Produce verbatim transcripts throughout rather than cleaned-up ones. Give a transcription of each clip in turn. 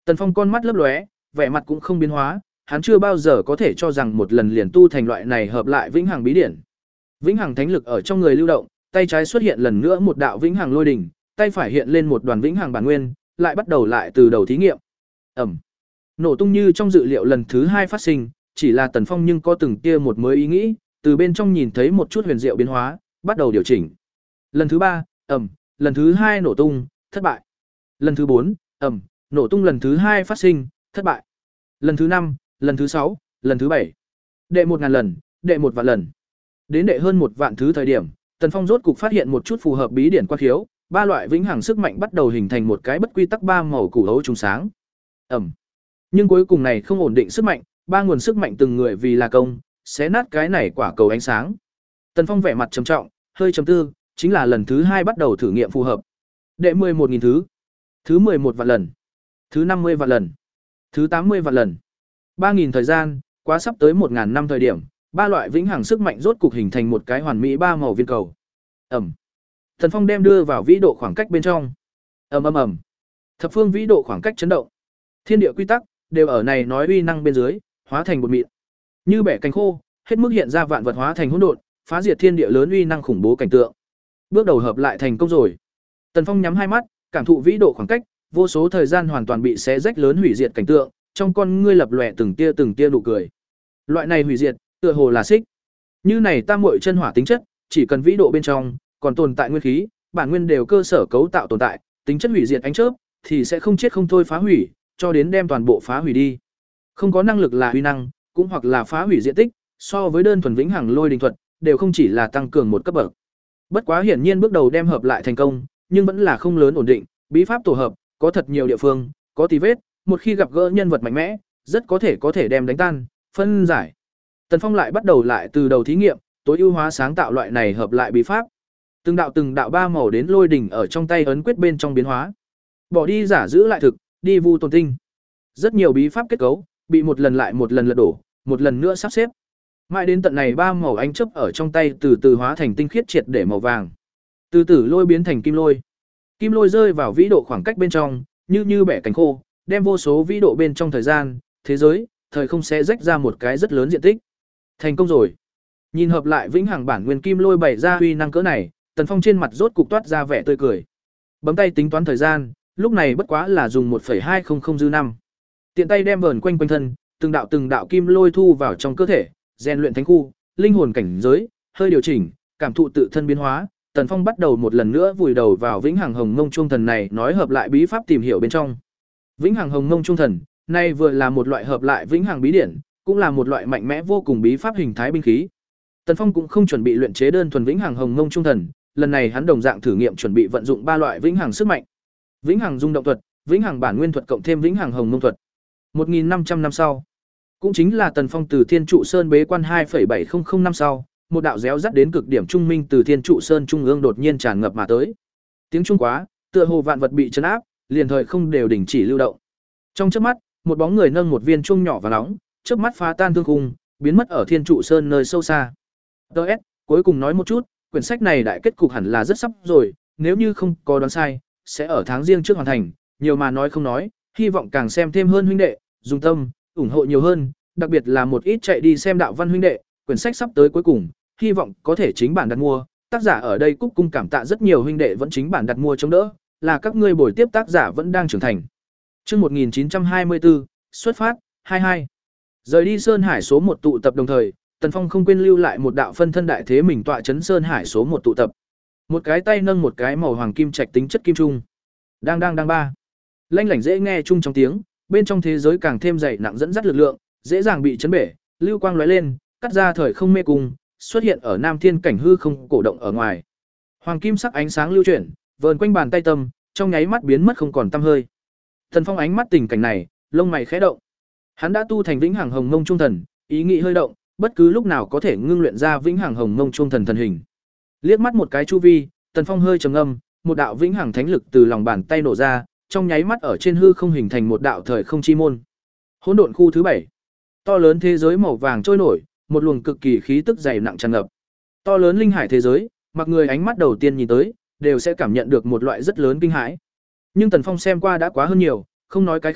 Tần Phong con mắt lấp lóe, vẻ mặt cũng không biến hóa, hắn chưa bao giờ có thể cho rằng một lần liền tu thành loại này hợp lại vĩnh hằng bí điển. Vĩnh hằng thánh lực ở trong người lưu động, tay trái xuất hiện lần nữa một đạo vĩnh hằng lôi đỉnh, tay phải hiện lên một đoàn vĩnh hằng bản nguyên, lại bắt đầu lại từ đầu thí nghiệm. Ẩm. Nổ tung như trong dự liệu lần thứ hai phát sinh, chỉ là Tần Phong nhưng có từng tia một mới ý nghĩ, từ bên trong nhìn thấy một chút huyền diệu biến hóa, bắt đầu điều chỉnh. Lần thứ ba, ầm, lần thứ hai nổ tung, thất bại. Lần thứ bốn, ầm, nổ tung lần thứ hai phát sinh, thất bại. Lần thứ năm, lần thứ sáu, lần thứ bảy. Đệ một ngàn lần, đệ một vạn lần. Đến đệ hơn một vạn thứ thời điểm, Tần Phong rốt cục phát hiện một chút phù hợp bí điển quan khiếu, ba loại vĩnh hằng sức mạnh bắt đầu hình thành một cái bất quy tắc ba màu củ hấu trùng sáng. Ầm. Nhưng cuối cùng này không ổn định sức mạnh, ba nguồn sức mạnh từng người vì là công, xé nát cái này quả cầu ánh sáng. Tần Phong vẻ mặt trầm trọng, hơi trầm tư, chính là lần thứ hai bắt đầu thử nghiệm phù hợp. Đệ mười một nghìn thứ, thứ mười một vạn lần, thứ năm mươi vạn lần, thứ tám mươi vạn lần. ba nghìn thời gian, quá sắp tới một nghìn năm thời điểm, ba loại vĩnh hằng sức mạnh rốt cục hình thành một cái hoàn mỹ ba màu viên cầu. Ầm. Tần Phong đem đưa vào vĩ độ khoảng cách bên trong. Ầm ầm ầm. Thập phương vĩ độ khoảng cách chấn động. Thiên địa quy tắc đều ở này nói uy năng bên dưới, hóa thành bột mịn. Như bẻ cánh khô, hết mức hiện ra vạn vật hóa thành hỗn độn, phá diệt thiên địa lớn uy năng khủng bố cảnh tượng. Bước đầu hợp lại thành công rồi. Tần Phong nhắm hai mắt, cảm thụ vĩ độ khoảng cách, vô số thời gian hoàn toàn bị xé rách lớn hủy diệt cảnh tượng, trong con ngươi lập lòe từng tia từng tia nụ cười. Loại này hủy diệt, tựa hồ là xích. Như này tam muội chân hỏa tính chất, chỉ cần vĩ độ bên trong còn tồn tại nguyên khí, bản nguyên đều cơ sở cấu tạo tồn tại, tính chất hủy diệt ánh chớp thì sẽ không chết không thôi phá hủy, cho đến đem toàn bộ phá hủy đi. Không có năng lực là uy năng, cũng hoặc là phá hủy diện tích, so với đơn thuần vĩnh hằng lôi đình thuật, đều không chỉ là tăng cường một cấp bậc. Bất quá hiển nhiên bước đầu đem hợp lại thành công, nhưng vẫn là không lớn ổn định, bí pháp tổ hợp, có thật nhiều địa phương, có tí vết, một khi gặp gỡ nhân vật mạnh mẽ, rất có thể có thể đem đánh tan, phân giải. Tần Phong lại bắt đầu lại từ đầu thí nghiệm, tối ưu hóa sáng tạo loại này hợp lại bí pháp. Từng đạo từng đạo ba màu đến lôi đỉnh ở trong tay ấn quyết bên trong biến hóa. Bỏ đi giả giữ lại thực, đi vu tồn tinh. Rất nhiều bí pháp kết cấu bị một lần lại một lần lật đổ, một lần nữa sắp xếp. Mãi đến tận này ba màu ánh chớp ở trong tay từ từ hóa thành tinh khiết triệt để màu vàng. Từ từ lôi biến thành kim lôi. Kim lôi rơi vào vĩ độ khoảng cách bên trong, như như bẻ cánh khô, đem vô số vĩ độ bên trong thời gian, thế giới, thời không sẽ rách ra một cái rất lớn diện tích. Thành công rồi. Nhìn hợp lại vĩnh hằng bản nguyên kim lôi bày ra uy năng cỡ này, Tần Phong trên mặt rốt cục toát ra vẻ tươi cười. Bấm tay tính toán thời gian, lúc này bất quá là dùng một phẩy hai không không dư năm. Tiện tay đem vờn quanh quanh thân, từng đạo từng đạo kim lôi thu vào trong cơ thể, rèn luyện thánh khu, linh hồn cảnh giới, hơi điều chỉnh, cảm thụ tự thân biến hóa, Tần Phong bắt đầu một lần nữa vùi đầu vào vĩnh hằng hồng mông chuông thần này, nói hợp lại bí pháp tìm hiểu bên trong. Vĩnh hằng hồng mông chuông thần, nay vừa là một loại hợp lại vĩnh hằng bí điển, cũng là một loại mạnh mẽ vô cùng bí pháp hình thái binh khí. Tần Phong cũng không chuẩn bị luyện chế đơn thuần vĩnh hằng hồng mông chuông thần, lần này hắn đồng dạng thử nghiệm chuẩn bị vận dụng ba loại vĩnh hằng sức mạnh. Vĩnh hằng rung động thuật, vĩnh hằng bản nguyên thuật cộng thêm vĩnh hằng hồng mông thuật. một nghìn năm trăm năm sau, cũng chính là Tần Phong từ Thiên Trụ Sơn bế quan hai phẩy bảy không không năm sau, một đạo réo rắt đến cực điểm trung minh từ Thiên Trụ Sơn trung ương đột nhiên tràn ngập mà tới. Tiếng trung quá, tựa hồ vạn vật bị chấn áp, liền thời không đều đình chỉ lưu động. Trong chớp mắt, một bóng người nâng một viên trung nhỏ và nóng, chớp mắt phá tan thương khung, biến mất ở Thiên Trụ Sơn nơi sâu xa. đê ét, cuối cùng nói một chút, quyển sách này đại kết cục hẳn là rất sắp rồi, nếu như không có đoán sai, sẽ ở tháng riêng trước hoàn thành, nhiều mà nói không nói, hy vọng càng xem thêm hơn huynh đệ, dùng tâm, ủng hộ nhiều hơn, đặc biệt là một ít chạy đi xem đạo văn huynh đệ, quyển sách sắp tới cuối cùng, hy vọng có thể chính bản đặt mua, tác giả ở đây cúc cung cảm tạ rất nhiều huynh đệ vẫn chính bản đặt mua chống đỡ, là các ngươi bồi tiếp tác giả vẫn đang trưởng thành. Chương một nghìn chín trăm hai mươi tư, xuất phát, hai mươi hai. Rời đi Sơn Hải số một tụ tập đồng thời, Tần Phong không quên lưu lại một đạo phân thân đại thế mình tọa trấn Sơn Hải số một tụ tập. Một cái tay nâng một cái màu hoàng kim trạch tính chất kim trung. Đang đang đang ba. Lanh lảnh dễ nghe chung trong tiếng, bên trong thế giới càng thêm dày nặng dẫn dắt lực lượng, dễ dàng bị chấn bể, lưu quang lóe lên, cắt ra thời không mê cung, xuất hiện ở Nam Thiên cảnh hư không cổ động ở ngoài. Hoàng kim sắc ánh sáng lưu chuyển, vờn quanh bàn tay tâm, trong nháy mắt biến mất không còn tăm hơi. Tần Phong ánh mắt tình cảnh này, lông mày khẽ động. Hắn đã tu thành vĩnh hằng hồng mông trung thần, ý nghĩ hơi động, bất cứ lúc nào có thể ngưng luyện ra vĩnh hằng hồng mông trung thần thần hình. Liếc mắt một cái chu vi, Tần Phong hơi trầm ngâm, một đạo vĩnh hằng thánh lực từ lòng bàn tay nổ ra, trong nháy mắt ở trên hư không hình thành một đạo thời không chi môn. Hỗn độn khu thứ bảy. To lớn thế giới màu vàng trôi nổi, một luồng cực kỳ khí tức dày nặng tràn ngập. To lớn linh hải thế giới, mặc người ánh mắt đầu tiên nhìn tới, đều sẽ cảm nhận được một loại rất lớn kinh hãi. Nhưng Tần Phong xem qua đã quá hơn nhiều, không nói cái khác,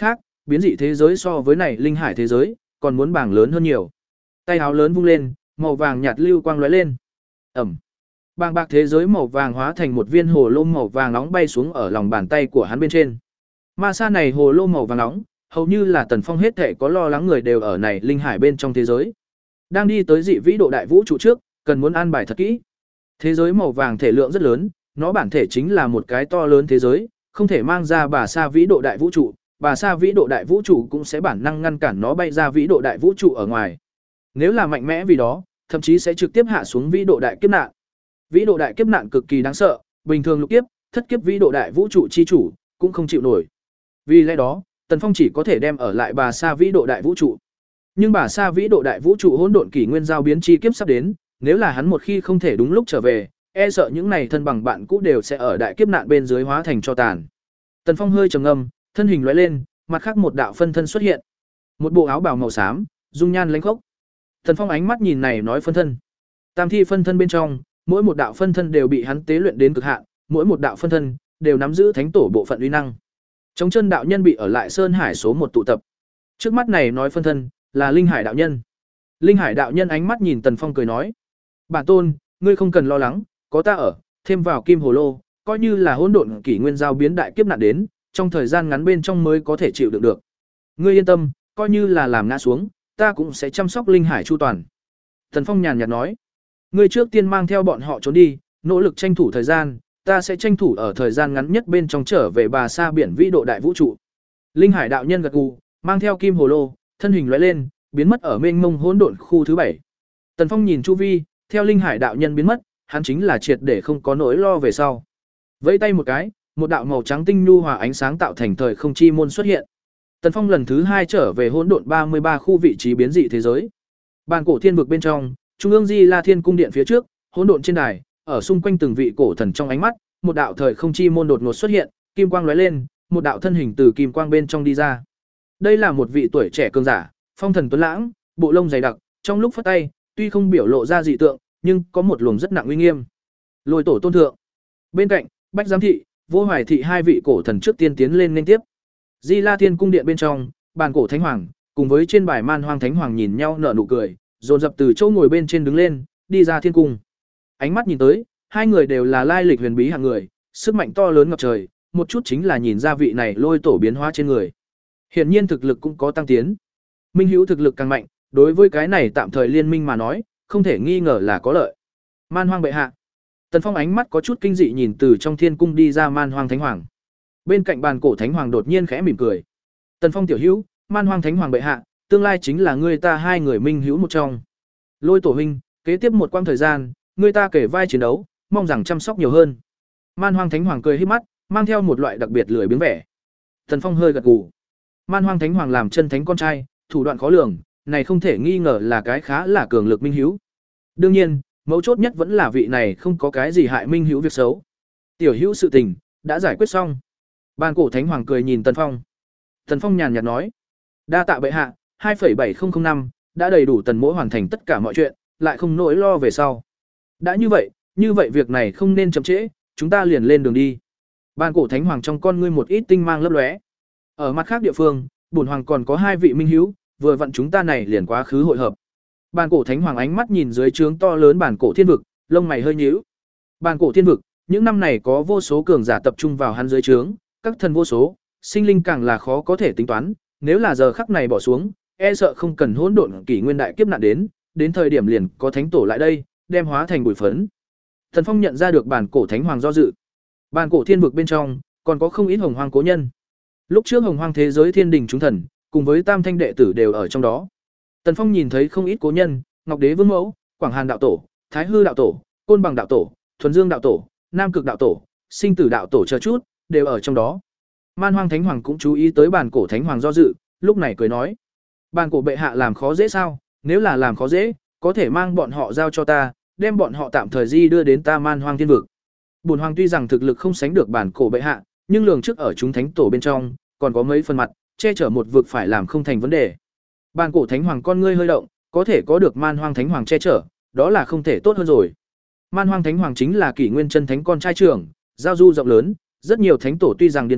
biến dị thế giới so với này linh hải thế giới còn muốn bảng lớn hơn nhiều. Tay áo lớn vung lên, màu vàng nhạt lưu quang lóe lên. Ẩm. Bàng bạc thế giới màu vàng hóa thành một viên hồ lô màu vàng nóng bay xuống ở lòng bàn tay của hắn bên trên. Ma sa này hồ lô màu vàng nóng, hầu như là Tần Phong hết thể có lo lắng người đều ở này linh hải bên trong thế giới. Đang đi tới dị vĩ độ đại vũ trụ trước, cần muốn an bài thật kỹ. Thế giới màu vàng thể lượng rất lớn, nó bản thể chính là một cái to lớn thế giới, không thể mang ra bà sa vĩ độ đại vũ trụ, bà sa vĩ độ đại vũ trụ cũng sẽ bản năng ngăn cản nó bay ra vĩ độ đại vũ trụ ở ngoài. Nếu là mạnh mẽ vì đó, thậm chí sẽ trực tiếp hạ xuống vĩ độ đại kiếp nạn. Vĩ độ đại kiếp nạn cực kỳ đáng sợ, bình thường lục kiếp, thất kiếp vĩ độ đại vũ trụ chi chủ cũng không chịu nổi. Vì lẽ đó, Tần Phong chỉ có thể đem ở lại bà sa vĩ độ đại vũ trụ. Nhưng bà sa vĩ độ đại vũ trụ hỗn độn kỷ nguyên giao biến chi kiếp sắp đến, nếu là hắn một khi không thể đúng lúc trở về, e sợ những này thân bằng bạn cũ đều sẽ ở đại kiếp nạn bên dưới hóa thành cho tàn. Tần Phong hơi trầm ngâm, thân hình lóe lên, mặt khác một đạo phân thân xuất hiện. Một bộ áo bào màu xám, dung nhan lãnh khốc. Tần Phong ánh mắt nhìn này nói phân thân. Tam thi phân thân bên trong, mỗi một đạo phân thân đều bị hắn tế luyện đến cực hạn, mỗi một đạo phân thân đều nắm giữ thánh tổ bộ phận uy năng. Chống chân đạo nhân bị ở lại Sơn Hải số một tụ tập. Trước mắt này nói phân thân là Linh Hải đạo nhân. Linh Hải đạo nhân ánh mắt nhìn Tần Phong cười nói: "Bản tôn, ngươi không cần lo lắng, có ta ở, thêm vào kim hồ lô, coi như là hỗn độn kỷ nguyên giao biến đại kiếp nạn đến, trong thời gian ngắn bên trong mới có thể chịu đựng được. Ngươi yên tâm, coi như là làm ngã xuống, ta cũng sẽ chăm sóc Linh Hải chu toàn." Tần Phong nhàn nhạt nói: "Ngươi trước tiên mang theo bọn họ trốn đi, nỗ lực tranh thủ thời gian, ta sẽ tranh thủ ở thời gian ngắn nhất bên trong trở về bà sa biển vĩ độ đại vũ trụ." Linh Hải đạo nhân gật gù, mang theo kim hồ lô, thân hình lóe lên, biến mất ở mênh mông hỗn độn khu thứ bảy. Tần Phong nhìn chu vi, theo Linh Hải đạo nhân biến mất, hắn chính là triệt để không có nỗi lo về sau. Vẫy tay một cái, một đạo màu trắng tinh nhu hòa ánh sáng tạo thành thời không chi môn xuất hiện. Tần Phong lần thứ hai trở về hỗn độn ba mươi ba khu vị trí biến dị thế giới. Bàn cổ thiên vực bên trong, trung ương Di La Thiên cung điện phía trước, hỗn độn trên đài, ở xung quanh từng vị cổ thần trong ánh mắt, một đạo thời không chi môn đột ngột xuất hiện, kim quang lóe lên, một đạo thân hình từ kim quang bên trong đi ra. Đây là một vị tuổi trẻ cường giả, phong thần tuấn lãng, bộ lông dày đặc, trong lúc phất tay, tuy không biểu lộ ra dị tượng, nhưng có một luồng rất nặng uy nghiêm. Lôi tổ tôn thượng. Bên cạnh, Bách Giám thị, Vô Hoài thị hai vị cổ thần trước tiên tiến lên nên tiếp. Di La Thiên cung điện bên trong, bàn cổ thánh hoàng cùng với trên bài Man Hoang thánh hoàng nhìn nhau nở nụ cười, dồn dập từ chỗ ngồi bên trên đứng lên, đi ra thiên cung. Ánh mắt nhìn tới, hai người đều là lai lịch huyền bí hạng người, sức mạnh to lớn ngập trời, một chút chính là nhìn ra vị này lôi tổ biến hóa trên người. Hiển nhiên thực lực cũng có tăng tiến. Minh Hữu thực lực càng mạnh, đối với cái này tạm thời liên minh mà nói, không thể nghi ngờ là có lợi. Man Hoang bệ hạ. Tần Phong ánh mắt có chút kinh dị nhìn từ trong thiên cung đi ra Man Hoang thánh hoàng. Bên cạnh bàn cổ thánh hoàng đột nhiên khẽ mỉm cười. Tần Phong tiểu hữu, Man Hoang thánh hoàng bệ hạ, tương lai chính là ngươi ta hai người minh hữu một trong. Lôi tổ huynh, kế tiếp một quãng thời gian, ngươi ta kể vai chiến đấu, mong rằng chăm sóc nhiều hơn. Man Hoang thánh hoàng cười híp mắt, mang theo một loại đặc biệt lười biếng vẻ. Tần Phong hơi gật gù. Man Hoang thánh hoàng làm chân thánh con trai, thủ đoạn khó lường, này không thể nghi ngờ là cái khá là cường lực minh hữu. Đương nhiên, mấu chốt nhất vẫn là vị này không có cái gì hại minh hữu việc xấu. Tiểu hữu sự tình đã giải quyết xong. Bàn cổ thánh hoàng cười nhìn Tần Phong. Tần Phong nhàn nhạt nói: "Đa tạ bệ hạ, hai phẩy bảy không không năm đã đầy đủ Tần mỗ hoàn thành tất cả mọi chuyện, lại không nỗi lo về sau. Đã như vậy, như vậy việc này không nên chậm trễ, chúng ta liền lên đường đi." Bàn cổ thánh hoàng trong con ngươi một ít tinh mang lấp lóe. Ở mặt khác địa phương, bổn hoàng còn có hai vị minh hữu, vừa vặn chúng ta này liền quá khứ hội hợp. Bàn cổ thánh hoàng ánh mắt nhìn dưới trướng to lớn bản cổ thiên vực, lông mày hơi nhíu. Bàn cổ thiên vực, những năm này có vô số cường giả tập trung vào hắn dưới trướng, các thần vô số, sinh linh càng là khó có thể tính toán, nếu là giờ khắc này bỏ xuống, e sợ không cần hỗn độn kỷ nguyên đại kiếp nạn đến, đến thời điểm liền có thánh tổ lại đây, đem hóa thành bụi phấn. Thần Phong nhận ra được bản cổ thánh hoàng do dự. Bàn cổ thiên vực bên trong, còn có không ít hồng hoang cố nhân. Lúc trước hồng hoang thế giới thiên đình chúng thần, cùng với tam thanh đệ tử đều ở trong đó. Tần Phong nhìn thấy không ít cố nhân, Ngọc Đế Vương Mẫu, Quảng Hàn đạo tổ, Thái Hư đạo tổ, Côn Bằng đạo tổ, Thuần Dương đạo tổ, Nam Cực đạo tổ, Sinh Tử đạo tổ chờ chút, đều ở trong đó. Man Hoang thánh hoàng cũng chú ý tới bàn cổ thánh hoàng do dự, lúc này cười nói: "Bàn cổ bệ hạ làm khó dễ sao? Nếu là làm khó dễ, có thể mang bọn họ giao cho ta, đem bọn họ tạm thời di đưa đến ta Man Hoang thiên vực. Bổn hoàng tuy rằng thực lực không sánh được bàn cổ bệ hạ, nhưng lường trước ở chúng thánh tổ bên trong, còn có mấy phần mặt, che chở một vực phải làm không thành vấn đề." Bàn cổ thánh hoàng con ngươi hơi động, có thể có được Man Hoang thánh hoàng che chở, đó là không thể tốt hơn rồi. Man Hoang thánh hoàng chính là kỷ nguyên chân thánh con trai trưởng, giao du rộng lớn, rất nhiều thánh tổ tuy rằng điên cuồng,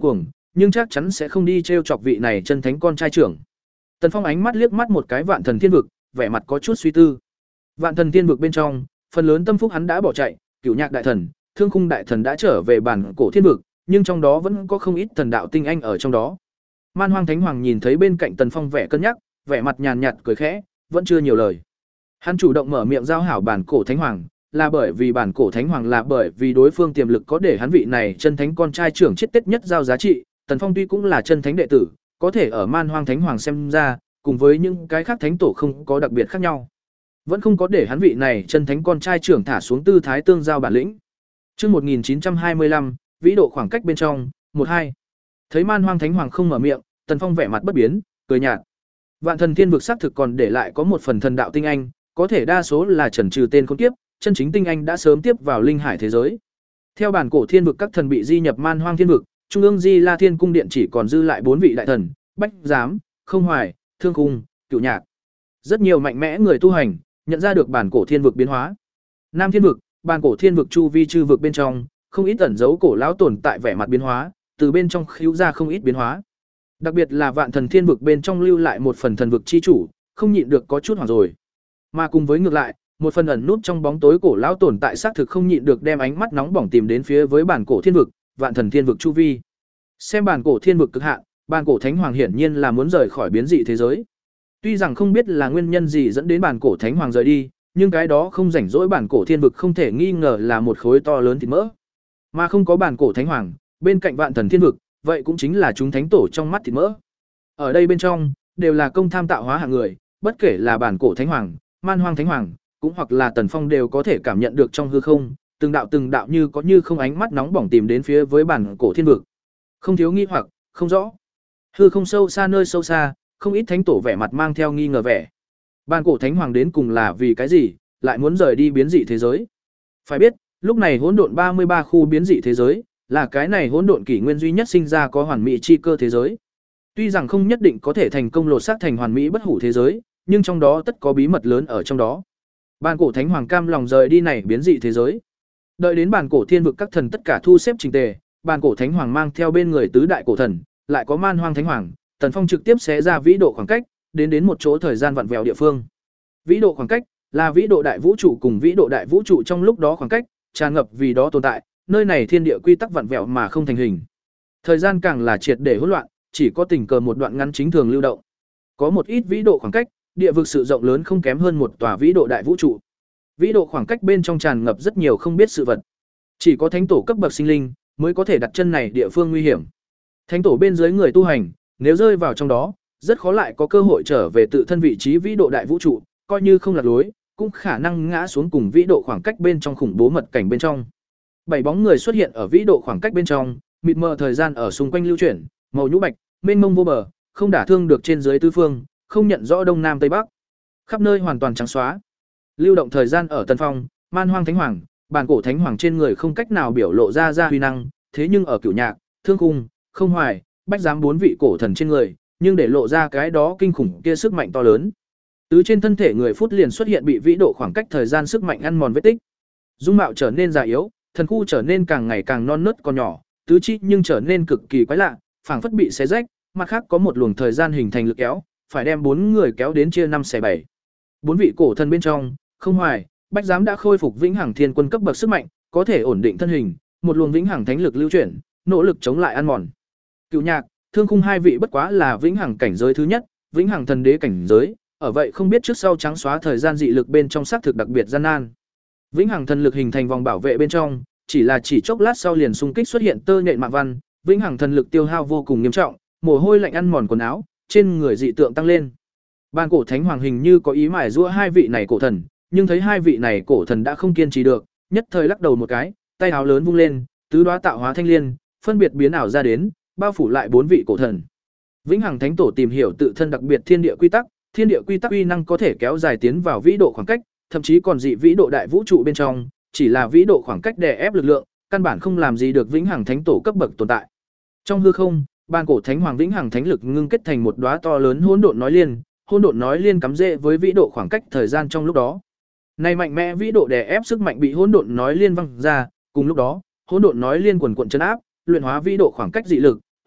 nhưng chắc chắn sẽ không đi trêu chọc vị này chân thánh con trai trưởng. Tần Phong ánh mắt liếc mắt một cái Vạn Thần Thiên vực, vẻ mặt có chút suy tư. Vạn Thần Thiên vực bên trong, phần lớn tâm phúc hắn đã bỏ chạy, Cửu Nhạc đại thần, Thương Khung đại thần đã trở về bản cổ thiên vực, nhưng trong đó vẫn có không ít thần đạo tinh anh ở trong đó. Man Hoang Thánh Hoàng nhìn thấy bên cạnh Tần Phong vẻ cân nhắc, vẻ mặt nhàn nhạt cười khẽ, vẫn chưa nhiều lời. Hắn chủ động mở miệng giao hảo bản cổ Thánh Hoàng, là bởi vì bản cổ Thánh Hoàng là bởi vì đối phương tiềm lực có để hắn vị này chân thánh con trai trưởng chết tết nhất giao giá trị. Tần Phong tuy cũng là chân thánh đệ tử, có thể ở Man Hoang Thánh Hoàng xem ra, cùng với những cái khác thánh tổ không có đặc biệt khác nhau. Vẫn không có để hắn vị này chân thánh con trai trưởng thả xuống tư thái tương giao bản lĩnh. Chương một nghìn chín trăm hai mươi lăm, vĩ độ khoảng cách bên trong, một hai. Thấy Man Hoang Thánh Hoàng không mở miệng, Tần Phong vẻ mặt bất biến, cười nhạt. Vạn Thần Thiên vực xác thực còn để lại có một phần thần đạo tinh anh, có thể đa số là trần trừ tên con kiếp, chân chính tinh anh đã sớm tiếp vào linh hải thế giới. Theo bản cổ thiên vực các thần bị di nhập Man Hoang Thiên vực, Trung ương Di La Thiên cung điện chỉ còn dư lại bốn vị đại thần, Bách Giám, Không Hoài, Thương Khung, Cửu Nhạc. Rất nhiều mạnh mẽ người tu hành nhận ra được bản cổ thiên vực biến hóa. Nam Thiên vực, bản cổ thiên vực chu vi chư vực bên trong, không ít ẩn dấu cổ lão tồn tại vẻ mặt biến hóa, từ bên trong khíu ra không ít biến hóa. Đặc biệt là Vạn Thần Thiên vực bên trong lưu lại một phần thần vực chi chủ, không nhịn được có chút hoảng rồi. Mà cùng với ngược lại, một phần ẩn nút trong bóng tối cổ lão tồn tại xác thực không nhịn được đem ánh mắt nóng bỏng tìm đến phía với bản cổ thiên vực, Vạn Thần Thiên vực chu vi. Xem bản cổ thiên vực cực hạn, bản cổ Thánh Hoàng hiển nhiên là muốn rời khỏi biến dị thế giới. Tuy rằng không biết là nguyên nhân gì dẫn đến bản cổ Thánh Hoàng rời đi, nhưng cái đó không rảnh rỗi bản cổ thiên vực không thể nghi ngờ là một khối to lớn thịt mỡ. Mà không có bản cổ Thánh Hoàng, bên cạnh Vạn Thần Thiên vực, vậy cũng chính là chúng thánh tổ trong mắt thịt mỡ. Ở đây bên trong, đều là công tham tạo hóa hạng người, bất kể là bản cổ Thánh Hoàng, Man Hoang Thánh Hoàng, cũng hoặc là Tần Phong đều có thể cảm nhận được trong hư không, từng đạo từng đạo như có như không ánh mắt nóng bỏng tìm đến phía với bản cổ thiên vực. Không thiếu nghi hoặc, không rõ. Hư không sâu xa nơi sâu xa, không ít thánh tổ vẻ mặt mang theo nghi ngờ vẻ. Bản cổ Thánh Hoàng đến cùng là vì cái gì, lại muốn rời đi biến dị thế giới? Phải biết, lúc này hỗn độn ba mươi ba khu biến dị thế giới, là cái này hỗn độn kỷ nguyên duy nhất sinh ra có hoàn mỹ chi cơ thế giới. Tuy rằng không nhất định có thể thành công lột xác thành hoàn mỹ bất hủ thế giới, nhưng trong đó tất có bí mật lớn ở trong đó. Bản cổ Thánh Hoàng cam lòng rời đi này biến dị thế giới. Đợi đến bản cổ thiên vực các thần tất cả thu xếp trình tề, bản cổ Thánh Hoàng mang theo bên người tứ đại cổ thần, lại có Man Hoang Thánh Hoàng, Tần Phong trực tiếp xé ra vĩ độ khoảng cách, đến đến một chỗ thời gian vặn vẹo địa phương. Vĩ độ khoảng cách là vĩ độ đại vũ trụ cùng vĩ độ đại vũ trụ trong lúc đó khoảng cách, tràn ngập vì đó tồn tại, nơi này thiên địa quy tắc vặn vẹo mà không thành hình. Thời gian càng là triệt để hỗn loạn, chỉ có tình cờ một đoạn ngắn chính thường lưu động. Có một ít vĩ độ khoảng cách, địa vực sự rộng lớn không kém hơn một tòa vĩ độ đại vũ trụ. Vĩ độ khoảng cách bên trong tràn ngập rất nhiều không biết sự vật. Chỉ có thánh tổ cấp bậc sinh linh mới có thể đặt chân này địa phương nguy hiểm. Thánh tổ bên dưới người tu hành, nếu rơi vào trong đó, rất khó lại có cơ hội trở về tự thân vị trí vĩ độ đại vũ trụ, coi như không lạc lối, cũng khả năng ngã xuống cùng vĩ độ khoảng cách bên trong khủng bố mật cảnh bên trong. Bảy bóng người xuất hiện ở vĩ độ khoảng cách bên trong, mịt mờ thời gian ở xung quanh lưu chuyển, màu nhũ bạch, mênh mông vô bờ, không đả thương được trên dưới tứ phương, không nhận rõ đông nam tây bắc. Khắp nơi hoàn toàn trắng xóa. Lưu động thời gian ở Tần Phong, Man Hoang Thánh Hoàng, bản cổ Thánh Hoàng trên người không cách nào biểu lộ ra ra huy năng, thế nhưng ở Cửu Nhạc, Thương Khung, Không Hoài, Bách Giám bốn vị cổ thần trên người, nhưng để lộ ra cái đó kinh khủng kia sức mạnh to lớn. Tứ trên thân thể người phút liền xuất hiện bị vĩ độ khoảng cách thời gian sức mạnh ăn mòn vết tích. Dung mạo trở nên già yếu, thần khu trở nên càng ngày càng non nớt còn nhỏ, tứ chi nhưng trở nên cực kỳ quái lạ, phảng phất bị xé rách, mặt khác có một luồng thời gian hình thành lực kéo, phải đem bốn người kéo đến chia năm xẻ bảy. Bốn vị cổ thần bên trong, Không Hoài, Bách Giám đã khôi phục vĩnh hằng thiên quân cấp bậc sức mạnh, có thể ổn định thân hình, một luồng vĩnh hằng thánh lực lưu chuyển, nỗ lực chống lại ăn mòn. Cửu Nhạc, Thương Khung hai vị bất quá là vĩnh hằng cảnh giới thứ nhất, vĩnh hằng thần đế cảnh giới, ở vậy không biết trước sau trắng xóa thời gian dị lực bên trong xác thực đặc biệt gian nan. Vĩnh hằng thần lực hình thành vòng bảo vệ bên trong, chỉ là chỉ chốc lát sau liền xung kích xuất hiện tơ nhện mạng văn, vĩnh hằng thần lực tiêu hao vô cùng nghiêm trọng, mồ hôi lạnh ăn mòn quần áo, trên người dị tượng tăng lên. Ban cổ Thánh Hoàng hình như có ý mài giũa hai vị này cổ thần, nhưng thấy hai vị này cổ thần đã không kiên trì được, nhất thời lắc đầu một cái, tay áo lớn vung lên, tứ đóa tạo hóa thanh liên, phân biệt biến ảo ra đến, bao phủ lại bốn vị cổ thần. Vĩnh Hằng Thánh Tổ tìm hiểu tự thân đặc biệt thiên địa quy tắc, thiên địa quy tắc uy năng có thể kéo dài tiến vào vĩ độ khoảng cách, thậm chí còn dị vĩ độ đại vũ trụ bên trong, chỉ là vĩ độ khoảng cách đè ép lực lượng, căn bản không làm gì được Vĩnh Hằng Thánh Tổ cấp bậc tồn tại. Trong hư không, ban cổ Thánh Hoàng Vĩnh Hằng Thánh lực ngưng kết thành một đóa to lớn hỗn độn nói liên, hỗn độn nói liên cắm rễ với vĩ độ khoảng cách thời gian trong lúc đó. Này mạnh mẽ vĩ độ đè ép sức mạnh bị hỗn độn nói liên văng ra, cùng lúc đó, hỗn độn nói liên quần quần chấn áp, luyện hóa vĩ độ khoảng cách dị lực,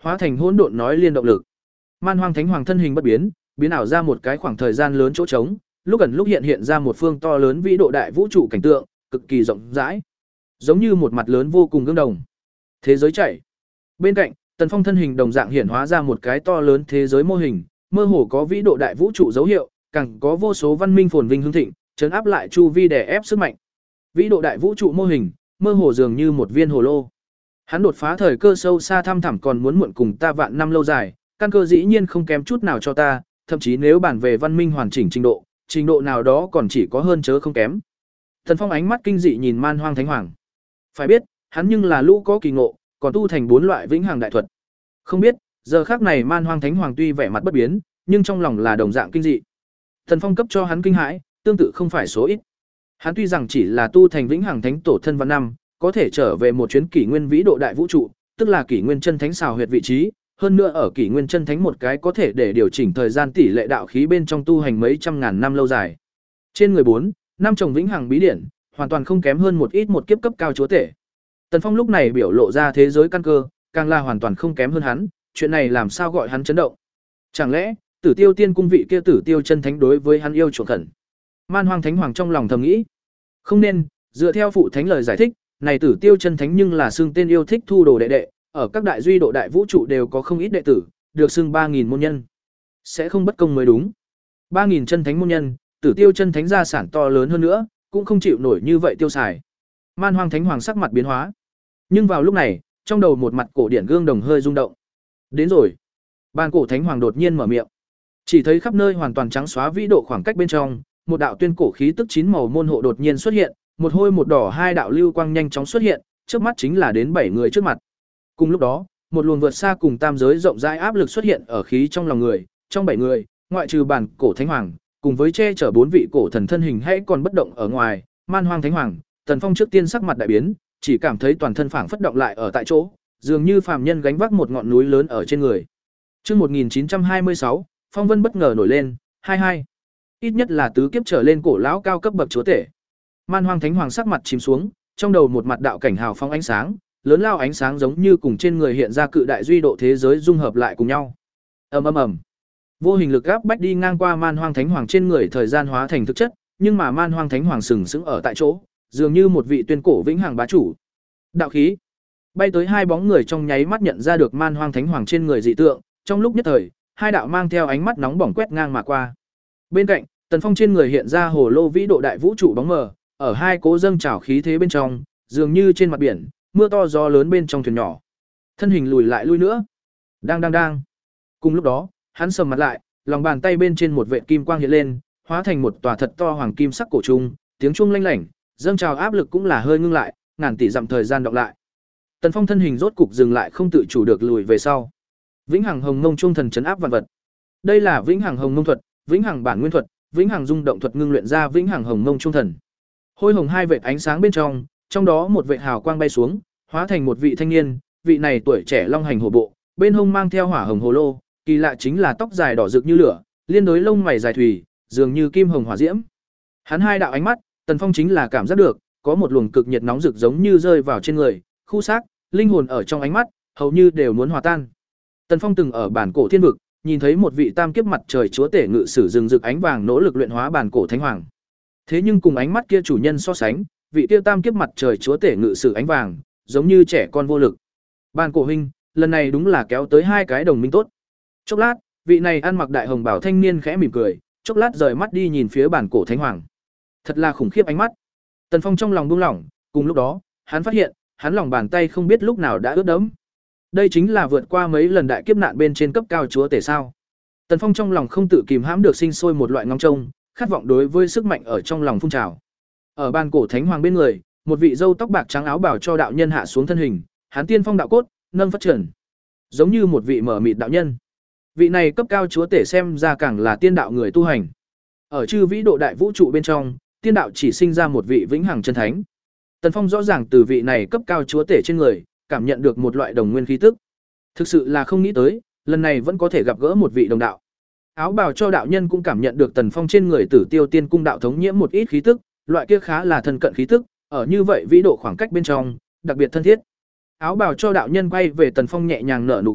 hóa thành hỗn độn nói liên động lực. Man Hoang Thánh Hoàng thân hình bất biến, biến ảo ra một cái khoảng thời gian lớn chỗ trống, lúc ẩn lúc hiện hiện ra một phương to lớn vĩ độ đại vũ trụ cảnh tượng, cực kỳ rộng rãi, giống như một mặt lớn vô cùng gương đồng. Thế giới chảy. Bên cạnh, Tần Phong thân hình đồng dạng hiển hóa ra một cái to lớn thế giới mô hình, mơ hồ có vĩ độ đại vũ trụ dấu hiệu, càng có vô số văn minh phồn vinh hưng thịnh, trấn áp lại chu vi đè ép sức mạnh. Vĩ độ đại vũ trụ mô hình, mơ hồ dường như một viên hồ lô. Hắn đột phá thời cơ sâu xa thăm thẳm còn muốn muộn cùng ta vạn năm lâu dài, căn cơ dĩ nhiên không kém chút nào cho ta, thậm chí nếu bản về văn minh hoàn chỉnh trình độ, trình độ nào đó còn chỉ có hơn chớ không kém. Thần Phong ánh mắt kinh dị nhìn Man Hoang Thánh Hoàng. Phải biết, hắn nhưng là lũ có kỳ ngộ, còn tu thành bốn loại vĩnh hằng đại thuật. Không biết, giờ khắc này Man Hoang Thánh Hoàng tuy vẻ mặt bất biến, nhưng trong lòng là đồng dạng kinh dị. Thần Phong cấp cho hắn kinh hãi, tương tự không phải số ít. Hắn tuy rằng chỉ là tu thành vĩnh hằng thánh tổ thân văn năm, có thể trở về một chuyến kỷ nguyên vĩ độ đại vũ trụ, tức là kỷ nguyên chân thánh xào huyệt vị trí, hơn nữa ở kỷ nguyên chân thánh một cái có thể để điều chỉnh thời gian tỷ lệ đạo khí bên trong tu hành mấy trăm ngàn năm lâu dài. Trên người bốn, năm chồng vĩnh hằng bí điển, hoàn toàn không kém hơn một ít một kiếp cấp cao chúa tể. Tần Phong lúc này biểu lộ ra thế giới căn cơ, càng là hoàn toàn không kém hơn hắn, chuyện này làm sao gọi hắn chấn động? Chẳng lẽ, Tử Tiêu Tiên cung vị kia Tử Tiêu chân thánh đối với hắn yêu chuộng khẩn? Man Hoang Thánh Hoàng trong lòng thầm nghĩ, không nên, dựa theo phụ thánh lời giải thích, này Tử Tiêu chân thánh nhưng là xưng tên yêu thích thu đồ đệ đệ, ở các đại duy độ đại vũ trụ đều có không ít đệ tử, được xưng ba nghìn môn nhân. Sẽ không bất công mới đúng. ba nghìn chân thánh môn nhân, Tử Tiêu chân thánh gia sản to lớn hơn nữa, cũng không chịu nổi như vậy tiêu xài. Man Hoang Thánh Hoàng sắc mặt biến hóa. Nhưng vào lúc này, trong đầu một mặt cổ điển gương đồng hơi rung động. Đến rồi. Bàn cổ Thánh Hoàng đột nhiên mở miệng. Chỉ thấy khắp nơi hoàn toàn trắng xóa vĩ độ khoảng cách bên trong, một đạo tuyên cổ khí tức chín màu môn hộ đột nhiên xuất hiện, một hôi một đỏ hai đạo lưu quang nhanh chóng xuất hiện, trước mắt chính là đến bảy người trước mặt. Cùng lúc đó, một luồng vượt xa cùng tam giới rộng rãi áp lực xuất hiện ở khí trong lòng người, trong bảy người, ngoại trừ bản cổ Thánh Hoàng, cùng với che chở bốn vị cổ thần thân hình hãy còn bất động ở ngoài, Man Hoang Thánh Hoàng, Tần Phong trước tiên sắc mặt đại biến, chỉ cảm thấy toàn thân phảng phất động lại ở tại chỗ, dường như phàm nhân gánh vác một ngọn núi lớn ở trên người. Chương một nghìn chín trăm hai mươi sáu, phong vân bất ngờ nổi lên, hai hai. Ít nhất là tứ kiếp trở lên cổ lão cao cấp bậc chúa tể. Man Hoang Thánh Hoàng sắc mặt chìm xuống, trong đầu một mặt đạo cảnh hào phong ánh sáng, lớn lao ánh sáng giống như cùng trên người hiện ra cự đại duy độ thế giới dung hợp lại cùng nhau. Ầm ầm ầm. Vô hình lực áp bách đi ngang qua Man Hoang Thánh Hoàng trên người thời gian hóa thành thực chất, nhưng mà Man Hoang Thánh Hoàng sừng sững ở tại chỗ, dường như một vị tuyên cổ vĩnh hằng bá chủ. Đạo khí. Bay tới hai bóng người trong nháy mắt nhận ra được Man Hoang Thánh Hoàng trên người dị tượng, trong lúc nhất thời, hai đạo mang theo ánh mắt nóng bỏng quét ngang mà qua. Bên cạnh, Tần Phong trên người hiện ra hồ lô vĩ độ đại vũ trụ bóng mờ, ở hai cố dâng trào khí thế bên trong, dường như trên mặt biển, mưa to gió lớn bên trong thuyền nhỏ. Thân hình lùi lại lui nữa. Đang đang đang. Cùng lúc đó, hắn sầm mặt lại, lòng bàn tay bên trên một vệt kim quang hiện lên, hóa thành một tòa thật to hoàng kim sắc cổ trung, tiếng chuông lanh lảnh, dâng trào áp lực cũng là hơi ngưng lại, ngàn tỷ dặm thời gian đọc lại. Tần Phong thân hình rốt cục dừng lại không tự chủ được lùi về sau. Vĩnh Hằng Hồng Mông Chuông thần trấn áp vạn vật. Đây là Vĩnh Hằng Hồng Mông thuật, Vĩnh Hằng bản nguyên thuật, Vĩnh Hằng rung động thuật ngưng luyện ra Vĩnh Hằng Hồng Mông Chuông thần. Hôi hồng hai vệt ánh sáng bên trong, trong đó một vệt hào quang bay xuống, hóa thành một vị thanh niên, vị này tuổi trẻ long hành hổ bộ, bên hông mang theo hỏa hồng hồ lô, kỳ lạ chính là tóc dài đỏ rực như lửa, liên đối lông mày dài thùy, dường như kim hồng hỏa diễm. Hắn hai đạo ánh mắt, Tần Phong chính là cảm giác được, có một luồng cực nhiệt nóng rực giống như rơi vào trên người, khu xác, linh hồn ở trong ánh mắt, hầu như đều muốn hòa tan. Tần Phong từng ở bản cổ thiên vực, nhìn thấy một vị tam kiếp mặt trời chúa tể ngự sử rừng rực ánh vàng nỗ lực luyện hóa bản cổ thánh hoàng. Thế nhưng cùng ánh mắt kia chủ nhân so sánh, vị kia tam kiếp mặt trời chúa tể ngự sử ánh vàng, giống như trẻ con vô lực. Bản cổ huynh, lần này đúng là kéo tới hai cái đồng minh tốt. Chốc lát, vị này ăn mặc đại hồng bảo thanh niên khẽ mỉm cười, chốc lát rời mắt đi nhìn phía bản cổ thánh hoàng. Thật là khủng khiếp ánh mắt. Tần Phong trong lòng buông lỏng, cùng lúc đó, hắn phát hiện, hắn lòng bàn tay không biết lúc nào đã ướt đẫm. Đây chính là vượt qua mấy lần đại kiếp nạn bên trên cấp cao chúa tể sao? Tần Phong trong lòng không tự kìm hãm được sinh sôi một loại ngóng trông, khát vọng đối với sức mạnh ở trong lòng phun trào. Ở bàn cổ thánh hoàng bên người, một vị râu tóc bạc trắng áo bảo cho đạo nhân hạ xuống thân hình, hắn tiên phong đạo cốt, nâng phát triển, giống như một vị mở mịt đạo nhân. Vị này cấp cao chúa tể xem ra càng là tiên đạo người tu hành. Ở chư vĩ độ đại vũ trụ bên trong, tiên đạo chỉ sinh ra một vị vĩnh hằng chân thánh. Tần Phong rõ ràng từ vị này cấp cao chúa tể trên người, cảm nhận được một loại đồng nguyên khí tức. Thực sự là không nghĩ tới, lần này vẫn có thể gặp gỡ một vị đồng đạo. Áo bào cho đạo nhân cũng cảm nhận được Tần Phong trên người Tử Tiêu Tiên cung đạo thống nhiễm một ít khí tức, loại kia khá là thân cận khí tức, ở như vậy vĩ độ khoảng cách bên trong, đặc biệt thân thiết. Áo bào cho đạo nhân quay về Tần Phong nhẹ nhàng nở nụ cười,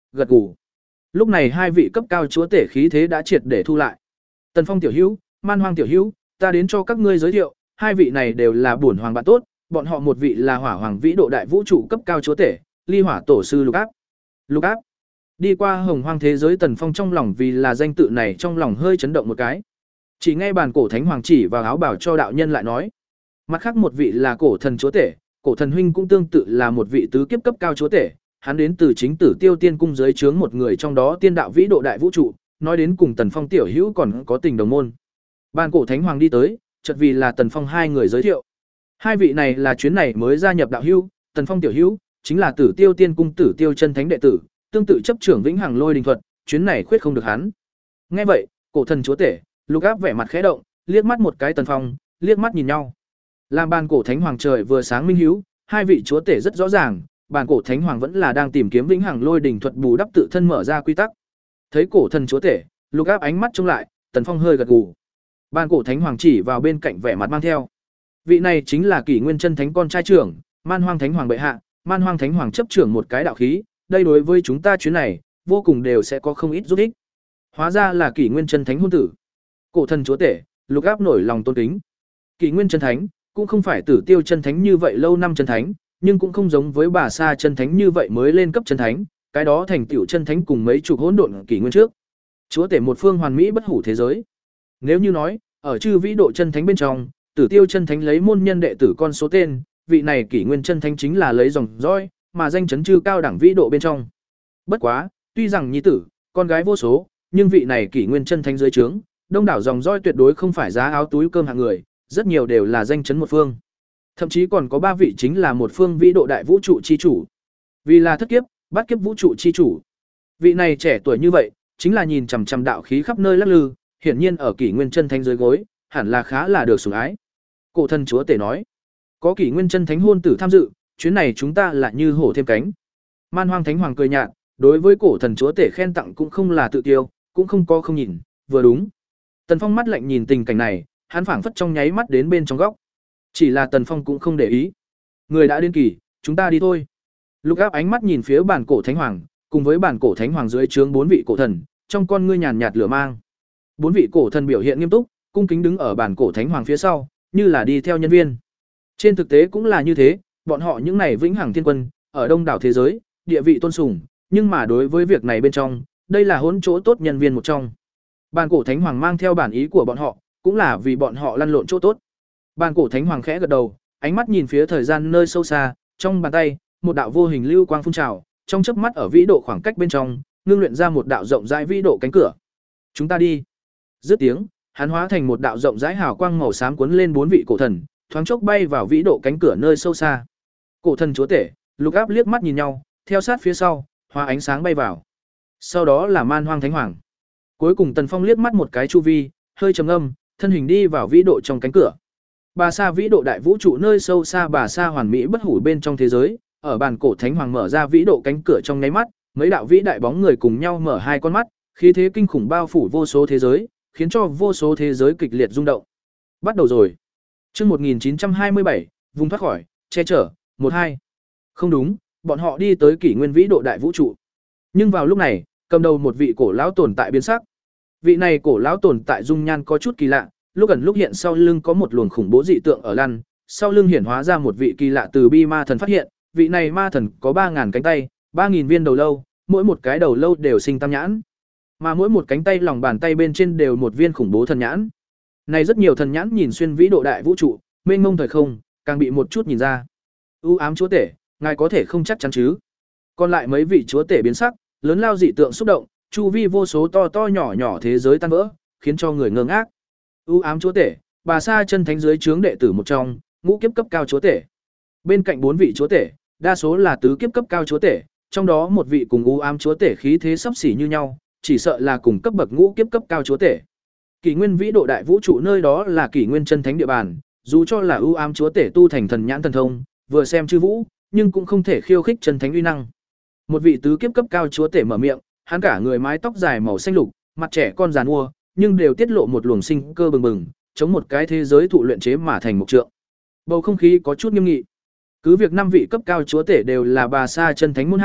gật gù. Lúc này hai vị cấp cao chúa tể khí thế đã triệt để thu lại. Tần Phong tiểu hữu, Man Hoang tiểu hữu, ta đến cho các ngươi giới thiệu, hai vị này đều là bổn hoàng bạn tốt, bọn họ một vị là Hỏa Hoàng vĩ độ đại vũ trụ cấp cao chúa tể, Ly Hỏa tổ sư Lục Áp. Lục Áp. Đi qua Hồng Hoang thế giới, Tần Phong trong lòng vì là danh tự này trong lòng hơi chấn động một cái. Chỉ nghe bàn cổ thánh hoàng chỉ vào áo bảo cho đạo nhân lại nói, mặt khác một vị là cổ thần chúa tể, cổ thần huynh cũng tương tự là một vị tứ kiếp cấp cao chúa tể, hắn đến từ chính Tử Tiêu Tiên cung dưới trướng một người trong đó tiên đạo vĩ độ đại vũ trụ, nói đến cùng Tần Phong tiểu hữu còn có tình đồng môn. Bàn cổ thánh hoàng đi tới, chợt vì là Tần Phong hai người giới thiệu. Hai vị này là chuyến này mới gia nhập đạo hữu, Tần Phong tiểu hữu chính là Tử Tiêu Tiên cung Tử Tiêu chân thánh đệ tử, tương tự chấp trưởng Vĩnh Hằng Lôi Đình thuật, chuyến này khuyết không được hắn. Nghe vậy, cổ thần chúa tể, Lục Áp vẻ mặt khẽ động, liếc mắt một cái Tần Phong, liếc mắt nhìn nhau. Làm bàn cổ thánh hoàng trời vừa sáng minh hiếu, hai vị chúa tể rất rõ ràng, bàn cổ thánh hoàng vẫn là đang tìm kiếm Vĩnh Hằng Lôi Đình thuật bù đắp tự thân mở ra quy tắc. Thấy cổ thần chúa tể, Lục Áp ánh mắt trông lại, Tần Phong hơi gật gù. Bàn cổ thánh hoàng chỉ vào bên cạnh vẻ mặt mang theo. Vị này chính là Kỷ Nguyên Chân Thánh con trai trưởng, Man Hoang Thánh Hoàng bệ hạ, Man Hoang Thánh Hoàng chấp trưởng một cái đạo khí, đây đối với chúng ta chuyến này, vô cùng đều sẽ có không ít giúp ích. Hóa ra là Kỷ Nguyên Chân Thánh hôn tử. Cổ thần chúa tể, Lục Áp nổi lòng tôn kính. Kỷ Nguyên Chân Thánh cũng không phải Tử Tiêu chân thánh như vậy lâu năm chân thánh, nhưng cũng không giống với Bà Sa chân thánh như vậy mới lên cấp chân thánh, cái đó thành tựu chân thánh cùng mấy chục hỗn độn kỷ nguyên trước. Chúa tể một phương hoàn mỹ bất hủ thế giới. Nếu như nói, ở chư vĩ độ chân thánh bên trong, Tử Tiêu chân thánh lấy môn nhân đệ tử con số tên, vị này Kỷ Nguyên chân thánh chính là lấy dòng dõi, mà danh chấn chư cao đẳng vĩ độ bên trong. Bất quá, tuy rằng nhi tử, con gái vô số, nhưng vị này Kỷ Nguyên chân thánh dưới trướng, đông đảo dòng dõi tuyệt đối không phải giá áo túi cơm hạng người, rất nhiều đều là danh chấn một phương. Thậm chí còn có ba vị chính là một phương vĩ độ đại vũ trụ chi chủ. Vì là thất kiếp, bát kiếp vũ trụ chi chủ. Vị này trẻ tuổi như vậy, chính là nhìn chằm chằm đạo khí khắp nơi lắc lư, hiển nhiên ở Kỷ Nguyên chân thánh dưới gối, hẳn là khá là được sủng ái. Cổ thần chúa tể nói, có Kỷ Nguyên chân thánh hôn tử tham dự, chuyến này chúng ta lại như hổ thêm cánh. Man Hoang Thánh Hoàng cười nhạt, đối với cổ thần chúa tể khen tặng cũng không là tự tiêu, cũng không có không nhìn, vừa đúng. Tần Phong mắt lạnh nhìn tình cảnh này, hắn phảng phất trong nháy mắt đến bên trong góc. Chỉ là Tần Phong cũng không để ý. Người đã đến kỳ, chúng ta đi thôi. Lục Áp ánh mắt nhìn phía bản cổ thánh hoàng, cùng với bản cổ thánh hoàng dưới trướng bốn vị cổ thần, trong con ngươi nhàn nhạt lửa mang. Bốn vị cổ thần biểu hiện nghiêm túc, cung kính đứng ở bản cổ thánh hoàng phía sau, như là đi theo nhân viên. Trên thực tế cũng là như thế, bọn họ những này vĩnh hằng thiên quân, ở đông đảo thế giới, địa vị tôn sùng, nhưng mà đối với việc này bên trong, đây là hỗn chỗ tốt nhân viên một trong. Bản cổ thánh hoàng mang theo bản ý của bọn họ, cũng là vì bọn họ lăn lộn chỗ tốt. Bàn cổ thánh hoàng khẽ gật đầu, ánh mắt nhìn phía thời gian nơi sâu xa, trong bàn tay, một đạo vô hình lưu quang phun trào, trong chớp mắt ở vĩ độ khoảng cách bên trong, ngưng luyện ra một đạo rộng rãi vĩ độ cánh cửa. Chúng ta đi. Dứt tiếng, hắn hóa thành một đạo rộng rãi hào quang màu xám cuốn lên bốn vị cổ thần, thoáng chốc bay vào vĩ độ cánh cửa nơi sâu xa. Cổ thần chúa tể, Lục Áp liếc mắt nhìn nhau, theo sát phía sau, hóa ánh sáng bay vào. Sau đó là Man Hoang Thánh Hoàng. Cuối cùng Tần Phong liếc mắt một cái chu vi, hơi trầm ngâm, thân hình đi vào vĩ độ trong cánh cửa. Bà Sa vĩ độ đại vũ trụ nơi sâu xa Bà Sa hoàn mỹ bất hủ bên trong thế giới, ở bàn cổ thánh hoàng mở ra vĩ độ cánh cửa trong nháy mắt, mấy đạo vĩ đại bóng người cùng nhau mở hai con mắt, khí thế kinh khủng bao phủ vô số thế giới, khiến cho vô số thế giới kịch liệt rung động. Bắt đầu rồi. Chương một nghìn chín trăm hai mươi bảy, vùng thoát khỏi, che chở, một hai. Không đúng, bọn họ đi tới kỷ nguyên vĩ độ đại vũ trụ. Nhưng vào lúc này, cầm đầu một vị cổ lão tồn tại biến sắc. Vị này cổ lão tồn tại dung nhan có chút kỳ lạ, lúc gần lúc hiện sau lưng có một luồng khủng bố dị tượng ở lăn, sau lưng hiển hóa ra một vị kỳ lạ từ bi ma thần phát hiện, vị này ma thần có ba ngàn cánh tay, ba nghìn viên đầu lâu, mỗi một cái đầu lâu đều sinh tam nhãn, mà mỗi một cánh tay lòng bàn tay bên trên đều một viên khủng bố thần nhãn. Này rất nhiều thần nhãn nhìn xuyên vĩ độ đại vũ trụ, mênh mông thời không, càng bị một chút nhìn ra. U ám chúa tể, ngài có thể không chắc chắn chứ? Còn lại mấy vị chúa tể biến sắc, lớn lao dị tượng xúc động, chu vi vô số to to nhỏ nhỏ thế giới tan vỡ, khiến cho người ngơ ngác. U ám chúa tể, Bà Sa chân thánh dưới trướng đệ tử một trong, ngũ kiếp cấp cao chúa tể. Bên cạnh bốn vị chúa tể, đa số là tứ kiếp cấp cao chúa tể, trong đó một vị cùng u ám chúa tể khí thế sắp xỉ như nhau, chỉ sợ là cùng cấp bậc ngũ kiếp cấp cao chúa tể. Kỷ nguyên vĩ độ đại vũ trụ nơi đó là kỷ nguyên chân thánh địa bàn, dù cho là u ám chúa tể tu thành thần nhãn thần thông, vừa xem chư vũ, nhưng cũng không thể khiêu khích chân thánh uy năng. Một vị tứ kiếp cấp cao chúa tể mở miệng, hắn cả người mái tóc dài màu xanh lục, mặt trẻ con giàn mua, nhưng đều tiết lộ một luồng sinh cơ bừng bừng, chống một cái thế giới thụ luyện chế mà thành một trượng. Bầu không khí có chút nghiêm nghị. Cứ việc năm vị cấp cao chúa tể đều là Bà Sa chân thánh môn hạ,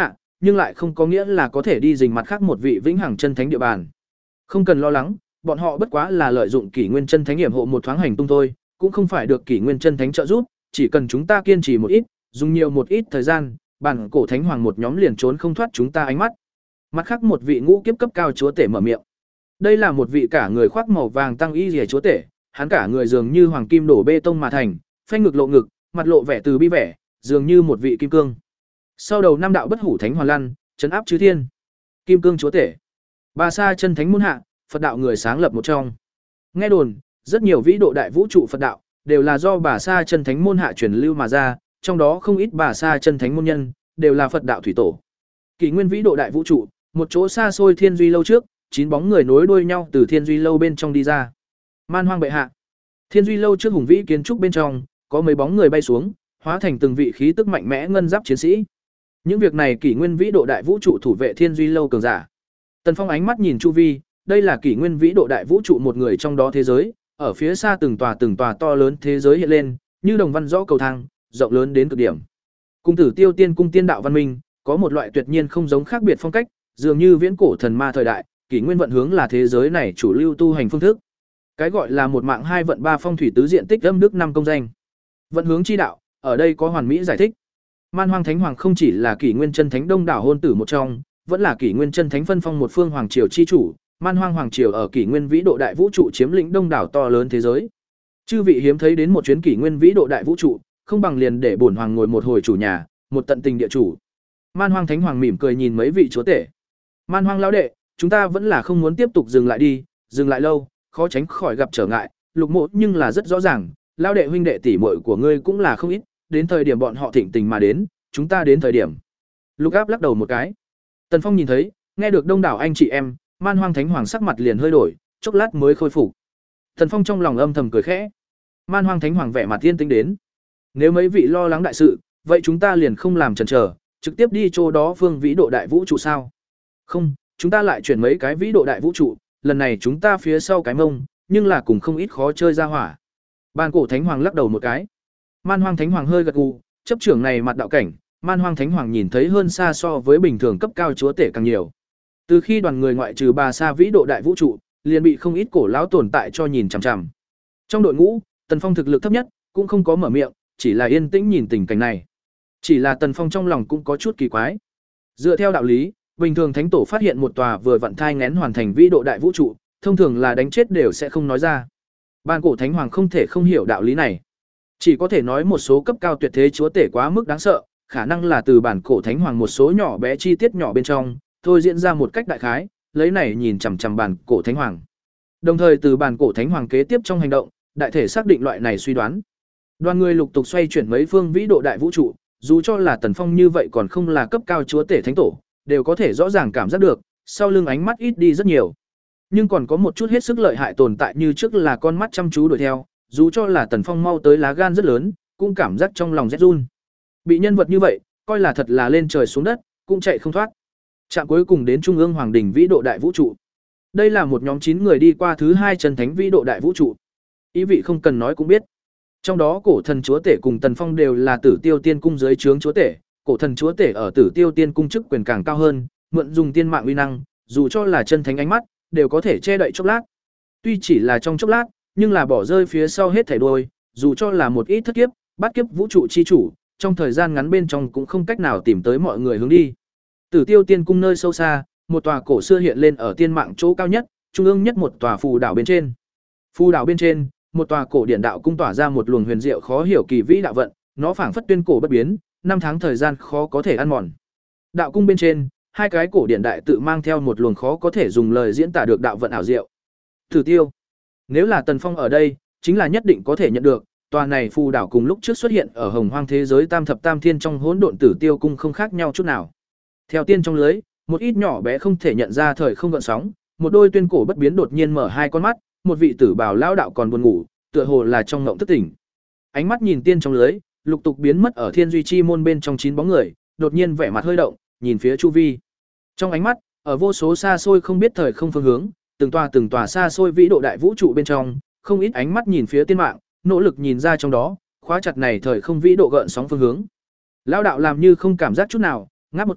nhưng lại không có nghĩa là có thể đi rình mặt khác một vị vĩnh hằng chân thánh địa bàn. Không cần lo lắng, bọn họ bất quá là lợi dụng Kỷ Nguyên chân thánh hiểm hộ một thoáng hành tung thôi, cũng không phải được Kỷ Nguyên chân thánh trợ giúp, chỉ cần chúng ta kiên trì một ít, dùng nhiều một ít thời gian, bản cổ thánh hoàng một nhóm liền trốn không thoát chúng ta ánh mắt. Mặt khác một vị ngũ kiếp cấp cao chúa tể mở miệng. Đây là một vị cả người khoác màu vàng tăng y rìa chúa tể, hắn cả người dường như hoàng kim đổ bê tông mà thành, phanh ngực lộ ngực, mặt lộ vẻ từ bi vẻ, dường như một vị kim cương. Sau đầu năm đạo bất hủ thánh hoàn lăn, trấn áp chư thiên. Kim cương chúa tể. Bà Sa chân thánh môn hạ, Phật đạo người sáng lập một trong. Nghe đồn, rất nhiều vĩ độ đại vũ trụ Phật đạo đều là do Bà Sa chân thánh môn hạ truyền lưu mà ra, trong đó không ít Bà Sa chân thánh môn nhân đều là Phật đạo thủy tổ. Kỷ Nguyên vĩ độ đại vũ trụ, một chỗ xa xôi Thiên Duy lâu trước, chín bóng người nối đuôi nhau từ Thiên Duy lâu bên trong đi ra. Man Hoang bệ hạ. Thiên Duy lâu trước hùng vĩ kiến trúc bên trong, có mấy bóng người bay xuống, hóa thành từng vị khí tức mạnh mẽ ngân giáp chiến sĩ. Những việc này Kỷ Nguyên vĩ độ đại vũ trụ thủ vệ Thiên Duy lâu cường giả. Tần Phong ánh mắt nhìn chu vi, đây là Kỷ Nguyên vĩ độ đại vũ trụ một người trong đó thế giới, ở phía xa từng tòa từng tòa to lớn thế giới hiện lên, như đồng văn rõ cầu thang, rộng lớn đến cực điểm. Cung Tử Tiêu Tiên cung tiên đạo văn minh, có một loại tuyệt nhiên không giống khác biệt phong cách, dường như viễn cổ thần ma thời đại, Kỷ Nguyên vận hướng là thế giới này chủ lưu tu hành phương thức. Cái gọi là một mạng hai vận ba phong thủy tứ diện tích âm đức năm công danh. Vận hướng chi đạo, ở đây có hoàn mỹ giải thích. Man Hoang Thánh Hoàng không chỉ là Kỷ Nguyên chân thánh đông đảo hôn tử một trong, vẫn là Kỷ Nguyên chân thánh phân phong một phương hoàng triều chi chủ, Man Hoang hoàng triều ở Kỷ Nguyên vĩ độ đại vũ trụ chiếm lĩnh đông đảo to lớn thế giới. Chư vị hiếm thấy đến một chuyến Kỷ Nguyên vĩ độ đại vũ trụ, không bằng liền để bổn hoàng ngồi một hồi chủ nhà, một tận tình địa chủ. Man Hoang Thánh Hoàng mỉm cười nhìn mấy vị chúa tể. Man Hoang lão đệ, chúng ta vẫn là không muốn tiếp tục dừng lại đi, dừng lại lâu, khó tránh khỏi gặp trở ngại, Lục Mộ nhưng là rất rõ ràng, lão đệ huynh đệ tỷ muội của ngươi cũng là không ít, đến thời điểm bọn họ thịnh tình mà đến, chúng ta đến thời điểm. Lục Áp lắc đầu một cái. Tần Phong nhìn thấy, nghe được đông đảo anh chị em, Man Hoang Thánh Hoàng sắc mặt liền hơi đổi, chốc lát mới khôi phục. Tần Phong trong lòng âm thầm cười khẽ. Man Hoang Thánh Hoàng vẻ mặt yên tĩnh đến. Nếu mấy vị lo lắng đại sự, vậy chúng ta liền không làm chần chờ, trực tiếp đi chỗ đó phương vĩ độ đại vũ trụ sao? Không, chúng ta lại chuyển mấy cái vĩ độ đại vũ trụ, lần này chúng ta phía sau cái mông, nhưng là cùng không ít khó chơi ra hỏa. Bàn cổ Thánh Hoàng lắc đầu một cái. Man Hoang Thánh Hoàng hơi gật gù, chấp trưởng này mặt đạo cảnh, Man Hoang Thánh Hoàng nhìn thấy hơn xa so với bình thường cấp cao chúa tể càng nhiều. Từ khi đoàn người ngoại trừ Bà Sa vĩ độ đại vũ trụ, liền bị không ít cổ lão tồn tại cho nhìn chằm chằm. Trong đội ngũ, Tần Phong thực lực thấp nhất, cũng không có mở miệng, chỉ là yên tĩnh nhìn tình cảnh này. Chỉ là Tần Phong trong lòng cũng có chút kỳ quái. Dựa theo đạo lý, bình thường thánh tổ phát hiện một tòa vừa vận thai nghén hoàn thành vĩ độ đại vũ trụ, thông thường là đánh chết đều sẽ không nói ra. Ban cổ Thánh Hoàng không thể không hiểu đạo lý này. Chỉ có thể nói một số cấp cao tuyệt thế chúa tể quá mức đáng sợ, khả năng là từ bản cổ Thánh Hoàng một số nhỏ bé chi tiết nhỏ bên trong, thôi diễn ra một cách đại khái, lấy này nhìn chằm chằm bản cổ Thánh Hoàng. Đồng thời từ bản cổ Thánh Hoàng kế tiếp trong hành động, đại thể xác định loại này suy đoán. Đoàn người lục tục xoay chuyển mấy phương vĩ độ đại vũ trụ, dù cho là Tần Phong như vậy còn không là cấp cao chúa tể thánh tổ, đều có thể rõ ràng cảm giác được, sau lưng ánh mắt ít đi rất nhiều. Nhưng còn có một chút hết sức lợi hại tồn tại như trước là con mắt chăm chú đuổi theo, dù cho là Tần Phong mau tới lá gan rất lớn, cũng cảm giác trong lòng rét run. Bị nhân vật như vậy, coi là thật là lên trời xuống đất, cũng chạy không thoát. Trạm cuối cùng đến Trung ương Hoàng đỉnh vĩ độ đại vũ trụ. Đây là một nhóm chín người đi qua thứ hai chân thánh vĩ độ đại vũ trụ. Ý vị không cần nói cũng biết. Trong đó cổ thần chúa tể cùng Tần Phong đều là Tử Tiêu Tiên cung dưới trướng chúa tể, cổ thần chúa tể ở Tử Tiêu Tiên cung chức quyền càng cao hơn, mượn dùng tiên mạng uy năng, dù cho là chân thánh ánh mắt, đều có thể che đậy chốc lát. Tuy chỉ là trong chốc lát, nhưng là bỏ rơi phía sau hết thảy đuôi, dù cho là một ít thất kiếp, bát kiếp vũ trụ chi chủ, trong thời gian ngắn bên trong cũng không cách nào tìm tới mọi người hướng đi. Tử Tiêu Tiên cung nơi sâu xa, một tòa cổ xưa hiện lên ở tiên mạng chỗ cao nhất, trung ương nhất một tòa phù đảo bên trên. Phù đảo bên trên, một tòa cổ điển đạo cung tỏa ra một luồng huyền diệu khó hiểu kỳ vĩ đạo vận, nó phảng phất tuyên cổ bất biến, năm tháng thời gian khó có thể ăn mòn. Đạo cung bên trên, hai cái cổ điển đại tự mang theo một luồng khó có thể dùng lời diễn tả được đạo vận ảo diệu. Tử Tiêu. Nếu là Tần Phong ở đây, chính là nhất định có thể nhận được, tòa này phù đảo cùng lúc trước xuất hiện ở Hồng Hoang thế giới Tam thập tam thiên trong hỗn độn Tử Tiêu cung không khác nhau chút nào. Theo tiên trong lưới, một ít nhỏ bé không thể nhận ra thời không gợn sóng, một đôi tuyên cổ bất biến đột nhiên mở hai con mắt, một vị tử bào lão đạo còn buồn ngủ, tựa hồ là trong ngộng thức tỉnh. Ánh mắt nhìn tiên trong lưới, lục tục biến mất ở Thiên Duy chi môn bên trong chín bóng người, đột nhiên vẻ mặt hơi động, nhìn phía chu vi. Trong ánh mắt, ở vô số xa xôi không biết thời không phương hướng, từng tòa từng tòa xa xôi vĩ độ đại vũ trụ bên trong, không ít ánh mắt nhìn phía tiên mạng, nỗ lực nhìn ra trong đó, khóa chặt này thời không vĩ độ gợn sóng phương hướng. Lão đạo làm như không cảm giác chút nào, ngáp một cái,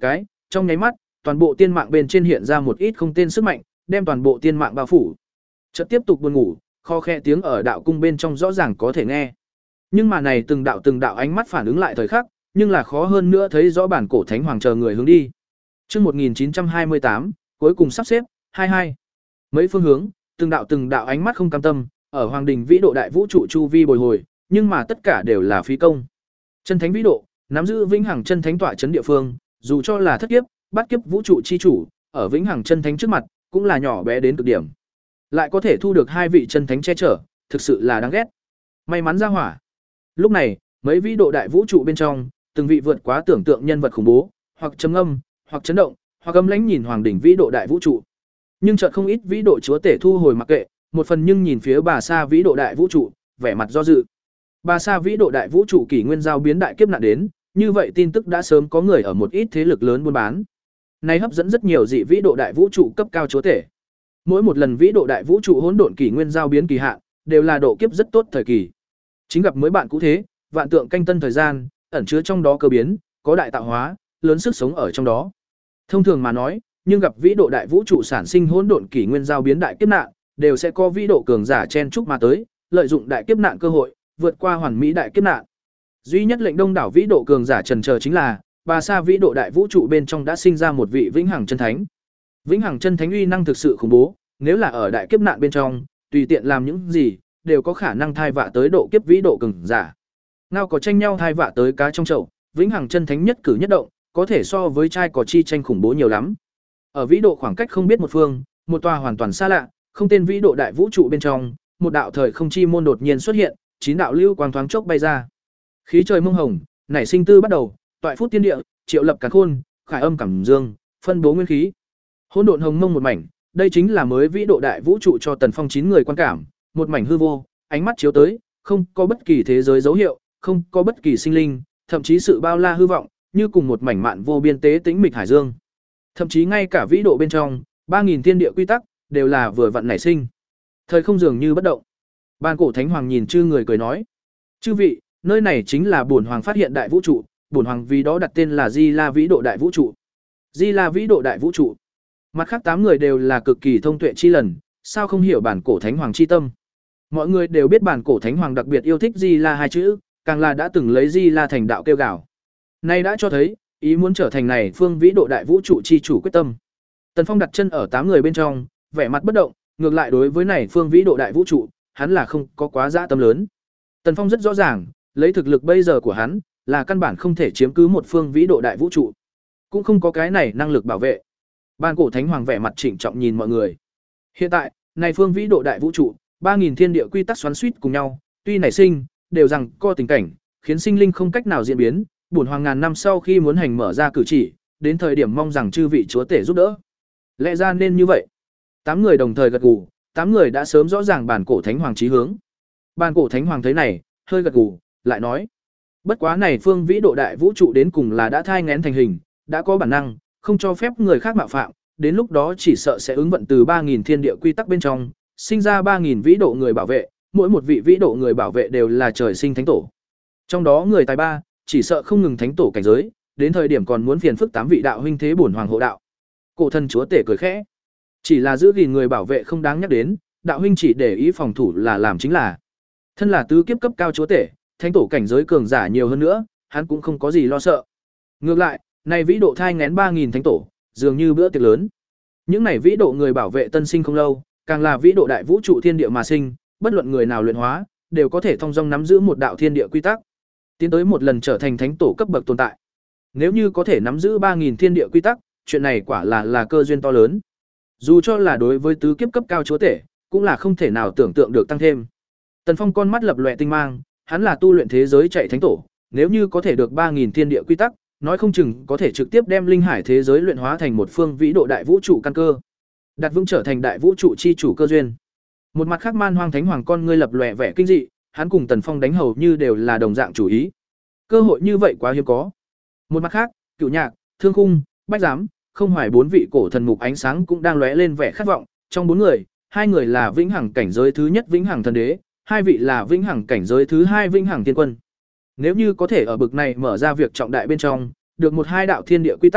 trong nháy mắt, toàn bộ tiên mạng bên trên hiện ra một ít không tên sức mạnh, đem toàn bộ tiên mạng bao phủ. Chợt tiếp tục buồn ngủ, kho khe tiếng ở đạo cung bên trong rõ ràng có thể nghe. Nhưng mà này từng đạo từng đạo ánh mắt phản ứng lại thời khắc, nhưng là khó hơn nữa thấy rõ bản cổ thánh hoàng chờ người hướng đi. Chương một nghìn chín trăm hai mươi tám, cuối cùng sắp xếp, hai mươi hai. Mấy phương hướng, từng đạo từng đạo ánh mắt không cam tâm, ở hoàng đình vĩ độ đại vũ trụ chu vi bồi hồi, nhưng mà tất cả đều là phí công. Chân thánh vĩ độ, nắm giữ vĩnh hằng chân thánh tọa trấn địa phương, dù cho là thất kiếp, bát kiếp vũ trụ chi chủ, ở vĩnh hằng chân thánh trước mặt, cũng là nhỏ bé đến cực điểm. Lại có thể thu được hai vị chân thánh che chở, thực sự là đáng ghét. May mắn ra hỏa. Lúc này, mấy vĩ độ đại vũ trụ bên trong, từng vị vượt quá tưởng tượng nhân vật khủng bố, hoặc trầm âm, hoặc chấn động, hoặc âm lãnh nhìn hoàng đỉnh vĩ độ đại vũ trụ. Nhưng chợt không ít vĩ độ chúa tể thu hồi mặc kệ, một phần nhưng nhìn phía bà sa vĩ độ đại vũ trụ, vẻ mặt do dự. Bà sa vĩ độ đại vũ trụ kỷ nguyên giao biến đại kiếp nạn đến, như vậy tin tức đã sớm có người ở một ít thế lực lớn buôn bán. Này hấp dẫn rất nhiều dị vĩ độ đại vũ trụ cấp cao chúa tể. Mỗi một lần vĩ độ đại vũ trụ hỗn độn kỷ nguyên giao biến kỳ hạn, đều là độ kiếp rất tốt thời kỳ. Chính gặp mới bạn cũ thế, vạn tượng canh tân thời gian, ẩn chứa trong đó cơ biến, có đại tạo hóa, lớn sức sống ở trong đó. Thông thường mà nói, nhưng gặp vĩ độ đại vũ trụ sản sinh hỗn độn kỷ nguyên giao biến đại kiếp nạn, đều sẽ có vĩ độ cường giả chen chúc mà tới, lợi dụng đại kiếp nạn cơ hội, vượt qua hoàn mỹ đại kiếp nạn. Duy nhất lệnh đông đảo vĩ độ cường giả trần chờ chính là, bà sa vĩ độ đại vũ trụ bên trong đã sinh ra một vị vĩnh hằng chân thánh. Vĩnh hằng chân thánh uy năng thực sự khủng bố, nếu là ở đại kiếp nạn bên trong, tùy tiện làm những gì, đều có khả năng thai vạ tới độ kiếp vĩ độ cường giả. Ngao có tranh nhau thai vạ tới cá trong chậu, vĩnh hằng chân thánh nhất cử nhất động, có thể so với trai có chi tranh khủng bố nhiều lắm. Ở vĩ độ khoảng cách không biết một phương, một tòa hoàn toàn xa lạ, không tên vĩ độ đại vũ trụ bên trong, một đạo thời không chi môn đột nhiên xuất hiện, chín đạo lưu quang thoáng chốc bay ra. Khí trời mông hồng, nảy sinh tư bắt đầu, toại phút tiên địa, triệu lập càn khôn, khải âm cảm dương, phân bố nguyên khí. Hỗn độn hồng mông một mảnh, đây chính là mới vĩ độ đại vũ trụ cho Tần Phong chín người quan cảm, một mảnh hư vô, ánh mắt chiếu tới, không có bất kỳ thế giới dấu hiệu, không có bất kỳ sinh linh, thậm chí sự bao la hư vọng, như cùng một mảnh mạn vô biên tế tĩnh mịch hải dương. Thậm chí ngay cả vĩ độ bên trong, ba nghìn thiên địa quy tắc đều là vừa vặn nảy sinh. Thời không dường như bất động. Bàn cổ thánh hoàng nhìn chư người cười nói: "Chư vị, nơi này chính là bổn hoàng phát hiện đại vũ trụ, bổn hoàng vì đó đặt tên là Di La vĩ độ đại vũ trụ." Di La vĩ độ đại vũ trụ. Mặt khác tám người đều là cực kỳ thông tuệ chi lần, sao không hiểu bản cổ thánh hoàng chi tâm. Mọi người đều biết bản cổ thánh hoàng đặc biệt yêu thích Di La hai chữ, càng là đã từng lấy Di La thành đạo kêu gào. Nay đã cho thấy, ý muốn trở thành này phương vĩ độ đại vũ trụ chi chủ quyết tâm. Tần Phong đặt chân ở tám người bên trong, vẻ mặt bất động, ngược lại đối với này phương vĩ độ đại vũ trụ, hắn là không có quá dã tâm lớn. Tần Phong rất rõ ràng, lấy thực lực bây giờ của hắn, là căn bản không thể chiếm cứ một phương vĩ độ đại vũ trụ, cũng không có cái này năng lực bảo vệ. Ban cổ thánh hoàng vẻ mặt trịnh trọng nhìn mọi người. Hiện tại, này phương vĩ độ đại vũ trụ, ba nghìn thiên địa quy tắc xoắn xuýt cùng nhau, tuy nảy sinh, đều rằng co tình cảnh, khiến sinh linh không cách nào diễn biến, bổn hoàng ngàn năm sau khi muốn hành mở ra cử chỉ, đến thời điểm mong rằng chư vị chúa tể giúp đỡ. Lẽ ra nên như vậy. Tám người đồng thời gật gù, tám người đã sớm rõ ràng bản cổ thánh hoàng chí hướng. Bản cổ thánh hoàng thấy này, hơi gật gù, lại nói: "Bất quá này phương vĩ độ đại vũ trụ đến cùng là đã thai nghén thành hình, đã có bản năng, không cho phép người khác mạo phạm, đến lúc đó chỉ sợ sẽ ứng vận từ ba nghìn thiên địa quy tắc bên trong, sinh ra ba nghìn vĩ độ người bảo vệ, mỗi một vị vĩ độ người bảo vệ đều là trời sinh thánh tổ. Trong đó người tài ba, chỉ sợ không ngừng thánh tổ cảnh giới, đến thời điểm còn muốn phiền phức tám vị đạo huynh thế bổn hoàng hộ đạo." Cổ thần chúa tể cười khẽ: "Chỉ là giữ gìn người bảo vệ không đáng nhắc đến, đạo huynh chỉ để ý phòng thủ là làm chính là. Thân là tứ kiếp cấp cao chúa tể, thánh tổ cảnh giới cường giả nhiều hơn nữa, hắn cũng không có gì lo sợ. Ngược lại, này vĩ độ thai nghén ba nghìn thánh tổ, dường như bữa tiệc lớn. Những này vĩ độ người bảo vệ tân sinh không lâu, càng là vĩ độ đại vũ trụ thiên địa mà sinh, bất luận người nào luyện hóa, đều có thể thông dong nắm giữ một đạo thiên địa quy tắc, tiến tới một lần trở thành thánh tổ cấp bậc tồn tại. Nếu như có thể nắm giữ ba nghìn thiên địa quy tắc, chuyện này quả là là cơ duyên to lớn. Dù cho là đối với tứ kiếp cấp cao chúa tể, cũng là không thể nào tưởng tượng được tăng thêm." Tần Phong con mắt lập lòe tinh mang, hắn là tu luyện thế giới chạy thánh tổ, nếu như có thể được ba nghìn thiên địa quy tắc, nói không chừng có thể trực tiếp đem linh hải thế giới luyện hóa thành một phương vĩ độ đại vũ trụ căn cơ, đặt vững trở thành đại vũ trụ chi chủ cơ duyên. Một mặt khác Man Hoang Thánh Hoàng con ngươi lập lòe vẻ kinh dị, hắn cùng Tần Phong đánh hầu như đều là đồng dạng chủ ý. Cơ hội như vậy quá hiếm có. Một mặt khác, Cửu Nhạc, Thương Khung, Bách Giám, Không Hoài bốn vị cổ thần mục ánh sáng cũng đang lóe lên vẻ khát vọng, trong bốn người, hai người là vĩnh hằng cảnh giới thứ nhất vĩnh hằng thần đế, hai vị là vĩnh hằng cảnh giới thứ hai vĩnh hằng thiên quân. Nếu như có thể ở bực này mở ra việc trọng đại bên trong, được một hai đạo thiên địa quy tắc,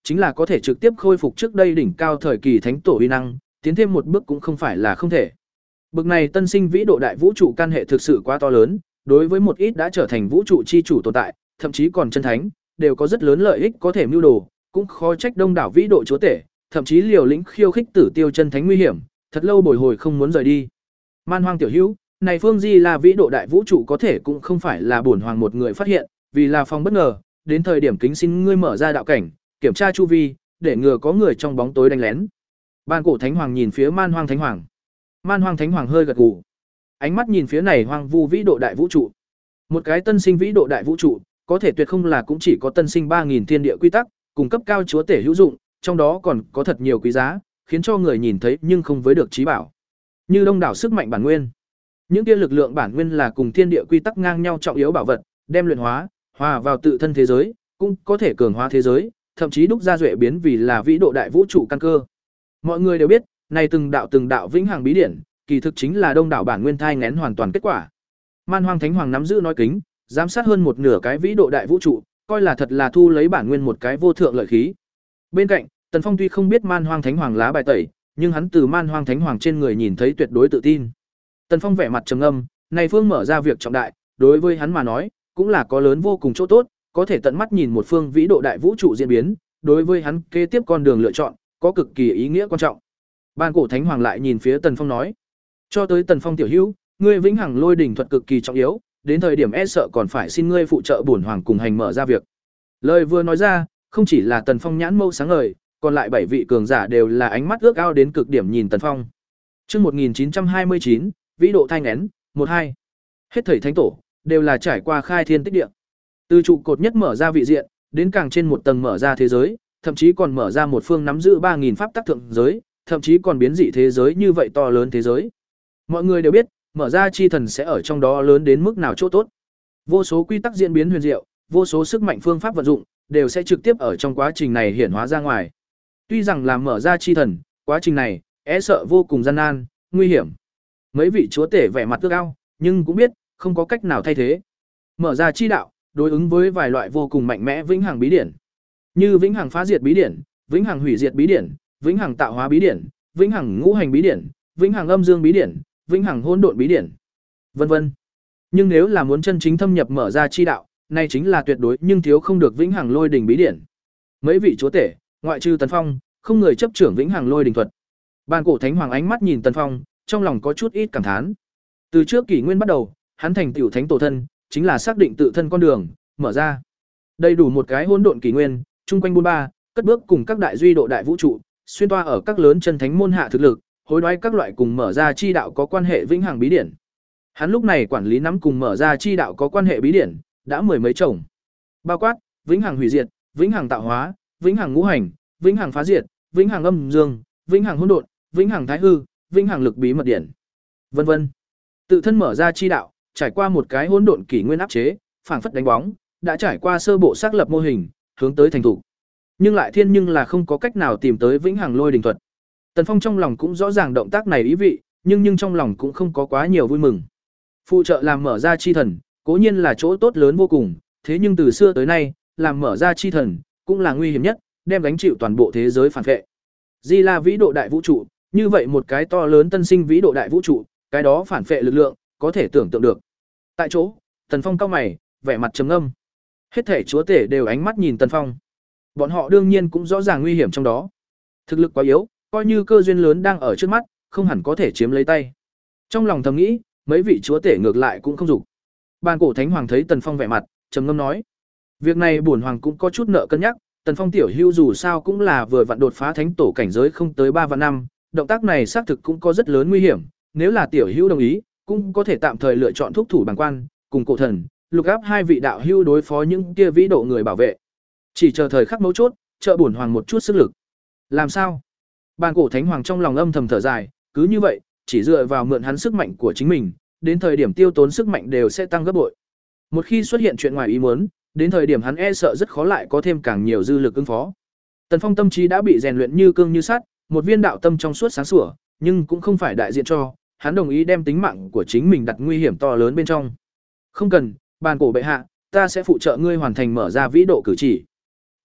chính là có thể trực tiếp khôi phục trước đây đỉnh cao thời kỳ thánh tổ uy năng, tiến thêm một bước cũng không phải là không thể. Bực này tân sinh vĩ độ đại vũ trụ can hệ thực sự quá to lớn, đối với một ít đã trở thành vũ trụ chi chủ tồn tại, thậm chí còn chân thánh, đều có rất lớn lợi ích có thể mưu đồ, cũng khó trách đông đảo vĩ độ chúa tể, thậm chí liều lĩnh khiêu khích tử tiêu chân thánh nguy hiểm, thật lâu bồi hồi không muốn rời đi. Man Hoang tiểu hữu, này Phương Di là vĩ độ đại vũ trụ có thể cũng không phải là bổn hoàng một người phát hiện, vì là phòng bất ngờ, đến thời điểm kính xin ngươi mở ra đạo cảnh, kiểm tra chu vi, để ngừa có người trong bóng tối đánh lén. Ban cổ thánh hoàng nhìn phía Man Hoang thánh hoàng. Man Hoang thánh hoàng hơi gật gù, ánh mắt nhìn phía này hoang vu vĩ độ đại vũ trụ. Một cái tân sinh vĩ độ đại vũ trụ, có thể tuyệt không là cũng chỉ có tân sinh ba nghìn thiên địa quy tắc, cung cấp cao chúa tể hữu dụng, trong đó còn có thật nhiều quý giá, khiến cho người nhìn thấy nhưng không với được trí bảo. Như đông đảo sức mạnh bản nguyên. Những kia lực lượng bản nguyên là cùng thiên địa quy tắc ngang nhau trọng yếu bảo vật, đem luyện hóa, hòa vào tự thân thế giới, cũng có thể cường hóa thế giới, thậm chí đúc ra duệ biến vì là vĩ độ đại vũ trụ căn cơ. Mọi người đều biết, này từng đạo từng đạo vĩnh hằng bí điển, kỳ thực chính là đông đảo bản nguyên thai nghén hoàn toàn kết quả. Man Hoang thánh hoàng nắm giữ nói kính, giám sát hơn một nửa cái vĩ độ đại vũ trụ, coi là thật là thu lấy bản nguyên một cái vô thượng lợi khí. Bên cạnh, Tần Phong tuy không biết Man Hoang thánh hoàng lá bài tẩy, nhưng hắn từ Man Hoang thánh hoàng trên người nhìn thấy tuyệt đối tự tin. Tần Phong vẻ mặt trầm ngâm, này phương mở ra việc trọng đại, đối với hắn mà nói, cũng là có lớn vô cùng chỗ tốt, có thể tận mắt nhìn một phương vĩ độ đại vũ trụ diễn biến, đối với hắn kế tiếp con đường lựa chọn, có cực kỳ ý nghĩa quan trọng. Ban cổ thánh hoàng lại nhìn phía Tần Phong nói: "Cho tới Tần Phong tiểu hữu, ngươi vĩnh hằng lôi đỉnh thuật cực kỳ trọng yếu, đến thời điểm e sợ còn phải xin ngươi phụ trợ bổn hoàng cùng hành mở ra việc." Lời vừa nói ra, không chỉ là Tần Phong nhãn mâu sáng ngời, còn lại bảy vị cường giả đều là ánh mắt ước ao đến cực điểm nhìn Tần Phong. Chương một nghìn chín trăm hai mươi chín, vĩ độ thanh nén, một hai. Hết thảy thánh tổ đều là trải qua khai thiên tích địa. Từ trụ cột nhất mở ra vị diện, đến càng trên một tầng mở ra thế giới, thậm chí còn mở ra một phương nắm giữ ba nghìn pháp tắc thượng giới, thậm chí còn biến dị thế giới như vậy to lớn thế giới. Mọi người đều biết, mở ra chi thần sẽ ở trong đó lớn đến mức nào chỗ tốt. Vô số quy tắc diễn biến huyền diệu, vô số sức mạnh phương pháp vận dụng, đều sẽ trực tiếp ở trong quá trình này hiển hóa ra ngoài. Tuy rằng là mở ra chi thần, quá trình này e sợ vô cùng gian nan, nguy hiểm. Mấy vị chúa tể vẻ mặt ước ao, nhưng cũng biết không có cách nào thay thế. Mở ra chi đạo, đối ứng với vài loại vô cùng mạnh mẽ vĩnh hằng bí điển, như vĩnh hằng phá diệt bí điển, vĩnh hằng hủy diệt bí điển, vĩnh hằng tạo hóa bí điển, vĩnh hằng ngũ hành bí điển, vĩnh hằng âm dương bí điển, vĩnh hằng hỗn độn bí điển, vân vân. Nhưng nếu là muốn chân chính thâm nhập mở ra chi đạo, này chính là tuyệt đối nhưng thiếu không được vĩnh hằng lôi đỉnh bí điển. Mấy vị chúa tể, ngoại trừ Tần Phong, không người chấp trưởng vĩnh hằng lôi đỉnh thuật. Ban cổ thánh hoàng ánh mắt nhìn Tần Phong, trong lòng có chút ít cảm thán. Từ trước kỷ nguyên bắt đầu, hắn thành tiểu thánh tổ thân, chính là xác định tự thân con đường, mở ra. Đầy đủ một cái hỗn độn kỷ nguyên, chung quanh bốn ba, cất bước cùng các đại duy độ đại vũ trụ, xuyên toa ở các lớn chân thánh môn hạ thực lực, hối đoái các loại cùng mở ra chi đạo có quan hệ vĩnh hằng bí điển. Hắn lúc này quản lý nắm cùng mở ra chi đạo có quan hệ bí điển, đã mười mấy chồng. Bao quát, vĩnh hằng hủy diệt, vĩnh hằng tạo hóa, vĩnh hằng ngũ hành, vĩnh hằng phá diệt, vĩnh hằng âm dương, vĩnh hằng hỗn độn, vĩnh hằng thái hư, vĩnh hằng lực bí mật điển, vân vân. Tự thân mở ra chi đạo, trải qua một cái hỗn độn kỷ nguyên áp chế, phảng phất đánh bóng, đã trải qua sơ bộ xác lập mô hình, hướng tới thành thủ. Nhưng lại thiên nhưng là không có cách nào tìm tới vĩnh hằng lôi đình thuật. Tần Phong trong lòng cũng rõ ràng động tác này ý vị, nhưng nhưng trong lòng cũng không có quá nhiều vui mừng. Phụ trợ làm mở ra chi thần, cố nhiên là chỗ tốt lớn vô cùng, thế nhưng từ xưa tới nay, làm mở ra chi thần cũng là nguy hiểm nhất, đem gánh chịu toàn bộ thế giới phản vệ. Di La vĩ độ đại vũ trụ, như vậy một cái to lớn tân sinh vĩ độ đại vũ trụ, cái đó phản vệ lực lượng, có thể tưởng tượng được. Tại chỗ, Tần Phong cau mày, vẻ mặt trầm ngâm. Hết thể chúa tể đều ánh mắt nhìn Tần Phong. Bọn họ đương nhiên cũng rõ ràng nguy hiểm trong đó. Thực lực quá yếu, coi như cơ duyên lớn đang ở trước mắt, không hẳn có thể chiếm lấy tay. Trong lòng thầm nghĩ, mấy vị chúa tể ngược lại cũng không dục. Ban cổ thánh hoàng thấy Tần Phong vẻ mặt, trầm ngâm nói: "Việc này bổn hoàng cũng có chút nợ cân nhắc, Tần Phong tiểu hữu dù sao cũng là vừa vặn đột phá thánh tổ cảnh giới không tới ba vạn năm, động tác này xác thực cũng có rất lớn nguy hiểm, nếu là tiểu hữu đồng ý, cũng có thể tạm thời lựa chọn thúc thủ bằng quan, cùng cổ thần, lục áp hai vị đạo hữu đối phó những kia vĩ độ người bảo vệ. Chỉ chờ thời khắc mấu chốt, trợ bổn hoàng một chút sức lực." Làm sao? Ban cổ thánh hoàng trong lòng âm thầm thở dài, cứ như vậy, chỉ dựa vào mượn hắn sức mạnh của chính mình, đến thời điểm tiêu tốn sức mạnh đều sẽ tăng gấp bội. Một khi xuất hiện chuyện ngoài ý muốn, đến thời điểm hắn e sợ rất khó lại có thêm càng nhiều dư lực ứng phó. Tần Phong tâm trí đã bị rèn luyện như cương như sắt, một viên đạo tâm trong suốt sáng sủa, nhưng cũng không phải đại diện cho hắn đồng ý đem tính mạng của chính mình đặt nguy hiểm to lớn bên trong. "Không cần, bàn cổ bệ hạ, ta sẽ phụ trợ ngươi hoàn thành mở ra vĩ độ cử chỉ."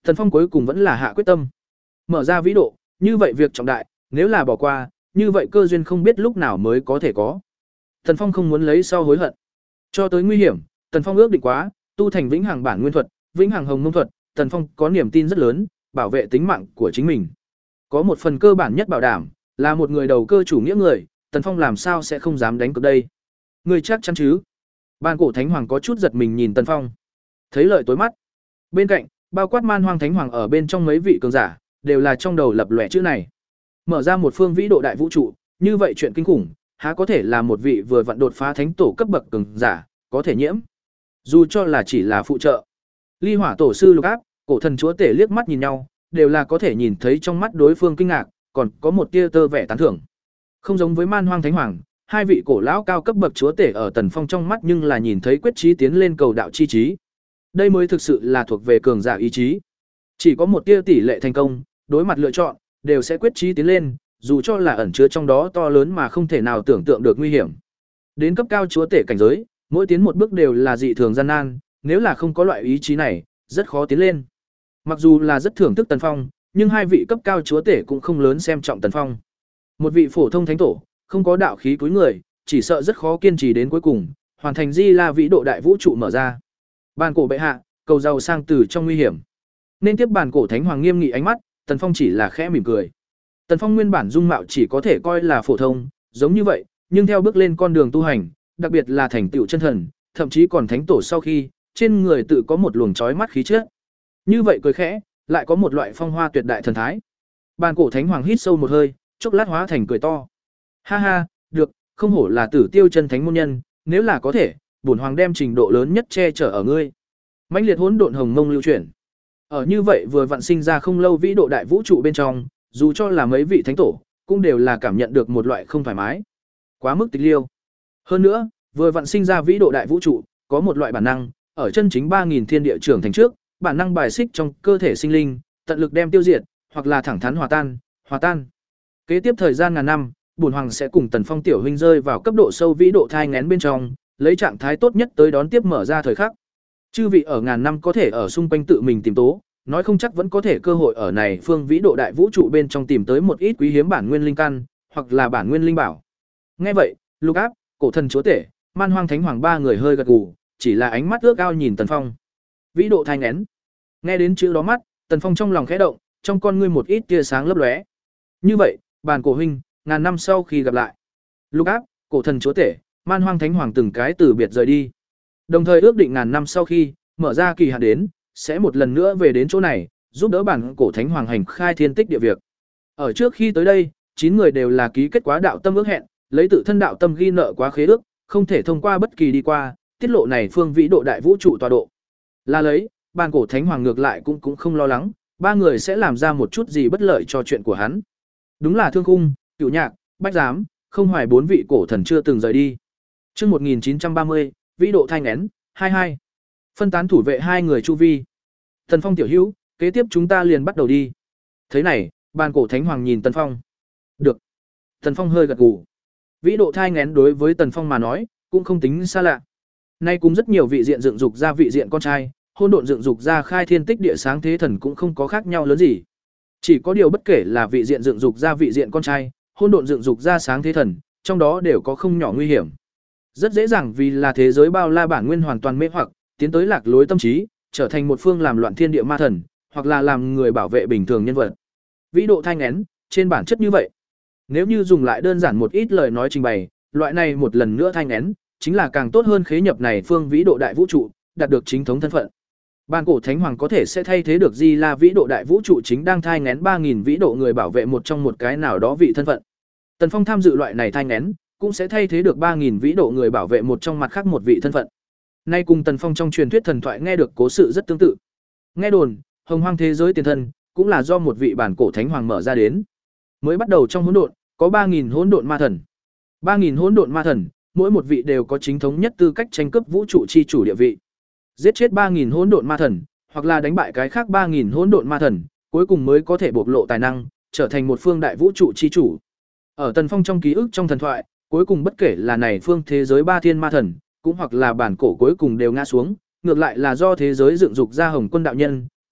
Tần Phong cuối cùng vẫn là hạ quyết tâm. Mở ra vĩ độ, như vậy việc trọng đại, nếu là bỏ qua, như vậy cơ duyên không biết lúc nào mới có thể có. Tần Phong không muốn lấy sau hối hận. Cho tới nguy hiểm, Tần Phong ước định quá, tu thành vĩnh hằng bản nguyên thuật, vĩnh hằng hồng mông thuật, Tần Phong có niềm tin rất lớn, bảo vệ tính mạng của chính mình. Có một phần cơ bản nhất bảo đảm, là một người đầu cơ chủ nghĩa người, Tần Phong làm sao sẽ không dám đánh cược đây. Người chắc chắn chứ? Bàn cổ thánh hoàng có chút giật mình nhìn Tần Phong. Thấy lợi tối mắt. Bên cạnh, bao quát man hoang thánh hoàng ở bên trong mấy vị cường giả, đều là trong đầu lập lòe chữ này. Mở ra một phương vĩ độ đại vũ trụ, như vậy chuyện kinh khủng, há có thể là một vị vừa vặn đột phá thánh tổ cấp bậc cường giả, có thể nhiễm. Dù cho là chỉ là phụ trợ. Ly Hỏa tổ sư Lục Áp, cổ thần chúa tể liếc mắt nhìn nhau, đều là có thể nhìn thấy trong mắt đối phương kinh ngạc, còn có một tia tơ vẻ tán thưởng. Không giống với man hoang thánh hoàng, hai vị cổ lão cao cấp bậc chúa tể ở Tần Phong trong mắt nhưng là nhìn thấy quyết chí tiến lên cầu đạo chi trí. Đây mới thực sự là thuộc về cường giả ý chí. Chỉ có một tia tỷ lệ thành công, đối mặt lựa chọn, đều sẽ quyết chí tiến lên, dù cho là ẩn chứa trong đó to lớn mà không thể nào tưởng tượng được nguy hiểm. Đến cấp cao chúa tể cảnh giới, mỗi tiến một bước đều là dị thường gian nan, nếu là không có loại ý chí này, rất khó tiến lên. Mặc dù là rất thưởng thức Tần Phong, nhưng hai vị cấp cao chúa tể cũng không lớn xem trọng Tần Phong. Một vị phổ thông thánh tổ, không có đạo khí cuối người, chỉ sợ rất khó kiên trì đến cuối cùng, hoàn thành Di La vĩ độ đại vũ trụ mở ra. Bàn cổ bệ hạ, cầu giàu sang từ trong nguy hiểm. Nên tiếp bàn cổ thánh hoàng nghiêm nghị ánh mắt, Tần Phong chỉ là khẽ mỉm cười. Tần Phong nguyên bản dung mạo chỉ có thể coi là phổ thông, giống như vậy, nhưng theo bước lên con đường tu hành, đặc biệt là thành tựu chân thần, thậm chí còn thánh tổ sau khi, trên người tự có một luồng chói mắt khí chất. Như vậy cười khẽ, lại có một loại phong hoa tuyệt đại thần thái. Bàn cổ thánh hoàng hít sâu một hơi, chốc lát hóa thành cười to. Ha ha, được, không hổ là Tử Tiêu chân thánh môn nhân, nếu là có thể, bổn hoàng đem trình độ lớn nhất che chở ở ngươi. Mãnh liệt hỗn độn hồng mông lưu chuyển. Ở như vậy vừa vặn sinh ra không lâu vĩ độ đại vũ trụ bên trong, dù cho là mấy vị thánh tổ, cũng đều là cảm nhận được một loại không thoải mái. Quá mức tịch liêu. Hơn nữa, vừa vặn sinh ra vĩ độ đại vũ trụ, có một loại bản năng, ở chân chính ba nghìn thiên địa trưởng thành trước, bản năng bài xích trong cơ thể sinh linh, tận lực đem tiêu diệt, hoặc là thẳng thắn hòa tan, hòa tan. Kế tiếp thời gian ngàn năm, bổn hoàng sẽ cùng Tần Phong tiểu huynh rơi vào cấp độ sâu vĩ độ thai nghén bên trong, lấy trạng thái tốt nhất tới đón tiếp mở ra thời khắc. Chư vị ở ngàn năm có thể ở xung quanh tự mình tìm tố, nói không chắc vẫn có thể cơ hội ở này phương vĩ độ đại vũ trụ bên trong tìm tới một ít quý hiếm bản nguyên linh căn, hoặc là bản nguyên linh bảo. Nghe vậy, Lục Áp, cổ thần chúa tể, man hoang thánh hoàng ba người hơi gật gù, chỉ là ánh mắt ước ao nhìn Tần Phong. Vĩ độ thai nghén. Nghe đến chữ đó mắt, Tần Phong trong lòng khẽ động, trong con ngươi một ít tia sáng lấp lóe. Như vậy, bàn cổ huynh, ngàn năm sau khi gặp lại. Lục Áp, cổ thần chúa tể, man hoang thánh hoàng từng cái từ biệt rời đi. Đồng thời ước định ngàn năm sau khi mở ra kỳ hạn đến, sẽ một lần nữa về đến chỗ này, giúp đỡ bản cổ thánh hoàng hành khai thiên tích địa việc. Ở trước khi tới đây, chín người đều là ký kết quá đạo tâm ước hẹn, lấy tự thân đạo tâm ghi nợ quá khế ước, không thể thông qua bất kỳ đi qua, tiết lộ này phương vĩ độ đại vũ trụ tọa độ. Là lấy, bản cổ thánh hoàng ngược lại cũng cũng không lo lắng, ba người sẽ làm ra một chút gì bất lợi cho chuyện của hắn. Đúng là Thương Khung, Cửu Nhạc, Bách Giám, Không Hoài bốn vị cổ thần chưa từng rời đi. Chương một nghìn chín trăm ba mươi, vĩ độ thai nghén, hai mươi hai. Phân tán thủ vệ hai người chu vi. Tần Phong tiểu hữu, kế tiếp chúng ta liền bắt đầu đi. Thế này, bàn cổ thánh hoàng nhìn Tần Phong. Được. Tần Phong hơi gật gù. Vĩ độ thai nghén đối với Tần Phong mà nói, cũng không tính xa lạ. Nay cũng rất nhiều vị diện dựng dục ra vị diện con trai, hôn độn dựng dục ra khai thiên tích địa sáng thế thần cũng không có khác nhau lớn gì. Chỉ có điều bất kể là vị diện dựng dục ra vị diện con trai, hôn độn dựng dục ra sáng thế thần, trong đó đều có không nhỏ nguy hiểm. Rất dễ dàng vì là thế giới bao la bản nguyên hoàn toàn mê hoặc, tiến tới lạc lối tâm trí, trở thành một phương làm loạn thiên địa ma thần, hoặc là làm người bảo vệ bình thường nhân vật. Vĩ độ thai nghén, trên bản chất như vậy. Nếu như dùng lại đơn giản một ít lời nói trình bày, loại này một lần nữa thai nghén, chính là càng tốt hơn khế nhập này phương vĩ độ đại vũ trụ, đạt được chính thống thân phận. Bàn cổ thánh hoàng có thể sẽ thay thế được Di La vĩ độ đại vũ trụ chính đang thai nghén ba nghìn vĩ độ người bảo vệ một trong một cái nào đó vị thân phận. Tần Phong tham dự loại này thai nghén, cũng sẽ thay thế được ba nghìn vĩ độ người bảo vệ một trong mặt khác một vị thân phận. Nay cùng Tần Phong trong truyền thuyết thần thoại nghe được cố sự rất tương tự. Nghe đồn, hồng hoang thế giới tiền thân cũng là do một vị bản cổ thánh hoàng mở ra đến. Mới bắt đầu trong hỗn độn, có ba nghìn hỗn độn ma thần. ba nghìn hỗn độn ma thần, mỗi một vị đều có chính thống nhất tư cách tranh cướp vũ trụ chi chủ địa vị. Giết chết ba nghìn hỗn độn ma thần, hoặc là đánh bại cái khác ba nghìn hỗn độn ma thần, cuối cùng mới có thể bộc lộ tài năng, trở thành một phương đại vũ trụ chi chủ. Ở Tần Phong trong ký ức trong thần thoại, cuối cùng bất kể là này phương thế giới ba thiên ma thần, cũng hoặc là bản cổ cuối cùng đều ngã xuống, ngược lại là do thế giới dựng dục ra Hồng Quân đạo nhân,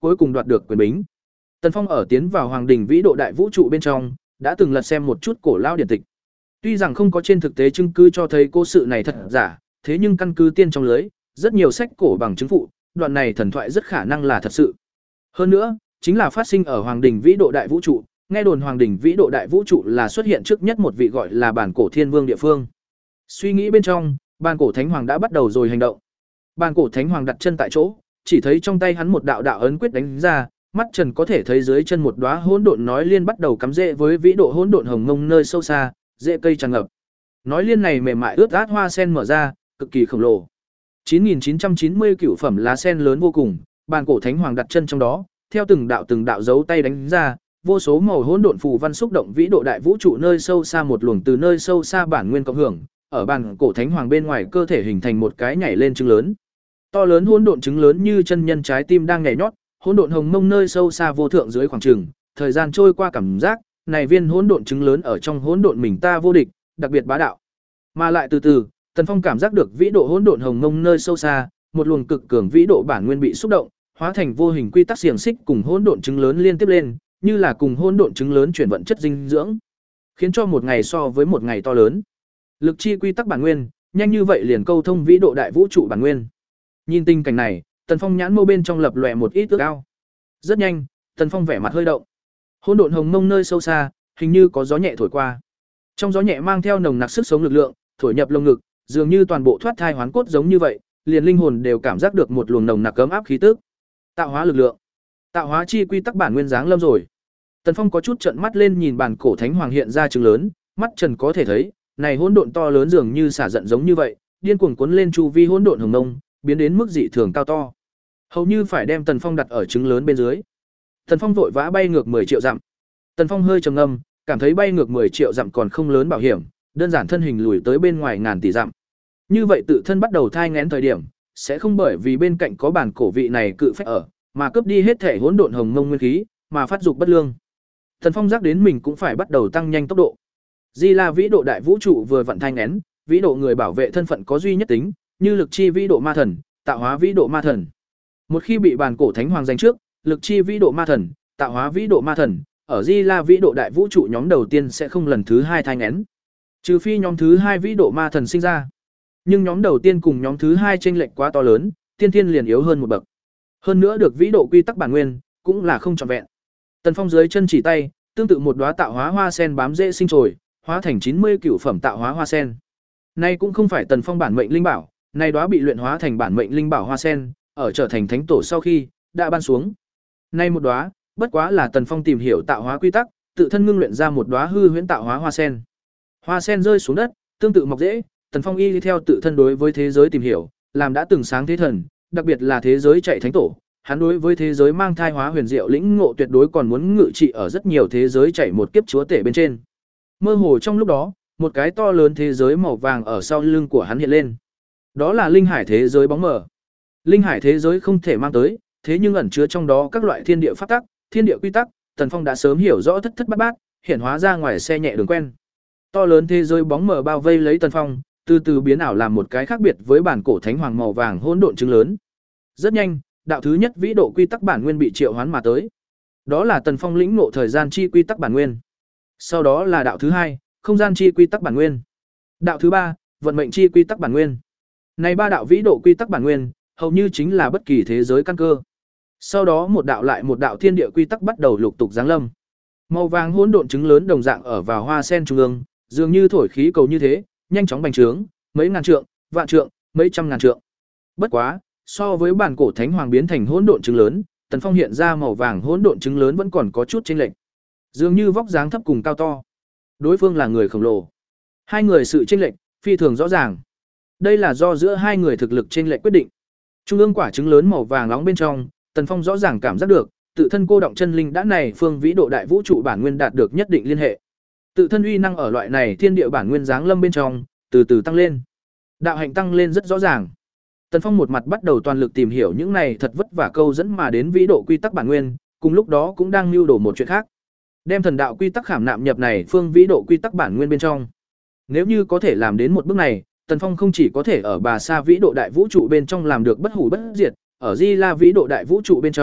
cuối cùng đoạt được quyền bính. Tần Phong ở tiến vào Hoàng Đình Vĩ Độ Đại Vũ trụ bên trong, đã từng lật xem một chút cổ lao điển tịch. Tuy rằng không có trên thực tế chứng cứ cho thấy cố sự này thật giả, thế nhưng căn cứ tiên trong lưới, rất nhiều sách cổ bằng chứng phụ, đoạn này thần thoại rất khả năng là thật sự. Hơn nữa, chính là phát sinh ở Hoàng Đình Vĩ Độ Đại Vũ trụ, nghe đồn Hoàng Đình Vĩ Độ Đại Vũ trụ là xuất hiện trước nhất một vị gọi là Bản Cổ Thiên Vương địa phương. Suy nghĩ bên trong, Bản Cổ Thánh Hoàng đã bắt đầu rồi hành động. Bản Cổ Thánh Hoàng đặt chân tại chỗ, chỉ thấy trong tay hắn một đạo đạo ấn quyết đánh ra, mắt trần có thể thấy dưới chân một đóa hỗn độn nói liên bắt đầu cắm rễ với vĩ độ hỗn độn hồng mông nơi sâu xa, rễ cây tràn ngập. Nói liên này mềm mại ướt át hoa sen mở ra, cực kỳ khổng lồ. chín nghìn chín trăm chín mươi cửu phẩm lá sen lớn vô cùng, Bản Cổ Thánh Hoàng đặt chân trong đó, theo từng đạo từng đạo dấu tay đánh ra, vô số màu hỗn độn phù văn xúc động vĩ độ đại vũ trụ nơi sâu xa một luồng từ nơi sâu xa bản nguyên cộng hưởng, ở Bản Cổ Thánh Hoàng bên ngoài cơ thể hình thành một cái nhảy lên trứng lớn. To lớn hỗn độn trứng lớn như chân nhân trái tim đang nhảy nhót, hỗn độn hồng mông nơi sâu xa vô thượng dưới khoảng trường, thời gian trôi qua cảm giác, này viên hỗn độn trứng lớn ở trong hỗn độn mình ta vô địch, đặc biệt bá đạo. Mà lại từ từ, Tần Phong cảm giác được vĩ độ hỗn độn hồng mông nơi sâu xa, một luồng cực cường vĩ độ bản nguyên bị xúc động, hóa thành vô hình quy tắc xiềng xích cùng hỗn độn trứng lớn liên tiếp lên, như là cùng hỗn độn trứng lớn chuyển vận chất dinh dưỡng, khiến cho một ngày so với một ngày to lớn. Lực chi quy tắc bản nguyên, nhanh như vậy liền câu thông vĩ độ đại vũ trụ bản nguyên. Nhìn tình cảnh này, Tần Phong nhãn mâu bên trong lập lòe một ít ước ao. Rất nhanh, Tần Phong vẻ mặt hơi động. Hỗn độn hồng mông nơi sâu xa, hình như có gió nhẹ thổi qua. Trong gió nhẹ mang theo nồng nặc sức sống lực lượng, thổi nhập lồng ngực, dường như toàn bộ thoát thai hoán cốt giống như vậy, liền linh hồn đều cảm giác được một luồng nồng nặc cấm áp khí tức. Tạo hóa lực lượng, tạo hóa chi quy tắc bản nguyên dáng lâm rồi. Tần Phong có chút trợn mắt lên nhìn Bản Cổ Thánh Hoàng hiện ra trứng lớn, mắt trần có thể thấy, này hỗn độn to lớn dường như xả giận giống như vậy, điên cuồng cuốn lên chu vi hỗn độn hồng mông, biến đến mức dị thường cao to. Hầu như phải đem Tần Phong đặt ở trứng lớn bên dưới. Tần Phong vội vã bay ngược mười triệu dặm. Tần Phong hơi trầm ngâm, cảm thấy bay ngược mười triệu dặm còn không lớn bảo hiểm, đơn giản thân hình lùi tới bên ngoài ngàn tỷ dặm. Như vậy tự thân bắt đầu thai nghén thời điểm, sẽ không bởi vì bên cạnh có Bản cổ vị này cự phách ở, mà cướp đi hết thể hỗn độn hồng mông nguyên khí, mà phát dục bất lương. Tần Phong giác đến mình cũng phải bắt đầu tăng nhanh tốc độ. Di La vĩ độ đại vũ trụ vừa vận thai nghén, vĩ độ người bảo vệ thân phận có duy nhất tính, như lực chi vĩ độ ma thần, tạo hóa vĩ độ ma thần. Một khi bị Bản Cổ Thánh Hoàng giành trước, lực chi vĩ độ ma thần, tạo hóa vĩ độ ma thần, ở Di La vĩ độ đại vũ trụ nhóm đầu tiên sẽ không lần thứ hai thai nghén. Trừ phi nhóm thứ hai vĩ độ ma thần sinh ra. Nhưng nhóm đầu tiên cùng nhóm thứ hai chênh lệch quá to lớn, tiên thiên liền yếu hơn một bậc. Hơn nữa được vĩ độ quy tắc bản nguyên, cũng là không trọn vẹn. Tần Phong dưới chân chỉ tay, tương tự một đóa tạo hóa hoa sen bám rễ sinh trồi, hóa thành chín mươi cửu phẩm tạo hóa hoa sen. Nay cũng không phải Tần Phong bản mệnh linh bảo, nay đóa bị luyện hóa thành bản mệnh linh bảo hoa sen, ở trở thành thánh tổ sau khi đã ban xuống. Nay một đóa, bất quá là Tần Phong tìm hiểu tạo hóa quy tắc, tự thân ngưng luyện ra một đóa hư huyễn tạo hóa hoa sen. Hoa sen rơi xuống đất, tương tự mọc rễ, Tần Phong y theo tự thân đối với thế giới tìm hiểu, làm đã từng sáng thế thần, đặc biệt là thế giới chạy thánh tổ, hắn đối với thế giới mang thai hóa huyền diệu lĩnh ngộ tuyệt đối còn muốn ngự trị ở rất nhiều thế giới chạy một kiếp chúa tể bên trên. Mơ hồ trong lúc đó, một cái to lớn thế giới màu vàng ở sau lưng của hắn hiện lên. Đó là linh hải thế giới bóng mờ. Linh hải thế giới không thể mang tới, thế nhưng ẩn chứa trong đó các loại thiên địa pháp tắc, thiên địa quy tắc, Tần Phong đã sớm hiểu rõ thất thất bát bát, hiện hóa ra ngoài xe nhẹ đường quen. To lớn thế giới bóng mờ bao vây lấy Tần Phong, từ từ biến ảo làm một cái khác biệt với Bản Cổ Thánh Hoàng màu vàng hỗn độn trứng lớn. Rất nhanh, đạo thứ nhất vĩ độ quy tắc bản nguyên bị triệu hoán mà tới. Đó là Tần Phong lĩnh ngộ thời gian chi quy tắc bản nguyên. Sau đó là đạo thứ hai, không gian chi quy tắc bản nguyên. Đạo thứ ba, vận mệnh chi quy tắc bản nguyên. Này ba đạo vĩ độ quy tắc bản nguyên, hầu như chính là bất kỳ thế giới căn cơ. Sau đó một đạo lại một đạo thiên địa quy tắc bắt đầu lục tục giáng lâm. Màu vàng hỗn độn trứng lớn đồng dạng ở vào hoa sen trung ương, dường như thổi khí cầu như thế, nhanh chóng bành trướng, mấy ngàn trượng, vạn trượng, mấy trăm ngàn trượng. Bất quá, so với Bản Cổ Thánh Hoàng biến thành hỗn độn trứng lớn, Tần Phong hiện ra màu vàng hỗn độn trứng lớn vẫn còn có chút chênh lệch. Dường như vóc dáng thấp cùng cao to. Đối phương là người khổng lồ. Hai người sự chênh lệch phi thường rõ ràng. Đây là do giữa hai người thực lực chênh lệch quyết định. Trung ương quả trứng lớn màu vàng nóng bên trong, Tần Phong rõ ràng cảm giác được, tự thân cô động chân linh đã này phương vĩ độ đại vũ trụ bản nguyên đạt được nhất định liên hệ. Tự thân uy năng ở loại này thiên địa bản nguyên dáng lâm bên trong, từ từ tăng lên. Đạo hạnh tăng lên rất rõ ràng. Tần Phong một mặt bắt đầu toàn lực tìm hiểu những này thật vất vả câu dẫn mà đến vĩ độ quy tắc bản nguyên, cùng lúc đó cũng đang mưu đồ một chuyện khác. Đem thần đạo quy tắc khảm nạm nhập này phương vĩ độ quy tắc bản nguyên bên trong. Nếu như có thể làm đến một bước này, Tần Phong không chỉ có thể ở Bà Sa vĩ độ đại vũ trụ bên trong làm được bất hủ bất diệt, ở Di La vĩ độ đại vũ trụ bên trong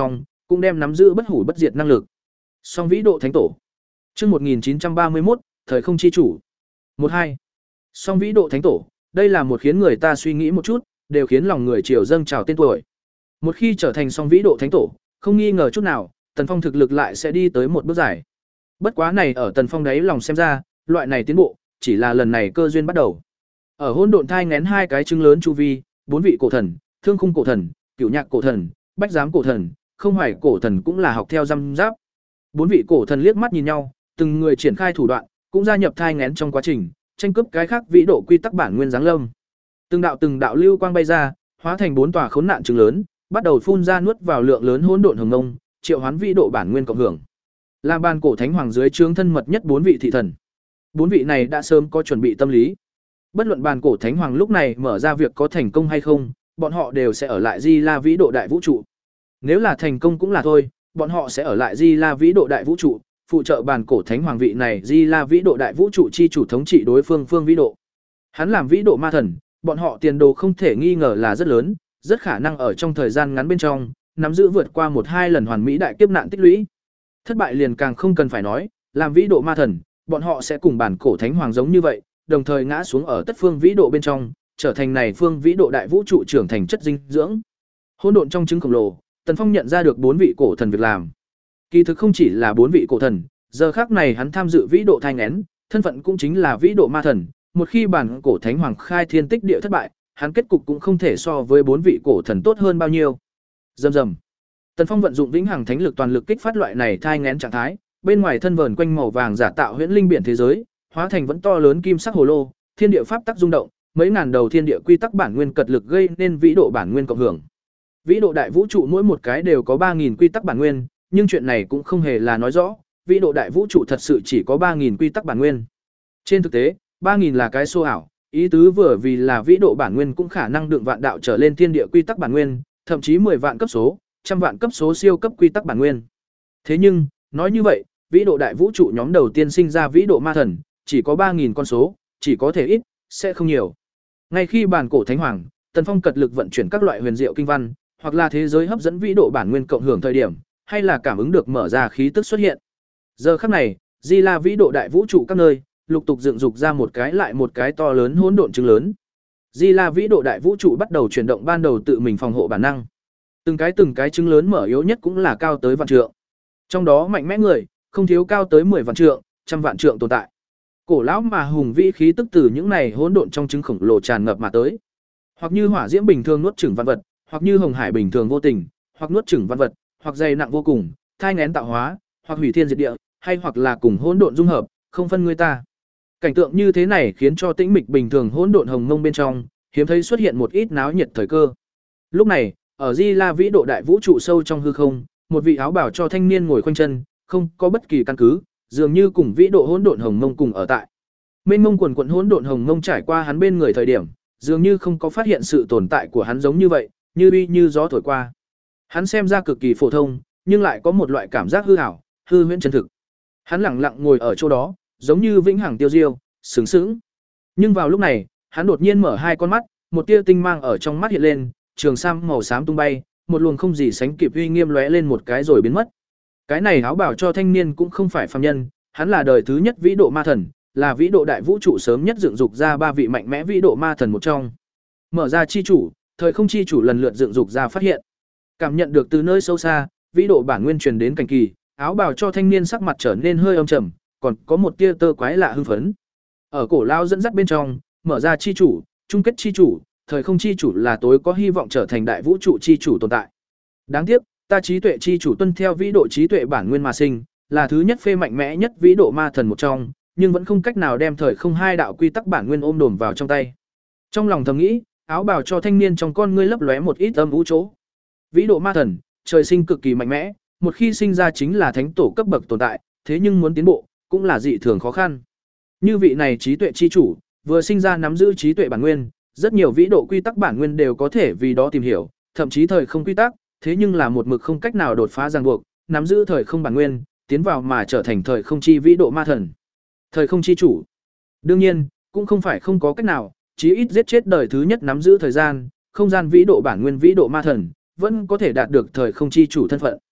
cũng đem nắm giữ bất hủ bất diệt năng lực. Song vĩ độ thánh tổ. Chương một nghìn chín trăm ba mươi mốt, thời không chi chủ. một hai. Song vĩ độ thánh tổ, đây là một khiến người ta suy nghĩ một chút, đều khiến lòng người triều dâng trào tên tuổi. Một khi trở thành song vĩ độ thánh tổ, không nghi ngờ chút nào, Tần Phong thực lực lại sẽ đi tới một bước dài. Bất quá này ở Tần Phong đấy lòng xem ra, loại này tiến bộ chỉ là lần này cơ duyên bắt đầu. Ở hỗn độn thai nghén hai cái trứng lớn chu vi, bốn vị cổ thần, Thương Khung cổ thần, Cửu Nhạc cổ thần, Bách Giám cổ thần, Không Hoài cổ thần cũng là học theo răm giáp. Bốn vị cổ thần liếc mắt nhìn nhau, từng người triển khai thủ đoạn, cũng gia nhập thai nghén trong quá trình, tranh cướp cái khác vĩ độ quy tắc bản nguyên giáng lâm. Từng đạo từng đạo lưu quang bay ra, hóa thành bốn tòa khốn nạn trứng lớn, bắt đầu phun ra nuốt vào lượng lớn hỗn độn hồng ngông, triệu hoán vĩ độ bản nguyên cộng hưởng. Là ban cổ thánh hoàng dưới trướng thân mật nhất bốn vị thị thần. Bốn vị này đã sớm có chuẩn bị tâm lý. Bất luận bàn cổ thánh hoàng lúc này mở ra việc có thành công hay không, bọn họ đều sẽ ở lại Di La vĩ độ đại vũ trụ. Nếu là thành công cũng là thôi, bọn họ sẽ ở lại Di La vĩ độ đại vũ trụ, phụ trợ bàn cổ thánh hoàng vị này Di La vĩ độ đại vũ trụ chi chủ thống trị đối phương phương vĩ độ. Hắn làm vĩ độ ma thần, bọn họ tiền đồ không thể nghi ngờ là rất lớn, rất khả năng ở trong thời gian ngắn bên trong nắm giữ vượt qua một hai lần hoàn mỹ đại kiếp nạn tích lũy. Thất bại liền càng không cần phải nói, làm vĩ độ ma thần, bọn họ sẽ cùng bản cổ thánh hoàng giống như vậy, đồng thời ngã xuống ở tất phương vĩ độ bên trong, trở thành này phương vĩ độ đại vũ trụ trưởng thành chất dinh dưỡng. Hỗn độn trong trứng khổng lồ, Tần Phong nhận ra được bốn vị cổ thần việc làm. Kỳ thực không chỉ là bốn vị cổ thần, giờ khắc này hắn tham dự vĩ độ thai nghén, thân phận cũng chính là vĩ độ ma thần, một khi bản cổ thánh hoàng khai thiên tích địa thất bại, hắn kết cục cũng không thể so với bốn vị cổ thần tốt hơn bao nhiêu. Rầm rầm. Tần Phong vận dụng vĩnh hằng thánh lực toàn lực kích phát loại này thai nghén trạng thái, bên ngoài thân vờn quanh màu vàng giả tạo huyễn linh biển thế giới, hóa thành vẫn to lớn kim sắc hồ lô, thiên địa pháp tắc rung động, mấy ngàn đầu thiên địa quy tắc bản nguyên cật lực gây nên vĩ độ bản nguyên cộng hưởng. Vĩ độ đại vũ trụ mỗi một cái đều có ba nghìn quy tắc bản nguyên, nhưng chuyện này cũng không hề là nói rõ, vĩ độ đại vũ trụ thật sự chỉ có ba nghìn quy tắc bản nguyên. Trên thực tế, ba nghìn là cái số ảo, ý tứ vừa vì là vĩ độ bản nguyên cũng khả năng đựng vạn đạo trở lên thiên địa quy tắc bản nguyên, thậm chí mười vạn cấp số, trăm vạn cấp số siêu cấp quy tắc bản nguyên. Thế nhưng, nói như vậy, vĩ độ đại vũ trụ nhóm đầu tiên sinh ra vĩ độ ma thần, chỉ có ba nghìn con số, chỉ có thể ít, sẽ không nhiều. Ngay khi bản cổ thánh hoàng, Tần Phong cật lực vận chuyển các loại huyền diệu kinh văn, hoặc là thế giới hấp dẫn vĩ độ bản nguyên cộng hưởng thời điểm, hay là cảm ứng được mở ra khí tức xuất hiện. Giờ khắc này, Di La vĩ độ đại vũ trụ các nơi, lục tục dựng dục ra một cái lại một cái to lớn hỗn độn trứng lớn. Di La vĩ độ đại vũ trụ bắt đầu chuyển động ban đầu tự mình phòng hộ bản năng. Từng cái từng cái trứng lớn mở yếu nhất cũng là cao tới vạn trượng. Trong đó mạnh mẽ người, không thiếu cao tới mười vạn trượng, trăm vạn trượng tồn tại. Cổ lão mà hùng vĩ khí tức từ những này hỗn độn trong trứng khổng lồ tràn ngập mà tới. Hoặc như hỏa diễm bình thường nuốt chửng vạn vật, hoặc như hồng hải bình thường vô tình, hoặc nuốt chửng vạn vật, hoặc dày nặng vô cùng, thai nghén tạo hóa, hoặc hủy thiên diệt địa, hay hoặc là cùng hỗn độn dung hợp, không phân người ta. Cảnh tượng như thế này khiến cho tĩnh mịch bình thường hỗn độn hồng mông bên trong, hiếm thấy xuất hiện một ít náo nhiệt thời cơ. Lúc này, ở Di La vĩ độ đại vũ trụ sâu trong hư không, một vị áo bào cho thanh niên ngồi khoanh chân, không có bất kỳ căn cứ, dường như cùng vĩ độ hỗn độn hồng mông cùng ở tại. Mênh mông quần quần hỗn độn hồng mông trải qua hắn bên người thời điểm, dường như không có phát hiện sự tồn tại của hắn giống như vậy, như uy như gió thổi qua. Hắn xem ra cực kỳ phổ thông, nhưng lại có một loại cảm giác hư ảo, hư huyễn chân thực. Hắn lặng lặng ngồi ở chỗ đó, giống như vĩnh hằng tiêu diêu, sướng sướng. Nhưng vào lúc này, hắn đột nhiên mở hai con mắt, một tia tinh mang ở trong mắt hiện lên, trường sam màu xám tung bay, một luồng không gì sánh kịp uy nghiêm lóe lên một cái rồi biến mất. Cái này áo bảo cho thanh niên cũng không phải phàm nhân, hắn là đời thứ nhất vĩ độ ma thần, là vĩ độ đại vũ trụ sớm nhất dựng dục ra ba vị mạnh mẽ vĩ độ ma thần một trong. Mở ra chi chủ, thời không chi chủ lần lượt dựng dục ra phát hiện. Cảm nhận được từ nơi sâu xa, vĩ độ bản nguyên truyền đến cảnh kỳ, áo bào cho thanh niên sắc mặt trở nên hơi âm trầm, còn có một tia tơ quái lạ hưng phấn. Ở cổ lao dẫn dắt bên trong, mở ra chi chủ, chung kết chi chủ, thời không chi chủ là tối có hy vọng trở thành đại vũ trụ chi chủ tồn tại. Đáng tiếc, ta trí tuệ chi chủ tuân theo vĩ độ trí tuệ bản nguyên mà sinh, là thứ nhất phê mạnh mẽ nhất vĩ độ ma thần một trong, nhưng vẫn không cách nào đem thời không hai đạo quy tắc bản nguyên ôm đồm vào trong tay. Trong lòng thầm nghĩ, áo bào cho thanh niên trong con ngươi lấp lóe một ít âm vũ chỗ. Vĩ độ ma thần, trời sinh cực kỳ mạnh mẽ, một khi sinh ra chính là thánh tổ cấp bậc tồn tại, thế nhưng muốn tiến bộ cũng là dị thường khó khăn. Như vị này trí tuệ chi chủ, vừa sinh ra nắm giữ trí tuệ bản nguyên, rất nhiều vĩ độ quy tắc bản nguyên đều có thể vì đó tìm hiểu, thậm chí thời không quy tắc, thế nhưng là một mực không cách nào đột phá ràng buộc, nắm giữ thời không bản nguyên, tiến vào mà trở thành thời không chi vĩ độ ma thần. Thời không chi chủ. Đương nhiên, cũng không phải không có cách nào, chí ít giết chết đời thứ nhất nắm giữ thời gian, không gian vĩ độ bản nguyên vĩ độ ma thần, vẫn có thể đạt được thời không chi chủ thân phận.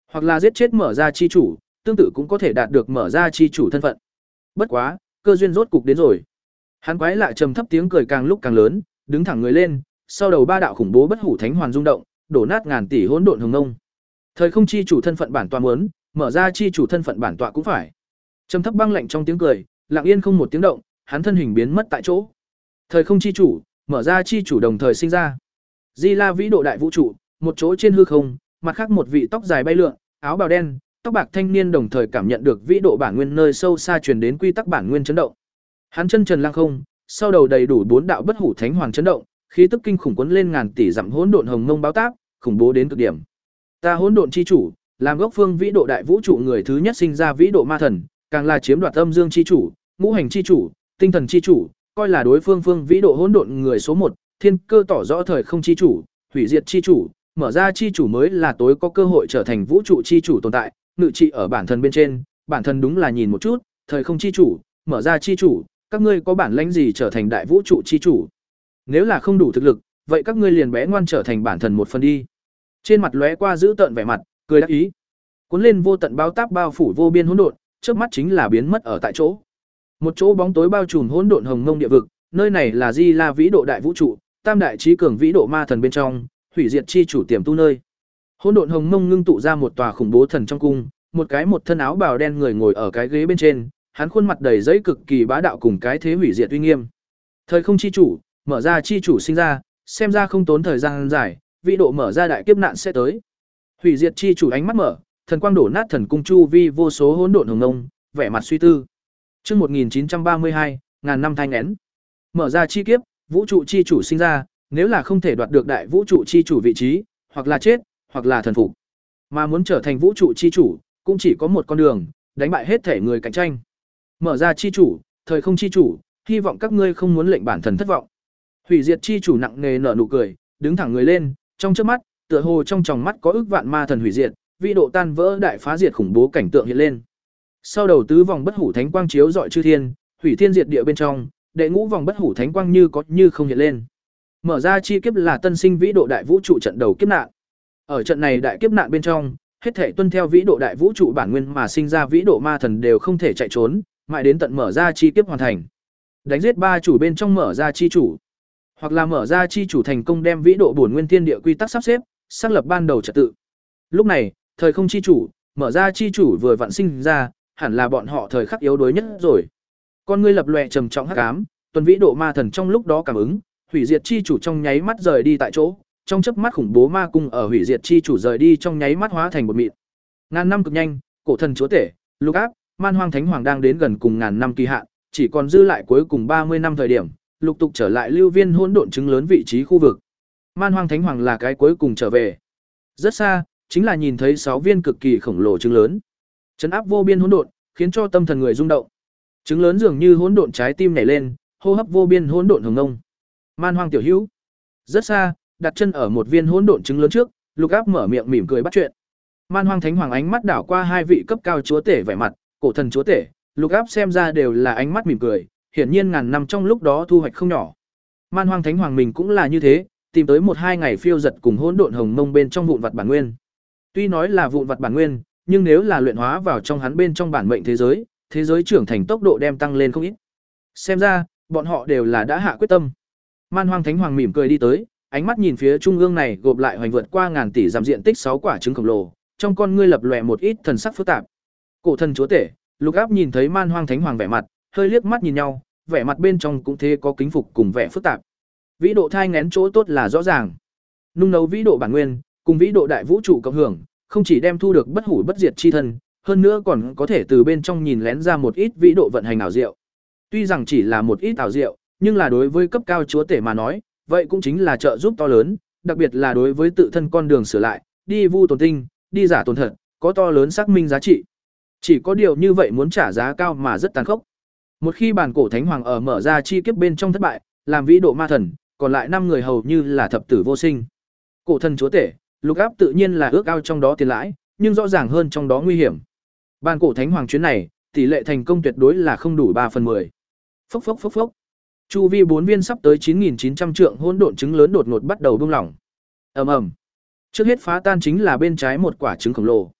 hoặc là giết chết mở ra chi chủ, tương tự cũng có thể đạt được mở ra chi chủ thân phận. Bất quá, cơ duyên rốt cục đến rồi. Hắn quái lạ trầm thấp tiếng cười càng lúc càng lớn, đứng thẳng người lên, sau đầu ba đạo khủng bố bất hủ thánh hoàn rung động, đổ nát ngàn tỷ hỗn độn hồng ngông. Thời không chi chủ thân phận bản tọa muốn, mở ra chi chủ thân phận bản tọa cũng phải. Trầm thấp băng lạnh trong tiếng cười, lặng yên không một tiếng động, hắn thân hình biến mất tại chỗ. Thời không chi chủ, mở ra chi chủ đồng thời sinh ra. Di La vĩ độ đại vũ trụ, một chỗ trên hư không, mặt khác một vị tóc dài bay lượn, áo bào đen, tóc bạc thanh niên đồng thời cảm nhận được vĩ độ bản nguyên nơi sâu xa truyền đến quy tắc bản nguyên chấn động. Hắn chân trần lăng không, sau đầu đầy đủ bốn đạo bất hủ thánh hoàng chấn động, khí tức kinh khủng cuốn lên ngàn tỷ dặm hỗn độn hồng mông báo táp, khủng bố đến cực điểm. Ta hỗn độn chi chủ, làm gốc phương vĩ độ đại vũ trụ người thứ nhất sinh ra vĩ độ ma thần, càng là chiếm đoạt âm dương chi chủ, ngũ hành chi chủ, tinh thần chi chủ, coi là đối phương phương vĩ độ hỗn độn người số một, thiên cơ tỏ rõ thời không chi chủ, hủy diệt chi chủ, mở ra chi chủ mới là tối có cơ hội trở thành vũ trụ chi chủ tồn tại, ngự trị ở bản thân bên trên, bản thân đúng là nhìn một chút, thời không chi chủ, mở ra chi chủ, các ngươi có bản lãnh gì trở thành đại vũ trụ chi chủ? Nếu là không đủ thực lực, vậy các ngươi liền bé ngoan trở thành bản thân một phần đi. Trên mặt lóe qua giữ tợn vẻ mặt, cười đắc ý. Cuốn lên vô tận bao táp bao phủ vô biên hỗn độn, trước mắt chính là biến mất ở tại chỗ. Một chỗ bóng tối bao trùm hỗn độn hồng mông địa vực, nơi này là Di La vĩ độ đại vũ trụ, tam đại trí cường vĩ độ ma thần bên trong, hủy diệt chi chủ tiềm tu nơi. Hỗn độn hồng mông ngưng tụ ra một tòa khủng bố thần trong cung, một cái một thân áo bào đen người ngồi ở cái ghế bên trên, hắn khuôn mặt đầy giấy cực kỳ bá đạo cùng cái thế hủy diệt uy nghiêm. Thời không chi chủ, mở ra chi chủ sinh ra, xem ra không tốn thời gian dài, vĩ độ mở ra đại kiếp nạn sẽ tới. Hủy diệt chi chủ ánh mắt mở, thần quang đổ nát thần cung chu vi vô số hỗn độn hồng ngông, vẻ mặt suy tư. Chương một nghìn chín trăm ba mươi hai, ngàn năm thai nghén. Mở ra chi kiếp, vũ trụ chi chủ sinh ra, nếu là không thể đoạt được đại vũ trụ chi chủ vị trí, hoặc là chết, hoặc là thần phục. Mà muốn trở thành vũ trụ chi chủ, cũng chỉ có một con đường, đánh bại hết thể người cạnh tranh. Mở ra chi chủ, thời không chi chủ, hy vọng các ngươi không muốn lệnh bản thần thất vọng. Hủy diệt chi chủ nặng nề nở nụ cười, đứng thẳng người lên, trong chớp mắt, tựa hồ trong tròng mắt có ức vạn ma thần hủy diệt, vĩ độ tan vỡ đại phá diệt khủng bố cảnh tượng hiện lên. Sau đầu tứ vòng bất hủ thánh quang chiếu rọi chư thiên, hủy thiên diệt địa bên trong, đệ ngũ vòng bất hủ thánh quang như có như không hiện lên. Mở ra chi kiếp là tân sinh vĩ độ đại vũ trụ trận đầu kiếp nạn. Ở trận này đại kiếp nạn bên trong, hết thể tuân theo vĩ độ đại vũ trụ bản nguyên mà sinh ra vĩ độ ma thần đều không thể chạy trốn, mãi đến tận mở ra chi kiếp hoàn thành. Đánh giết ba chủ bên trong mở ra chi chủ, hoặc là mở ra chi chủ thành công đem vĩ độ bổn nguyên thiên địa quy tắc sắp xếp, xác lập ban đầu trật tự. Lúc này, thời không chi chủ, mở ra chi chủ vừa vặn sinh ra, hẳn là bọn họ thời khắc yếu đuối nhất rồi. Con ngươi lập lòe trầm trọng hắc ám, tuần vĩ độ ma thần trong lúc đó cảm ứng, hủy diệt chi chủ trong nháy mắt rời đi tại chỗ, trong chớp mắt khủng bố ma cung ở hủy diệt chi chủ rời đi trong nháy mắt hóa thành một mịn. Ngàn năm cực nhanh, cổ thần chúa tể, lục áp, man hoang thánh hoàng đang đến gần cùng ngàn năm kỳ hạn, chỉ còn dư lại cuối cùng ba mươi năm thời điểm, lục tục trở lại lưu viên hỗn độn chứng lớn vị trí khu vực. Man hoang thánh hoàng là cái cuối cùng trở về. Rất xa, chính là nhìn thấy sáu viên cực kỳ khổng lồ trứng lớn. Trấn áp vô biên hỗn độn, khiến cho tâm thần người rung động. Trứng lớn dường như hỗn độn trái tim nhảy lên, hô hấp vô biên hỗn độn hồng ngông. Man hoang tiểu hữu. Rất xa, đặt chân ở một viên hỗn độn trứng lớn trước, Lục Áp mở miệng mỉm cười bắt chuyện. Man hoang thánh hoàng ánh mắt đảo qua hai vị cấp cao chúa tể vẻ mặt, cổ thần chúa tể, Lục Áp xem ra đều là ánh mắt mỉm cười, hiển nhiên ngàn năm trong lúc đó thu hoạch không nhỏ. Man hoang thánh hoàng mình cũng là như thế, tìm tới một hai ngày phiêu giật cùng hỗn độn hồng mông bên trong vụn vặt bản nguyên. Tuy nói là vụn vặt bản nguyên, nhưng nếu là luyện hóa vào trong hắn bên trong bản mệnh thế giới, thế giới trưởng thành tốc độ đem tăng lên không ít. Xem ra, bọn họ đều là đã hạ quyết tâm. Man hoang thánh hoàng mỉm cười đi tới, ánh mắt nhìn phía trung ương này gộp lại hoành vượt qua ngàn tỷ giảm diện tích sáu quả trứng khổng lồ, trong con ngươi lập lòe một ít thần sắc phức tạp. Cổ thần chúa tể, Lục Áp nhìn thấy Man hoang thánh hoàng vẻ mặt, hơi liếc mắt nhìn nhau, vẻ mặt bên trong cũng thế có kính phục cùng vẻ phức tạp. Vĩ độ thai nghén chỗ tốt là rõ ràng. Nung nấu vĩ độ bản nguyên, cùng vĩ độ đại vũ trụ cộng hưởng, không chỉ đem thu được bất hủ bất diệt chi thân, hơn nữa còn có thể từ bên trong nhìn lén ra một ít vĩ độ vận hành ảo diệu. Tuy rằng chỉ là một ít ảo diệu, nhưng là đối với cấp cao chúa tể mà nói, vậy cũng chính là trợ giúp to lớn, đặc biệt là đối với tự thân con đường sửa lại, đi vu tồn tinh, đi giả tồn thật, có to lớn xác minh giá trị. Chỉ có điều như vậy muốn trả giá cao mà rất tàn khốc. Một khi bản cổ thánh hoàng ở mở ra chi kiếp bên trong thất bại, làm vĩ độ ma thần, còn lại năm người hầu như là thập tử vô sinh. Cổ thần chúa tể, Lục Áp tự nhiên là ước ao trong đó tiền lãi, nhưng rõ ràng hơn trong đó nguy hiểm. Bản cổ thánh hoàng chuyến này, tỷ lệ thành công tuyệt đối là không đủ ba phần mười. Phốc phốc phốc phốc. Chu vi bốn viên sắp tới chín nghìn chín trăm trượng hỗn độn trứng lớn đột ngột bắt đầu bung lỏng. Ầm ầm. Trước hết phá tan chính là bên trái một quả trứng khổng lồ.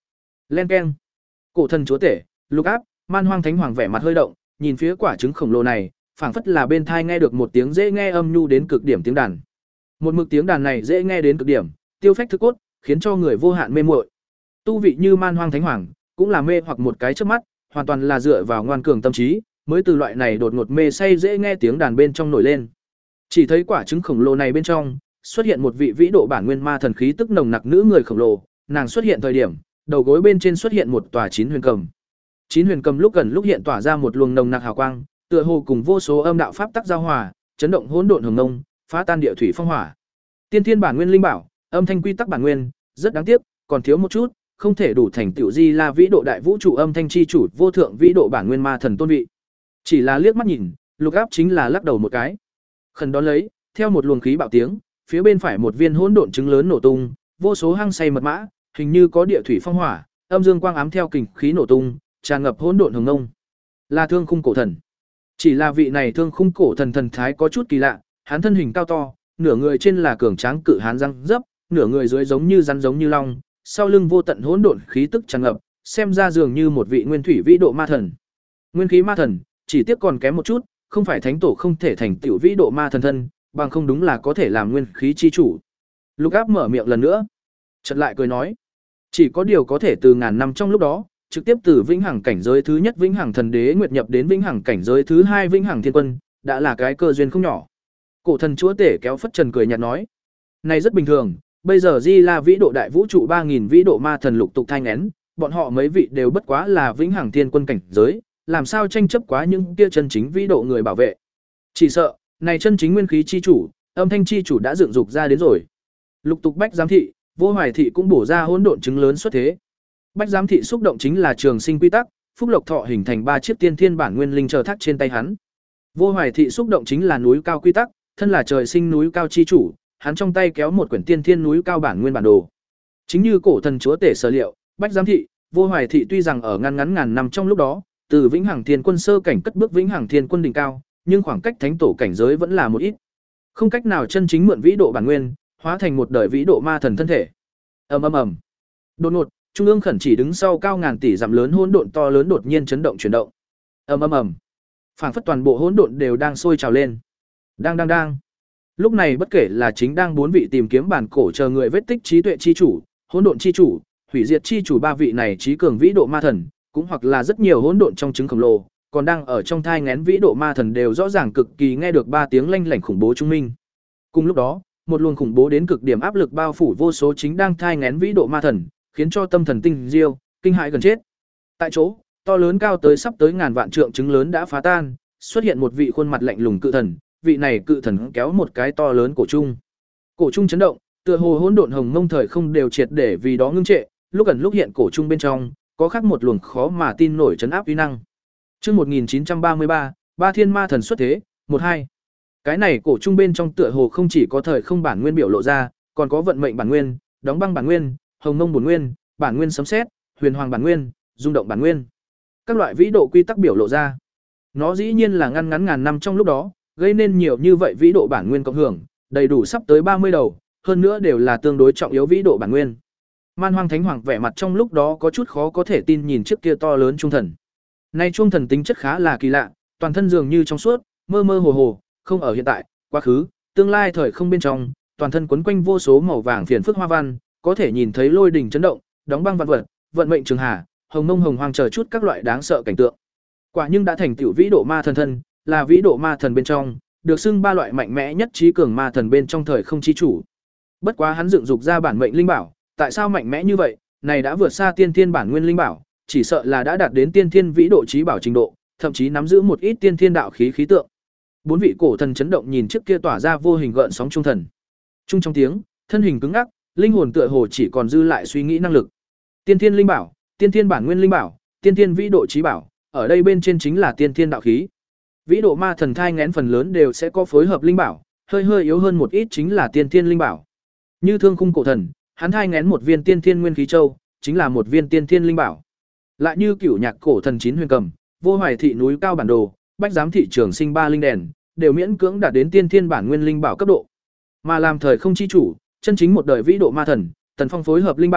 Len keng. Cổ thần chúa tể, Lục Áp, Man Hoang Thánh Hoàng vẻ mặt hơi động, nhìn phía quả trứng khổng lồ này, phảng phất là bên thai nghe được một tiếng dễ nghe âm nhu đến cực điểm tiếng đàn. Một mực tiếng đàn này dễ nghe đến cực điểm, tiêu phách thức cốt, khiến cho người vô hạn mê muội. Tu vị như Man Hoang Thánh Hoàng, cũng là mê hoặc một cái chớp mắt, hoàn toàn là dựa vào ngoan cường tâm trí, mới từ loại này đột ngột mê say dễ nghe tiếng đàn bên trong nổi lên. Chỉ thấy quả trứng khổng lồ này bên trong, xuất hiện một vị vĩ độ bản nguyên ma thần khí tức nồng nặc nữ người khổng lồ, nàng xuất hiện thời điểm, đầu gối bên trên xuất hiện một tòa chín huyền cầm. Chín huyền cầm lúc gần lúc hiện tỏa ra một luồng nồng nặc hào quang, tựa hồ cùng vô số âm đạo pháp tắc giao hòa, chấn động hỗn độn hồng ngông, phá tan địa thủy phong hỏa. Tiên thiên bản nguyên linh bảo, âm thanh quy tắc bản nguyên, rất đáng tiếc, còn thiếu một chút, không thể đủ thành tựu Di La vĩ độ đại vũ trụ âm thanh chi chủ, vô thượng vĩ độ bản nguyên ma thần tôn vị. Chỉ là liếc mắt nhìn, Lục Áp chính là lắc đầu một cái. Khẩn đón lấy, theo một luồng khí bạo tiếng, phía bên phải một viên hỗn độn trứng lớn nổ tung, vô số hăng say mật mã, hình như có địa thủy phong hỏa, âm dương quang ám theo kình khí nổ tung, tràn ngập hỗn độn hồng ngông. Là Thương Khung cổ thần. Chỉ là vị này Thương Khung cổ thần thần thái có chút kỳ lạ, hắn thân hình cao to, nửa người trên là cường tráng cự hán răng dấp, nửa người dưới giống như rắn giống như long, sau lưng vô tận hỗn độn khí tức tràn ngập, xem ra dường như một vị nguyên thủy vĩ độ ma thần. Nguyên khí ma thần, chỉ tiếc còn kém một chút, không phải thánh tổ không thể thành tiểu vĩ độ ma thần thân, bằng không đúng là có thể làm nguyên khí chi chủ. Lục Áp mở miệng lần nữa, chợt lại cười nói, chỉ có điều có thể từ ngàn năm trong lúc đó, trực tiếp từ vĩnh hằng cảnh giới thứ nhất vĩnh hằng thần đế nguyệt nhập đến vĩnh hằng cảnh giới thứ hai vĩnh hằng thiên quân, đã là cái cơ duyên không nhỏ. Cổ thần chúa tể kéo phất trần cười nhạt nói, này rất bình thường, bây giờ Di La vĩ độ đại vũ trụ ba nghìn vĩ độ ma thần lục tục thanh én, bọn họ mấy vị đều bất quá là vĩnh hằng thiên quân cảnh giới, làm sao tranh chấp quá những kia chân chính vĩ độ người bảo vệ. Chỉ sợ, này chân chính nguyên khí chi chủ, âm thanh chi chủ đã dựng dục ra đến rồi. Lục tục bách giám thị, Vô Hoài thị cũng bổ ra hỗn độn chứng lớn xuất thế. Bách giám thị xúc động chính là trường sinh quy tắc, phúc lộc thọ hình thành ba chiếc tiên thiên bản nguyên linh chờ thác trên tay hắn. Vô Hoài thị xúc động chính là núi cao quy tắc, thân là trời sinh núi cao chi chủ, hắn trong tay kéo một quyển tiên thiên núi cao bản nguyên bản đồ. Chính như cổ thần chúa tể sở liệu, Bách giám thị, Vô Hoài thị tuy rằng ở ngăn ngắn ngàn năm trong lúc đó, từ vĩnh hằng thiên quân sơ cảnh cất bước vĩnh hằng thiên quân đỉnh cao, nhưng khoảng cách thánh tổ cảnh giới vẫn là một ít. Không cách nào chân chính mượn vĩ độ bản nguyên, hóa thành một đời vĩ độ ma thần thân thể. Ầm ầm ầm. Đột ngột, trung ương khẩn chỉ đứng sau cao ngàn tỷ dặm lớn hỗn độn to lớn đột nhiên chấn động chuyển động. Ầm ầm ầm. Phảng phất toàn bộ hỗn độn đều đang sôi trào lên. Đang đang đang. Lúc này bất kể là chính đang bốn vị tìm kiếm bản cổ chờ người vết tích trí tuệ chi chủ, hỗn độn chi chủ, hủy diệt chi chủ ba vị này trí cường vĩ độ ma thần, cũng hoặc là rất nhiều hỗn độn trong trứng khổng lồ, còn đang ở trong thai nghén vĩ độ ma thần đều rõ ràng cực kỳ nghe được ba tiếng lanh lảnh khủng bố trung minh. Cùng lúc đó, một luồng khủng bố đến cực điểm áp lực bao phủ vô số chính đang thai nghén vĩ độ ma thần, khiến cho tâm thần tinh diêu, kinh hãi gần chết. Tại chỗ, to lớn cao tới sắp tới ngàn vạn trượng trứng lớn đã phá tan, xuất hiện một vị khuôn mặt lạnh lùng cự thần, vị này cự thần kéo một cái to lớn cổ trung. Cổ trung chấn động, tựa hồ hỗn độn hồng mông thời không đều triệt để vì đó ngưng trệ, lúc gần lúc hiện cổ trung bên trong, có khắc một luồng khó mà tin nổi trấn áp uy năng. Chương một nghìn chín trăm ba mươi ba, Ba Thiên Ma Thần xuất thế, một hai. Cái này cổ trung bên trong tựa hồ không chỉ có thời không bản nguyên biểu lộ ra, còn có vận mệnh bản nguyên, đóng băng bản nguyên, hồng mông bổn nguyên, bản nguyên sấm sét, huyền hoàng bản nguyên, rung động bản nguyên. Các loại vĩ độ quy tắc biểu lộ ra. Nó dĩ nhiên là ngăn ngắn ngàn năm trong lúc đó, gây nên nhiều như vậy vĩ độ bản nguyên cộng hưởng, đầy đủ sắp tới ba mươi đầu, hơn nữa đều là tương đối trọng yếu vĩ độ bản nguyên. Man Hoang Thánh Hoàng vẻ mặt trong lúc đó có chút khó có thể tin nhìn chiếc kia to lớn trung thần. Nay trung thần tính chất khá là kỳ lạ, toàn thân dường như trong suốt, mơ mơ hồ hồ, không ở hiện tại, quá khứ, tương lai thời không bên trong, toàn thân quấn quanh vô số màu vàng phiền phức hoa văn, có thể nhìn thấy lôi đỉnh chấn động, đóng băng vạn vật, vận mệnh trường hà, hồng mông hồng hoang chờ chút các loại đáng sợ cảnh tượng. Quả nhưng đã thành tiểu vĩ độ ma thần thân, là vĩ độ ma thần bên trong, được xưng ba loại mạnh mẽ nhất trí cường ma thần bên trong thời không chi chủ. Bất quá hắn dựng dục ra bản mệnh linh bảo, tại sao mạnh mẽ như vậy, này đã vượt xa tiên thiên bản nguyên linh bảo, chỉ sợ là đã đạt đến tiên thiên vĩ độ trí bảo trình độ, thậm chí nắm giữ một ít tiên thiên đạo khí khí tượng. Bốn vị cổ thần chấn động nhìn trước kia tỏa ra vô hình gợn sóng trung thần. Trung trong tiếng, thân hình cứng ngắc, linh hồn tựa hồ chỉ còn dư lại suy nghĩ năng lực. Tiên thiên linh bảo, tiên thiên bản nguyên linh bảo, tiên thiên vĩ độ trí bảo, ở đây bên trên chính là tiên thiên đạo khí. Vĩ độ ma thần thai nghén phần lớn đều sẽ có phối hợp linh bảo, hơi hơi yếu hơn một ít chính là tiên thiên linh bảo. Như Thương Khung cổ thần, hắn thai nghén một viên tiên thiên nguyên khí châu, chính là một viên tiên thiên linh bảo. Lại như Cửu Nhạc cổ thần chín huyền cầm, Vô Hoài thị núi cao bản đồ, Bách giám thị trường sinh ba linh đèn, đều miễn cưỡng đạt đến tiên thiên bản nguyên linh bảo cấp độ. Mà làm thời không chi chủ, chân chính một đời vĩ độ ma thần, Tần Phong phối hợp linh bảo,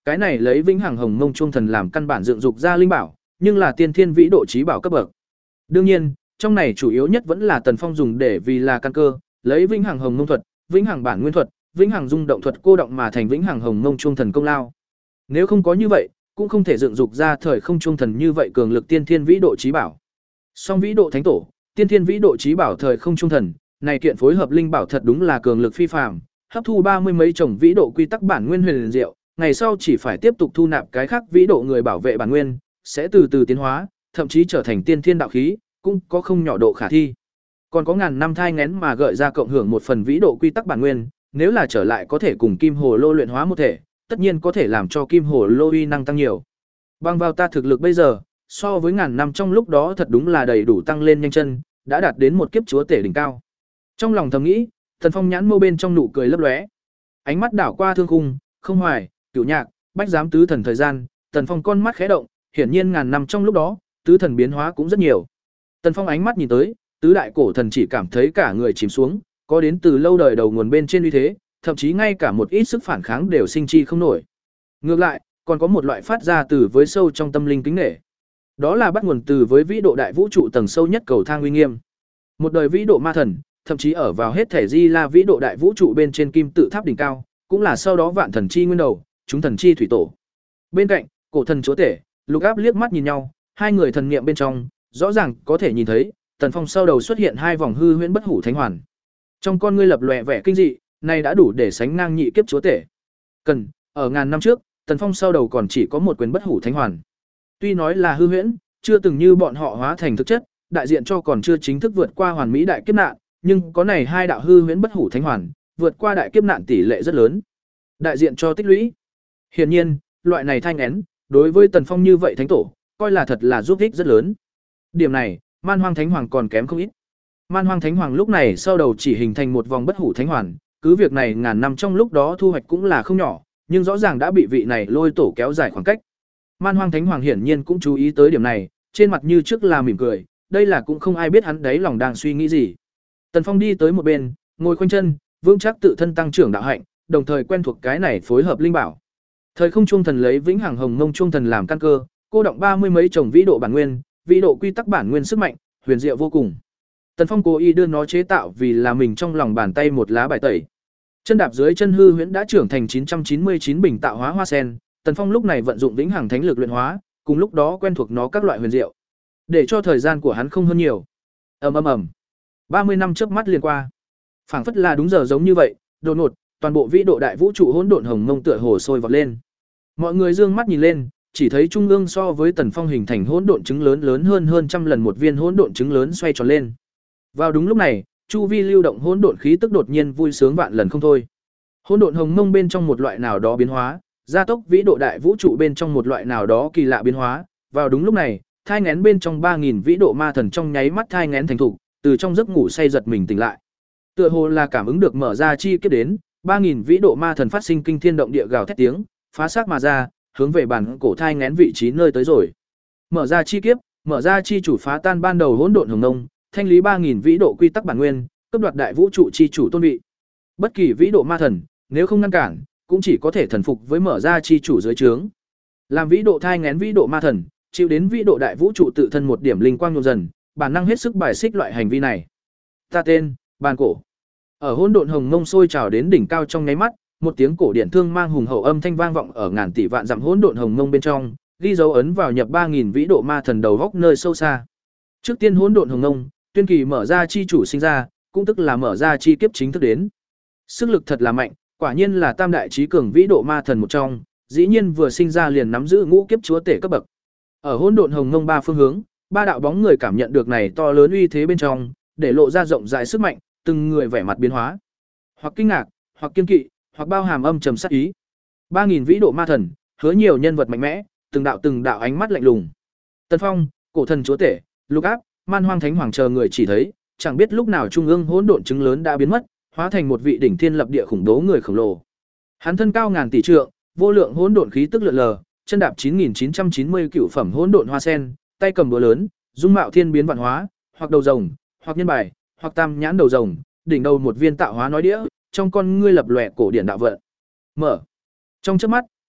cái này lấy vĩnh hằng hồng mông chuông thần làm căn bản dựng dục ra linh bảo, nhưng là tiên thiên vĩ độ chí bảo cấp bậc. Đương nhiên, trong này chủ yếu nhất vẫn là Tần Phong dùng để vì là căn cơ, lấy vĩnh hằng hồng mông thuật, vĩnh hằng bản nguyên thuật, vĩnh hằng dung động thuật cô động mà thành vĩnh hằng hồng mông chuông thần công lao. Nếu không có như vậy, cũng không thể dựng dục ra thời không chuông thần như vậy cường lực tiên thiên vĩ độ chí bảo. Song vĩ độ thánh tổ, tiên thiên vĩ độ chí bảo thời không chuông thần, này kiện phối hợp linh bảo thật đúng là cường lực phi phàm, hấp thu ba mươi mấy chồng vĩ độ quy tắc bản nguyên huyền diệu, ngày sau chỉ phải tiếp tục thu nạp cái khác vĩ độ người bảo vệ bản nguyên, sẽ từ từ tiến hóa, thậm chí trở thành tiên thiên đạo khí, cũng có không nhỏ độ khả thi. Còn có ngàn năm thai nghén mà gợi ra cộng hưởng một phần vĩ độ quy tắc bản nguyên, nếu là trở lại có thể cùng kim hồ lô luyện hóa một thể, tất nhiên có thể làm cho kim hồ lô uy năng tăng nhiều. Bằng vào ta thực lực bây giờ, so với ngàn năm trong lúc đó thật đúng là đầy đủ tăng lên nhanh chân, đã đạt đến một kiếp chúa tể đỉnh cao. Trong lòng thầm nghĩ, Tần Phong nhãn mâu bên trong nụ cười lấp lóe. Ánh mắt đảo qua Thương Khung, Không Hoài, Cửu Nhạc, Bách Giám tứ thần thời gian, Tần Phong con mắt khẽ động, hiển nhiên ngàn năm trong lúc đó, tứ thần biến hóa cũng rất nhiều. Tần Phong ánh mắt nhìn tới, tứ đại cổ thần chỉ cảm thấy cả người chìm xuống, có đến từ lâu đời đầu nguồn bên trên uy thế, thậm chí ngay cả một ít sức phản kháng đều sinh chi không nổi. Ngược lại, còn có một loại phát ra từ với sâu trong tâm linh kính nể. Đó là bắt nguồn từ với vĩ độ đại vũ trụ tầng sâu nhất cầu thang uy nghiêm. Một đời vĩ độ ma thần, thậm chí ở vào hết thể Di La vĩ độ đại vũ trụ bên trên kim tự tháp đỉnh cao, cũng là sau đó vạn thần chi nguyên đầu, chúng thần chi thủy tổ. Bên cạnh, cổ thần chúa tể, Lục Áp liếc mắt nhìn nhau, hai người thần niệm bên trong, rõ ràng có thể nhìn thấy, Tần Phong sau đầu xuất hiện hai vòng hư huyễn bất hủ thánh hoàn. Trong con ngươi lập lòe vẻ kinh dị, này đã đủ để sánh ngang nhị kiếp chúa tể. Cần, ở ngàn năm trước, Tần Phong sau đầu còn chỉ có một quyền bất hủ thánh hoàn. Tuy nói là hư huyễn, chưa từng như bọn họ hóa thành thực chất, đại diện cho còn chưa chính thức vượt qua hoàn mỹ đại kiếp nạn, nhưng có này hai đạo hư huyễn bất hủ thánh hoàn, vượt qua đại kiếp nạn tỷ lệ rất lớn. Đại diện cho tích lũy. Hiển nhiên, loại này thanh én, đối với Tần Phong như vậy thánh tổ, coi là thật là giúp ích rất lớn. Điểm này, Man Hoang Thánh Hoàng còn kém không ít. Man Hoang Thánh Hoàng lúc này sau đầu chỉ hình thành một vòng bất hủ thánh hoàn, cứ việc này ngàn năm trong lúc đó thu hoạch cũng là không nhỏ, nhưng rõ ràng đã bị vị này lôi tổ kéo dài khoảng cách. Man Hoang Thánh Hoàng hiển nhiên cũng chú ý tới điểm này, trên mặt như trước là mỉm cười, đây là cũng không ai biết hắn đấy lòng đang suy nghĩ gì. Tần Phong đi tới một bên, ngồi khoanh chân, vững chắc tự thân tăng trưởng đạo hạnh, đồng thời quen thuộc cái này phối hợp linh bảo. Thời không chuông thần lấy vĩnh hằng hồng mông chuông thần làm căn cơ, cô động ba mươi mấy chồng vĩ độ bản nguyên, vĩ độ quy tắc bản nguyên sức mạnh, huyền diệu vô cùng. Tần Phong cố ý đưa nó chế tạo vì là mình trong lòng bàn tay một lá bài tẩy. Chân đạp dưới chân hư huyễn đã trưởng thành chín trăm chín mươi chín bình tạo hóa hoa sen, Tần Phong lúc này vận dụng vĩnh hằng thánh lực luyện hóa, cùng lúc đó quen thuộc nó các loại huyền diệu, để cho thời gian của hắn không hơn nhiều. Ầm ầm ầm. ba mươi năm chớp mắt liền qua. Phảng phất là đúng giờ giống như vậy, đột ngột, toàn bộ vĩ độ đại vũ trụ hỗn độn hồng mông tựa hồ sôi vọt lên. Mọi người dương mắt nhìn lên, chỉ thấy trung ương so với Tần Phong hình thành hỗn độn trứng lớn lớn hơn hơn trăm lần một viên hỗn độn trứng lớn xoay tròn lên. Vào đúng lúc này, chu vi lưu động hỗn độn khí tức đột nhiên vui sướng vạn lần không thôi. Hỗn độn hồng mông bên trong một loại nào đó biến hóa, gia tốc vĩ độ đại vũ trụ bên trong một loại nào đó kỳ lạ biến hóa. Vào đúng lúc này, thai nghén bên trong ba nghìn vĩ độ ma thần trong nháy mắt thai nghén thành thục, từ trong giấc ngủ say giật mình tỉnh lại. Tựa hồ là cảm ứng được mở ra chi kiếp đến, ba nghìn vĩ độ ma thần phát sinh kinh thiên động địa gào thét tiếng, phá xác mà ra, hướng về bản cổ thai nghén vị trí nơi tới rồi. Mở ra chi kiếp, mở ra chi chủ phá tan ban đầu hỗn độn hồng mông, thanh lý ba nghìn vĩ độ quy tắc bản nguyên, cấp đoạt đại vũ trụ chi chủ tôn vị. Bất kỳ vĩ độ ma thần, nếu không ngăn cản, cũng chỉ có thể thần phục với mở ra chi chủ dưới trướng. Làm vĩ độ thai nghén vĩ độ ma thần, chịu đến vĩ độ đại vũ trụ tự thân một điểm linh quang nhuộm dần, bản năng hết sức bài xích loại hành vi này. Ta tên, Bàn Cổ. Ở hỗn độn hồng mông sôi trào đến đỉnh cao trong nháy mắt, một tiếng cổ điển thương mang hùng hậu âm thanh vang vọng ở ngàn tỷ vạn dặm hỗn độn hồng mông bên trong, ghi dấu ấn vào nhập ba nghìn vĩ độ ma thần đầu góc nơi sâu xa. Trước tiên hỗn độn hồng mông, tuyên kỳ mở ra chi chủ sinh ra, cũng tức là mở ra chi kiếp chính thức đến. Sức lực thật là mạnh, quả nhiên là tam đại chí cường vĩ độ ma thần một trong, dĩ nhiên vừa sinh ra liền nắm giữ ngũ kiếp chúa tể cấp bậc. Ở hỗn độn hồng mông ba phương hướng, ba đạo bóng người cảm nhận được này to lớn uy thế bên trong, để lộ ra rộng rãi sức mạnh, từng người vẻ mặt biến hóa, hoặc kinh ngạc, hoặc kiên kỵ, hoặc bao hàm âm trầm sát ý. ba nghìn vĩ độ ma thần, hứa nhiều nhân vật mạnh mẽ, từng đạo từng đạo ánh mắt lạnh lùng. Tần Phong, cổ thần chúa tể, Lục Áp, Man Hoang Thánh Hoàng chờ người chỉ thấy, chẳng biết lúc nào trung ương hỗn độn trứng lớn đã biến mất, hóa thành một vị đỉnh thiên lập địa khủng bố người khổng lồ. Hắn thân cao ngàn tỷ trượng, vô lượng hỗn độn khí tức lượn lờ, chân đạp chín nghìn chín trăm chín mươi cựu phẩm hỗn độn hoa sen, tay cầm búa lớn, dung mạo thiên biến vạn hóa, hoặc đầu rồng, hoặc nhân bài, hoặc tam nhãn đầu rồng, đỉnh đầu một viên tạo hóa nói đĩa, trong con ngươi lập lòe cổ điển đạo vận. Mở. Trong chớp mắt,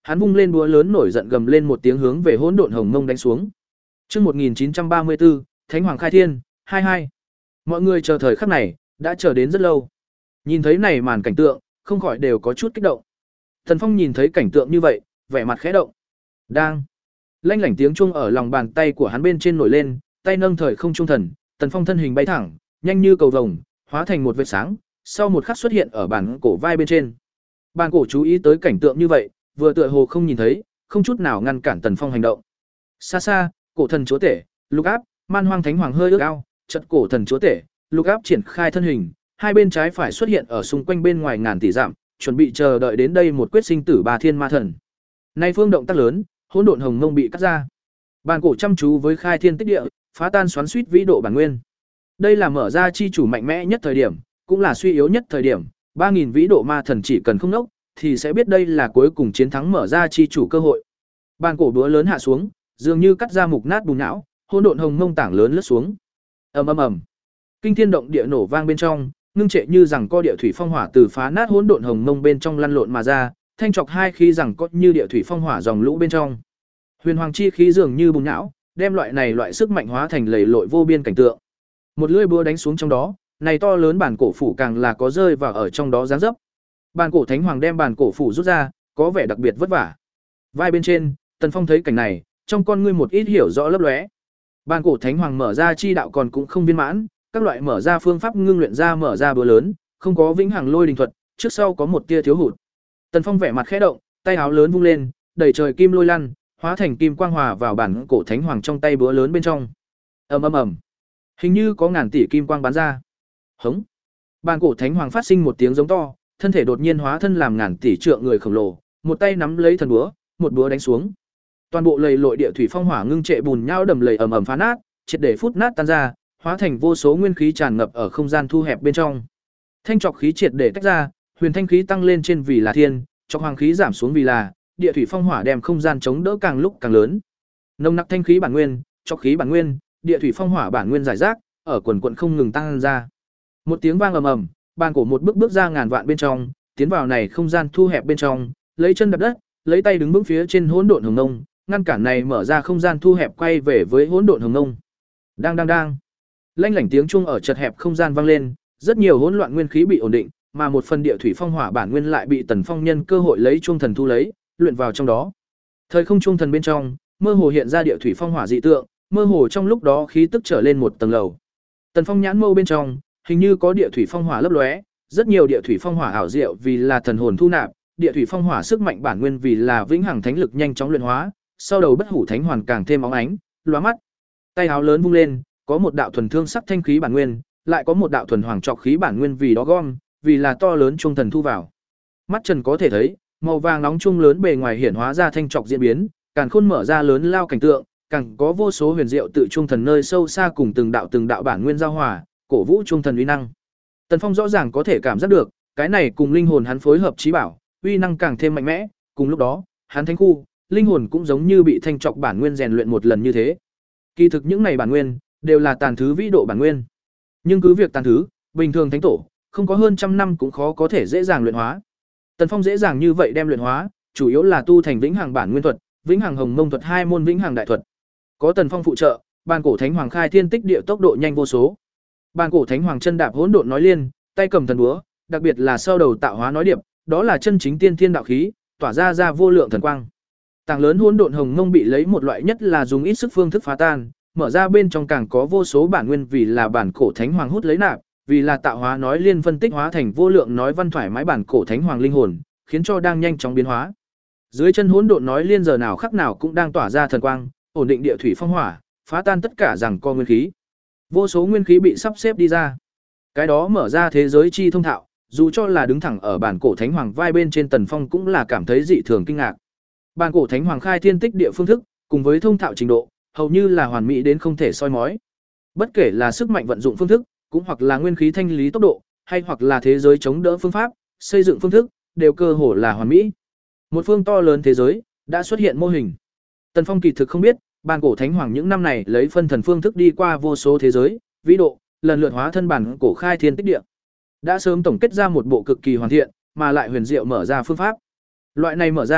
Hắn vung lên búa lớn nổi giận gầm lên một tiếng hướng về hỗn độn hồng mông đánh xuống. Chương một nghìn chín trăm ba mươi tư, Thánh Hoàng khai thiên, hai hai. Mọi người chờ thời khắc này, đã chờ đến rất lâu. Nhìn thấy này màn cảnh tượng, không khỏi đều có chút kích động. Thần Phong nhìn thấy cảnh tượng như vậy, vẻ mặt khẽ động. Đang. Lanh lảnh tiếng chuông ở lòng bàn tay của hắn bên trên nổi lên, tay nâng thời không trung thần, Tần Phong thân hình bay thẳng, nhanh như cầu vồng, hóa thành một vệt sáng, sau một khắc xuất hiện ở bản cổ vai bên trên. Bản cổ chú ý tới cảnh tượng như vậy, vừa tựa hồ không nhìn thấy, không chút nào ngăn cản Tần Phong hành động. Xa xa, cổ thần chúa tể, Lục Áp, Man Hoang Thánh Hoàng hơi ước ao, chợt cổ thần chúa tể, Lục Áp triển khai thân hình, hai bên trái phải xuất hiện ở xung quanh bên ngoài ngàn tỷ dặm, chuẩn bị chờ đợi đến đây một quyết sinh tử ba thiên ma thần. Nay phương động tác lớn, hỗn độn hồng mông bị cắt ra. Bàn cổ chăm chú với khai thiên tích địa, phá tan xoắn xuýt vĩ độ bản nguyên. Đây là mở ra chi chủ mạnh mẽ nhất thời điểm, cũng là suy yếu nhất thời điểm, ba nghìn vĩ độ ma thần chỉ cần không nốc thì sẽ biết đây là cuối cùng chiến thắng mở ra chi chủ cơ hội. Bàn cổ đũa lớn hạ xuống, dường như cắt ra mục nát bùn não, hỗn độn hồng mông tảng lớn lướt xuống. Ầm ầm ầm. Kinh thiên động địa nổ vang bên trong, ngưng trệ như rằng co địa thủy phong hỏa từ phá nát hỗn độn hồng mông bên trong lăn lộn mà ra, thanh trọc hai khí rằng có như địa thủy phong hỏa dòng lũ bên trong. Huyền hoàng chi khí dường như bùn não, đem loại này loại sức mạnh hóa thành lầy lội vô biên cảnh tượng. Một lưỡi búa đánh xuống trong đó, này to lớn bản cổ phủ càng là có rơi vào ở trong đó dáng dấp. Bản cổ thánh hoàng đem bản cổ phủ rút ra, có vẻ đặc biệt vất vả. Vai bên trên, Tần Phong thấy cảnh này, trong con ngươi một ít hiểu rõ lấp lóe. Bản cổ thánh hoàng mở ra chi đạo còn cũng không viên mãn, các loại mở ra phương pháp ngưng luyện ra mở ra búa lớn, không có vĩnh hằng lôi đình thuật, trước sau có một tia thiếu hụt. Tần Phong vẻ mặt khẽ động, tay áo lớn vung lên, đầy trời kim lôi lăn, hóa thành kim quang hòa vào bản cổ thánh hoàng trong tay búa lớn bên trong. Ầm ầm ầm. Hình như có ngàn tỷ kim quang bắn ra. Hống. Bản cổ thánh hoàng phát sinh một tiếng giống to, thân thể đột nhiên hóa thân làm ngàn tỷ trượng người khổng lồ, một tay nắm lấy thần búa, một búa đánh xuống. Toàn bộ lầy lội địa thủy phong hỏa ngưng trệ bùn nhau đầm lầy ầm ầm phá nát, triệt để phút nát tan ra, hóa thành vô số nguyên khí tràn ngập ở không gian thu hẹp bên trong. Thanh trọc khí triệt để tách ra, huyền thanh khí tăng lên trên vì là thiên, trọc hoàng khí giảm xuống vì là địa thủy phong hỏa đem không gian chống đỡ càng lúc càng lớn. Nồng nặc thanh khí bản nguyên, trọc khí bản nguyên, địa thủy phong hỏa bản nguyên giải rác, ở quần quần không ngừng tăng ra. Một tiếng vang ầm ầm, bàn cổ một bước bước ra ngàn vạn bên trong, tiến vào này không gian thu hẹp bên trong, lấy chân đập đất, lấy tay đứng vững phía trên hỗn độn hồng ngông, ngăn cản này mở ra không gian thu hẹp quay về với hỗn độn hồng ngông. Đang đang đang. Lanh lảnh tiếng chuông ở chật hẹp không gian vang lên, rất nhiều hỗn loạn nguyên khí bị ổn định, mà một phần địa thủy phong hỏa bản nguyên lại bị Tần Phong nhân cơ hội lấy chuông thần thu lấy, luyện vào trong đó. Thời không chuông thần bên trong, mơ hồ hiện ra địa thủy phong hỏa dị tượng, mơ hồ trong lúc đó khí tức trở lên một tầng lầu. Tần Phong nhãn mâu bên trong, hình như có địa thủy phong hỏa lấp lóe, rất nhiều địa thủy phong hỏa ảo diệu vì là thần hồn thu nạp, địa thủy phong hỏa sức mạnh bản nguyên vì là vĩnh hằng thánh lực nhanh chóng luyện hóa, sau đầu bất hủ thánh hoàn càng thêm óng ánh, lóa mắt. Tay áo lớn vung lên, có một đạo thuần thương sắc thanh khí bản nguyên, lại có một đạo thuần hoàng trọc khí bản nguyên vì đó gom, vì là to lớn trung thần thu vào. Mắt Trần có thể thấy, màu vàng nóng trung lớn bề ngoài hiển hóa ra thanh trọc diễn biến, càng khôn mở ra lớn lao cảnh tượng, càng có vô số huyền diệu tự trung thần nơi sâu xa cùng từng đạo từng đạo bản nguyên giao hòa, cổ vũ trung thần uy năng. Tần Phong rõ ràng có thể cảm giác được, cái này cùng linh hồn hắn phối hợp trí bảo, uy năng càng thêm mạnh mẽ, cùng lúc đó, hắn thánh khu, linh hồn cũng giống như bị thanh trọc bản nguyên rèn luyện một lần như thế. Kỳ thực những này bản nguyên đều là tàn thứ vĩ độ bản nguyên. Nhưng cứ việc tàn thứ, bình thường thánh tổ, không có hơn trăm năm cũng khó có thể dễ dàng luyện hóa. Tần Phong dễ dàng như vậy đem luyện hóa, chủ yếu là tu thành vĩnh hằng bản nguyên thuật, vĩnh hằng hồng mông thuật hai môn vĩnh hằng đại thuật. Có Tần Phong phụ trợ, bàn cổ thánh hoàng khai thiên tích địa tốc độ nhanh vô số. Bàn cổ thánh hoàng chân đạp hỗn độn nói liên, tay cầm thần búa, đặc biệt là sau đầu tạo hóa nói điệp, đó là chân chính tiên thiên đạo khí, tỏa ra ra vô lượng thần quang. Tảng lớn hỗn độn hồng mông bị lấy một loại nhất là dùng ít sức phương thức phá tan, mở ra bên trong càng có vô số bản nguyên vì là bản cổ thánh hoàng hút lấy nạp, vì là tạo hóa nói liên phân tích hóa thành vô lượng nói văn thoải mái bản cổ thánh hoàng linh hồn, khiến cho đang nhanh chóng biến hóa. Dưới chân hỗn độn nói liên giờ nào khắc nào cũng đang tỏa ra thần quang, ổn định địa thủy phong hỏa, phá tan tất cả rằng co nguyên khí. Vô số nguyên khí bị sắp xếp đi ra. Cái đó mở ra thế giới chi thông thạo, dù cho là đứng thẳng ở bản cổ thánh hoàng vai bên trên Tần Phong cũng là cảm thấy dị thường kinh ngạc. Bản cổ thánh hoàng khai thiên tích địa phương thức, cùng với thông thạo trình độ, hầu như là hoàn mỹ đến không thể soi mói. Bất kể là sức mạnh vận dụng phương thức, cũng hoặc là nguyên khí thanh lý tốc độ, hay hoặc là thế giới chống đỡ phương pháp, xây dựng phương thức, đều cơ hồ là hoàn mỹ. Một phương to lớn thế giới đã xuất hiện mô hình. Tần Phong kỳ thực không biết, bản cổ thánh hoàng những năm này lấy phân thần phương thức đi qua vô số thế giới, vĩ độ, lần lượt hóa thân bản cổ khai thiên tích địa. Đã sớm tổng kết ra một bộ cực kỳ hoàn thiện, mà lại huyền diệu mở ra phương pháp. Loại này mở ra,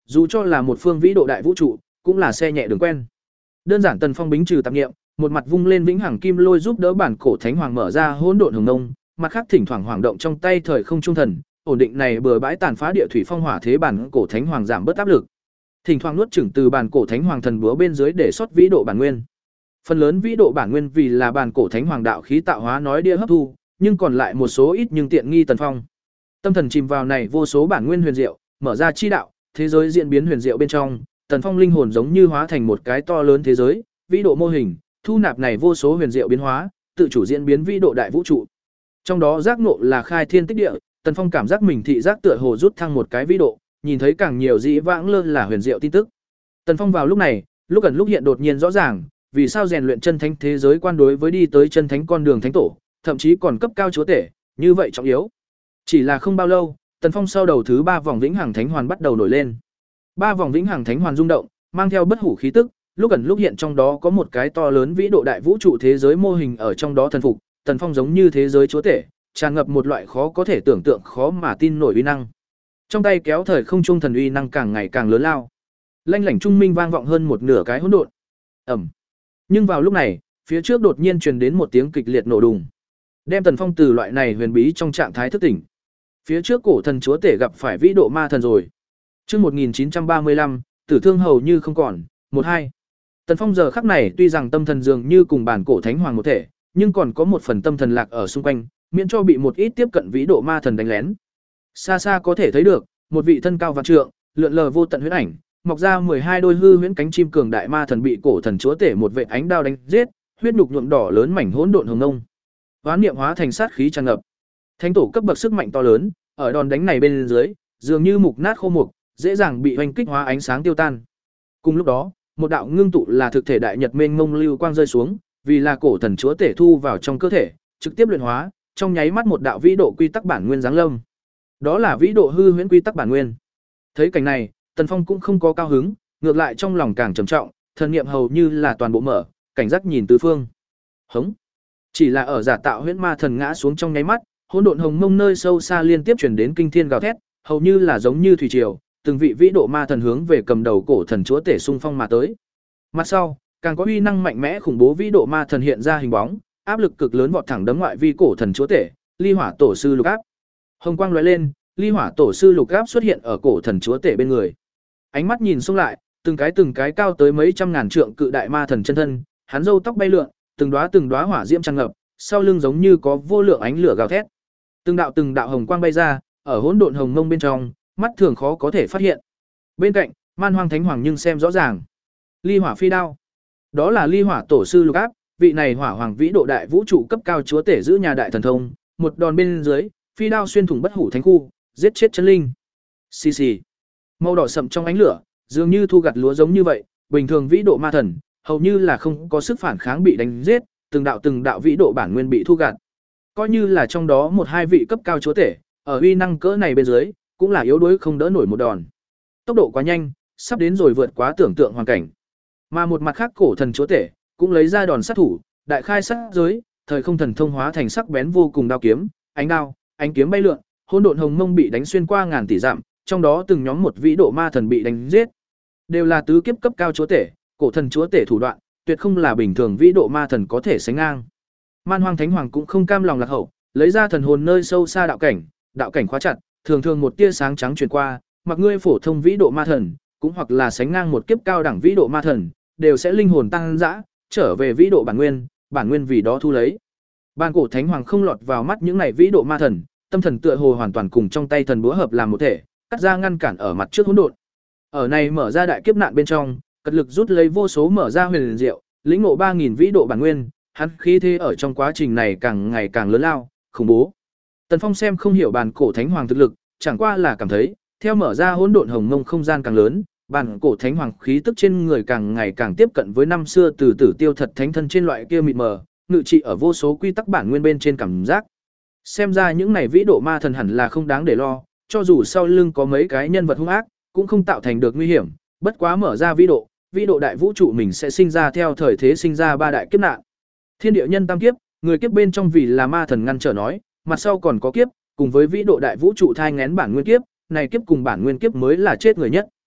Dù cho là một phương vĩ độ đại vũ trụ, cũng là xe nhẹ đường quen. Đơn giản Tần Phong bính trừ tạp niệm, một mặt vung lên vĩnh hằng kim lôi giúp đỡ bản cổ thánh hoàng mở ra hỗn độn hồng nông, mặt khác thỉnh thoảng hoảng động trong tay thời không trung thần, ổn định này bừa bãi tàn phá địa thủy phong hỏa thế bản cổ thánh hoàng giảm bớt áp lực. Thỉnh thoảng nuốt chửng từ bản cổ thánh hoàng thần búa bên dưới để xuất vĩ độ bản nguyên. Phần lớn vĩ độ bản nguyên vì là bản cổ thánh hoàng đạo khí tạo hóa nói địa hấp thu, nhưng còn lại một số ít nhưng tiện nghi Tần Phong. Tâm thần chìm vào này vô số bản nguyên huyền diệu, mở ra chi đạo, thế giới diễn biến huyền diệu bên trong, Tần Phong linh hồn giống như hóa thành một cái to lớn thế giới, vĩ độ mô hình, thu nạp này vô số huyền diệu biến hóa, tự chủ diễn biến vĩ độ đại vũ trụ. Trong đó giác ngộ là khai thiên tích địa, Tần Phong cảm giác mình thị giác tựa hồ rút thăng một cái vĩ độ, nhìn thấy càng nhiều dĩ vãng lơ là huyền diệu tin tức. Tần Phong vào lúc này, lúc ẩn lúc hiện đột nhiên rõ ràng, vì sao rèn luyện chân thánh thế giới quan đối với đi tới chân thánh con đường thánh tổ, thậm chí còn cấp cao chúa tể, như vậy trọng yếu. Chỉ là không bao lâu, Tần Phong sau đầu thứ ba vòng vĩnh hằng thánh hoàn bắt đầu nổi lên. Ba vòng vĩnh hằng thánh hoàn rung động, mang theo bất hủ khí tức, lúc ẩn lúc hiện trong đó có một cái to lớn vĩ độ đại vũ trụ thế giới mô hình ở trong đó thần phục, Tần Phong giống như thế giới chúa tể, tràn ngập một loại khó có thể tưởng tượng khó mà tin nổi uy năng. Trong tay kéo thời không trung thần uy năng càng ngày càng lớn lao. Lanh lảnh trung minh vang vọng hơn một nửa cái hỗn độn. Ầm. Nhưng vào lúc này, phía trước đột nhiên truyền đến một tiếng kịch liệt nổ đùng, đem Tần Phong từ loại này huyền bí trong trạng thái thức tỉnh. Phía trước cổ thần chúa tể gặp phải vĩ độ ma thần rồi. Chương một nghìn chín trăm ba mươi lăm, tử thương hầu như không còn, một hai. Tần Phong giờ khắc này tuy rằng tâm thần dường như cùng bản cổ thánh hoàng một thể, nhưng còn có một phần tâm thần lạc ở xung quanh, miễn cho bị một ít tiếp cận vĩ độ ma thần đánh lén. Xa xa có thể thấy được, một vị thân cao vạn trượng, lượn lờ vô tận huyễn ảnh, mọc ra mười hai đôi hư huyễn cánh chim cường đại ma thần bị cổ thần chúa tể một vệ ánh đao đánh giết, huyết nhục nhuộm đỏ lớn mảnh hỗn độn hồng ngông. Oán niệm hóa thành sát khí tràn ngập. Thánh tổ cấp bậc sức mạnh to lớn, ở đòn đánh này bên dưới, dường như mục nát khô mục, dễ dàng bị hoành kích hóa ánh sáng tiêu tan. Cùng lúc đó, một đạo ngưng tụ là thực thể đại nhật mênh mông lưu quang rơi xuống, vì là cổ thần chúa tể thu vào trong cơ thể, trực tiếp luyện hóa, trong nháy mắt một đạo vĩ độ quy tắc bản nguyên giáng lâm. Đó là vĩ độ hư huyễn quy tắc bản nguyên. Thấy cảnh này, Tần Phong cũng không có cao hứng, ngược lại trong lòng càng trầm trọng, thần niệm hầu như là toàn bộ mở, cảnh giác nhìn tứ phương. Hống. Chỉ là ở giả tạo huyễn ma thần ngã xuống trong nháy mắt, hỗn độn hồng mông nơi sâu xa liên tiếp truyền đến kinh thiên gào thét, hầu như là giống như thủy triều, từng vị vĩ độ ma thần hướng về cầm đầu cổ thần chúa tể xung phong mà tới. Mặt sau, càng có uy năng mạnh mẽ khủng bố vĩ độ ma thần hiện ra hình bóng, áp lực cực lớn vọt thẳng đấm ngoại vi cổ thần chúa tể, Ly Hỏa tổ sư Lục Áp. Hồng quang lóe lên, Ly Hỏa tổ sư Lục Áp xuất hiện ở cổ thần chúa tể bên người. Ánh mắt nhìn xung lại, từng cái từng cái cao tới mấy trăm ngàn trượng cự đại ma thần chân thân, hắn râu tóc bay lượn, từng đóa từng đóa hỏa diễm tràn ngập, sau lưng giống như có vô lượng ánh lửa gào thét. Từng đạo từng đạo hồng quang bay ra, ở hỗn độn hồng mông bên trong, mắt thường khó có thể phát hiện. Bên cạnh, Man Hoang Thánh Hoàng nhưng xem rõ ràng. Ly Hỏa phi đao. Đó là Ly Hỏa tổ sư Lục Áp, vị này hỏa hoàng vĩ độ đại vũ trụ cấp cao chúa tể giữ nhà đại thần thông, một đòn bên dưới, phi đao xuyên thủng bất hủ thánh khu, giết chết chân linh. Xì xì. Màu đỏ sậm trong ánh lửa, dường như thu gặt lúa giống như vậy, bình thường vĩ độ ma thần, hầu như là không có sức phản kháng bị đánh giết, từng đạo từng đạo vĩ độ bản nguyên bị thu gặt. Coi như là trong đó một hai vị cấp cao chúa tể, ở uy năng cỡ này bên dưới, cũng là yếu đuối không đỡ nổi một đòn. Tốc độ quá nhanh, sắp đến rồi vượt quá tưởng tượng hoàn cảnh. Mà một mặt khác cổ thần chúa tể, cũng lấy ra đòn sát thủ, đại khai sát giới, thời không thần thông hóa thành sắc bén vô cùng đao kiếm, ánh đao, ánh kiếm bay lượn, hỗn độn hồng mông bị đánh xuyên qua ngàn tỷ dặm, trong đó từng nhóm một vĩ độ ma thần bị đánh giết. Đều là tứ kiếp cấp cao chúa tể, cổ thần chúa tể thủ đoạn, tuyệt không là bình thường vĩ độ ma thần có thể sánh ngang. Man Hoang Thánh Hoàng cũng không cam lòng lạc hậu, lấy ra thần hồn nơi sâu xa đạo cảnh, đạo cảnh khóa chặt, thường thường một tia sáng trắng truyền qua, mặc ngươi phổ thông vĩ độ ma thần, cũng hoặc là sánh ngang một kiếp cao đẳng vĩ độ ma thần, đều sẽ linh hồn tăng dã, trở về vĩ độ bản nguyên, bản nguyên vì đó thu lấy. Ban cổ Thánh Hoàng không lọt vào mắt những này vĩ độ ma thần, tâm thần tựa hồ hoàn toàn cùng trong tay thần búa hợp làm một thể, cắt ra ngăn cản ở mặt trước hỗn độn. Ở này mở ra đại kiếp nạn bên trong, cật lực rút lấy vô số mở ra huyền diệu, lĩnh ngộ ba nghìn vĩ độ bản nguyên, hắn khí thế ở trong quá trình này càng ngày càng lớn lao, khủng bố. Tần Phong xem không hiểu bàn cổ Thánh Hoàng thực lực, chẳng qua là cảm thấy, theo mở ra hỗn độn hồng mông không gian càng lớn, bàn cổ Thánh Hoàng khí tức trên người càng ngày càng tiếp cận với năm xưa từ tử tiêu thật thánh thân trên loại kia mịt mờ, ngự trị ở vô số quy tắc bản nguyên bên trên cảm giác. Xem ra những này vĩ độ ma thần hẳn là không đáng để lo, cho dù sau lưng có mấy cái nhân vật hung ác, cũng không tạo thành được nguy hiểm, bất quá mở ra vĩ độ, vĩ độ đại vũ trụ mình sẽ sinh ra theo thời thế sinh ra ba đại kiếp nạn. Thiên địa nhân tam kiếp, người kiếp bên trong vì là ma thần ngăn trở nói, mặt sau còn có kiếp, cùng với vĩ độ đại vũ trụ thai nghén bản nguyên kiếp, này kiếp cùng bản nguyên kiếp mới là chết người nhất.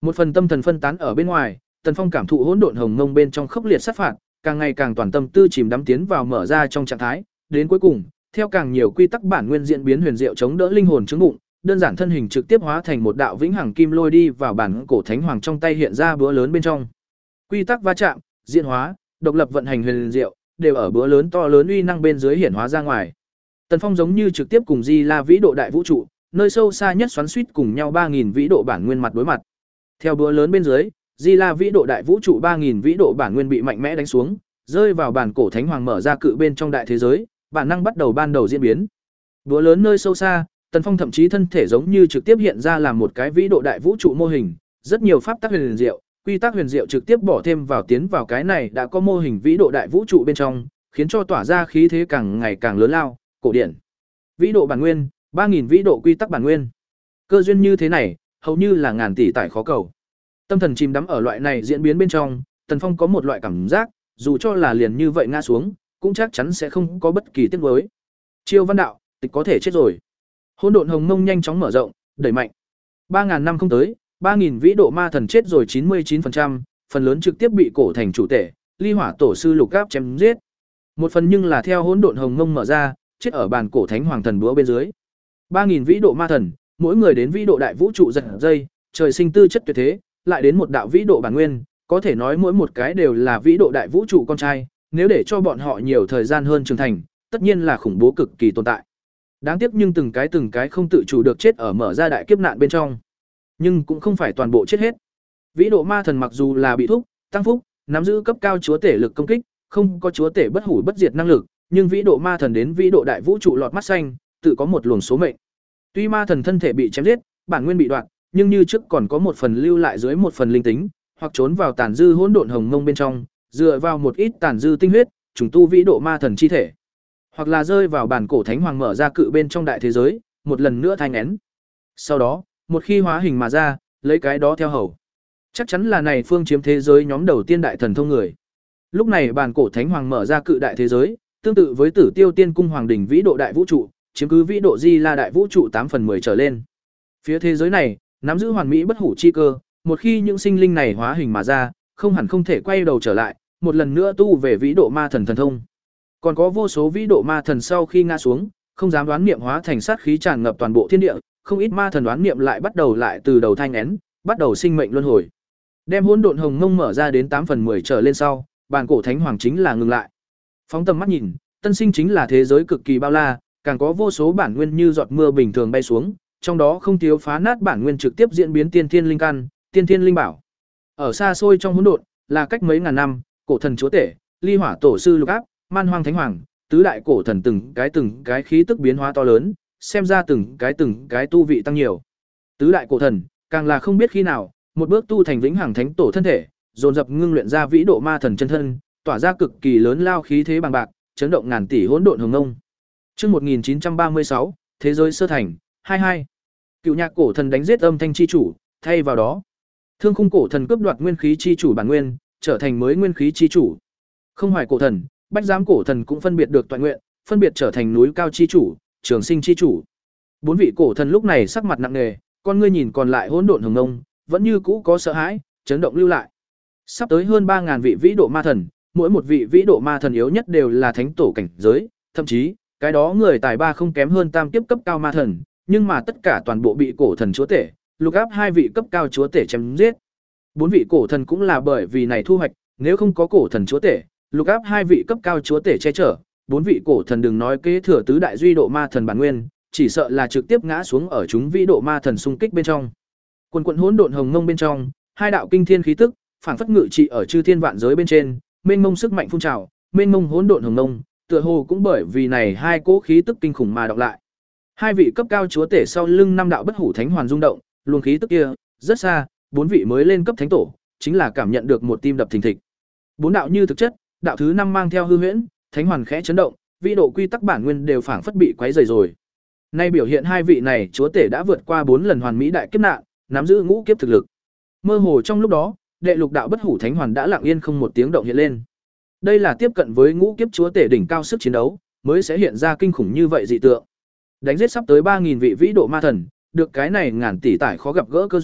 Một phần tâm thần phân tán ở bên ngoài, Tần Phong cảm thụ hỗn độn hồng mông bên trong khốc liệt sát phạt, càng ngày càng toàn tâm tư chìm đắm tiến vào mở ra trong trạng thái, đến cuối cùng, theo càng nhiều quy tắc bản nguyên diễn biến huyền diệu chống đỡ linh hồn chứng bụng, đơn giản thân hình trực tiếp hóa thành một đạo vĩnh hằng kim lôi đi vào bản cổ thánh hoàng trong tay hiện ra búa lớn bên trong. Quy tắc va chạm, diễn hóa, độc lập vận hành huyền diệu, đều ở búa lớn to lớn uy năng bên dưới hiển hóa ra ngoài. Tần Phong giống như trực tiếp cùng Di La vĩ độ đại vũ trụ, nơi sâu xa nhất xoắn xuýt cùng nhau ba nghìn vĩ độ bản nguyên mặt đối mặt. Theo búa lớn bên dưới, Di La vĩ độ đại vũ trụ ba nghìn vĩ độ bản nguyên bị mạnh mẽ đánh xuống, rơi vào bản cổ thánh hoàng mở ra cự bên trong đại thế giới, bản năng bắt đầu ban đầu diễn biến. Búa lớn nơi sâu xa, Tần Phong thậm chí thân thể giống như trực tiếp hiện ra làm một cái vĩ độ đại vũ trụ mô hình, rất nhiều pháp tắc huyền diệu, quy tắc huyền diệu trực tiếp bỏ thêm vào tiến vào cái này đã có mô hình vĩ độ đại vũ trụ bên trong, khiến cho tỏa ra khí thế càng ngày càng lớn lao, cổ điển. Vĩ độ bản nguyên, ba nghìn vĩ độ quy tắc bản nguyên. Cơ duyên như thế này, hầu như là ngàn tỷ tải khó cầu. Tâm thần chìm đắm ở loại này diễn biến bên trong, Tần Phong có một loại cảm giác, dù cho là liền như vậy ngã xuống, cũng chắc chắn sẽ không có bất kỳ tiếc nuối. Chiêu Văn Đạo, tịch có thể chết rồi. Hỗn độn hồng mông nhanh chóng mở rộng, đẩy mạnh. ba ngàn năm không tới, ba nghìn vĩ độ ma thần chết rồi chín mươi chín phần trăm, phần lớn trực tiếp bị cổ thành chủ tể, Ly Hỏa tổ sư Lục Áp chém giết. Một phần nhưng là theo hỗn độn hồng mông mở ra, chết ở bàn cổ thánh hoàng thần búa bên dưới. ba nghìn vĩ độ ma thần, mỗi người đến vĩ độ đại vũ trụ giật dây, trời sinh tư chất tuyệt thế, lại đến một đạo vĩ độ bản nguyên, có thể nói mỗi một cái đều là vĩ độ đại vũ trụ con trai, nếu để cho bọn họ nhiều thời gian hơn trưởng thành, tất nhiên là khủng bố cực kỳ tồn tại. Đáng tiếc nhưng từng cái từng cái không tự chủ được chết ở mở ra đại kiếp nạn bên trong. Nhưng cũng không phải toàn bộ chết hết. Vĩ độ ma thần mặc dù là bị thúc, tăng phúc, nắm giữ cấp cao chúa tể lực công kích, không có chúa tể bất hủ bất diệt năng lực, nhưng vĩ độ ma thần đến vĩ độ đại vũ trụ lọt mắt xanh, tự có một luồng số mệnh. Tuy ma thần thân thể bị chém giết, bản nguyên bị đoạn, nhưng như trước còn có một phần lưu lại dưới một phần linh tính, hoặc trốn vào tàn dư hỗn độn hồng mông bên trong, dựa vào một ít tàn dư tinh huyết, trùng tu vĩ độ ma thần chi thể, hoặc là rơi vào bản cổ thánh hoàng mở ra cự bên trong đại thế giới, một lần nữa thai nghén. Sau đó, một khi hóa hình mà ra, lấy cái đó theo hầu. Chắc chắn là này phương chiếm thế giới nhóm đầu tiên đại thần thông người. Lúc này bản cổ thánh hoàng mở ra cự đại thế giới, tương tự với Tử Tiêu Tiên cung hoàng đỉnh vĩ độ đại vũ trụ, chiếm cứ vĩ độ Di La đại vũ trụ tám phần mười trở lên. Phía thế giới này, nắm giữ hoàn mỹ bất hủ chi cơ, một khi những sinh linh này hóa hình mà ra, không hẳn không thể quay đầu trở lại, một lần nữa tu về vĩ độ ma thần thần thông. Còn có vô số vĩ độ ma thần sau khi ngã xuống, không dám đoán niệm hóa thành sát khí tràn ngập toàn bộ thiên địa, không ít ma thần đoán niệm lại bắt đầu lại từ đầu thai nghén, bắt đầu sinh mệnh luân hồi. Đem hỗn độn hồng ngông mở ra đến tám phần mười trở lên sau, bản cổ thánh hoàng chính là ngừng lại. Phóng tầm mắt nhìn, tân sinh chính là thế giới cực kỳ bao la, càng có vô số bản nguyên như giọt mưa bình thường bay xuống, trong đó không thiếu phá nát bản nguyên trực tiếp diễn biến tiên thiên linh căn, tiên thiên linh bảo. Ở xa xôi trong hỗn độn, là cách mấy ngàn năm, cổ thần chúa tể, Ly Hỏa tổ sư Lục Áp, Man Hoang thánh hoàng, tứ đại cổ thần từng cái từng cái khí tức biến hóa to lớn, xem ra từng cái từng cái tu vị tăng nhiều. Tứ đại cổ thần, càng là không biết khi nào, một bước tu thành vĩnh hằng thánh tổ thân thể, dồn dập ngưng luyện ra vĩ độ ma thần chân thân, tỏa ra cực kỳ lớn lao khí thế bằng bạc, chấn động ngàn tỷ hỗn độn hồng ngông. Chương một nghìn chín trăm ba mươi sáu, thế giới sơ thành, hai mươi hai. Cựu nhạc cổ thần đánh giết âm thanh chi chủ, thay vào đó, thương khung cổ thần cướp đoạt nguyên khí chi chủ bản nguyên, trở thành mới nguyên khí chi chủ. Không hoài cổ thần, bách giám cổ thần cũng phân biệt được toàn nguyện, phân biệt trở thành núi cao chi chủ, trường sinh chi chủ. Bốn vị cổ thần lúc này sắc mặt nặng nề, con ngươi nhìn còn lại hỗn độn hồng ngông, vẫn như cũ có sợ hãi, chấn động lưu lại. Sắp tới hơn ba ngàn vị vĩ độ ma thần, mỗi một vị vĩ độ ma thần yếu nhất đều là thánh tổ cảnh giới, thậm chí, cái đó người tài ba không kém hơn tam kiếp cấp cao ma thần, nhưng mà tất cả toàn bộ bị cổ thần chúa tể, Lục Áp hai vị cấp cao chúa tể chém giết. Bốn vị cổ thần cũng là bởi vì này thu hoạch, nếu không có cổ thần chúa tể, Lục Áp hai vị cấp cao chúa tể che chở, bốn vị cổ thần đừng nói kế thừa tứ đại duy độ ma thần bản nguyên, chỉ sợ là trực tiếp ngã xuống ở chúng vĩ độ ma thần xung kích bên trong. Quần quần hỗn độn hồng mông bên trong, hai đạo kinh thiên khí tức, phảng phất ngự trị ở chư thiên vạn giới bên trên, mênh mông sức mạnh phun trào, mênh mông hỗn độn hồng mông, tựa hồ cũng bởi vì này hai cỗ khí tức kinh khủng mà đọc lại. Hai vị cấp cao chúa tể sau lưng năm đạo bất hủ thánh hoàn rung động, luồng khí tức kia rất xa, bốn vị mới lên cấp thánh tổ, chính là cảm nhận được một tim đập thình thịch. Bốn đạo như thực chất, đạo thứ năm mang theo hư huyễn, thánh hoàn khẽ chấn động, vĩ độ quy tắc bản nguyên đều phảng phất bị quấy rầy rồi. Nay biểu hiện hai vị này chúa tể đã vượt qua bốn lần hoàn mỹ đại kiếp nạn, nắm giữ ngũ kiếp thực lực. Mơ hồ trong lúc đó, đệ lục đạo bất hủ thánh hoàn đã lặng yên không một tiếng động hiện lên. Đây là tiếp cận với ngũ kiếp chúa tể đỉnh cao sức chiến đấu, mới sẽ hiện ra kinh khủng như vậy dị tượng. Đánh giết sắp tới ba nghìn vị vĩ độ ma thần, được cái này ngàn tỷ tải khó gặp gỡ cơ duyên,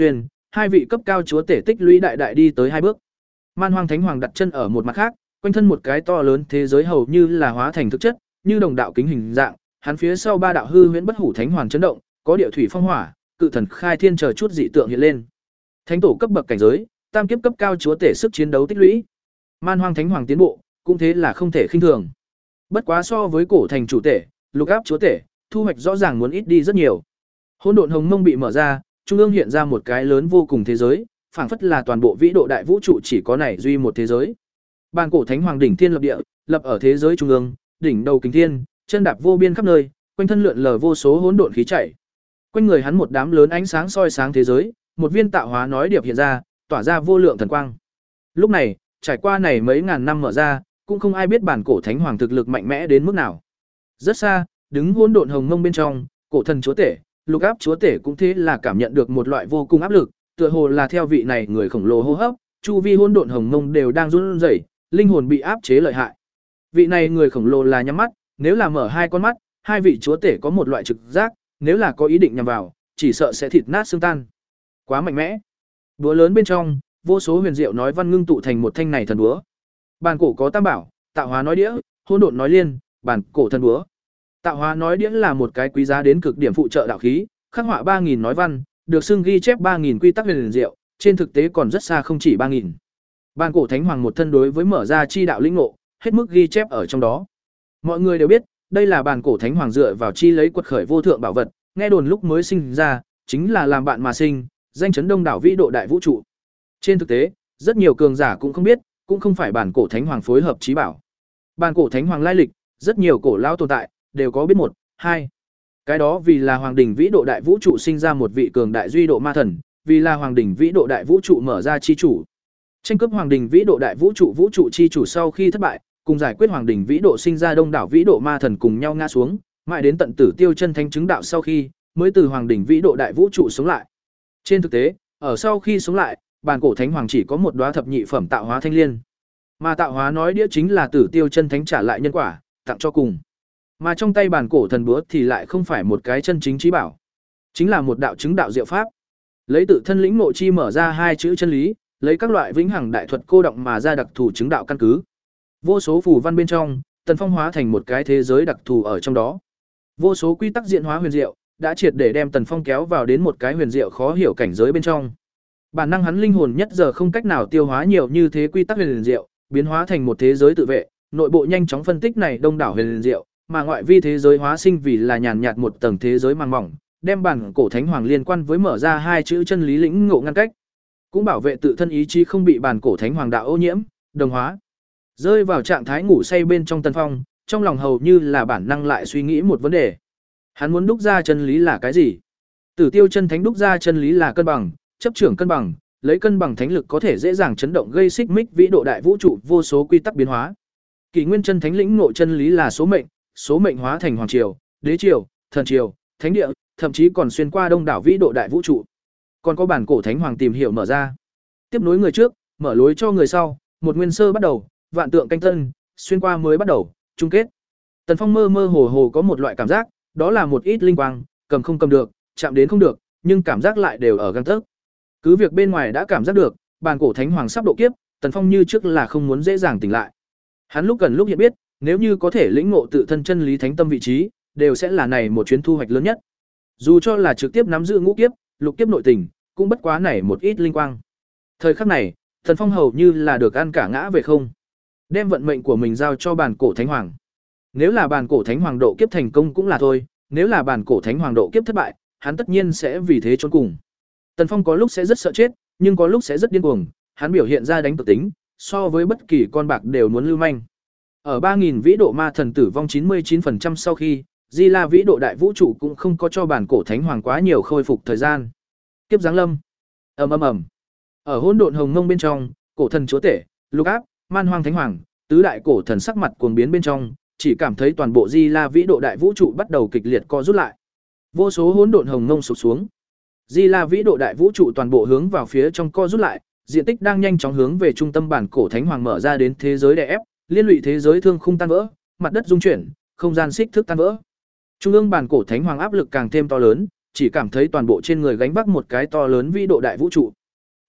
hai vị cấp cao chúa tể tích lũy đại đại đi tới hai bước. Man Hoang Thánh Hoàng đặt chân ở một mặt khác, quanh thân một cái to lớn thế giới hầu như là hóa thành thực chất, như đồng đạo kính hình dạng, hắn phía sau ba đạo hư huyễn bất hủ thánh hoàn chấn động, có địa thủy phong hỏa, cự thần khai thiên chờ chút dị tượng hiện lên. Thánh tổ cấp bậc cảnh giới, tam kiếp cấp cao chúa tể sức chiến đấu tích lũy. Man Hoang Thánh Hoàng tiến bộ, cũng thế là không thể khinh thường. Bất quá so với cổ thành chủ tể, lục áp chúa tể, thu hoạch rõ ràng muốn ít đi rất nhiều. Hỗn độn hồng mông bị mở ra, trung ương hiện ra một cái lớn vô cùng thế giới, phảng phất là toàn bộ vĩ độ đại vũ trụ chỉ có này duy một thế giới. Bàn cổ thánh hoàng đỉnh thiên lập địa, lập ở thế giới trung ương, đỉnh đầu kính thiên, chân đạp vô biên khắp nơi, quanh thân lượn lờ vô số hỗn độn khí chảy. Quanh người hắn một đám lớn ánh sáng soi sáng thế giới, một viên tạo hóa nói điệp hiện ra, tỏa ra vô lượng thần quang. Lúc này, trải qua này mấy ngàn năm mở ra, cũng không ai biết bản cổ thánh hoàng thực lực mạnh mẽ đến mức nào. Rất xa, đứng hỗn độn hồng mông bên trong, cổ thần chúa tể, lục áp chúa tể cũng thế là cảm nhận được một loại vô cùng áp lực, tựa hồ là theo vị này người khổng lồ hô hấp, chu vi hỗn độn hồng mông đều đang run rẩy, linh hồn bị áp chế lợi hại. Vị này người khổng lồ là nhắm mắt, nếu là mở hai con mắt, hai vị chúa tể có một loại trực giác, nếu là có ý định nhằm vào, chỉ sợ sẽ thịt nát xương tan. Quá mạnh mẽ. Búa lớn bên trong, vô số huyền diệu nói văn ngưng tụ thành một thanh này thần búa. Bàn cổ có tam bảo, tạo hóa nói đĩa, hỗn độn nói liên, bản cổ thần búa. Tạo hóa nói đĩa là một cái quý giá đến cực điểm phụ trợ đạo khí, khắc họa ba nghìn nói văn, được xưng ghi chép ba nghìn quy tắc huyền diệu, trên thực tế còn rất xa không chỉ ba nghìn. Bàn cổ thánh hoàng một thân đối với mở ra chi đạo lĩnh ngộ, hết mức ghi chép ở trong đó. Mọi người đều biết, đây là bàn cổ thánh hoàng dựa vào chi lấy quật khởi vô thượng bảo vật, nghe đồn lúc mới sinh ra, chính là làm bạn mà sinh, danh chấn đông đảo vĩ độ đại vũ trụ. Trên thực tế, rất nhiều cường giả cũng không biết, cũng không phải bản cổ thánh hoàng phối hợp trí bảo. Bản cổ thánh hoàng lai lịch, rất nhiều cổ lao tồn tại đều có biết một, hai. Cái đó vì là hoàng đỉnh vĩ độ đại vũ trụ sinh ra một vị cường đại duy độ ma thần, vì là hoàng đỉnh vĩ độ đại vũ trụ mở ra chi chủ. Tranh cướp hoàng đỉnh vĩ độ đại vũ trụ vũ trụ chi chủ sau khi thất bại, cùng giải quyết hoàng đỉnh vĩ độ sinh ra đông đảo vĩ độ ma thần cùng nhau ngã xuống, mãi đến tận tử tiêu chân thánh chứng đạo sau khi, mới từ hoàng đỉnh vĩ độ đại vũ trụ sống lại. Trên thực tế, ở sau khi sống lại, bản cổ thánh hoàng chỉ có một đóa thập nhị phẩm tạo hóa thanh liên. Mà tạo hóa nói đĩa chính là tử tiêu chân thánh trả lại nhân quả, tặng cho cùng. Mà trong tay bản cổ thần búa thì lại không phải một cái chân chính trí bảo, chính là một đạo chứng đạo diệu pháp. Lấy tự thân lĩnh ngộ chi mở ra hai chữ chân lý, lấy các loại vĩnh hằng đại thuật cô động mà ra đặc thù chứng đạo căn cứ. Vô số phù văn bên trong, Tần Phong hóa thành một cái thế giới đặc thù ở trong đó. Vô số quy tắc diễn hóa huyền diệu, đã triệt để đem Tần Phong kéo vào đến một cái huyền diệu khó hiểu cảnh giới bên trong. Bản năng hắn linh hồn nhất giờ không cách nào tiêu hóa nhiều như thế quy tắc huyền diệu, biến hóa thành một thế giới tự vệ, nội bộ nhanh chóng phân tích này đông đảo huyền diệu, mà ngoại vi thế giới hóa sinh vì là nhàn nhạt một tầng thế giới màng mỏng, đem bản cổ thánh hoàng liên quan với mở ra hai chữ chân lý lĩnh ngộ ngăn cách, cũng bảo vệ tự thân ý chí không bị bản cổ thánh hoàng đạo ô nhiễm, đồng hóa. Rơi vào trạng thái ngủ say bên trong Tần Phong, trong lòng hầu như là bản năng lại suy nghĩ một vấn đề. Hắn muốn đúc ra chân lý là cái gì? Tử Tiêu chân thánh đúc ra chân lý là cân bằng, chấp trưởng cân bằng, lấy cân bằng thánh lực có thể dễ dàng chấn động gây xích mích vĩ độ đại vũ trụ vô số quy tắc biến hóa. Kỷ Nguyên chân thánh lĩnh ngộ chân lý là số mệnh, số mệnh hóa thành hoàng triều, đế triều, thần triều, thánh địa, thậm chí còn xuyên qua đông đảo vĩ độ đại vũ trụ. Còn có bản cổ thánh hoàng tìm hiểu mở ra, tiếp nối người trước, mở lối cho người sau, một nguyên sơ bắt đầu, vạn tượng canh tân, xuyên qua mới bắt đầu, chung kết. Tần Phong mơ mơ hồ hồ có một loại cảm giác, đó là một ít linh quang, cầm không cầm được, chạm đến không được, nhưng cảm giác lại đều ở gang tấc. Cứ việc bên ngoài đã cảm giác được, bản cổ thánh hoàng sắp độ kiếp, Tần Phong như trước là không muốn dễ dàng tỉnh lại. Hắn lúc gần lúc hiện biết, nếu như có thể lĩnh ngộ tự thân chân lý thánh tâm vị trí, đều sẽ là này một chuyến thu hoạch lớn nhất. Dù cho là trực tiếp nắm giữ ngũ kiếp, lục kiếp nội tình, cũng bất quá này một ít linh quang. Thời khắc này, Tần Phong hầu như là được ăn cả ngã về không, đem vận mệnh của mình giao cho bản cổ thánh hoàng. Nếu là bản cổ thánh hoàng độ kiếp thành công cũng là thôi, nếu là bản cổ thánh hoàng độ kiếp thất bại, hắn tất nhiên sẽ vì thế chôn cùng. Tần Phong có lúc sẽ rất sợ chết, nhưng có lúc sẽ rất điên cuồng, hắn biểu hiện ra đánh cực tính, so với bất kỳ con bạc đều muốn lưu manh. Ở ba nghìn vĩ độ ma thần tử vong chín mươi chín phần trăm sau khi, Di La vĩ độ đại vũ trụ cũng không có cho bản cổ thánh hoàng quá nhiều khôi phục thời gian. Kiếp giáng lâm. Ầm ầm ầm. Ở hỗn độn hồng mông bên trong, cổ thần chúa tể, lục áp, man hoang thánh hoàng, tứ đại cổ thần sắc mặt cuồng biến bên trong, chỉ cảm thấy toàn bộ Di La vĩ độ đại vũ trụ bắt đầu kịch liệt co rút lại. Vô số hỗn độn hồng mông sụp xuống. Di La vĩ độ đại vũ trụ toàn bộ hướng vào phía trong co rút lại, diện tích đang nhanh chóng hướng về trung tâm bản cổ thánh hoàng mở ra đến thế giới đè ép, liên lụy thế giới thương khung tan vỡ, mặt đất rung chuyển, không gian xích thước tan vỡ. Trung ương bản cổ thánh hoàng áp lực càng thêm to lớn, chỉ cảm thấy toàn bộ trên người gánh vác một cái to lớn vĩ độ đại vũ trụ.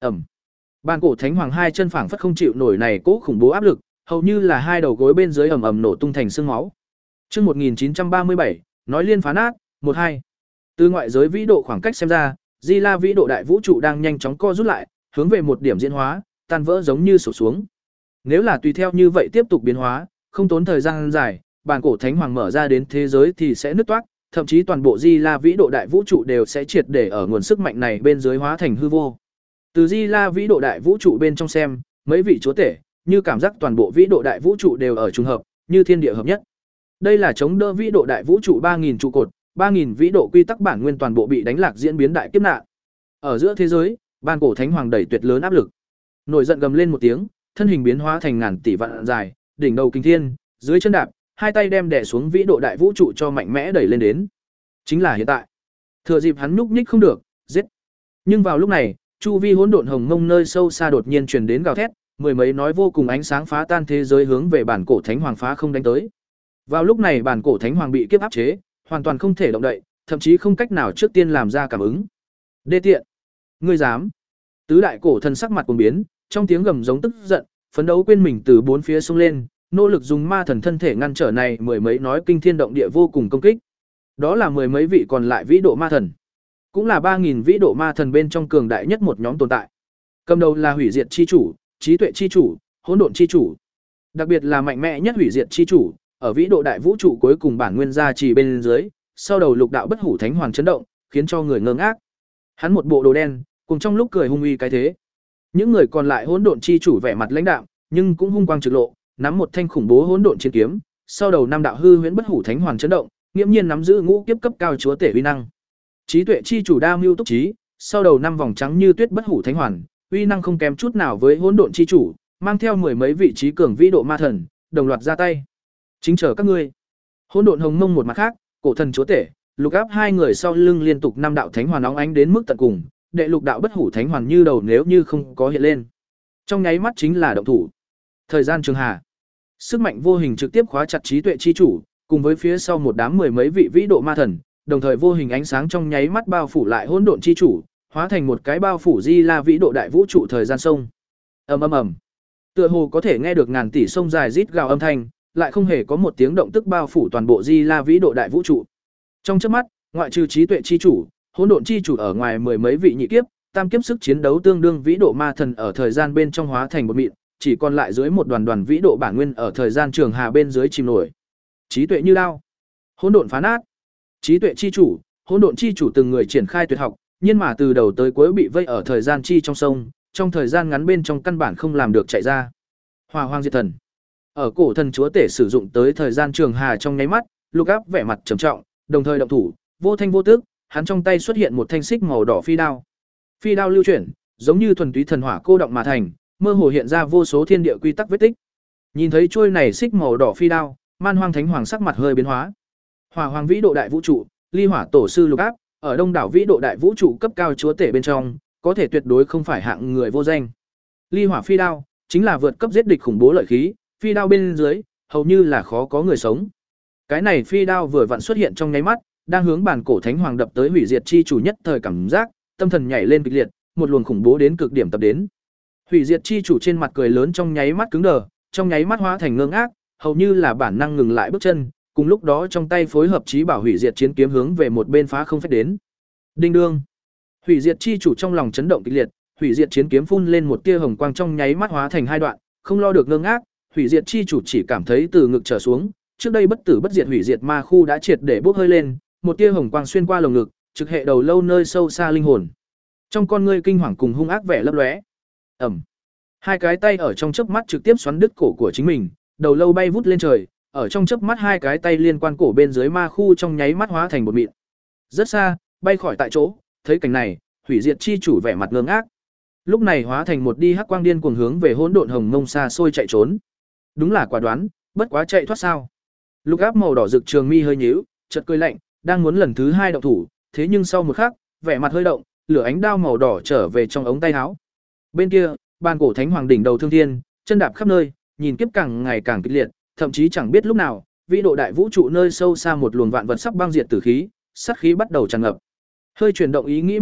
Ẩm. Bàn cổ thánh hoàng hai chân phảng phất không chịu nổi này cố khủng bố áp lực, hầu như là hai đầu gối bên dưới ầm ầm nổ tung thành xương máu. Chương một nghìn chín trăm ba mươi bảy, nói liên phá nát, một hai. Từ ngoại giới vĩ độ khoảng cách xem ra, Di La vĩ độ đại vũ trụ đang nhanh chóng co rút lại, hướng về một điểm diễn hóa, tan vỡ giống như sụp xuống. Nếu là tùy theo như vậy tiếp tục biến hóa, không tốn thời gian dài, bàn cổ thánh hoàng mở ra đến thế giới thì sẽ nứt toác, thậm chí toàn bộ Di La vĩ độ đại vũ trụ đều sẽ triệt để ở nguồn sức mạnh này bên dưới hóa thành hư vô. Từ Di La vĩ độ đại vũ trụ bên trong xem, mấy vị chúa tể, như cảm giác toàn bộ vĩ độ đại vũ trụ đều ở trùng hợp, như thiên địa hợp nhất. Đây là chống đỡ vĩ độ đại vũ trụ ba nghìn trụ cột, ba nghìn vĩ độ quy tắc bản nguyên toàn bộ bị đánh lạc diễn biến đại kiếp nạn. Ở giữa thế giới, bàn cổ thánh hoàng đẩy tuyệt lớn áp lực. Nổi giận gầm lên một tiếng, thân hình biến hóa thành ngàn tỷ vạn dài, đỉnh đầu kinh thiên, dưới chân đạp, hai tay đem đè xuống vĩ độ đại vũ trụ cho mạnh mẽ đẩy lên đến. Chính là hiện tại. Thừa dịp hắn nhúc nhích không được, giết. Nhưng vào lúc này, chu vi hỗn độn hồng mông nơi sâu xa đột nhiên truyền đến gào thét, mười mấy nói vô cùng ánh sáng phá tan thế giới hướng về bản cổ thánh hoàng phá không đánh tới. Vào lúc này bản cổ thánh hoàng bị kiếp áp chế, hoàn toàn không thể động đậy, thậm chí không cách nào trước tiên làm ra cảm ứng. Đê tiện, ngươi dám? Tứ đại cổ thần sắc mặt cuồng biến, trong tiếng gầm giống tức giận, phấn đấu quên mình từ bốn phía xông lên, nỗ lực dùng ma thần thân thể ngăn trở này mười mấy nói kinh thiên động địa vô cùng công kích. Đó là mười mấy vị còn lại vĩ độ ma thần, cũng là ba nghìn vĩ độ ma thần bên trong cường đại nhất một nhóm tồn tại. Cầm đầu là hủy diệt chi chủ, trí tuệ chi chủ, hỗn độn chi chủ. Đặc biệt là mạnh mẽ nhất hủy diệt chi chủ, ở vĩ độ đại vũ trụ cuối cùng bản nguyên gia trì bên dưới, sau đầu lục đạo bất hủ thánh hoàng chấn động, khiến cho người ngơ ngác. Hắn một bộ đồ đen, cùng trong lúc cười hung uy cái thế. Những người còn lại hỗn độn chi chủ vẻ mặt lãnh đạm, nhưng cũng hung quang trực lộ, nắm một thanh khủng bố hỗn độn chiến kiếm, sau đầu năm đạo hư huyễn bất hủ thánh hoàng chấn động, nghiễm nhiên nắm giữ ngũ kiếp cấp cao chúa tể uy năng. Trí tuệ chi chủ đa mưu túc trí, sau đầu năm vòng trắng như tuyết bất hủ thánh hoàn, uy năng không kém chút nào với hỗn độn chi chủ, mang theo mười mấy vị trí cường vĩ độ ma thần, đồng loạt ra tay. Chính chờ các ngươi. Hỗn độn hồng mông một mặt khác, cổ thần chúa tể, lục áp hai người sau lưng liên tục năm đạo thánh hoàn nóng ánh đến mức tận cùng, đệ lục đạo bất hủ thánh hoàn như đầu nếu như không có hiện lên. Trong nháy mắt chính là động thủ. Thời gian trường hà. Sức mạnh vô hình trực tiếp khóa chặt trí tuệ chi chủ, cùng với phía sau một đám mười mấy vị vĩ độ ma thần, đồng thời vô hình ánh sáng trong nháy mắt bao phủ lại hỗn độn chi chủ, hóa thành một cái bao phủ Di La vĩ độ đại vũ trụ thời gian sông. Ầm ầm ầm. Tựa hồ có thể nghe được ngàn tỷ sông dài rít gào âm thanh, lại không hề có một tiếng động tức bao phủ toàn bộ Di La vĩ độ đại vũ trụ. Trong chớp mắt, ngoại trừ trí tuệ chi chủ, hỗn độn chi chủ ở ngoài mười mấy vị nhị kiếp, tam kiếp sức chiến đấu tương đương vĩ độ ma thần ở thời gian bên trong hóa thành một mịn, chỉ còn lại dưới một đoàn đoàn vĩ độ bản nguyên ở thời gian trường hà bên dưới chìm nổi. Trí tuệ như lao, hỗn độn phá nát. Trí tuệ chi chủ, hỗn độn chi chủ từng người triển khai tuyệt học, nhưng mà từ đầu tới cuối bị vây ở thời gian chi trong sông, trong thời gian ngắn bên trong căn bản không làm được chạy ra. Hỏa hoang diệt thần. Ở cổ thần chúa tể sử dụng tới thời gian trường hà trong nháy mắt, lục áp vẻ mặt trầm trọng, đồng thời động thủ, vô thanh vô tức, hắn trong tay xuất hiện một thanh xích màu đỏ phi đao. Phi đao lưu chuyển, giống như thuần túy thần hỏa cô động mà thành, mơ hồ hiện ra vô số thiên địa quy tắc vết tích. Nhìn thấy trôi này xích màu đỏ phi đao, Man Hoang Thánh Hoàng sắc mặt hơi biến hóa. Hỏa Hoàng vĩ độ đại vũ trụ, Ly Hỏa tổ sư lục áp, ở đông đảo vĩ độ đại vũ trụ cấp cao chúa tể bên trong, có thể tuyệt đối không phải hạng người vô danh. Ly Hỏa phi đao chính là vượt cấp giết địch khủng bố lợi khí, phi đao bên dưới hầu như là khó có người sống. Cái này phi đao vừa vặn xuất hiện trong nháy mắt, đang hướng bản cổ thánh hoàng đập tới hủy diệt chi chủ nhất thời cảm giác, tâm thần nhảy lên kịch liệt, một luồng khủng bố đến cực điểm tập đến. Hủy diệt chi chủ trên mặt cười lớn trong nháy mắt cứng đờ, trong nháy mắt hóa thành ngơ ngác, hầu như là bản năng ngừng lại bước chân, cùng lúc đó trong tay phối hợp chí bảo hủy diệt chiến kiếm hướng về một bên phá không phách đến. Đinh đương. Hủy diệt chi chủ trong lòng chấn động kịch liệt, hủy diệt chiến kiếm phun lên một tia hồng quang trong nháy mắt hóa thành hai đoạn, không lo được ngơ ngác, hủy diệt chi chủ chỉ cảm thấy từ ngực trở xuống, trước đây bất tử bất diệt hủy diệt ma khu đã triệt để bốc hơi lên, một tia hồng quang xuyên qua lồng ngực, trực hệ đầu lâu nơi sâu xa linh hồn. Trong con ngươi kinh hoàng cùng hung ác vẻ lấp lóe. Ầm. Hai cái tay ở trong chớp mắt trực tiếp xoắn đứt cổ của chính mình, đầu lâu bay vút lên trời, ở trong chớp mắt hai cái tay liên quan cổ bên dưới ma khu trong nháy mắt hóa thành một mịn. Rất xa, bay khỏi tại chỗ, thấy cảnh này, hủy diệt chi chủ vẻ mặt ngơ ngác. Lúc này hóa thành một đi hắc quang điên cuồng hướng về hỗn độn hồng mông xa xôi chạy trốn. Đúng là quả đoán, bất quá chạy thoát sao? Lục áp màu đỏ rực trường mi hơi nhíu, chợt cười lạnh, đang muốn lần thứ hai động thủ, thế nhưng sau một khắc, vẻ mặt hơi động, lửa ánh đao màu đỏ trở về trong ống tay áo. Bên kia, bàn cổ thánh hoàng đỉnh đầu thương thiên, chân đạp khắp nơi, nhìn kiếp càng ngày càng kịch liệt, thậm chí chẳng biết lúc nào, vĩ độ đại vũ trụ nơi sâu xa một luồng vạn vật sắp băng diệt tử khí, sát khí bắt đầu tràn ngập. Hơi chuyển động ý nghĩ một chút,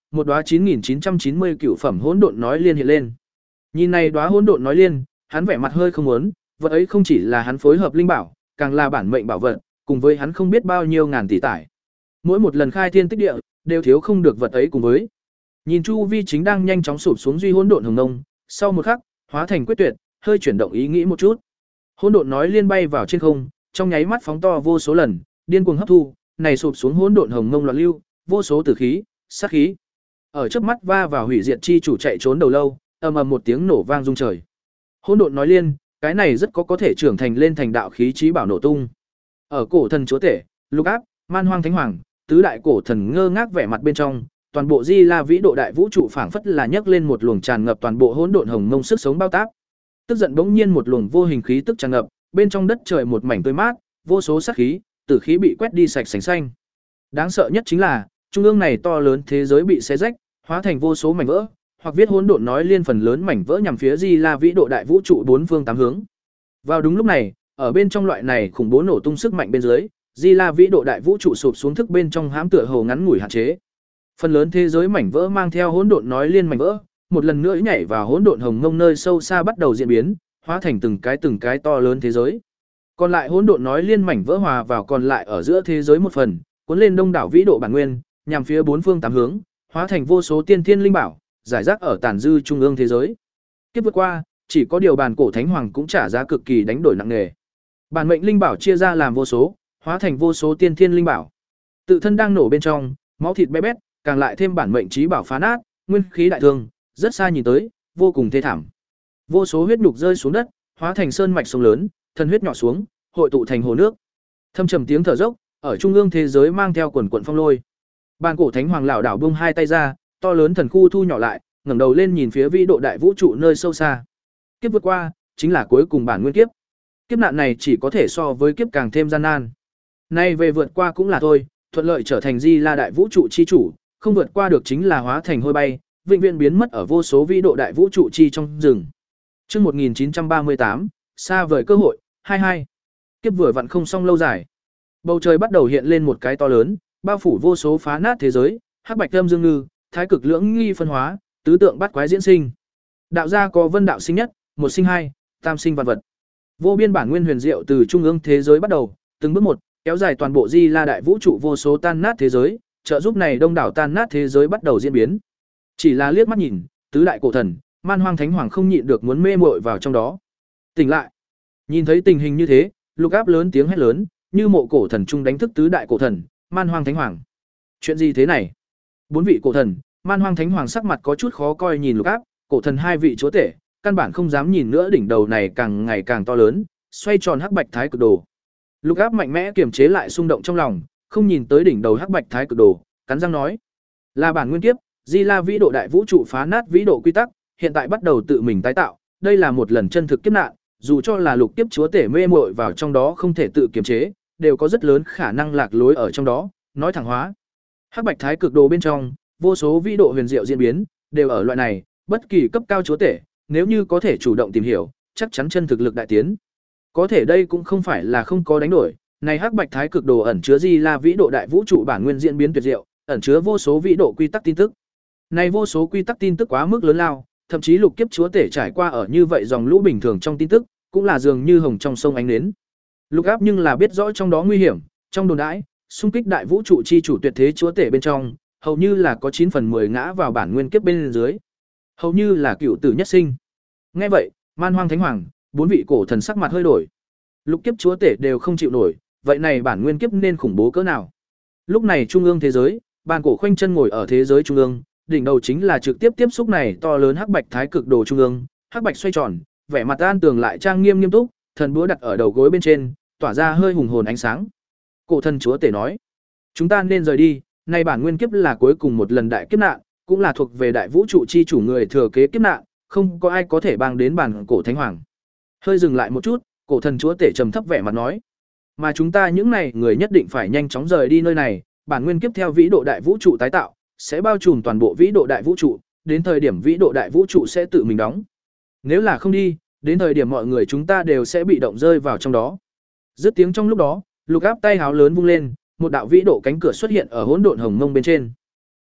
một đóa chín nghìn chín trăm chín mươi cửu phẩm hỗn độn nói liên hiện lên. Nhìn này đóa hỗn độn nói liên, hắn vẻ mặt hơi không muốn, vật ấy không chỉ là hắn phối hợp linh bảo, càng là bản mệnh bảo vật, cùng với hắn không biết bao nhiêu ngàn tỷ tải. Mỗi một lần khai thiên tích địa, đều thiếu không được vật ấy cùng với. Nhìn chu vi chính đang nhanh chóng sụp xuống duy hỗn độn hồng nông, sau một khắc, hóa thành quyết tuyệt, hơi chuyển động ý nghĩ một chút. Hỗn độn nói liên bay vào trên không, trong nháy mắt phóng to vô số lần, điên cuồng hấp thu, này sụp xuống hỗn độn hồng nông loạn lưu, vô số tử khí, sát khí. Ở trước mắt va vào hủy diệt chi chủ chạy trốn đầu lâu, ầm ầm một tiếng nổ vang rung trời. Hỗn độn nói liên, cái này rất có có thể trưởng thành lên thành đạo khí chí bảo nổ tung. Ở cổ thần chúa tể, Lục Áp, Man Hoang Thánh Hoàng, tứ đại cổ thần ngơ ngác vẻ mặt bên trong, toàn bộ Di La vĩ độ đại vũ trụ phảng phất là nhấc lên một luồng tràn ngập toàn bộ hỗn độn hồng mông sức sống bao táp. Tức giận bỗng nhiên một luồng vô hình khí tức tràn ngập, bên trong đất trời một mảnh tươi mát, vô số sát khí, tử khí bị quét đi sạch sành xanh. Đáng sợ nhất chính là, trung ương này to lớn thế giới bị xé rách, hóa thành vô số mảnh vỡ, hoặc viết hỗn độn nói liên phần lớn mảnh vỡ nhằm phía Di La vĩ độ đại vũ trụ bốn phương tám hướng. Vào đúng lúc này, ở bên trong loại này khủng bố nổ tung sức mạnh bên dưới, Di La vĩ độ đại vũ trụ sụp xuống thức bên trong hãm tựa hồ ngắn ngủi hạn chế. Phần lớn thế giới mảnh vỡ mang theo hỗn độn nói liên mảnh vỡ, một lần nữa nhảy vào hỗn độn hồng ngông nơi sâu xa bắt đầu diễn biến, hóa thành từng cái từng cái to lớn thế giới. Còn lại hỗn độn nói liên mảnh vỡ hòa vào còn lại ở giữa thế giới một phần, cuốn lên đông đảo vĩ độ bản nguyên, nhằm phía bốn phương tám hướng, hóa thành vô số tiên thiên linh bảo, giải rác ở tàn dư trung ương thế giới. Kiếp vượt qua, chỉ có điều bản cổ thánh hoàng cũng trả giá cực kỳ đánh đổi nặng nề. Bản mệnh linh bảo chia ra làm vô số, hóa thành vô số tiên thiên linh bảo. Tự thân đang nổ bên trong, máu thịt bé bét, càng lại thêm bản mệnh trí bảo phá nát, nguyên khí đại thương, rất xa nhìn tới, vô cùng thê thảm. Vô số huyết nhục rơi xuống đất, hóa thành sơn mạch sông lớn, thân huyết nhỏ xuống, hội tụ thành hồ nước. Thâm trầm tiếng thở dốc, ở trung ương thế giới mang theo quần quần phong lôi. Bàn cổ thánh hoàng lão đảo buông hai tay ra, to lớn thần khu thu nhỏ lại, ngẩng đầu lên nhìn phía vĩ độ đại vũ trụ nơi sâu xa. Kiếp vượt qua, chính là cuối cùng bản nguyên kiếp. Kiếp nạn này chỉ có thể so với kiếp càng thêm gian nan. Nay về vượt qua cũng là thôi, thuận lợi trở thành Di La đại vũ trụ chi chủ, không vượt qua được chính là hóa thành hôi bay, vĩnh viễn biến mất ở vô số vĩ độ đại vũ trụ chi trong rừng. Chương một nghìn chín trăm ba mươi tám, xa vời cơ hội, hai mươi hai. Kiếp vừa vặn không xong lâu dài. Bầu trời bắt đầu hiện lên một cái to lớn, bao phủ vô số phá nát thế giới, hắc bạch âm dương ngư, thái cực lưỡng nghi phân hóa, tứ tượng bắt quái diễn sinh. Đạo gia có vân đạo sinh nhất, một sinh hai, tam sinh vạn vật. Vô biên bản nguyên huyền diệu từ trung ương thế giới bắt đầu, từng bước một, kéo dài toàn bộ Di La đại vũ trụ vô số tan nát thế giới, trợ giúp này đông đảo tan nát thế giới bắt đầu diễn biến. Chỉ là liếc mắt nhìn, tứ đại cổ thần, Man Hoang Thánh Hoàng không nhịn được muốn mê muội vào trong đó. Tỉnh lại. Nhìn thấy tình hình như thế, Lục Áp lớn tiếng hét lớn, như mộ cổ thần trung đánh thức tứ đại cổ thần, Man Hoang Thánh Hoàng. Chuyện gì thế này? Bốn vị cổ thần, Man Hoang Thánh Hoàng sắc mặt có chút khó coi nhìn Lục Áp, cổ thần hai vị chúa tể, căn bản không dám nhìn nữa đỉnh đầu này càng ngày càng to lớn, xoay tròn hắc bạch thái cực đồ. Lục Áp mạnh mẽ kiềm chế lại xung động trong lòng, không nhìn tới đỉnh đầu hắc bạch thái cực đồ, cắn răng nói: "Là bản nguyên kiếp, Di La vĩ độ đại vũ trụ phá nát vĩ độ quy tắc, hiện tại bắt đầu tự mình tái tạo, đây là một lần chân thực kiếp nạn, dù cho là lục kiếp chúa tể mê muội vào trong đó không thể tự kiềm chế, đều có rất lớn khả năng lạc lối ở trong đó, nói thẳng hóa." Hắc bạch thái cực đồ bên trong, vô số vĩ độ huyền diệu diễn biến, đều ở loại này, bất kỳ cấp cao chúa tể, nếu như có thể chủ động tìm hiểu, chắc chắn chân thực lực đại tiến. Có thể đây cũng không phải là không có đánh đổi, này hắc bạch thái cực đồ ẩn chứa Di La vĩ độ đại vũ trụ bản nguyên diễn biến tuyệt diệu, ẩn chứa vô số vĩ độ quy tắc tin tức. Này vô số quy tắc tin tức quá mức lớn lao, thậm chí lục kiếp chúa tể trải qua ở như vậy dòng lũ bình thường trong tin tức, cũng là dường như hồng trong sông ánh nến. Lục Áp nhưng là biết rõ trong đó nguy hiểm, trong đồn đãi, xung kích đại vũ trụ chi chủ tuyệt thế chúa tể bên trong, hầu như là có chín phần mười ngã vào bản nguyên kiếp bên dưới. Hầu như là cựu tử nhất sinh. Nghe vậy, Man Hoang Thánh Hoàng, bốn vị cổ thần sắc mặt hơi đổi. Lục kiếp chúa tể đều không chịu nổi, vậy này bản nguyên kiếp nên khủng bố cỡ nào? Lúc này trung ương thế giới, bàn cổ khoanh chân ngồi ở thế giới trung ương, đỉnh đầu chính là trực tiếp tiếp xúc này to lớn hắc bạch thái cực đồ trung ương, hắc bạch xoay tròn, vẻ mặt an tường lại trang nghiêm nghiêm túc, thần búa đặt ở đầu gối bên trên, tỏa ra hơi hùng hồn ánh sáng. Cổ thần chúa tể nói: "Chúng ta nên rời đi, nay bản nguyên kiếp là cuối cùng một lần đại kiếp nạn, cũng là thuộc về đại vũ trụ chi chủ người thừa kế kiếp nạn, không có ai có thể bang đến bản cổ thánh hoàng." Hơi dừng lại một chút, cổ thần chúa tể trầm thấp vẻ mặt nói: "Mà chúng ta những này người nhất định phải nhanh chóng rời đi nơi này, bản nguyên kiếp theo vĩ độ đại vũ trụ tái tạo, sẽ bao trùm toàn bộ vĩ độ đại vũ trụ, đến thời điểm vĩ độ đại vũ trụ sẽ tự mình đóng. Nếu là không đi, đến thời điểm mọi người chúng ta đều sẽ bị động rơi vào trong đó." Dứt tiếng trong lúc đó, Lục Áp tay háo lớn vung lên, một đạo vĩ độ cánh cửa xuất hiện ở hỗn độn hồng mông bên trên.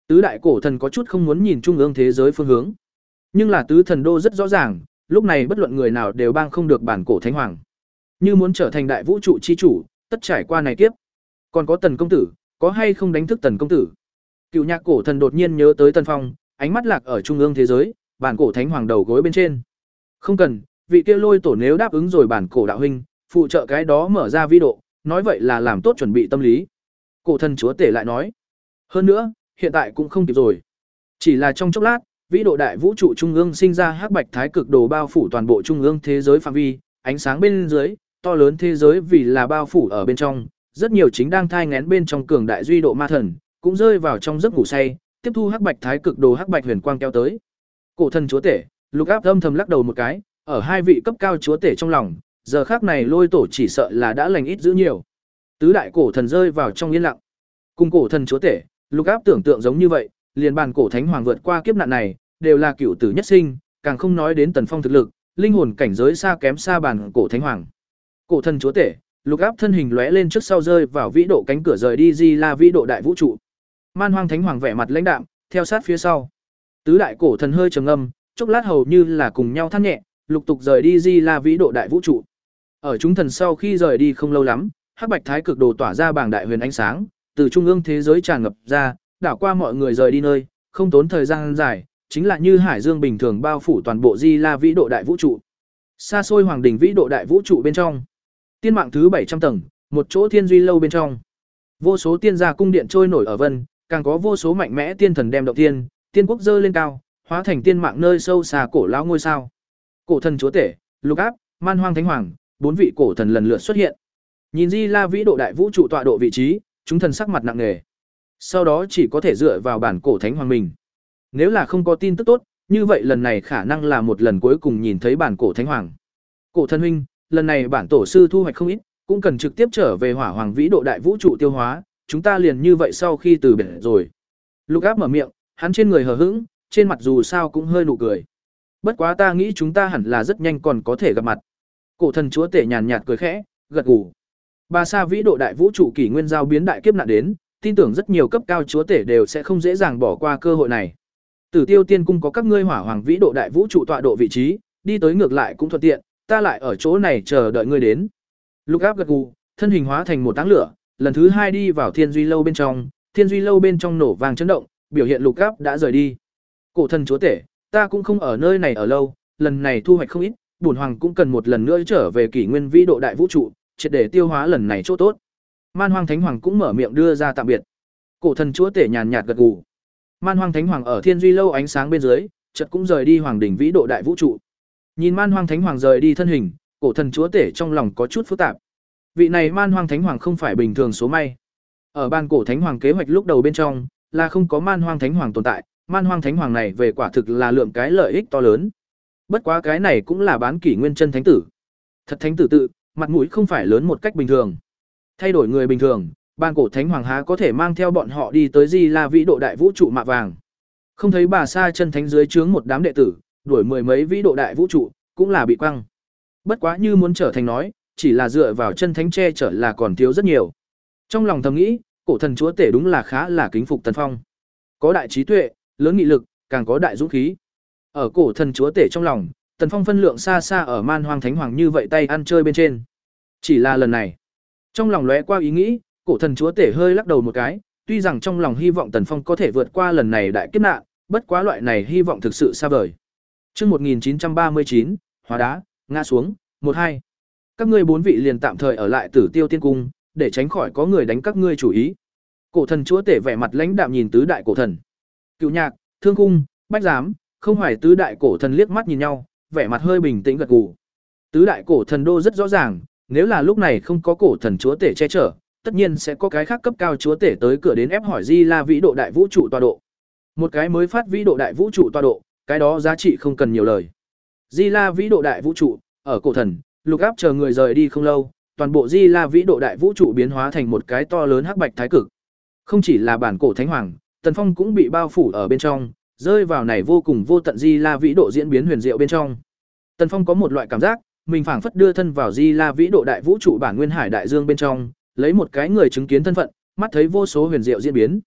Tứ đại cổ thần có chút không muốn nhìn trung ương thế giới phương hướng. Nhưng là tứ thần đô rất rõ ràng, lúc này bất luận người nào đều bang không được bản cổ thánh hoàng. Như muốn trở thành đại vũ trụ chi chủ, tất trải qua này kiếp. Còn có Tần công tử, có hay không đánh thức Tần công tử? Cựu Nhạc cổ thần đột nhiên nhớ tới Tần Phong, ánh mắt lạc ở trung ương thế giới, bản cổ thánh hoàng đầu gối bên trên. Không cần, vị kia lôi tổ nếu đáp ứng rồi bản cổ đạo huynh, phụ trợ cái đó mở ra vi độ, nói vậy là làm tốt chuẩn bị tâm lý. Cổ thần chúa tể lại nói, hơn nữa, hiện tại cũng không kịp rồi. Chỉ là trong chốc lát, vĩ độ đại vũ trụ trung ương sinh ra hắc bạch thái cực đồ bao phủ toàn bộ trung ương thế giới phạm vi, ánh sáng bên dưới, to lớn thế giới vì là bao phủ ở bên trong, rất nhiều chính đang thai nghén bên trong cường đại duy độ ma thần, cũng rơi vào trong giấc ngủ say, tiếp thu hắc bạch thái cực đồ hắc bạch huyền quang kéo tới. Cổ thần chúa tể, Lục Áp âm thầm lắc đầu một cái, ở hai vị cấp cao chúa tể trong lòng, giờ khắc này lôi tổ chỉ sợ là đã lành ít giữ nhiều. Tứ đại cổ thần rơi vào trong yên lặng. Cùng cổ thần chúa tể, Lục Áp tưởng tượng giống như vậy, liền bàn cổ thánh hoàng vượt qua kiếp nạn này, đều là cửu tử nhất sinh, càng không nói đến Tần Phong thực lực, linh hồn cảnh giới xa kém xa bàn cổ thánh hoàng. Cổ thần chúa tể, Lục Áp thân hình lóe lên trước sau rơi vào vĩ độ cánh cửa rời đi Di La vĩ độ đại vũ trụ. Man Hoang thánh hoàng vẻ mặt lãnh đạm, theo sát phía sau. Tứ đại cổ thần hơi trầm ngâm, chốc lát hầu như là cùng nhau than nhẹ, lục tục rời đi Di La vĩ độ đại vũ trụ. Ở chúng thần sau khi rời đi không lâu lắm, hắc bạch thái cực đồ tỏa ra bảng đại huyền ánh sáng, từ trung ương thế giới tràn ngập ra, đảo qua mọi người rời đi nơi, không tốn thời gian dài, chính là như hải dương bình thường bao phủ toàn bộ Di La vĩ độ đại vũ trụ. Xa xôi hoàng đỉnh vĩ độ đại vũ trụ bên trong, tiên mạng thứ bảy trăm tầng, một chỗ thiên duy lâu bên trong. Vô số tiên gia cung điện trôi nổi ở vân, càng có vô số mạnh mẽ tiên thần đem động tiên, tiên quốc dơ lên cao, hóa thành tiên mạng nơi sâu xa cổ lão ngôi sao. Cổ thần chúa tể, Lục Áp, Man Hoang thánh hoàng, bốn vị cổ thần lần lượt xuất hiện. Nhìn Di La vĩ độ đại vũ trụ tọa độ vị trí, chúng thần sắc mặt nặng nề. Sau đó chỉ có thể dựa vào bản cổ thánh hoàng mình. Nếu là không có tin tức tốt, như vậy lần này khả năng là một lần cuối cùng nhìn thấy bản cổ thánh hoàng. Cổ thần huynh, lần này bản tổ sư thu hoạch không ít, cũng cần trực tiếp trở về hỏa hoàng vĩ độ đại vũ trụ tiêu hóa, chúng ta liền như vậy sau khi từ biệt rồi. Lục Áp mở miệng, hắn trên người hờ hững, trên mặt dù sao cũng hơi nụ cười. Bất quá ta nghĩ chúng ta hẳn là rất nhanh còn có thể gặp mặt. Cổ thần chúa tể nhàn nhạt cười khẽ, gật gù. Bà Sa vĩ độ đại vũ trụ kỷ nguyên giao biến đại kiếp nạn đến, tin tưởng rất nhiều cấp cao chúa tể đều sẽ không dễ dàng bỏ qua cơ hội này. Tử Tiêu Tiên cung có các ngươi hỏa hoàng vĩ độ đại vũ trụ tọa độ vị trí, đi tới ngược lại cũng thuận tiện, ta lại ở chỗ này chờ đợi ngươi đến. Lục Áp gật gù, thân hình hóa thành một đám lửa, lần thứ hai đi vào Thiên Duy lâu bên trong, Thiên Duy lâu bên trong nổ vang chấn động, biểu hiện Lục Áp đã rời đi. Cổ thần chúa tể, ta cũng không ở nơi này ở lâu, lần này thu hoạch không ít, bổn hoàng cũng cần một lần nữa trở về kỷ nguyên vĩ độ đại vũ trụ, triệt để tiêu hóa lần này chỗ tốt. Man Hoang thánh hoàng cũng mở miệng đưa ra tạm biệt. Cổ thần chúa tể nhàn nhạt gật gù. Man Hoang thánh hoàng ở Thiên Duy lâu ánh sáng bên dưới, chợt cũng rời đi hoàng đỉnh vĩ độ đại vũ trụ. Nhìn Man Hoang thánh hoàng rời đi thân hình, cổ thần chúa tể trong lòng có chút phức tạp. Vị này Man Hoang thánh hoàng không phải bình thường số may. Ở ban cổ thánh hoàng kế hoạch lúc đầu bên trong, là không có Man Hoang thánh hoàng tồn tại, Man Hoang thánh hoàng này về quả thực là lượng cái lợi ích to lớn. Bất quá cái này cũng là bán kỷ nguyên chân thánh tử. Thật thánh tử tự, mặt mũi không phải lớn một cách bình thường. Thay đổi người bình thường, ban cổ thánh hoàng há có thể mang theo bọn họ đi tới Di La vĩ độ đại vũ trụ mạ vàng. Không thấy bà Sa chân thánh dưới trướng một đám đệ tử, đuổi mười mấy vĩ độ đại vũ trụ, cũng là bị quăng. Bất quá như muốn trở thành nói, chỉ là dựa vào chân thánh che chở là còn thiếu rất nhiều. Trong lòng thầm nghĩ, cổ thần chúa tể đúng là khá là kính phục Tần Phong. Có đại trí tuệ, lớn nghị lực, càng có đại dũng khí. Ở cổ thần chúa tể trong lòng, Tần Phong phân lượng xa xa ở Man Hoang thánh hoàng như vậy tay ăn chơi bên trên. Chỉ là lần này, trong lòng lóe qua ý nghĩ, cổ thần chúa tể hơi lắc đầu một cái, tuy rằng trong lòng hy vọng Tần Phong có thể vượt qua lần này đại kiếp nạn, bất quá loại này hy vọng thực sự xa vời. Chương một nghìn chín trăm ba mươi chín, hóa đá, ngã xuống, một hai. Các ngươi bốn vị liền tạm thời ở lại Tử Tiêu Tiên cung, để tránh khỏi có người đánh các ngươi chủ ý. Cổ thần chúa tể vẻ mặt lãnh đạm nhìn tứ đại cổ thần. Cựu Nhạc, Thương Khung, Bách Giám, Không Hoài tứ đại cổ thần liếc mắt nhìn nhau, vẻ mặt hơi bình tĩnh gật gù. Tứ đại cổ thần đô rất rõ ràng, nếu là lúc này không có cổ thần chúa tể che chở, tất nhiên sẽ có cái khác cấp cao chúa tể tới cửa đến ép hỏi Di La vĩ độ đại vũ trụ tọa độ. Một cái mới phát vĩ độ đại vũ trụ tọa độ, cái đó giá trị không cần nhiều lời. Di La vĩ độ đại vũ trụ, ở cổ thần, Lục Áp chờ người rời đi không lâu, toàn bộ Di La vĩ độ đại vũ trụ biến hóa thành một cái to lớn hắc bạch thái cực. Không chỉ là bản cổ thánh hoàng, Tần Phong cũng bị bao phủ ở bên trong, rơi vào này vô cùng vô tận Di La vĩ độ diễn biến huyền diệu bên trong. Tần Phong có một loại cảm giác, mình phảng phất đưa thân vào Di La vĩ độ đại vũ trụ bản nguyên hải đại dương bên trong, lấy một cái người chứng kiến thân phận, mắt thấy vô số huyền diệu diễn biến.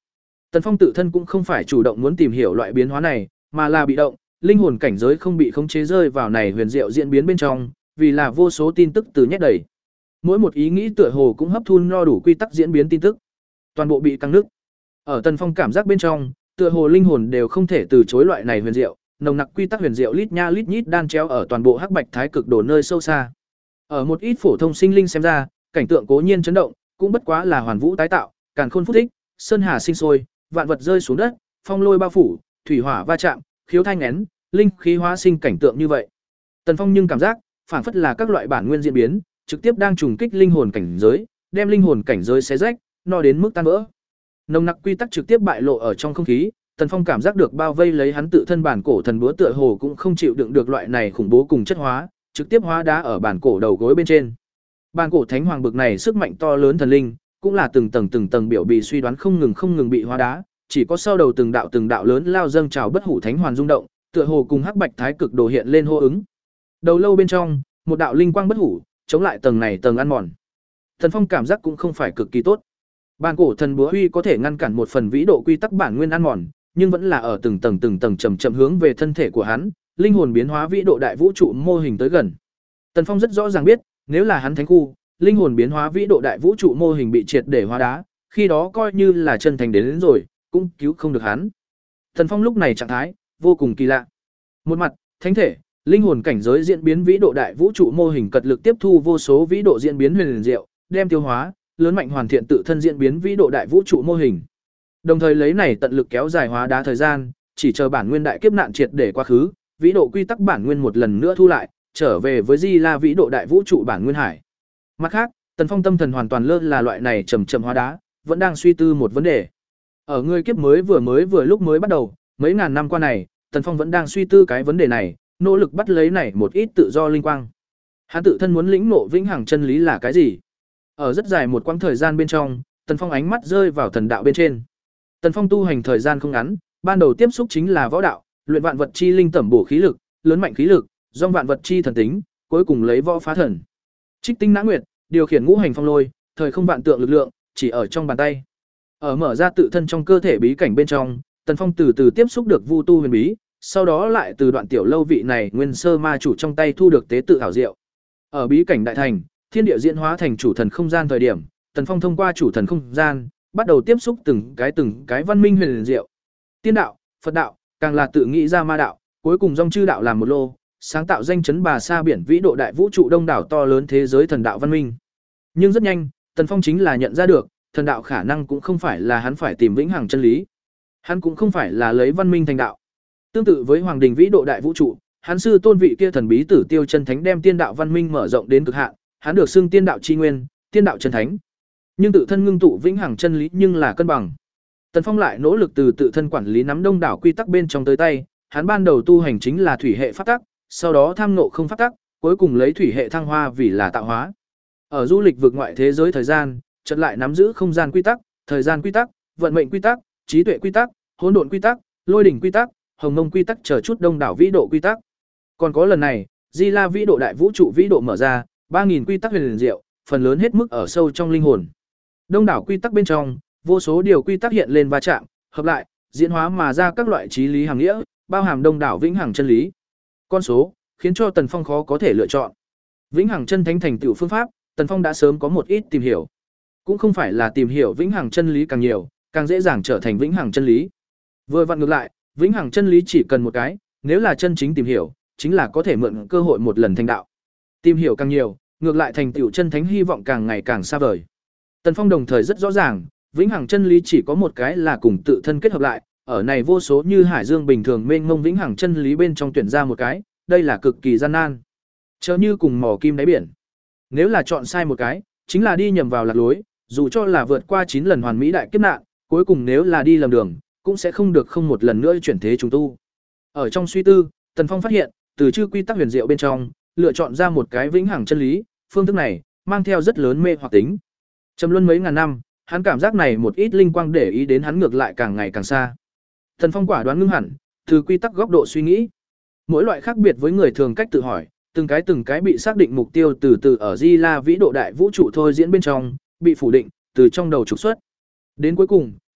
Tần Phong tự thân cũng không phải chủ động muốn tìm hiểu loại biến hóa này, mà là bị động, linh hồn cảnh giới không bị khống chế rơi vào này huyền diệu diễn biến bên trong, vì là vô số tin tức từ nhét đầy. Mỗi một ý nghĩ tựa hồ cũng hấp thu no đủ quy tắc diễn biến tin tức, toàn bộ bị căng nứt. Ở Tần Phong cảm giác bên trong, tựa hồ linh hồn đều không thể từ chối loại này huyền diệu, nồng nặc quy tắc huyền diệu lít nha lít nhít đan chéo ở toàn bộ hắc bạch thái cực đồ nơi sâu xa. Ở một ít phổ thông sinh linh xem ra, cảnh tượng cố nhiên chấn động, cũng bất quá là hoàn vũ tái tạo, càn khôn phúc thích, sơn hà sinh sôi, vạn vật rơi xuống đất, phong lôi bao phủ, thủy hỏa va chạm, khiếu thanh nén, linh khí hóa sinh cảnh tượng như vậy. Tần Phong nhưng cảm giác, phản phất là các loại bản nguyên diễn biến, trực tiếp đang trùng kích linh hồn cảnh giới, đem linh hồn cảnh giới xé rách, no đến mức tan vỡ. Nồng nặc quy tắc trực tiếp bại lộ ở trong không khí, Tần Phong cảm giác được bao vây lấy hắn tự thân bản cổ thần búa tựa hồ cũng không chịu đựng được loại này khủng bố cùng chất hóa, trực tiếp hóa đá ở bản cổ đầu gối bên trên. Bản cổ thánh hoàng bực này sức mạnh to lớn thần linh, cũng là từng tầng từng tầng biểu bị suy đoán không ngừng không ngừng bị hóa đá, chỉ có sau đầu từng đạo từng đạo lớn lao dâng trào bất hủ thánh hoàn rung động, tựa hồ cùng hắc bạch thái cực đồ hiện lên hô ứng. Đầu lâu bên trong, một đạo linh quang bất hủ, chống lại tầng này tầng ăn mòn. Tần Phong cảm giác cũng không phải cực kỳ tốt. Bản cổ thần búa huy có thể ngăn cản một phần vĩ độ quy tắc bản nguyên ăn mòn, nhưng vẫn là ở từng tầng từng tầng chậm chậm hướng về thân thể của hắn, linh hồn biến hóa vĩ độ đại vũ trụ mô hình tới gần. Tần Phong rất rõ ràng biết, nếu là hắn thánh khu, linh hồn biến hóa vĩ độ đại vũ trụ mô hình bị triệt để hóa đá, khi đó coi như là chân thành đến, đến rồi, cũng cứu không được hắn. Tần Phong lúc này trạng thái vô cùng kỳ lạ. Một mặt, thánh thể, linh hồn cảnh giới diễn biến vĩ độ đại vũ trụ mô hình cật lực tiếp thu vô số vĩ độ diễn biến huyền diệu, đem tiêu hóa, lớn mạnh hoàn thiện tự thân diễn biến vĩ độ đại vũ trụ mô hình. Đồng thời lấy này tận lực kéo dài hóa đá thời gian, chỉ chờ bản nguyên đại kiếp nạn triệt để quá khứ, vĩ độ quy tắc bản nguyên một lần nữa thu lại, trở về với Di La vĩ độ đại vũ trụ bản nguyên hải. Mặt khác, Tần Phong tâm thần hoàn toàn lơ là loại này chậm chậm hóa đá, vẫn đang suy tư một vấn đề. Ở người kiếp mới vừa mới vừa lúc mới bắt đầu, mấy ngàn năm qua này, Tần Phong vẫn đang suy tư cái vấn đề này, nỗ lực bắt lấy này một ít tự do linh quang. Hắn tự thân muốn lĩnh ngộ vĩnh hằng chân lý là cái gì? Ở rất dài một quãng thời gian bên trong, Tần Phong ánh mắt rơi vào thần đạo bên trên. Tần Phong tu hành thời gian không ngắn, ban đầu tiếp xúc chính là võ đạo, luyện vạn vật chi linh tẩm bổ khí lực, lớn mạnh khí lực, dòng vạn vật chi thần tính, cuối cùng lấy võ phá thần. Trích tinh nã nguyệt, điều khiển ngũ hành phong lôi, thời không vạn tượng lực lượng, chỉ ở trong bàn tay. Ở mở ra tự thân trong cơ thể bí cảnh bên trong, Tần Phong từ từ tiếp xúc được vu tu huyền bí, sau đó lại từ đoạn tiểu lâu vị này nguyên sơ ma chủ trong tay thu được tế tự hảo diệu. Ở bí cảnh đại thành, thiên địa diễn hóa thành chủ thần không gian thời điểm, Tần Phong thông qua chủ thần không gian, bắt đầu tiếp xúc từng cái từng cái văn minh huyền diệu. Tiên đạo, Phật đạo, càng là tự nghĩ ra ma đạo, cuối cùng dòng chư đạo làm một lô, sáng tạo danh chấn bà sa biển vĩ độ đại vũ trụ đông đảo to lớn thế giới thần đạo văn minh. Nhưng rất nhanh, Tần Phong chính là nhận ra được, thần đạo khả năng cũng không phải là hắn phải tìm vĩnh hằng chân lý. Hắn cũng không phải là lấy văn minh thành đạo. Tương tự với hoàng đình vĩ độ đại vũ trụ, hắn sư tôn vị kia thần bí tử tiêu chân thánh đem tiên đạo văn minh mở rộng đến cực hạn, hắn được xưng tiên đạo chi nguyên, tiên đạo chân thánh. Nhưng tự thân ngưng tụ vĩnh hằng chân lý nhưng là cân bằng. Tần Phong lại nỗ lực từ tự thân quản lý nắm đông đảo quy tắc bên trong tới tay, hắn ban đầu tu hành chính là thủy hệ pháp tắc, sau đó tham ngộ không pháp tắc, cuối cùng lấy thủy hệ thăng hoa vì là tạo hóa. Ở du lịch vượt ngoại thế giới thời gian, chợt lại nắm giữ không gian quy tắc, thời gian quy tắc, vận mệnh quy tắc, trí tuệ quy tắc, hỗn độn quy tắc, lôi đỉnh quy tắc, hồng mông quy tắc chờ chút đông đảo vĩ độ quy tắc. Còn có lần này, Di La vĩ độ đại vũ trụ vĩ độ mở ra, ba nghìn quy tắc huyền diệu, phần lớn hết mức ở sâu trong linh hồn. Đông đảo quy tắc bên trong, vô số điều quy tắc hiện lên va chạm, hợp lại, diễn hóa mà ra các loại trí lý hàm nghĩa, bao hàm đông đảo vĩnh hằng chân lý. Con số khiến cho Tần Phong khó có thể lựa chọn. Vĩnh hằng chân thánh thành tựu phương pháp, Tần Phong đã sớm có một ít tìm hiểu. Cũng không phải là tìm hiểu vĩnh hằng chân lý càng nhiều, càng dễ dàng trở thành vĩnh hằng chân lý. Vừa vặn ngược lại, vĩnh hằng chân lý chỉ cần một cái, nếu là chân chính tìm hiểu, chính là có thể mượn cơ hội một lần thành đạo. Tìm hiểu càng nhiều, ngược lại thành tựu chân thánh hy vọng càng ngày càng xa vời. Tần Phong đồng thời rất rõ ràng, vĩnh hằng chân lý chỉ có một cái là cùng tự thân kết hợp lại, ở này vô số như hải dương bình thường mênh mông vĩnh hằng chân lý bên trong tuyển ra một cái, đây là cực kỳ gian nan. Chớ như cùng mò kim đáy biển. Nếu là chọn sai một cái, chính là đi nhầm vào lạc lối, dù cho là vượt qua chín lần hoàn mỹ đại kiếp nạn, cuối cùng nếu là đi lầm đường, cũng sẽ không được không một lần nữa chuyển thế trùng tu. Ở trong suy tư, Tần Phong phát hiện, từ chư quy tắc huyền diệu bên trong, lựa chọn ra một cái vĩnh hằng chân lý, phương thức này mang theo rất lớn mê hoặc tính. Trầm luân mấy ngàn năm, hắn cảm giác này một ít linh quang để ý đến hắn ngược lại càng ngày càng xa. Tần Phong quả đoán ngưng hẳn, từ quy tắc góc độ suy nghĩ. Mỗi loại khác biệt với người thường cách tự hỏi, từng cái từng cái bị xác định mục tiêu từ từ ở Di La vĩ độ đại vũ trụ thôi diễn bên trong, bị phủ định, từ trong đầu trục xuất. Đến cuối cùng,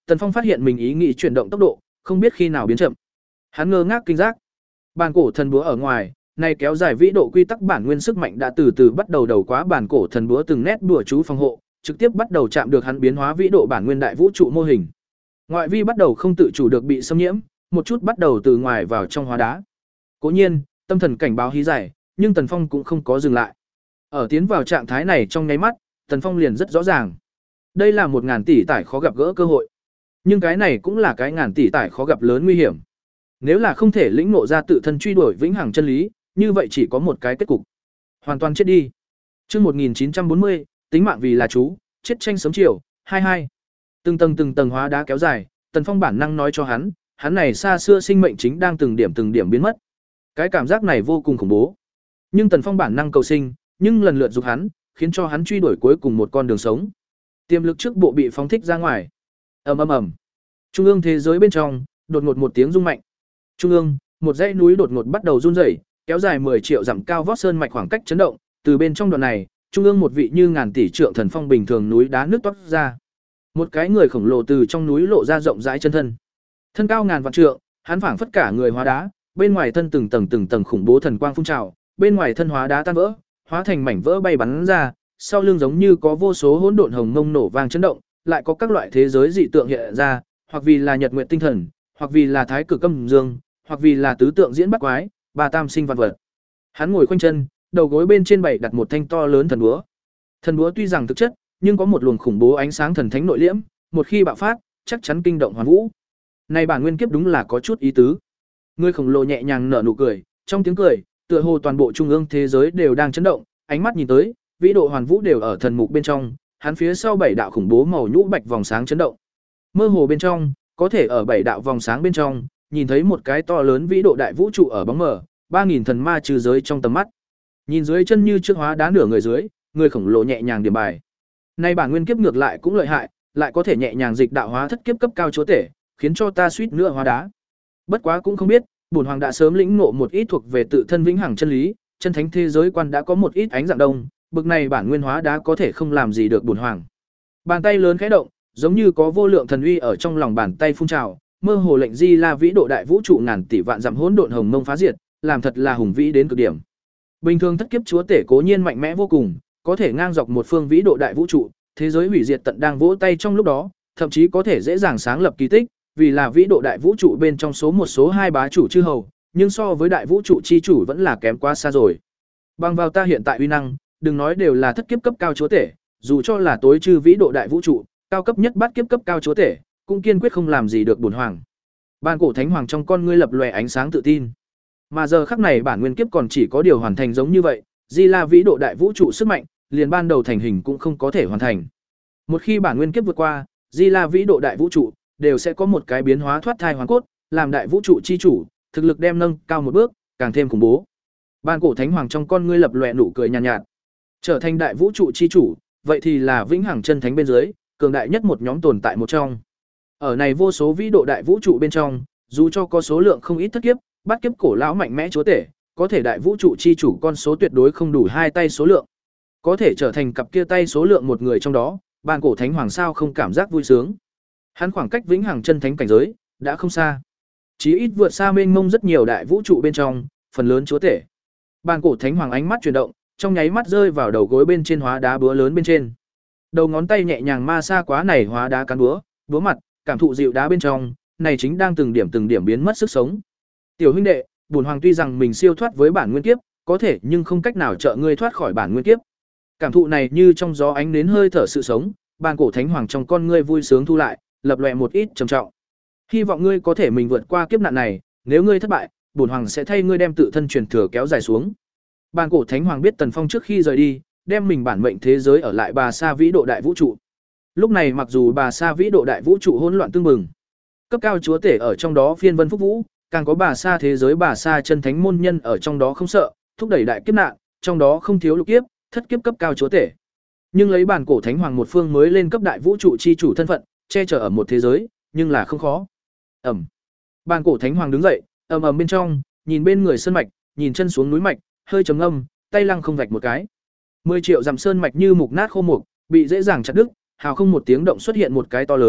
Tần Phong phát hiện mình ý nghĩ chuyển động tốc độ, không biết khi nào biến chậm. Hắn ngơ ngác kinh giác. Bàn cổ thần búa ở ngoài, này kéo dài vĩ độ quy tắc bản nguyên sức mạnh đã từ từ bắt đầu đầu quá bản cổ thần búa từng nét đùa chú phòng hộ, trực tiếp bắt đầu chạm được hắn biến hóa vĩ độ bản nguyên đại vũ trụ mô hình. Ngoại vi bắt đầu không tự chủ được bị xâm nhiễm, một chút bắt đầu từ ngoài vào trong hóa đá. Cố nhiên, tâm thần cảnh báo hí giải, nhưng Tần Phong cũng không có dừng lại. Ở tiến vào trạng thái này trong nháy mắt, Tần Phong liền rất rõ ràng. Đây là một ngàn tỷ tải khó gặp gỡ cơ hội. Nhưng cái này cũng là cái ngàn tỷ tải khó gặp lớn nguy hiểm. Nếu là không thể lĩnh ngộ ra tự thân truy đuổi vĩnh hằng chân lý, như vậy chỉ có một cái kết cục. Hoàn toàn chết đi. Chương một nghìn chín trăm bốn mươi, tính mạng vì là chú, chết tranh sớm chiều, hai mươi hai. Từng tầng từng tầng hóa đá kéo dài, Tần Phong bản năng nói cho hắn, hắn này xa xưa sinh mệnh chính đang từng điểm từng điểm biến mất. Cái cảm giác này vô cùng khủng bố. Nhưng Tần Phong bản năng cầu sinh, nhưng lần lượt dục hắn, khiến cho hắn truy đuổi cuối cùng một con đường sống. Tiềm lực trước bộ bị phóng thích ra ngoài. Ầm ầm ầm. Trung ương thế giới bên trong, đột ngột một tiếng rung mạnh. Trung ương, một dãy núi đột ngột bắt đầu run rẩy, kéo dài mười triệu dặm cao vót sơn mạch khoảng cách chấn động, từ bên trong đoạn này, trung ương một vị như ngàn tỷ trượng thần phong bình thường núi đá nước toát ra. Một cái người khổng lồ từ trong núi lộ ra rộng rãi chân thân. Thân cao ngàn vạn trượng, hắn phảng phất cả người hóa đá, bên ngoài thân từng tầng từng tầng khủng bố thần quang phun trào, bên ngoài thân hóa đá tan vỡ, hóa thành mảnh vỡ bay bắn ra, sau lưng giống như có vô số hỗn độn hồng mông nổ vang chấn động, lại có các loại thế giới dị tượng hiện ra, hoặc vì là nhật nguyệt tinh thần, hoặc vì là thái cực âm dương, hoặc vì là tứ tượng diễn bắt quái, ba tam sinh vạn vật. Hắn ngồi khoanh chân, đầu gối bên trên bảy đặt một thanh to lớn thần búa. Thần búa tuy rằng thực chất, nhưng có một luồng khủng bố ánh sáng thần thánh nội liễm, một khi bạo phát, chắc chắn kinh động hoàn vũ. Này bản nguyên kiếp đúng là có chút ý tứ. Người khổng lồ nhẹ nhàng nở nụ cười, trong tiếng cười, tựa hồ toàn bộ trung ương thế giới đều đang chấn động, ánh mắt nhìn tới, vĩ độ hoàn vũ đều ở thần mục bên trong, hắn phía sau bảy đạo khủng bố màu nhũ bạch vòng sáng chấn động. Mơ hồ bên trong, có thể ở bảy đạo vòng sáng bên trong, nhìn thấy một cái to lớn vĩ độ đại vũ trụ ở bóng mờ, ba nghìn thần ma trừ giới trong tầm mắt. Nhìn dưới chân như trước hóa đá nửa người dưới, người khổng lồ nhẹ nhàng điểm bài. Nay bản nguyên kiếp ngược lại cũng lợi hại, lại có thể nhẹ nhàng dịch đạo hóa thất kiếp cấp cao chúa tể, khiến cho ta suýt nữa hóa đá. Bất quá cũng không biết, bổn hoàng đã sớm lĩnh ngộ một ít thuộc về tự thân vĩnh hằng chân lý, chân thánh thế giới quan đã có một ít ánh dạng đông, bực này bản nguyên hóa đá có thể không làm gì được bổn hoàng. Bàn tay lớn khẽ động, giống như có vô lượng thần uy ở trong lòng bàn tay phun trào, mơ hồ lệnh Di La vĩ độ đại vũ trụ ngàn tỷ vạn dặm hỗn độn hồng mông phá diệt, làm thật là hùng vĩ đến cực điểm. Bình thường thất kiếp chúa tể cố nhiên mạnh mẽ vô cùng, có thể ngang dọc một phương vĩ độ đại vũ trụ, thế giới hủy diệt tận đang vỗ tay trong lúc đó, thậm chí có thể dễ dàng sáng lập kỳ tích, vì là vĩ độ đại vũ trụ bên trong số một số hai bá chủ chư hầu, nhưng so với đại vũ trụ chi chủ vẫn là kém quá xa rồi. Bằng vào ta hiện tại uy năng, đừng nói đều là thất kiếp cấp cao chúa tể, dù cho là tối chư vĩ độ đại vũ trụ, cao cấp nhất bát kiếp cấp cao chúa tể, cũng kiên quyết không làm gì được bổn hoàng. Ban cổ thánh hoàng trong con ngươi lập lòe ánh sáng tự tin. Mà giờ khắc này bản nguyên kiếp còn chỉ có điều hoàn thành giống như vậy, Di La vĩ độ đại vũ trụ sức mạnh, liền ban đầu thành hình cũng không có thể hoàn thành. Một khi bản nguyên kiếp vượt qua, Di La vĩ độ đại vũ trụ đều sẽ có một cái biến hóa thoát thai hoàn cốt, làm đại vũ trụ chi chủ, thực lực đem nâng cao một bước, càng thêm khủng bố. Ban cổ thánh hoàng trong con ngươi lập lòe nụ cười nhàn nhạt, nhạt. Trở thành đại vũ trụ chi chủ, vậy thì là vĩnh hằng chân thánh bên dưới, cường đại nhất một nhóm tồn tại một trong. Ở này vô số vĩ độ đại vũ trụ bên trong, dù cho có số lượng không ít thất kiếp, bát kiếp cổ lão mạnh mẽ chúa tể, có thể đại vũ trụ chi chủ con số tuyệt đối không đủ hai tay số lượng. Có thể trở thành cặp kia tay số lượng một người trong đó, ban cổ thánh hoàng sao không cảm giác vui sướng. Hắn khoảng cách vĩnh hằng chân thánh cảnh giới đã không xa, chí ít vượt xa mênh mông rất nhiều đại vũ trụ bên trong, phần lớn chúa tể. Ban cổ thánh hoàng ánh mắt chuyển động, trong nháy mắt rơi vào đầu gối bên trên hóa đá búa lớn bên trên. Đầu ngón tay nhẹ nhàng ma xa quá này hóa đá cán búa, búa mặt, cảm thụ dịu đá bên trong, này chính đang từng điểm từng điểm biến mất sức sống. Tiểu huynh đệ, bổn hoàng tuy rằng mình siêu thoát với bản nguyên kiếp, có thể nhưng không cách nào trợ ngươi thoát khỏi bản nguyên kiếp. Cảm thụ này như trong gió ánh nến hơi thở sự sống, ban cổ thánh hoàng trong con ngươi vui sướng thu lại, lập lòe một ít trầm trọng. Hy vọng ngươi có thể mình vượt qua kiếp nạn này, nếu ngươi thất bại, bổn hoàng sẽ thay ngươi đem tự thân truyền thừa kéo dài xuống. Ban cổ thánh hoàng biết Tần Phong trước khi rời đi, đem mình bản mệnh thế giới ở lại Bà Sa vĩ độ đại vũ trụ. Lúc này mặc dù Bà Sa vĩ độ đại vũ trụ hỗn loạn tương mừng, cấp cao chúa tể ở trong đó phiên vân phúc vũ, càng có Bà Sa thế giới Bà Sa chân thánh môn nhân ở trong đó không sợ, thúc đẩy đại kiếp nạn, trong đó không thiếu lục kiếp, thất kiếp cấp cao chúa tể. Nhưng lấy bản cổ thánh hoàng một phương mới lên cấp đại vũ trụ chi chủ thân phận, che chở ở một thế giới, nhưng là không khó. Ầm. Bản cổ thánh hoàng đứng dậy, ầm ầm bên trong, nhìn bên người sơn mạch, nhìn chân xuống núi mạch, hơi trầm ngâm, tay lăng không vạch một cái. mười triệu dặm sơn mạch như mục nát khô mục, bị dễ dàng chặt đứt, hào không một tiếng động xuất hiện một cái to lớn,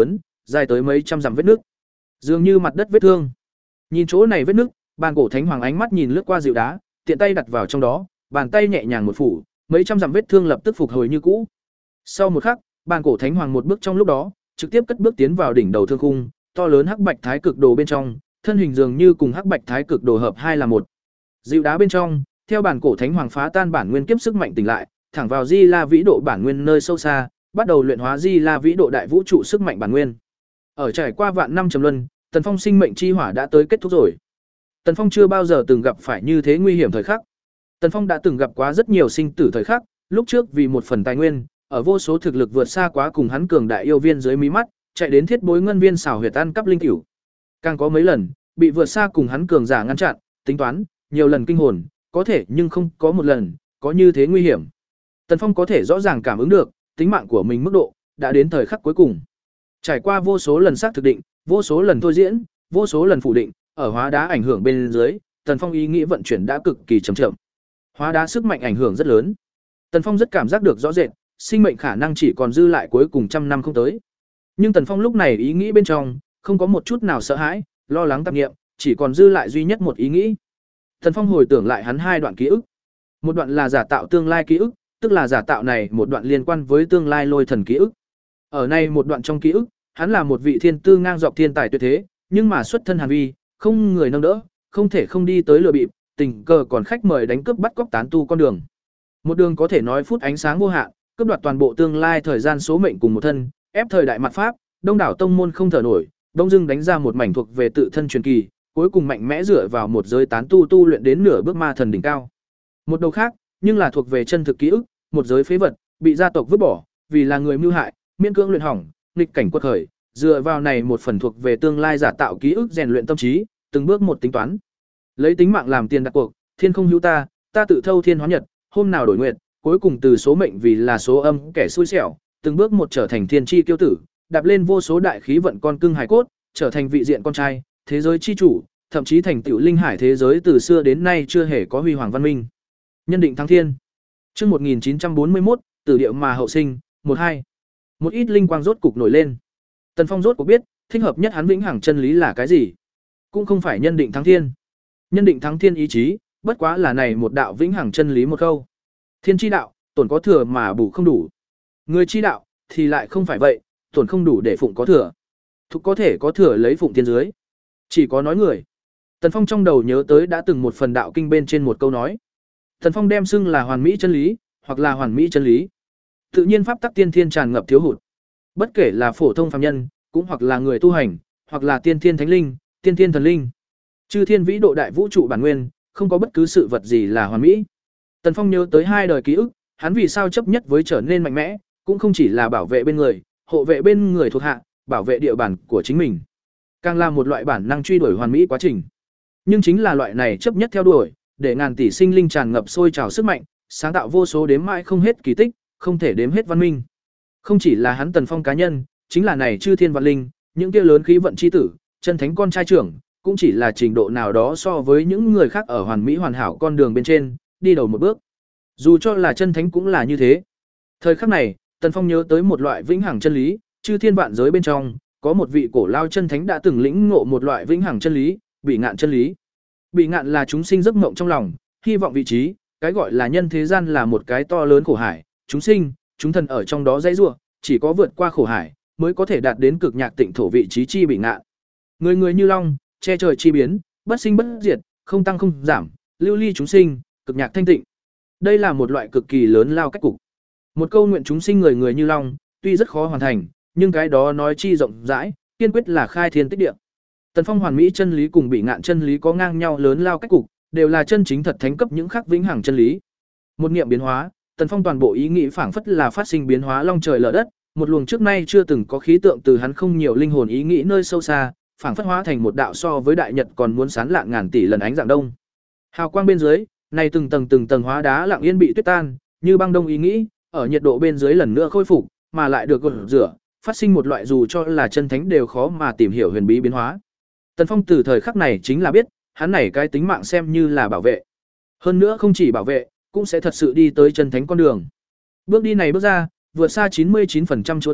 dài tới mấy trăm dặm vết nước. Dường như mặt đất vết thương. Nhìn chỗ này vết nước, bàn cổ thánh hoàng ánh mắt nhìn lướt qua dịu đá, tiện tay đặt vào trong đó, bàn tay nhẹ nhàng một phủ, mấy trăm dặm vết thương lập tức phục hồi như cũ. Sau một khắc, bàn cổ thánh hoàng một bước trong lúc đó, trực tiếp cất bước tiến vào đỉnh đầu thương khung, to lớn hắc bạch thái cực đồ bên trong, thân hình dường như cùng hắc bạch thái cực đồ hợp hai là một. Dịu đá bên trong, theo bàn cổ thánh hoàng phá tan bản nguyên kiếp sức mạnh tỉnh lại, thẳng vào Di La vĩ độ bản nguyên nơi sâu xa, bắt đầu luyện hóa Di La vĩ độ đại vũ trụ sức mạnh bản nguyên. Ở trải qua vạn năm trầm luân, Tần Phong sinh mệnh chi hỏa đã tới kết thúc rồi. Tần Phong chưa bao giờ từng gặp phải như thế nguy hiểm thời khắc. Tần Phong đã từng gặp quá rất nhiều sinh tử thời khắc, lúc trước vì một phần tài nguyên, ở vô số thực lực vượt xa quá cùng hắn cường đại yêu viên dưới mí mắt, chạy đến thiết bối ngân viên xảo huyệt ăn cắp linh cửu. Càng có mấy lần, bị vượt xa cùng hắn cường giả ngăn chặn, tính toán, nhiều lần kinh hồn, có thể nhưng không có một lần có như thế nguy hiểm. Tần Phong có thể rõ ràng cảm ứng được, tính mạng của mình mức độ đã đến thời khắc cuối cùng. Trải qua vô số lần xác thực định, vô số lần thôi diễn, vô số lần phủ định, ở hóa đá ảnh hưởng bên dưới, Tần Phong ý nghĩ vận chuyển đã cực kỳ chậm chậm. Hóa đá sức mạnh ảnh hưởng rất lớn. Tần Phong rất cảm giác được rõ rệt, sinh mệnh khả năng chỉ còn dư lại cuối cùng trăm năm không tới. Nhưng Tần Phong lúc này ý nghĩ bên trong không có một chút nào sợ hãi, lo lắng tạp niệm, chỉ còn dư lại duy nhất một ý nghĩ. Tần Phong hồi tưởng lại hắn hai đoạn ký ức. Một đoạn là giả tạo tương lai ký ức, tức là giả tạo này một đoạn liên quan với tương lai lôi thần ký ức. Ở này một đoạn trong ký ức, hắn là một vị thiên tư ngang dọc thiên tài tuyệt thế, nhưng mà xuất thân hàn vi, không người nâng đỡ, không thể không đi tới lừa bịp, tình cờ còn khách mời đánh cướp bắt cóc tán tu con đường. Một đường có thể nói phút ánh sáng vô hạn, cướp đoạt toàn bộ tương lai thời gian số mệnh cùng một thân, ép thời đại mặt pháp, đông đảo tông môn không thở nổi, đông dưng đánh ra một mảnh thuộc về tự thân truyền kỳ, cuối cùng mạnh mẽ dựa vào một giới tán tu tu luyện đến nửa bước ma thần đỉnh cao. Một đầu khác, nhưng là thuộc về chân thực ký ức, một giới phế vật, bị gia tộc vứt bỏ, vì là người mưu hại, miễn cưỡng luyện hỏng, nghịch cảnh quật khởi, dựa vào này một phần thuộc về tương lai giả tạo ký ức rèn luyện tâm trí, từng bước một tính toán. Lấy tính mạng làm tiền đặt cuộc, thiên không hữu ta, ta tự thâu thiên hóa nhật, hôm nào đổi nguyện, cuối cùng từ số mệnh vì là số âm, kẻ xui xẻo, từng bước một trở thành thiên chi kiêu tử, đạp lên vô số đại khí vận con cưng hải cốt, trở thành vị diện con trai, thế giới chi chủ, thậm chí thành tựu linh hải thế giới từ xưa đến nay chưa hề có huy hoàng văn minh. Nhân định thắng thiên. Chương một nghìn chín trăm bốn mươi mốt, Tử điệu mà hậu sinh, một hai. Một ít linh quang rốt cục nổi lên. Tần Phong rốt cuộc biết, thích hợp nhất hắn vĩnh hằng chân lý là cái gì? Cũng không phải nhân định thắng thiên. Nhân định thắng thiên ý chí, bất quá là này một đạo vĩnh hằng chân lý một câu. Thiên chi đạo, tổn có thừa mà bù không đủ. Người chi đạo thì lại không phải vậy, tổn không đủ để phụng có thừa. Thục có thể có thừa lấy phụng thiên dưới. Chỉ có nói người. Tần Phong trong đầu nhớ tới đã từng một phần đạo kinh bên trên một câu nói. Tần Phong đem xưng là hoàn mỹ chân lý, hoặc là hoàn mỹ chân lý. Tự nhiên pháp tắc tiên thiên tràn ngập thiếu hụt. Bất kể là phổ thông phàm nhân, cũng hoặc là người tu hành, hoặc là tiên thiên thánh linh, tiên thiên thần linh. Chư thiên vĩ độ đại vũ trụ bản nguyên, không có bất cứ sự vật gì là hoàn mỹ. Tần Phong nhớ tới hai đời ký ức, hắn vì sao chấp nhất với trở nên mạnh mẽ, cũng không chỉ là bảo vệ bên người, hộ vệ bên người thuộc hạ, bảo vệ địa bàn của chính mình. Càng là một loại bản năng truy đuổi hoàn mỹ quá trình. Nhưng chính là loại này chấp nhất theo đuổi, để ngàn tỷ sinh linh tràn ngập sôi trào sức mạnh, sáng tạo vô số đếm mãi không hết kỳ tích, không thể đếm hết văn minh. Không chỉ là hắn Tần Phong cá nhân, chính là này chư thiên vạn linh, những kia lớn khí vận chi tử, chân thánh con trai trưởng, cũng chỉ là trình độ nào đó so với những người khác ở hoàn mỹ hoàn hảo con đường bên trên, đi đầu một bước. Dù cho là chân thánh cũng là như thế. Thời khắc này, Tần Phong nhớ tới một loại vĩnh hằng chân lý, chư thiên vạn giới bên trong, có một vị cổ lao chân thánh đã từng lĩnh ngộ một loại vĩnh hằng chân lý, bị ngạn chân lý. Bị ngạn là chúng sinh giấc mộng trong lòng, hy vọng vị trí, cái gọi là nhân thế gian là một cái to lớn khổ hải, chúng sinh, chúng thần ở trong đó dãy rủa, chỉ có vượt qua khổ hải mới có thể đạt đến cực nhạc tịnh thổ vị trí chi bị ngạn. Người người như long, che trời chi biến, bất sinh bất diệt, không tăng không giảm, lưu ly chúng sinh, cực nhạc thanh tịnh. Đây là một loại cực kỳ lớn lao cách cục. Một câu nguyện chúng sinh người người như long, tuy rất khó hoàn thành, nhưng cái đó nói chi rộng rãi, kiên quyết là khai thiên tích địa. Tần Phong hoàn mỹ chân lý cùng bị ngạn chân lý có ngang nhau lớn lao cách cục, đều là chân chính thật thánh cấp những khắc vĩnh hằng chân lý. Một niệm biến hóa, Tần Phong toàn bộ ý nghĩ phảng phất là phát sinh biến hóa long trời lở đất, một luồng trước nay chưa từng có khí tượng từ hắn không nhiều linh hồn ý nghĩ nơi sâu xa, phảng phất hóa thành một đạo so với đại nhật còn muốn sáng lạng ngàn tỷ lần ánh dạng đông. Hào quang bên dưới, này từng tầng từng tầng hóa đá lặng yên bị tuyết tan, như băng đông ý nghĩ, ở nhiệt độ bên dưới lần nữa khôi phục, mà lại được gột rửa, phát sinh một loại dù cho là chân thánh đều khó mà tìm hiểu huyền bí biến hóa. Tần Phong từ thời khắc này chính là biết, hắn này cái tính mạng xem như là bảo vệ. Hơn nữa không chỉ bảo vệ, cũng sẽ thật sự đi tới chân thánh con đường. Bước đi này bước ra, vượt xa chín mươi chín phần trăm chúa tể,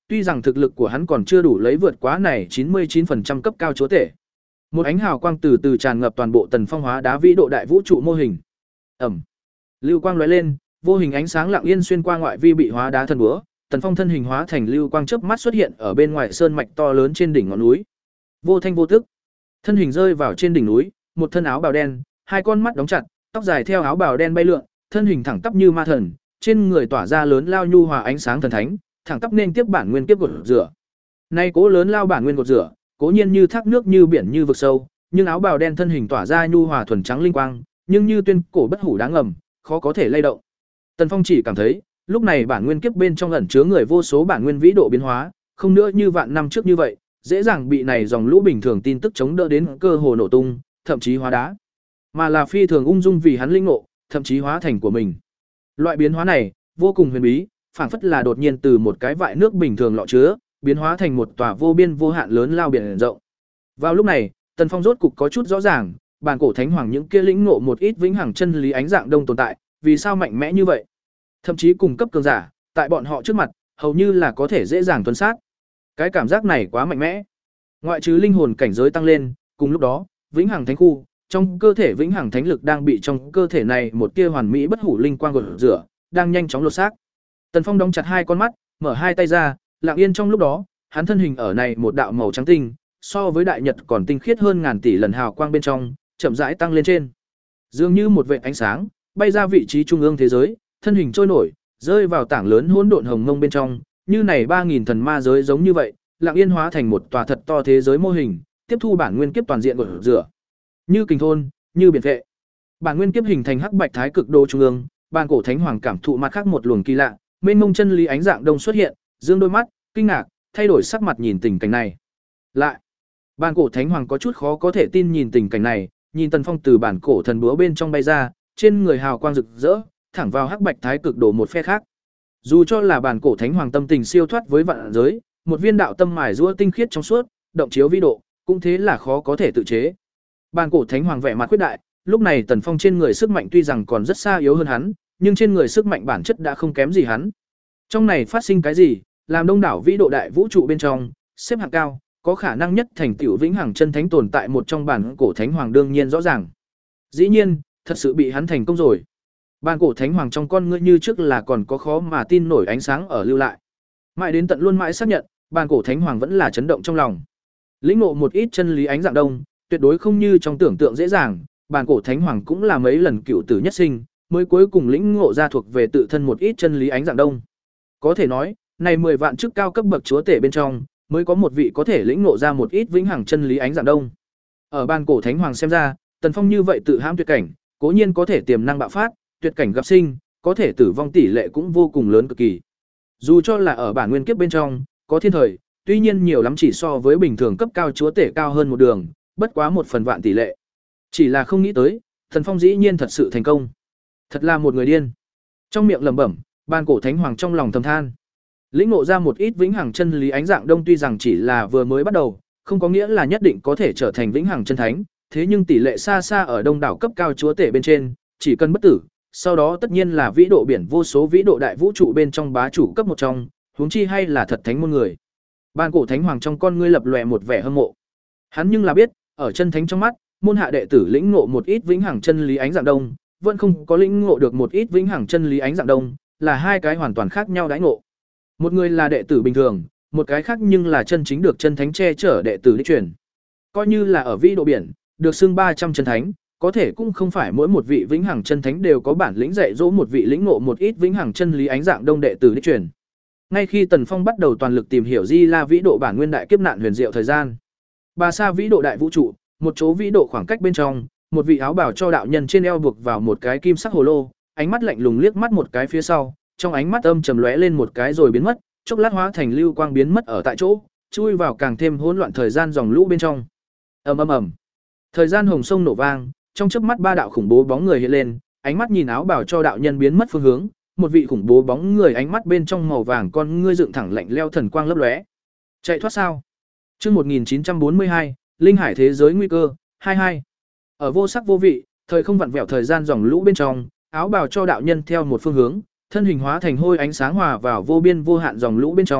tuy rằng thực lực của hắn còn chưa đủ lấy vượt quá này chín mươi chín phần trăm cấp cao chúa tể. Một ánh hào quang từ từ tràn ngập toàn bộ Tần Phong hóa đá vĩ độ đại vũ trụ mô hình. Ẩm. Lưu quang lóe lên, vô hình ánh sáng lặng yên xuyên qua ngoại vi bị hóa đá thần búa, Tần Phong thân hình hóa thành lưu quang chớp mắt xuất hiện ở bên ngoài sơn mạch to lớn trên đỉnh ngọn núi. Vô thanh vô tức, thân hình rơi vào trên đỉnh núi, một thân áo bào đen, hai con mắt đóng chặt, tóc dài theo áo bào đen bay lượn, thân hình thẳng tắp như ma thần, trên người tỏa ra lớn lao nhu hòa ánh sáng thần thánh, thẳng tắp nên tiếp bản nguyên kiếp gột rửa. Nay cố lớn lao bản nguyên gột rửa, cố nhiên như thác nước như biển như vực sâu, nhưng áo bào đen thân hình tỏa ra nhu hòa thuần trắng linh quang, nhưng như tuyên cổ bất hủ đáng ngầm, khó có thể lay động. Tần Phong chỉ cảm thấy, lúc này bản nguyên kiếp bên trong ẩn chứa người vô số bản nguyên vĩ độ biến hóa, không nữa như vạn năm trước như vậy, dễ dàng bị này dòng lũ bình thường tin tức chống đỡ đến cơ hồ nổ tung, thậm chí hóa đá, mà là phi thường ung dung vì hắn linh ngộ, thậm chí hóa thành của mình. Loại biến hóa này vô cùng huyền bí, phảng phất là đột nhiên từ một cái vại nước bình thường lọ chứa, biến hóa thành một tòa vô biên vô hạn lớn lao biển rộng. Vào lúc này, Tần Phong rốt cục có chút rõ ràng, bản cổ thánh hoàng những kia lĩnh ngộ một ít vĩnh hằng chân lý ánh dạng đông tồn tại, vì sao mạnh mẽ như vậy? Thậm chí cùng cấp cường giả, tại bọn họ trước mặt, hầu như là có thể dễ dàng tuân sát. Cái cảm giác này quá mạnh mẽ. Ngoại trừ linh hồn cảnh giới tăng lên, cùng lúc đó, vĩnh hằng thánh khu, trong cơ thể vĩnh hằng thánh lực đang bị trong cơ thể này một tia hoàn mỹ bất hủ linh quang gột rửa, đang nhanh chóng lột xác. Tần Phong đóng chặt hai con mắt, mở hai tay ra, lặng yên trong lúc đó, hắn thân hình ở này một đạo màu trắng tinh, so với đại nhật còn tinh khiết hơn ngàn tỷ lần hào quang bên trong, chậm rãi tăng lên trên. Dường như một vệt ánh sáng, bay ra vị trí trung ương thế giới, thân hình trôi nổi, rơi vào tảng lớn hỗn độn hồng mông bên trong, như này ba nghìn thần ma giới giống như vậy, lặng yên hóa thành một tòa thật to thế giới mô hình, tiếp thu bản nguyên kiếp toàn diện của rửa. Như kình thôn, như biển vệ. Bản nguyên kiếp hình thành hắc bạch thái cực đô trung ương, bản cổ thánh hoàng cảm thụ mặt khác một luồng kỳ lạ, mênh mông chân lý ánh dạng đông xuất hiện, dương đôi mắt, kinh ngạc, thay đổi sắc mặt nhìn tình cảnh này. Lại, bản cổ thánh hoàng có chút khó có thể tin nhìn tình cảnh này, nhìn Tần Phong từ bản cổ thần búa bên trong bay ra, trên người hào quang rực rỡ, thẳng vào hắc bạch thái cực đổ một phe khác. Dù cho là bản cổ thánh hoàng tâm tình siêu thoát với vạn giới, một viên đạo tâm mài giũa tinh khiết trong suốt, động chiếu vĩ độ, cũng thế là khó có thể tự chế. Bản cổ thánh hoàng vẻ mặt quyết đại, lúc này Tần Phong trên người sức mạnh tuy rằng còn rất xa yếu hơn hắn, nhưng trên người sức mạnh bản chất đã không kém gì hắn. Trong này phát sinh cái gì, làm đông đảo vĩ độ đại vũ trụ bên trong, xếp hạng cao, có khả năng nhất thành tựu vĩnh hằng chân thánh tồn tại một trong bản cổ thánh hoàng đương nhiên rõ ràng. Dĩ nhiên, thật sự bị hắn thành công rồi. Bản cổ thánh hoàng trong con ngươi như trước là còn có khó mà tin nổi ánh sáng ở lưu lại. Mãi đến tận luôn mãi xác nhận, bản cổ thánh hoàng vẫn là chấn động trong lòng. Lĩnh ngộ một ít chân lý ánh dạng đông, tuyệt đối không như trong tưởng tượng dễ dàng, bản cổ thánh hoàng cũng là mấy lần cựu tử nhất sinh, mới cuối cùng lĩnh ngộ ra thuộc về tự thân một ít chân lý ánh dạng đông. Có thể nói, này mười vạn chức cao cấp bậc chúa tể bên trong, mới có một vị có thể lĩnh ngộ ra một ít vĩnh hằng chân lý ánh dạng đông. Ở bản cổ thánh hoàng xem ra, Tần Phong như vậy tự hãm tuyệt cảnh, cố nhiên có thể tiềm năng bạo phát, tuyệt cảnh gặp sinh, có thể tử vong tỷ lệ cũng vô cùng lớn cực kỳ. Dù cho là ở bản nguyên kiếp bên trong, có thiên thời, tuy nhiên nhiều lắm chỉ so với bình thường cấp cao chúa tể cao hơn một đường, bất quá một phần vạn tỷ lệ. Chỉ là không nghĩ tới, Tần Phong dĩ nhiên thật sự thành công. Thật là một người điên. Trong miệng lẩm bẩm, bản cổ thánh hoàng trong lòng thầm than. Lĩnh ngộ ra một ít vĩnh hằng chân lý ánh dạng đông tuy rằng chỉ là vừa mới bắt đầu, không có nghĩa là nhất định có thể trở thành vĩnh hằng chân thánh, thế nhưng tỷ lệ xa xa ở đông đảo cấp cao chúa tể bên trên, chỉ cần bất tử, sau đó tất nhiên là vĩ độ biển vô số vĩ độ đại vũ trụ bên trong bá chủ cấp một trong, huống chi hay là thật thánh môn người. Bản cổ thánh hoàng trong con ngươi lập lòe một vẻ hâm mộ. Hắn nhưng là biết, ở chân thánh trong mắt, môn hạ đệ tử lĩnh ngộ một ít vĩnh hằng chân lý ánh dạng đông, vẫn không có lĩnh ngộ được một ít vĩnh hằng chân lý ánh dạng đông, là hai cái hoàn toàn khác nhau đãi ngộ. Một người là đệ tử bình thường, một cái khác nhưng là chân chính được chân thánh che chở đệ tử đích truyền. Coi như là ở vĩ độ biển, được xưng ba trăm chân thánh, có thể cũng không phải mỗi một vị vĩnh hằng chân thánh đều có bản lĩnh dạy dỗ một vị lĩnh ngộ một ít vĩnh hằng chân lý ánh dạng đông đệ tử đích truyền. Ngay khi Tần Phong bắt đầu toàn lực tìm hiểu Di La vĩ độ bản nguyên đại kiếp nạn huyền diệu thời gian, Bà Sa vĩ độ đại vũ trụ, một chỗ vĩ độ khoảng cách bên trong, một vị áo bào cho đạo nhân trên eo buộc vào một cái kim sắc hồ lô, ánh mắt lạnh lùng liếc mắt một cái phía sau, trong ánh mắt âm trầm lóe lên một cái rồi biến mất, chốc lát hóa thành lưu quang biến mất ở tại chỗ, chui vào càng thêm hỗn loạn thời gian dòng lũ bên trong. Ầm ầm ầm. Thời gian hồng sông nổ vang, trong chớp mắt ba đạo khủng bố bóng người hiện lên, ánh mắt nhìn áo bào cho đạo nhân biến mất phương hướng, một vị khủng bố bóng người ánh mắt bên trong màu vàng con ngươi dựng thẳng lạnh leo thần quang lấp lóe. Chạy thoát sao? Chương một nghìn chín trăm bốn mươi hai, Linh Hải thế giới nguy cơ, hai mươi hai. Ở vô sắc vô vị, thời không vặn vẹo thời gian dòng lũ bên trong, áo bào cho đạo nhân theo một phương hướng, thân hình hóa thành hôi ánh sáng hòa vào vô biên vô hạn dòng lũ bên trong,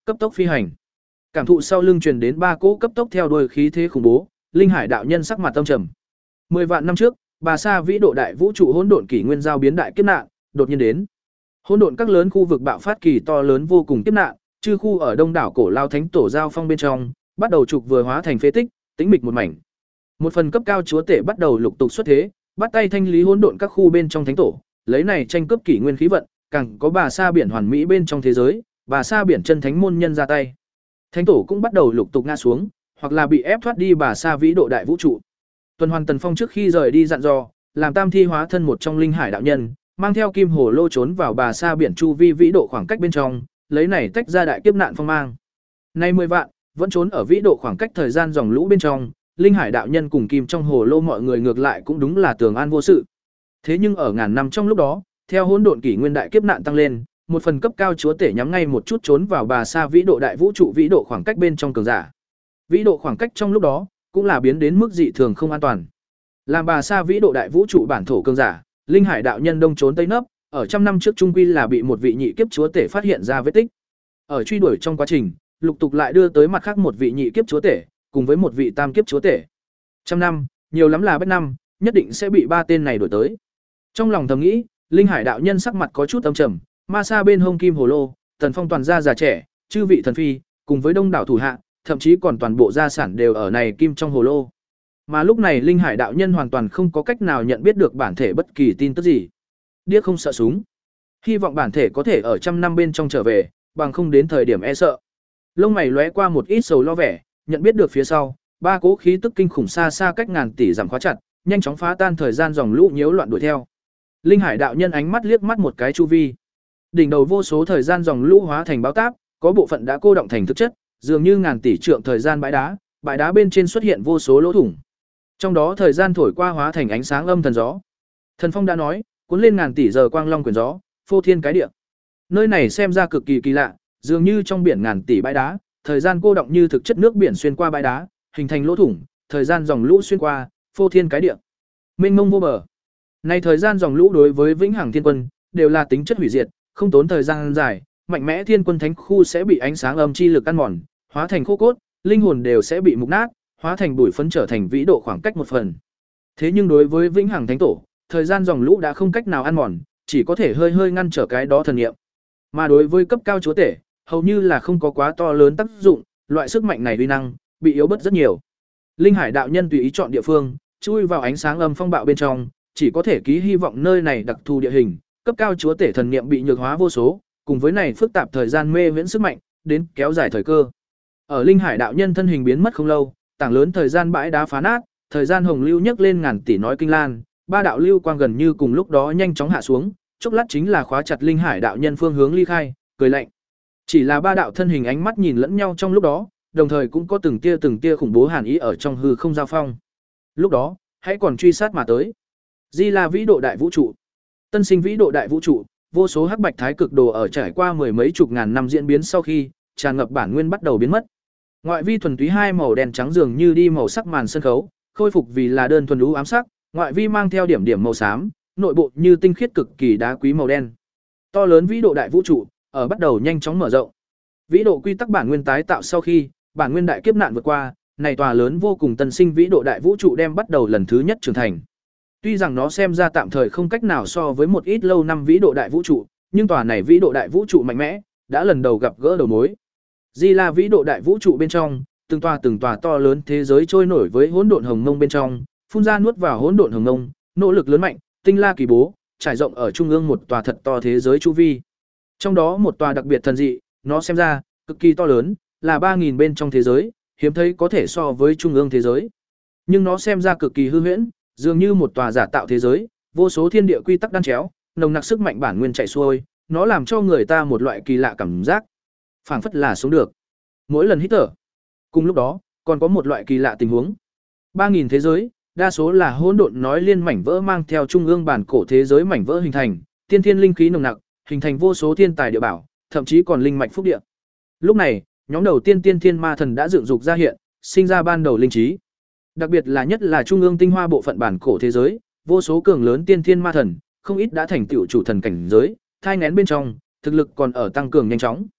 cấp tốc phi hành. Cảm thụ sau lưng truyền đến ba cỗ cấp tốc theo đuôi khí thế khủng bố, Linh Hải đạo nhân sắc mặt tâm trầm. Mười vạn năm trước, Bà Sa vĩ độ đại vũ trụ hỗn độn kỷ nguyên giao biến đại kiếp nạn, đột nhiên đến. Hỗn độn các lớn khu vực bạo phát kỳ to lớn vô cùng kiếp nạn, chư khu ở đông đảo cổ lao thánh tổ giao phong bên trong, bắt đầu trục vừa hóa thành phế tích, tĩnh mịch một mảnh. Một phần cấp cao chúa tể bắt đầu lục tục xuất thế, bắt tay thanh lý hỗn độn các khu bên trong thánh tổ, lấy này tranh cướp kỷ nguyên khí vận, càng có Bà Sa biển hoàn mỹ bên trong thế giới, Bà Sa biển chân thánh môn nhân ra tay. Thánh tổ cũng bắt đầu lục tục ngã xuống, hoặc là bị ép thoát đi Bà Sa vĩ độ đại vũ trụ. Tuần Hoàn Tần Phong trước khi rời đi dặn dò, làm tam thi hóa thân một trong linh hải đạo nhân, mang theo kim hồ lô trốn vào Bà Sa biển chu vi vĩ độ khoảng cách bên trong, lấy này tách ra đại kiếp nạn phong mang. Nay mười vạn, vẫn trốn ở vĩ độ khoảng cách thời gian dòng lũ bên trong, linh hải đạo nhân cùng kim trong hồ lô mọi người ngược lại cũng đúng là tường an vô sự. Thế nhưng ở ngàn năm trong lúc đó, theo hỗn độn kỷ nguyên đại kiếp nạn tăng lên, một phần cấp cao chúa tể nhắm ngay một chút trốn vào Bà Sa vĩ độ đại vũ trụ vĩ độ khoảng cách bên trong cường giả. Vĩ độ khoảng cách trong lúc đó cũng là biến đến mức dị thường không an toàn. Làm Bà Sa vĩ độ đại vũ trụ bản thổ cường giả, linh hải đạo nhân đông trốn tây nấp, ở trăm năm trước trung quy là bị một vị nhị kiếp chúa tể phát hiện ra vết tích. Ở truy đuổi trong quá trình, lục tục lại đưa tới mặt khác một vị nhị kiếp chúa tể, cùng với một vị tam kiếp chúa tể. Trăm năm, nhiều lắm là bất năm, nhất định sẽ bị ba tên này đuổi tới. Trong lòng thầm nghĩ, linh hải đạo nhân sắc mặt có chút âm trầm, ma sa bên hông kim hồ lô, Tần Phong toàn gia già trẻ, chư vị thần phi, cùng với đông đảo thủ hạ, thậm chí còn toàn bộ gia sản đều ở này kim trong hồ lô. Mà lúc này linh hải đạo nhân hoàn toàn không có cách nào nhận biết được bản thể bất kỳ tin tức gì. Điếc không sợ súng. Hy vọng bản thể có thể ở trăm năm bên trong trở về, bằng không đến thời điểm e sợ. Lông mày lóe qua một ít sầu lo vẻ, nhận biết được phía sau, ba cỗ khí tức kinh khủng xa xa cách ngàn tỷ giảm khóa chặt, nhanh chóng phá tan thời gian dòng lũ nhiễu loạn đuổi theo. Linh hải đạo nhân ánh mắt liếc mắt một cái chu vi. Đỉnh đầu vô số thời gian dòng lũ hóa thành báo táp, có bộ phận đã cô động thành thực chất, dường như ngàn tỷ trượng thời gian bãi đá, bãi đá bên trên xuất hiện vô số lỗ thủng. Trong đó thời gian thổi qua hóa thành ánh sáng âm thần gió. Thần Phong đã nói, cuốn lên ngàn tỷ giờ quang long quyển gió, phô thiên cái địa. Nơi này xem ra cực kỳ kỳ lạ, dường như trong biển ngàn tỷ bãi đá, thời gian cô động như thực chất nước biển xuyên qua bãi đá, hình thành lỗ thủng, thời gian dòng lũ xuyên qua, phô thiên cái địa. Mênh mông vô bờ. Này thời gian dòng lũ đối với Vĩnh Hằng Thiên Quân đều là tính chất hủy diệt, không tốn thời gian dài, mạnh mẽ Thiên Quân Thánh khu sẽ bị ánh sáng âm chi lực ăn mòn, hóa thành khô cốt, linh hồn đều sẽ bị mục nát, hóa thành bụi phấn trở thành vĩ độ khoảng cách một phần. Thế nhưng đối với Vĩnh Hằng Thánh Tổ, thời gian dòng lũ đã không cách nào ăn mòn, chỉ có thể hơi hơi ngăn trở cái đó thần niệm. Mà đối với cấp cao chúa tể, hầu như là không có quá to lớn tác dụng, loại sức mạnh này uy năng bị yếu bớt rất nhiều. Linh hải đạo nhân tùy ý chọn địa phương, chui vào ánh sáng âm phong bạo bên trong, chỉ có thể ký hy vọng nơi này đặc thù địa hình, cấp cao chúa tể thần niệm bị nhược hóa vô số, cùng với này phức tạp thời gian mê viễn sức mạnh, đến kéo dài thời cơ. Ở linh hải đạo nhân thân hình biến mất không lâu, tảng lớn thời gian bãi đá phá nát, thời gian hồng lưu nhấc lên ngàn tỷ nói kinh lan, ba đạo lưu quang gần như cùng lúc đó nhanh chóng hạ xuống, chốc lát chính là khóa chặt linh hải đạo nhân phương hướng ly khai, cười lạnh. Chỉ là ba đạo thân hình ánh mắt nhìn lẫn nhau trong lúc đó, đồng thời cũng có từng tia từng tia khủng bố hàn ý ở trong hư không giao phong. Lúc đó, hãy còn truy sát mà tới. Di là vĩ độ đại vũ trụ, tân sinh vĩ độ đại vũ trụ, vô số hắc bạch thái cực đồ ở trải qua mười mấy chục ngàn năm diễn biến sau khi tràn ngập bản nguyên bắt đầu biến mất. Ngoại vi thuần túy hai màu đen trắng dường như đi màu sắc màn sân khấu, khôi phục vì là đơn thuần lũ ám sắc, ngoại vi mang theo điểm điểm màu xám, nội bộ như tinh khiết cực kỳ đá quý màu đen. To lớn vĩ độ đại vũ trụ ở bắt đầu nhanh chóng mở rộng. Vĩ độ quy tắc bản nguyên tái tạo sau khi bản nguyên đại kiếp nạn vượt qua, này tòa lớn vô cùng tân sinh vĩ độ đại vũ trụ đem bắt đầu lần thứ nhất trưởng thành. Tuy rằng nó xem ra tạm thời không cách nào so với một ít lâu năm vĩ độ đại vũ trụ, nhưng tòa này vĩ độ đại vũ trụ mạnh mẽ, đã lần đầu gặp gỡ đầu mối. Di là vĩ độ đại vũ trụ bên trong, từng tòa từng tòa to lớn thế giới trôi nổi với hỗn độn hồng mông bên trong, phun ra nuốt vào hỗn độn hồng mông, nỗ lực lớn mạnh, tinh la kỳ bố, trải rộng ở trung ương một tòa thật to thế giới chu vi. Trong đó một tòa đặc biệt thần dị, nó xem ra cực kỳ to lớn, là ba nghìn bên trong thế giới, hiếm thấy có thể so với trung ương thế giới. Nhưng nó xem ra cực kỳ hư huyễn, dường như một tòa giả tạo thế giới, vô số thiên địa quy tắc đan chéo, nồng nặc sức mạnh bản nguyên chạy xuôi, nó làm cho người ta một loại kỳ lạ cảm giác, phảng phất là sống được. Mỗi lần hít thở, cùng lúc đó, còn có một loại kỳ lạ tình huống. ba nghìn thế giới, đa số là hỗn độn nói liên mảnh vỡ mang theo trung ương bản cổ thế giới mảnh vỡ hình thành, tiên thiên linh khí nồng nặc, hình thành vô số thiên tài địa bảo, thậm chí còn linh mạch phúc địa. Lúc này, nhóm đầu tiên tiên thiên ma thần đã dựng dục ra hiện, sinh ra ban đầu linh trí. Đặc biệt là nhất là trung ương tinh hoa bộ phận bản cổ thế giới, vô số cường lớn tiên thiên ma thần, không ít đã thành tựu chủ thần cảnh giới, thai nghén bên trong, thực lực còn ở tăng cường nhanh chóng.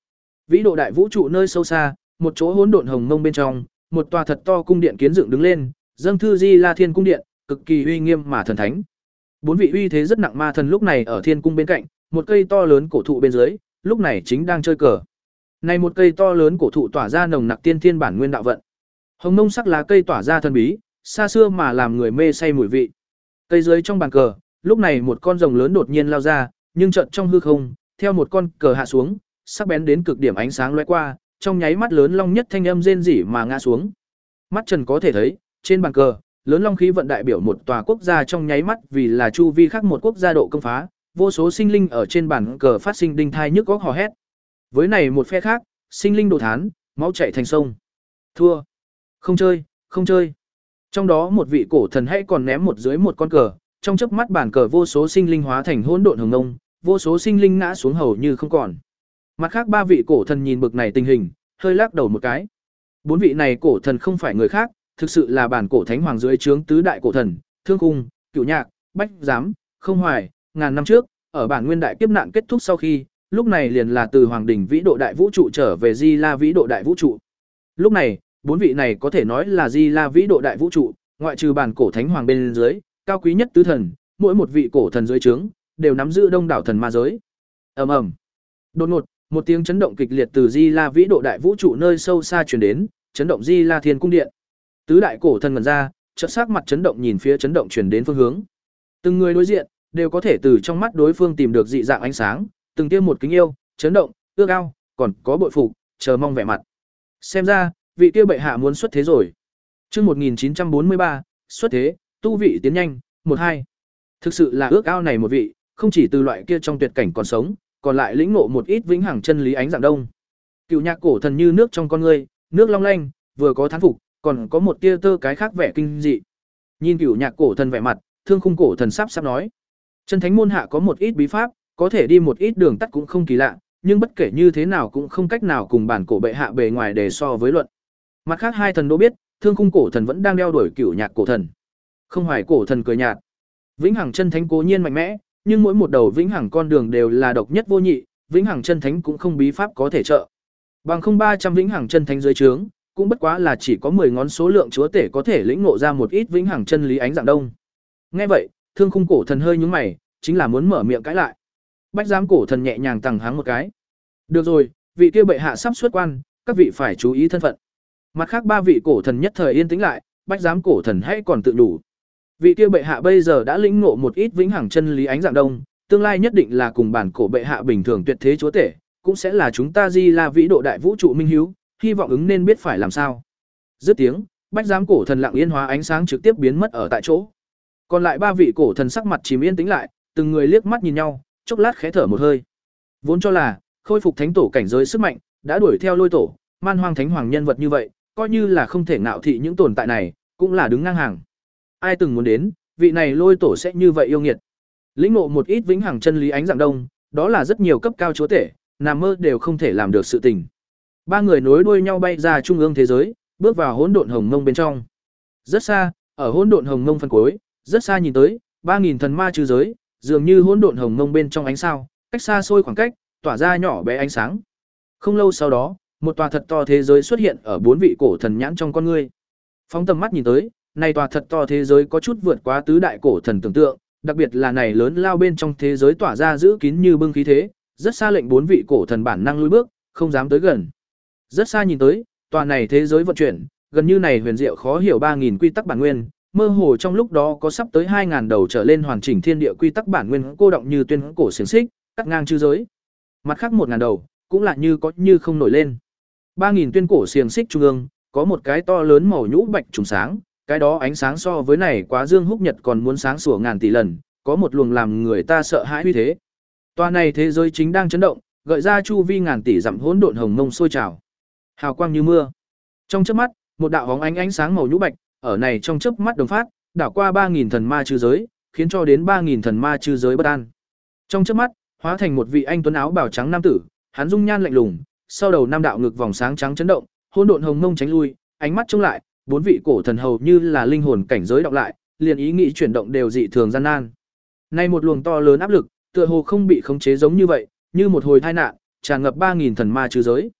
Vĩ độ đại vũ trụ nơi sâu xa, một chỗ hỗn độn hồng mông bên trong, một tòa thật to cung điện kiến dựng đứng lên, dâng thư Di La Thiên cung điện, cực kỳ uy nghiêm mà thần thánh. Bốn vị uy thế rất nặng ma thần lúc này ở thiên cung bên cạnh, một cây to lớn cổ thụ bên dưới, lúc này chính đang chơi cờ. Này một cây to lớn cổ thụ tỏa ra nồng nặc tiên thiên bản nguyên đạo vận. Hồng mông sắc lá cây tỏa ra thần bí, xa xưa mà làm người mê say mùi vị. Cây dưới trong bàn cờ, lúc này một con rồng lớn đột nhiên lao ra, nhưng chợt trong hư không, theo một con cờ hạ xuống, sắc bén đến cực điểm ánh sáng lóe qua, trong nháy mắt lớn long nhất thanh âm rên rỉ mà ngã xuống. Mắt Trần có thể thấy, trên bàn cờ, lớn long khí vận đại biểu một tòa quốc gia trong nháy mắt vì là chu vi khác một quốc gia độ công phá, vô số sinh linh ở trên bàn cờ phát sinh đinh thai nhức góc hò hét. Với này một phe khác, sinh linh đồ thán, máu chảy thành sông. Thua, không chơi, không chơi. Trong đó một vị cổ thần hãy còn ném một dưới một con cờ, trong chớp mắt bàn cờ vô số sinh linh hóa thành hỗn độn hồng ngông, vô số sinh linh ngã xuống hầu như không còn. Mặt khác ba vị cổ thần nhìn bực này tình hình, hơi lắc đầu một cái. Bốn vị này cổ thần không phải người khác, thực sự là bản cổ thánh hoàng dưới trướng tứ đại cổ thần, Thương Khung, Cửu Nhạc, Bách Giám, Không Hoài, ngàn năm trước, ở bản nguyên đại kiếp nạn kết thúc sau khi, lúc này liền là từ hoàng đỉnh vĩ độ đại vũ trụ trở về Di La vĩ độ đại vũ trụ. Lúc này, bốn vị này có thể nói là Di La vĩ độ đại vũ trụ, ngoại trừ bản cổ thánh hoàng bên dưới, cao quý nhất tứ thần, mỗi một vị cổ thần dưới trướng đều nắm giữ đông đảo thần ma giới. Ầm ầm. Đột ngột, một tiếng chấn động kịch liệt từ Di La vĩ độ đại vũ trụ nơi sâu xa truyền đến, chấn động Di La Thiên cung điện. Tứ đại cổ thần ngẩn ra, chợt sắc mặt chấn động nhìn phía chấn động truyền đến phương hướng. Từng người đối diện đều có thể từ trong mắt đối phương tìm được dị dạng ánh sáng, từng tiêm một kính yêu, chấn động, ước ao, còn có bội phục, chờ mong vẻ mặt. Xem ra, vị kia bệ hạ muốn xuất thế rồi. Chương một nghìn chín trăm bốn mươi ba, xuất thế, tu vị tiến nhanh, một hai. Thực sự là ước ao này một vị, không chỉ từ loại kia trong tuyệt cảnh còn sống, còn lại lĩnh ngộ một ít vĩnh hằng chân lý ánh dạng đông. Cựu Nhạc cổ thần như nước trong con ngươi, nước long lanh, vừa có thán phục, còn có một tia tơ cái khác vẻ kinh dị. Nhìn Cửu Nhạc cổ thần vẻ mặt, Thương Khung cổ thần sắp sắp nói: "Chân thánh môn hạ có một ít bí pháp, có thể đi một ít đường tắt cũng không kỳ lạ, nhưng bất kể như thế nào cũng không cách nào cùng bản cổ bệ hạ bề ngoài để so với luận." Mặt khác hai thần đô biết, Thương Khung cổ thần vẫn đang đeo đuổi Cửu Nhạc cổ thần. Không Hoài cổ thần cười nhạt: "Vĩnh hằng chân thánh cố nhiên mạnh mẽ, nhưng mỗi một đầu vĩnh hằng con đường đều là độc nhất vô nhị, vĩnh hằng chân thánh cũng không bí pháp có thể trợ. Bằng không ba trăm vĩnh hằng chân thánh dưới trướng, cũng bất quá là chỉ có mười ngón số lượng chúa tể có thể lĩnh ngộ ra một ít vĩnh hằng chân lý ánh dạng đông." Nghe vậy, Thương Khung cổ thần hơi nhướng mày, chính là muốn mở miệng cãi lại. Bách Giám cổ thần nhẹ nhàng tằng hắng một cái. "Được rồi, vị kia bệ hạ sắp xuất quan, các vị phải chú ý thân phận." Mặt khác ba vị cổ thần nhất thời yên tĩnh lại, Bách Giám cổ thần hãy còn tự đủ. Vị kia bệ hạ bây giờ đã lĩnh ngộ một ít vĩnh hằng chân lý ánh dạng đông, tương lai nhất định là cùng bản cổ bệ hạ bình thường tuyệt thế chúa tể, cũng sẽ là chúng ta Di La vĩ độ đại vũ trụ minh hiếu, hy vọng ứng nên biết phải làm sao. Dứt tiếng, Bách Giám cổ thần lặng yên hóa ánh sáng trực tiếp biến mất ở tại chỗ. Còn lại ba vị cổ thần sắc mặt chìm yên tĩnh lại, từng người liếc mắt nhìn nhau, chốc lát khẽ thở một hơi. Vốn cho là khôi phục thánh tổ cảnh giới sức mạnh, đã đuổi theo Lôi tổ, Man Hoang thánh hoàng nhân vật như vậy, coi như là không thể ngạo thị những tồn tại này, cũng là đứng ngang hàng. Ai từng muốn đến, vị này Lôi tổ sẽ như vậy yêu nghiệt. Lĩnh ngộ một ít vĩnh hằng chân lý ánh dạng đông, đó là rất nhiều cấp cao chúa tể, nằm mơ đều không thể làm được sự tình. Ba người nối đuôi nhau bay ra trung ương thế giới, bước vào hỗn độn hồng mông bên trong. Rất xa, ở hỗn độn hồng mông phân cuối, rất xa nhìn tới, ba nghìn thần ma trừ giới, dường như hỗn độn hồng mông bên trong ánh sao, cách xa xôi khoảng cách, tỏa ra nhỏ bé ánh sáng. Không lâu sau đó, một tòa thật to thế giới xuất hiện ở bốn vị cổ thần nhãn trong con ngươi. Phóng tầm mắt nhìn tới, này tòa thật to thế giới có chút vượt quá tứ đại cổ thần tưởng tượng, đặc biệt là này lớn lao bên trong thế giới tỏa ra giữ kín như bưng khí thế, rất xa lệnh bốn vị cổ thần bản năng lùi bước, không dám tới gần. Rất xa nhìn tới, tòa này thế giới vận chuyển, gần như này huyền diệu khó hiểu ba nghìn quy tắc bản nguyên, mơ hồ trong lúc đó có sắp tới hai nghìn đầu trở lên hoàn chỉnh thiên địa quy tắc bản nguyên cô động như tuyên cổ xiển xích, cắt ngang chư giới. Mặt khác một nghìn đầu, cũng là như có như không nổi lên. ba nghìn tuyên cổ xiềng xích trung ương, có một cái to lớn màu nhũ bạch trùng sáng, cái đó ánh sáng so với này quá dương húc nhật còn muốn sáng sủa ngàn tỷ lần, có một luồng làm người ta sợ hãi uy thế. Tòa này thế giới chính đang chấn động, gợi ra chu vi ngàn tỷ dặm hỗn độn hồng mông sôi trào. Hào quang như mưa. Trong chớp mắt, một đạo bóng ánh ánh sáng màu nhũ bạch, ở này trong chớp mắt đồng phát, đảo qua ba nghìn thần ma chư giới, khiến cho đến ba nghìn thần ma chư giới bất an. Trong chớp mắt, hóa thành một vị anh tuấn áo bào trắng nam tử, hắn dung nhan lạnh lùng, sau đầu năm đạo ngực vòng sáng trắng chấn động, hỗn độn hồng mông tránh lui, ánh mắt trông lại, bốn vị cổ thần hầu như là linh hồn cảnh giới đọc lại, liền ý nghĩ chuyển động đều dị thường gian nan. Nay một luồng to lớn áp lực, tựa hồ không bị khống chế giống như vậy, như một hồi tai nạn, tràn ngập ba nghìn thần ma chư giới.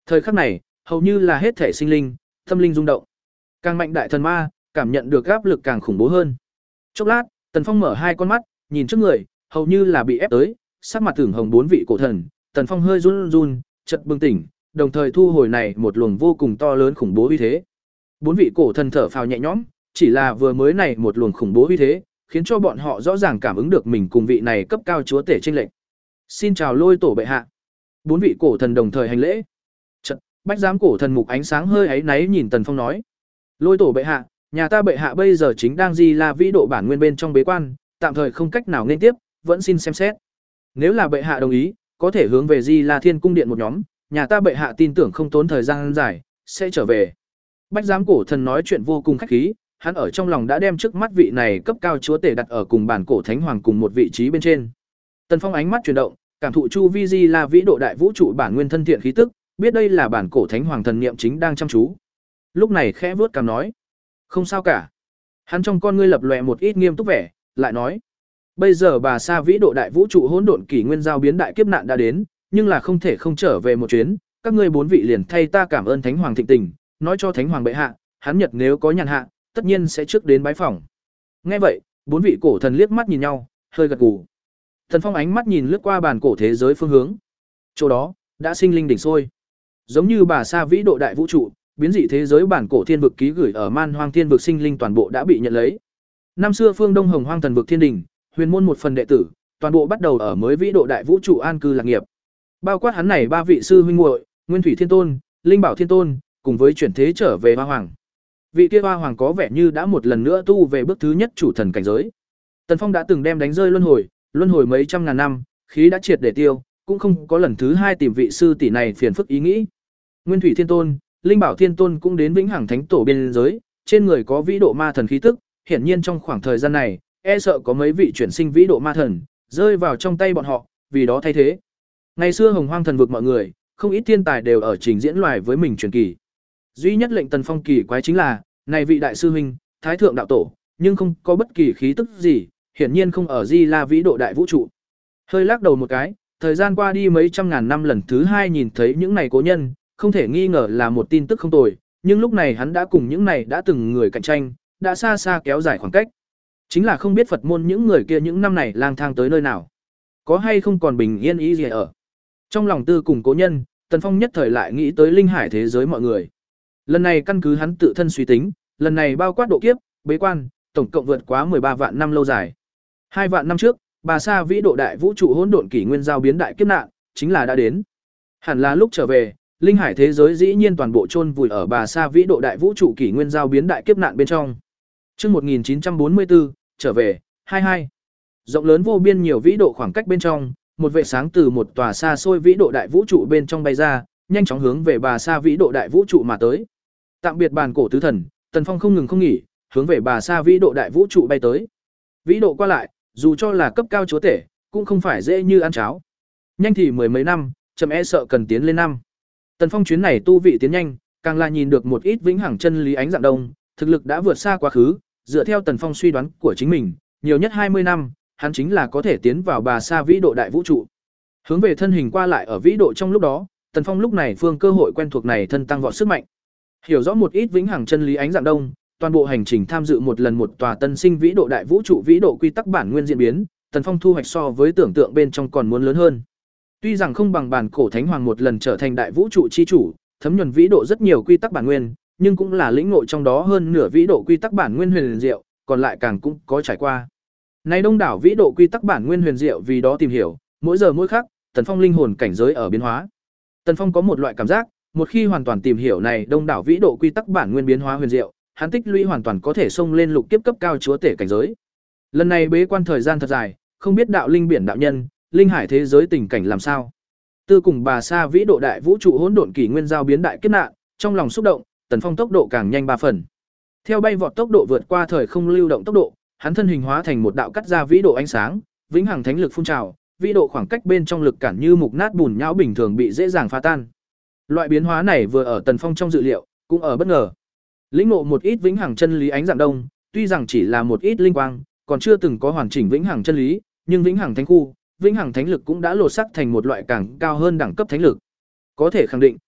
Thời khắc này, hầu như là hết thể sinh linh, tâm linh rung động. Càng mạnh đại thần ma, cảm nhận được áp lực càng khủng bố hơn. Chốc lát, Tần Phong mở hai con mắt, nhìn trước người, hầu như là bị ép tới, sắc mặt tưởng hồng bốn vị cổ thần, Tần Phong hơi run run, chợt bừng tỉnh, đồng thời thu hồi này một luồng vô cùng to lớn khủng bố uy thế. Bốn vị cổ thần thở phào nhẹ nhõm, chỉ là vừa mới này một luồng khủng bố uy thế, khiến cho bọn họ rõ ràng cảm ứng được mình cùng vị này cấp cao chúa tể chênh lệch. Xin chào Lôi tổ bệ hạ. Bốn vị cổ thần đồng thời hành lễ. Chợt, bách giám cổ thần mục ánh sáng hơi áy náy nhìn Tần Phong nói: "Lôi tổ bệ hạ, nhà ta bệ hạ bây giờ chính đang Di La vĩ độ bản nguyên bên trong bế quan, tạm thời không cách nào nên tiếp, vẫn xin xem xét. Nếu là bệ hạ đồng ý, có thể hướng về Di La Thiên cung điện một nhóm, nhà ta bệ hạ tin tưởng không tốn thời gian dài sẽ trở về." Bách giám cổ thần nói chuyện vô cùng khách khí, hắn ở trong lòng đã đem trước mắt vị này cấp cao chúa tể đặt ở cùng bản cổ thánh hoàng cùng một vị trí bên trên. Tần Phong ánh mắt chuyển động, cảm thụ chu vi Di La vĩ độ đại vũ trụ bản nguyên thân thiện khí tức, biết đây là bản cổ thánh hoàng thần niệm chính đang chăm chú. Lúc này khẽ vuốt cằm nói: "Không sao cả." Hắn trong con ngươi lập lòe một ít nghiêm túc vẻ, lại nói: "Bây giờ bà sa vĩ độ đại vũ trụ hỗn độn kỷ nguyên giao biến đại kiếp nạn đã đến, nhưng là không thể không trở về một chuyến, các ngươi bốn vị liền thay ta cảm ơn thánh hoàng thịnh tình, nói cho thánh hoàng bệ hạ, hắn nhật nếu có nhàn hạ, tất nhiên sẽ trước đến bái phỏng." Nghe vậy, bốn vị cổ thần liếc mắt nhìn nhau, hơi gật gù. Thần Phong ánh mắt nhìn lướt qua bàn cổ thế giới phương hướng. Chỗ đó đã sinh linh đỉnh sôi. Giống như bà sa vĩ độ đại vũ trụ, biến dị thế giới bản cổ thiên vực ký gửi ở Man Hoang Thiên vực sinh linh toàn bộ đã bị nhận lấy. Năm xưa phương Đông Hồng Hoang thần vực thiên đình, huyền môn một phần đệ tử, toàn bộ bắt đầu ở mới vĩ độ đại vũ trụ an cư lạc nghiệp. Bao quát hắn này ba vị sư huynh muội, Nguyên Thủy Thiên Tôn, Linh Bảo Thiên Tôn, cùng với chuyển thế trở về Hoa Hoàng. Vị kia Hoa Hoàng có vẻ như đã một lần nữa tu về bước thứ nhất chủ thần cảnh giới. Tần Phong đã từng đem đánh rơi luân hồi, luân hồi mấy trăm ngàn năm, khí đã triệt để tiêu, cũng không có lần thứ hai tìm vị sư tỷ này phiền phức ý nghĩ. Nguyên Thủy Thiên Tôn, Linh Bảo Thiên Tôn cũng đến Vĩnh Hằng Thánh Tổ biên giới, trên người có vĩ độ ma thần khí tức, hiển nhiên trong khoảng thời gian này, e sợ có mấy vị chuyển sinh vĩ độ ma thần rơi vào trong tay bọn họ, vì đó thay thế. Ngày xưa Hồng Hoang thần vực mọi người, không ít thiên tài đều ở trình diễn loài với mình truyền kỳ. Duy nhất lệnh Tần Phong kỳ quái chính là, này vị đại sư huynh, Thái thượng đạo tổ, nhưng không có bất kỳ khí tức gì, hiển nhiên không ở Di La vĩ độ đại vũ trụ. Hơi lắc đầu một cái, thời gian qua đi mấy trăm ngàn năm lần thứ hai nhìn thấy những này cố nhân, không thể nghi ngờ là một tin tức không tồi, nhưng lúc này hắn đã cùng những này đã từng người cạnh tranh, đã xa xa kéo dài khoảng cách. Chính là không biết Phật môn những người kia những năm này lang thang tới nơi nào, có hay không còn bình yên ý gì ở. Trong lòng tư cùng cố nhân, Tần Phong nhất thời lại nghĩ tới linh hải thế giới mọi người. Lần này căn cứ hắn tự thân suy tính, lần này bao quát độ kiếp, bế quan, tổng cộng vượt quá mười ba vạn năm lâu dài. Hai vạn năm trước, bà sa vĩ độ đại vũ trụ hỗn độn kỷ nguyên giao biến đại kiếp nạn, chính là đã đến. Hẳn là lúc trở về, linh hải thế giới dĩ nhiên toàn bộ chôn vùi ở bà sa vĩ độ đại vũ trụ kỷ nguyên giao biến đại kiếp nạn bên trong. Chương một nghìn chín trăm bốn mươi tư, trở về, hai mươi hai. Rộng lớn vô biên nhiều vĩ độ khoảng cách bên trong, một vệ sáng từ một tòa xa xôi vĩ độ đại vũ trụ bên trong bay ra, nhanh chóng hướng về bà sa vĩ độ đại vũ trụ mà tới. Tạm biệt bàn cổ tứ thần, Tần Phong không ngừng không nghỉ, hướng về bà sa vĩ độ đại vũ trụ bay tới. Vĩ độ qua lại, dù cho là cấp cao chúa tể, cũng không phải dễ như ăn cháo. Nhanh thì mười mấy năm, chậm e sợ cần tiến lên năm. Tần Phong chuyến này tu vị tiến nhanh, càng là nhìn được một ít vĩnh hằng chân lý ánh dạng đông, thực lực đã vượt xa quá khứ, dựa theo Tần Phong suy đoán của chính mình, nhiều nhất hai mươi năm, hắn chính là có thể tiến vào bà sa vĩ độ đại vũ trụ. Hướng về thân hình qua lại ở vĩ độ trong lúc đó, Tần Phong lúc này phương cơ hội quen thuộc này thân tăng vọt sức mạnh. Hiểu rõ một ít vĩnh hằng chân lý ánh dạng đông, toàn bộ hành trình tham dự một lần một tòa tân sinh vĩ độ đại vũ trụ vĩ độ quy tắc bản nguyên diễn biến, Tần Phong thu hoạch so với tưởng tượng bên trong còn muốn lớn hơn. Tuy rằng không bằng bản cổ thánh hoàng một lần trở thành đại vũ trụ chi chủ, thấm nhuần vĩ độ rất nhiều quy tắc bản nguyên, nhưng cũng là lĩnh ngộ trong đó hơn nửa vĩ độ quy tắc bản nguyên huyền diệu, còn lại càng cũng có trải qua. Nay đông đảo vĩ độ quy tắc bản nguyên huyền diệu vì đó tìm hiểu, mỗi giờ mỗi khắc, Tần Phong linh hồn cảnh giới ở biến hóa. Tần Phong có một loại cảm giác, một khi hoàn toàn tìm hiểu này đông đảo vĩ độ quy tắc bản nguyên biến hóa huyền diệu, hắn tích lũy hoàn toàn có thể xông lên lục kiếp cấp cao chúa tể cảnh giới. Lần này bế quan thời gian thật dài, không biết đạo linh biển đạo nhân, linh hải thế giới tình cảnh làm sao. Tư cùng bà sa vĩ độ đại vũ trụ hỗn độn kỷ nguyên giao biến đại kiếp nạn, trong lòng xúc động, Tần Phong tốc độ càng nhanh ba phần. Theo bay vọt tốc độ vượt qua thời không lưu động tốc độ, hắn thân hình hóa thành một đạo cắt ra vĩ độ ánh sáng, vĩnh hằng thánh lực phun trào, vĩ độ khoảng cách bên trong lực cản như mục nát bùn nhão bình thường bị dễ dàng phá tan. Loại biến hóa này vừa ở Tần Phong trong dự liệu, cũng ở bất ngờ. Lĩnh ngộ một ít vĩnh hằng chân lý ánh dạng đông, tuy rằng chỉ là một ít linh quang, còn chưa từng có hoàn chỉnh vĩnh hằng chân lý, nhưng vĩnh hằng thánh khu, vĩnh hằng thánh lực cũng đã lột sắc thành một loại càng cao hơn đẳng cấp thánh lực. Có thể khẳng định,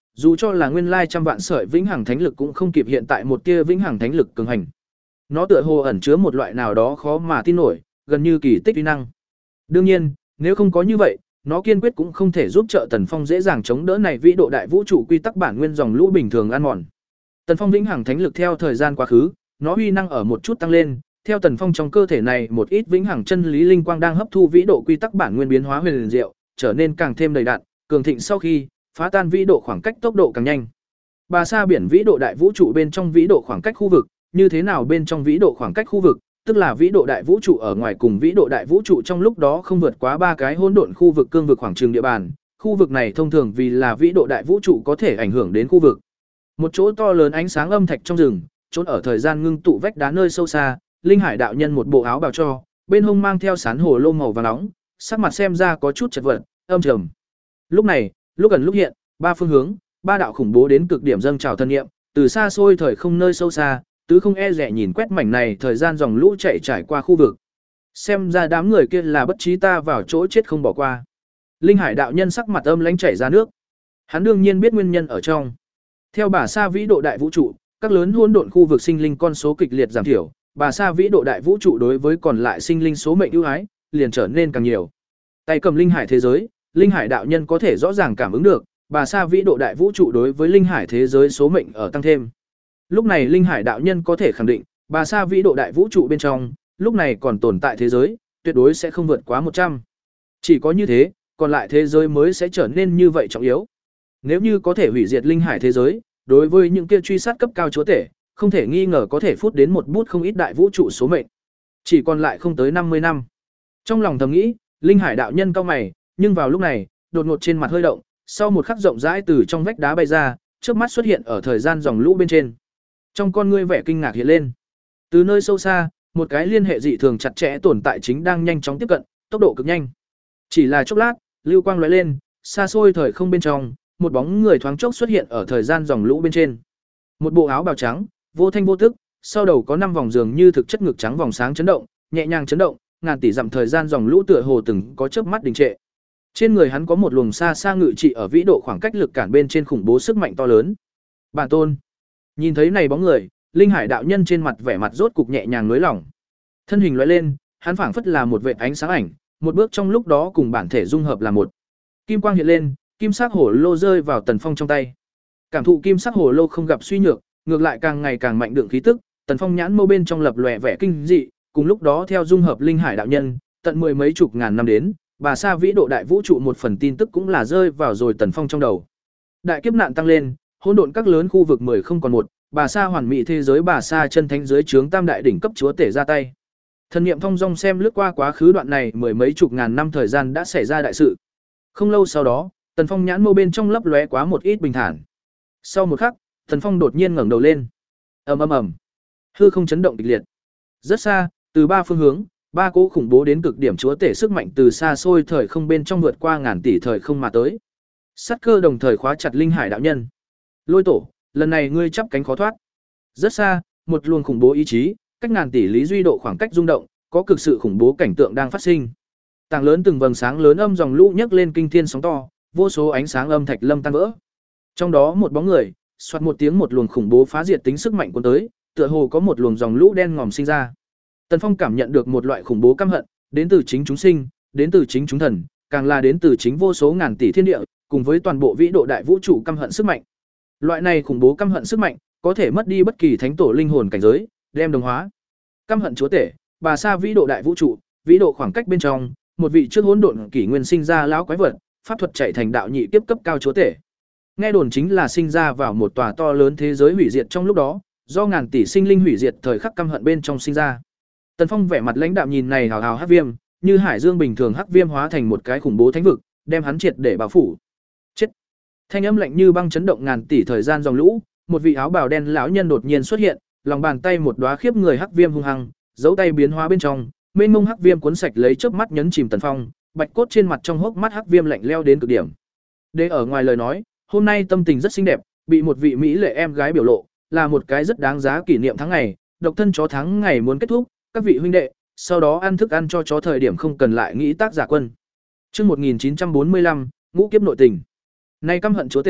dù cho là nguyên lai trăm vạn sợi vĩnh hằng thánh lực cũng không kịp hiện tại một tia vĩnh hằng thánh lực cường hành. Nó tựa hồ ẩn chứa một loại nào đó khó mà tin nổi, gần như kỳ tích uy năng. Đương nhiên, nếu không có như vậy, nó kiên quyết cũng không thể giúp trợ Tần Phong dễ dàng chống đỡ này vĩ độ đại vũ trụ quy tắc bản nguyên dòng lũ bình thường ăn mòn. Tần Phong vĩnh hằng thánh lực theo thời gian quá khứ, nó uy năng ở một chút tăng lên, theo Tần Phong trong cơ thể này một ít vĩnh hằng chân lý linh quang đang hấp thu vĩ độ quy tắc bản nguyên biến hóa huyền diệu, trở nên càng thêm đầy đặn, cường thịnh sau khi phá tan vĩ độ khoảng cách tốc độ càng nhanh. Bà sa biển vĩ độ đại vũ trụ bên trong vĩ độ khoảng cách khu vực, như thế nào bên trong vĩ độ khoảng cách khu vực, tức là vĩ độ đại vũ trụ ở ngoài cùng vĩ độ đại vũ trụ trong lúc đó không vượt quá ba cái hỗn độn khu vực cương vực khoảng trường địa bàn, khu vực này thông thường vì là vĩ độ đại vũ trụ có thể ảnh hưởng đến khu vực. Một chỗ to lớn ánh sáng âm thạch trong rừng, trốn ở thời gian ngưng tụ vách đá nơi sâu xa, Linh Hải đạo nhân một bộ áo bào cho, bên hông mang theo sán hồ lô màu vàng nóng, sắc mặt xem ra có chút chật vật, âm trầm. Lúc này, lúc gần lúc hiện, ba phương hướng, ba đạo khủng bố đến cực điểm dâng trào thân nghiệm, từ xa xôi thời không nơi sâu xa, tứ không e rẻ nhìn quét mảnh này thời gian dòng lũ chạy trải qua khu vực. Xem ra đám người kia là bất trí ta vào chỗ chết không bỏ qua. Linh Hải đạo nhân sắc mặt âm lãnh chảy ra nước. Hắn đương nhiên biết nguyên nhân ở trong. Theo bà sa vĩ độ đại vũ trụ, các lớn hỗn độn khu vực sinh linh con số kịch liệt giảm thiểu, bà sa vĩ độ đại vũ trụ đối với còn lại sinh linh số mệnh ưu ái, liền trở nên càng nhiều. Tay cầm linh hải thế giới, Linh Hải đạo nhân có thể rõ ràng cảm ứng được, bà sa vĩ độ đại vũ trụ đối với linh hải thế giới số mệnh ở tăng thêm. Lúc này Linh Hải đạo nhân có thể khẳng định, bà sa vĩ độ đại vũ trụ bên trong, lúc này còn tồn tại thế giới, tuyệt đối sẽ không vượt quá một trăm. Chỉ có như thế, còn lại thế giới mới sẽ trở nên như vậy trọng yếu. Nếu như có thể hủy diệt linh hải thế giới, đối với những kia truy sát cấp cao chúa tể, không thể nghi ngờ có thể phút đến một bút không ít đại vũ trụ số mệnh. Chỉ còn lại không tới năm mươi năm. Trong lòng thầm nghĩ, Linh Hải đạo nhân cau mày, nhưng vào lúc này, đột ngột trên mặt hơi động, sau một khắc rộng rãi từ trong vách đá bay ra, trước mắt xuất hiện ở thời gian dòng lũ bên trên. Trong con ngươi vẻ kinh ngạc hiện lên. Từ nơi sâu xa, một cái liên hệ dị thường chặt chẽ tồn tại chính đang nhanh chóng tiếp cận, tốc độ cực nhanh. Chỉ là chốc lát, lưu quang lóe lên, xa xôi thời không bên trong, một bóng người thoáng chốc xuất hiện ở thời gian dòng lũ bên trên. Một bộ áo bào trắng, vô thanh vô tức, sau đầu có năm vòng dường như thực chất ngực trắng vòng sáng chấn động, nhẹ nhàng chấn động, ngàn tỷ dặm thời gian dòng lũ tựa hồ từng có chớp mắt đình trệ. Trên người hắn có một luồng xa xa ngự trị ở vĩ độ khoảng cách lực cản bên trên khủng bố sức mạnh to lớn. Bản tôn. Nhìn thấy này bóng người, Linh Hải đạo nhân trên mặt vẻ mặt rốt cục nhẹ nhàng nới lỏng. Thân hình lóe lên, hắn phảng phất là một vệt ánh sáng ảnh, một bước trong lúc đó cùng bản thể dung hợp là một. Kim quang hiện lên, kim sắc hổ lô rơi vào Tần Phong trong tay. Cảm thụ kim sắc hổ lô không gặp suy nhược, ngược lại càng ngày càng mạnh đựng khí tức, Tần Phong nhãn mâu bên trong lập lòe vẻ kinh dị, cùng lúc đó theo dung hợp Linh Hải đạo nhân, tận mười mấy chục ngàn năm đến, bà sa vĩ độ đại vũ trụ một phần tin tức cũng là rơi vào rồi Tần Phong trong đầu. Đại kiếp nạn tăng lên, hỗn độn các lớn khu vực mười không còn một, bà sa hoàn mỹ thế giới bà sa chân thánh dưới trướng tam đại đỉnh cấp chúa tể ra tay. Thần niệm thông dong xem lướt qua quá khứ đoạn này mười mấy chục ngàn năm thời gian đã xảy ra đại sự. Không lâu sau đó, Tần Phong nhãn mâu bên trong lấp lóe quá một ít bình thản. Sau một khắc, Tần Phong đột nhiên ngẩng đầu lên. Ầm ầm ầm. Hư không chấn động kịch liệt. Rất xa, từ ba phương hướng, ba cỗ khủng bố đến cực điểm chúa tể sức mạnh từ xa xôi thời không bên trong vượt qua ngàn tỷ thời không mà tới. Sát cơ đồng thời khóa chặt Linh Hải đạo nhân. Lôi tổ, lần này ngươi chắp cánh khó thoát. Rất xa, một luồng khủng bố ý chí, cách ngàn tỷ lý duy độ khoảng cách rung động, có cực sự khủng bố cảnh tượng đang phát sinh. Tảng lớn từng vầng sáng lớn âm dòng lũ nhấc lên kinh thiên sóng to, vô số ánh sáng âm thạch lâm tan vỡ. Trong đó một bóng người, xoạt một tiếng một luồng khủng bố phá diệt tính sức mạnh cuốn tới, tựa hồ có một luồng dòng lũ đen ngòm sinh ra. Tần Phong cảm nhận được một loại khủng bố căm hận, đến từ chính chúng sinh, đến từ chính chúng thần, càng là đến từ chính vô số ngàn tỷ thiên địa, cùng với toàn bộ vĩ độ đại vũ trụ căm hận sức mạnh. Loại này khủng bố căm hận sức mạnh, có thể mất đi bất kỳ thánh tổ linh hồn cảnh giới, đem đồng hóa. Căm hận chúa tể, bà sa vĩ độ đại vũ trụ, vĩ độ khoảng cách bên trong, một vị trước hỗn độn kỷ nguyên sinh ra lão quái vật, pháp thuật chạy thành đạo nhị tiếp cấp cao chúa tể. Nghe đồn chính là sinh ra vào một tòa to lớn thế giới hủy diệt trong lúc đó, do ngàn tỷ sinh linh hủy diệt thời khắc căm hận bên trong sinh ra. Tần Phong vẻ mặt lãnh đạm nhìn này hào hào hắc viêm, như hải dương bình thường hắc viêm hóa thành một cái khủng bố thánh vực, đem hắn triệt để bao phủ. Chết. Thanh âm lạnh như băng chấn động ngàn tỷ thời gian dòng lũ, một vị áo bào đen lão nhân đột nhiên xuất hiện, lòng bàn tay một đóa khiếp người hắc viêm hung hăng, dấu tay biến hóa bên trong, mênh mông hắc viêm cuốn sạch lấy chớp mắt nhấn chìm Tần Phong, bạch cốt trên mặt trong hốc mắt hắc viêm lạnh lẽo đến cực điểm. Để ở ngoài lời nói, hôm nay tâm tình rất xinh đẹp, bị một vị mỹ lệ em gái biểu lộ, là một cái rất đáng giá kỷ niệm tháng ngày, độc thân chó tháng ngày muốn kết thúc, các vị huynh đệ, sau đó ăn thức ăn cho chó thời điểm không cần lại nghĩ tác giả quân. Chương một nghìn chín trăm bốn mươi lăm, ngũ kiếp nội tình. Nay căm hận chúa tể,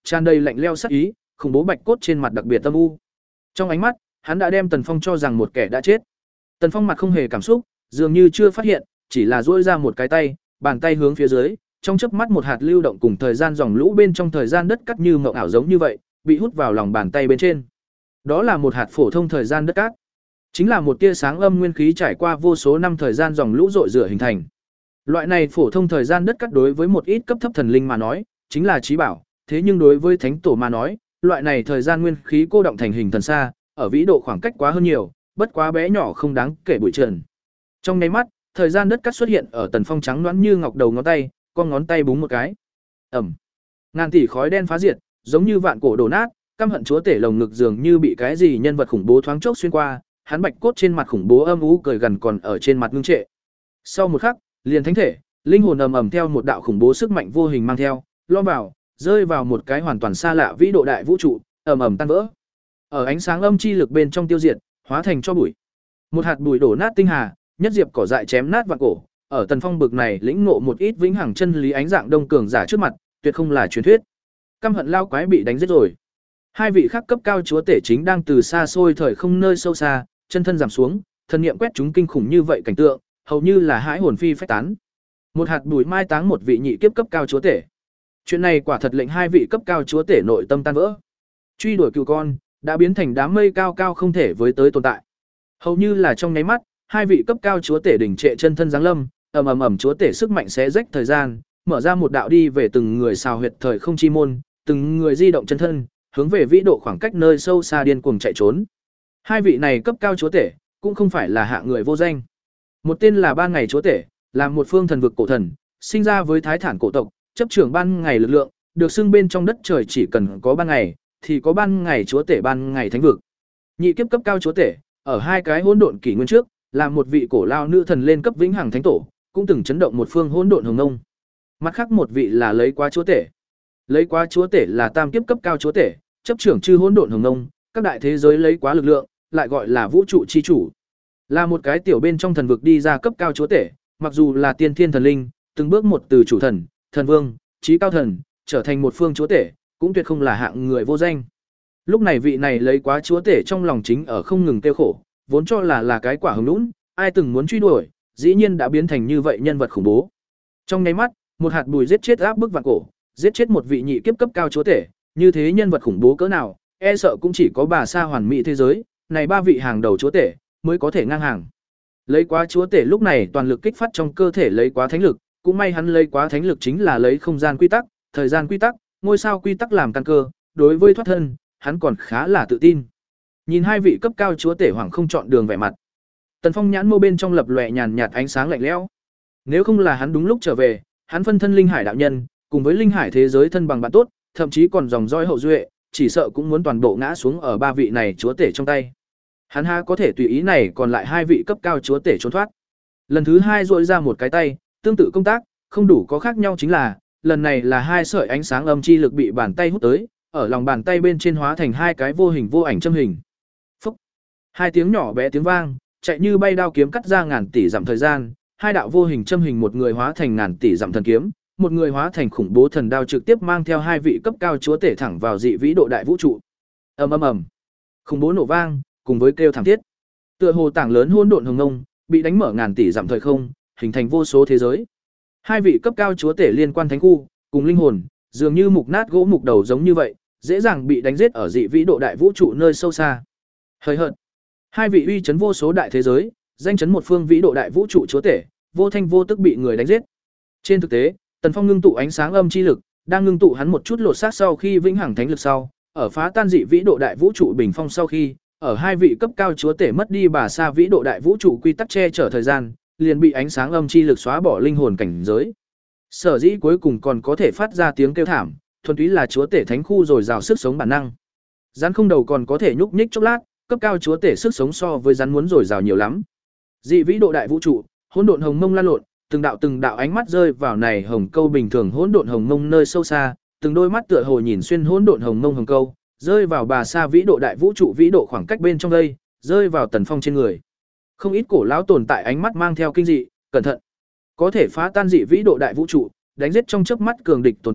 tràn đầy lạnh lẽo sắc ý, khủng bố bạch cốt trên mặt đặc biệt âm u. Trong ánh mắt, hắn đã đem Tần Phong cho rằng một kẻ đã chết. Tần Phong mặt không hề cảm xúc, dường như chưa phát hiện, chỉ là duỗi ra một cái tay, bàn tay hướng phía dưới, trong chớp mắt một hạt lưu động cùng thời gian dòng lũ bên trong thời gian đất cát như mộng ảo giống như vậy, bị hút vào lòng bàn tay bên trên. Đó là một hạt phổ thông thời gian đất cát, chính là một tia sáng âm nguyên khí trải qua vô số năm thời gian dòng lũ dội rửa hình thành. Loại này phổ thông thời gian đất cát đối với một ít cấp thấp thần linh mà nói, chính là trí bảo, thế nhưng đối với thánh tổ mà nói, loại này thời gian nguyên khí cô động thành hình thần xa, ở vĩ độ khoảng cách quá hơn nhiều, bất quá bé nhỏ không đáng kể bụi trần. Trong nháy mắt, thời gian đất cát xuất hiện ở Tần Phong trắng nõn như ngọc đầu ngón tay, con ngón tay búng một cái. Ầm. Ngàn tỷ khói đen phá diệt, giống như vạn cổ đổ nát, căm hận chúa tể lồng ngực dường như bị cái gì nhân vật khủng bố thoáng chốc xuyên qua, hắn bạch cốt trên mặt khủng bố âm u cười gần còn ở trên mặt ngưng trệ. Sau một khắc, liền thánh thể, linh hồn ầm ầm theo một đạo khủng bố sức mạnh vô hình mang theo, lom vào, rơi vào một cái hoàn toàn xa lạ vĩ độ đại vũ trụ, ầm ầm tan vỡ. Ở ánh sáng âm chi lực bên trong tiêu diệt, hóa thành cho bụi. Một hạt bụi đổ nát tinh hà, nhất diệp cỏ dại chém nát vạn cổ, ở Tần Phong bực này lĩnh ngộ một ít vĩnh hằng chân lý ánh dạng đông cường giả trước mặt, tuyệt không là truyền thuyết. Căm hận lao quái bị đánh giết rồi. Hai vị khác cấp cao chúa tể chính đang từ xa xôi thời không nơi sâu xa, chân thân giảm xuống, thần niệm quét chúng kinh khủng như vậy cảnh tượng, hầu như là hãi hồn phi phách tán. Một hạt bụi mai táng một vị nhị kiếp cấp cao chúa tể. Chuyện này quả thật lệnh hai vị cấp cao chúa tể nội tâm tan vỡ. Truy đuổi cừu con, đã biến thành đám mây cao cao không thể với tới tồn tại. Hầu như là trong nháy mắt, hai vị cấp cao chúa tể đỉnh trệ chân thân giáng lâm, ầm ầm ầm chúa tể sức mạnh xé rách thời gian, mở ra một đạo đi về từng người xào huyệt thời không chi môn, từng người di động chân thân, hướng về vĩ độ khoảng cách nơi sâu xa điên cuồng chạy trốn. Hai vị này cấp cao chúa tể, cũng không phải là hạng người vô danh. Một tên là Ban Ngày chúa tể, là một phương thần vực cổ thần, sinh ra với thái thản cổ tộc, chấp trưởng ban ngày lực lượng, được xưng bên trong đất trời chỉ cần có ban ngày, thì có ban ngày chúa tể ban ngày thánh vực. Nhị kiếp cấp cao chúa tể, ở hai cái hỗn độn kỷ nguyên trước, là một vị cổ lao nữ thần lên cấp vĩnh hằng thánh tổ, cũng từng chấn động một phương hỗn độn hồng nông. Mặt khác một vị là Lấy Quá chúa tể. Lấy Quá chúa tể là tam kiếp cấp cao chúa tể, chấp trưởng chư hỗn độn hồng nông, các đại thế giới lấy quá lực lượng, lại gọi là vũ trụ chi chủ. Là một cái tiểu bên trong thần vực đi ra cấp cao chúa tể, mặc dù là tiên thiên thần linh, từng bước một từ chủ thần, thần vương, chí cao thần, trở thành một phương chúa tể, cũng tuyệt không là hạng người vô danh. Lúc này vị này Lấy Quá chúa tể trong lòng chính ở không ngừng tiêu khổ, vốn cho là là cái quả hứng nũng, ai từng muốn truy đuổi, dĩ nhiên đã biến thành như vậy nhân vật khủng bố. Trong nháy mắt, một hạt bụi giết chết áp bức vạn cổ, giết chết một vị nhị kiếp cấp cao chúa tể, như thế nhân vật khủng bố cỡ nào, e sợ cũng chỉ có bà sa hoàn mỹ thế giới, này ba vị hàng đầu chúa tể mới có thể ngang hàng. Lấy Quá chúa tể lúc này toàn lực kích phát trong cơ thể Lấy Quá thánh lực, cũng may hắn Lấy Quá thánh lực chính là lấy không gian quy tắc, thời gian quy tắc, ngôi sao quy tắc làm căn cơ, đối với thoát thân, hắn còn khá là tự tin. Nhìn hai vị cấp cao chúa tể hoàng không chọn đường vẻ mặt, Tần Phong nhãn mâu bên trong lập lòe nhàn nhạt ánh sáng lạnh lẽo. Nếu không là hắn đúng lúc trở về, hắn phân thân linh hải đạo nhân, cùng với linh hải thế giới thân bằng bạn tốt, thậm chí còn dòng dõi hậu duệ, chỉ sợ cũng muốn toàn bộ ngã xuống ở ba vị này chúa tể trong tay. Hắn ha có thể tùy ý này còn lại hai vị cấp cao chúa tể trốn thoát. Lần thứ hai duỗi ra một cái tay, tương tự công tác, không đủ có khác nhau chính là, lần này là hai sợi ánh sáng âm chi lực bị bàn tay hút tới, ở lòng bàn tay bên trên hóa thành hai cái vô hình vô ảnh châm hình. Phúc. Hai tiếng nhỏ bé tiếng vang, chạy như bay đao kiếm cắt ra ngàn tỷ dặm thời gian, hai đạo vô hình châm hình một người hóa thành ngàn tỷ dặm thần kiếm, một người hóa thành khủng bố thần đao trực tiếp mang theo hai vị cấp cao chúa tể thẳng vào dị vĩ độ đại vũ trụ. Ầm ầm ầm. Khủng bố nổ vang, cùng với kêu thảm thiết. Tựa hồ tảng lớn hỗn độn hồng ngông, bị đánh mở ngàn tỷ dặm thời không, hình thành vô số thế giới. Hai vị cấp cao chúa tể liên quan thánh khu, cùng linh hồn, dường như mục nát gỗ mục đầu giống như vậy, dễ dàng bị đánh giết ở dị vĩ độ đại vũ trụ nơi sâu xa. Hời hợt. Hai vị uy chấn vô số đại thế giới, danh chấn một phương vĩ độ đại vũ trụ chúa tể, vô thanh vô tức bị người đánh giết. Trên thực tế, Tần Phong ngưng tụ ánh sáng âm chi lực, đang ngưng tụ hắn một chút lột xác sau khi vĩnh hằng thánh lực sau, ở phá tan dị vĩ độ đại vũ trụ bình phong sau khi, ở hai vị cấp cao chúa tể mất đi bà sa vĩ độ đại vũ trụ quy tắc che chở thời gian, liền bị ánh sáng âm chi lực xóa bỏ linh hồn cảnh giới. Sở dĩ cuối cùng còn có thể phát ra tiếng kêu thảm, thuần túy là chúa tể thánh khu rồi rào sức sống bản năng. Rắn không đầu còn có thể nhúc nhích chốc lát, cấp cao chúa tể sức sống so với rắn muốn rồi rào nhiều lắm. Dị vĩ độ đại vũ trụ, hỗn độn hồng mông lan lộn, từng đạo từng đạo ánh mắt rơi vào này hồng câu bình thường hỗn độn hồng mông nơi sâu xa, từng đôi mắt tựa hồ nhìn xuyên hỗn độn hồng mông hồng câu, rơi vào bà sa vĩ độ đại vũ trụ vĩ độ khoảng cách bên trong đây, rơi vào Tần Phong trên người. Không ít cổ lão tồn tại ánh mắt mang theo kinh dị, cẩn thận. Có thể phá tan dị vĩ độ đại vũ trụ, đánh giết trong chớp mắt cường địch tồn tại,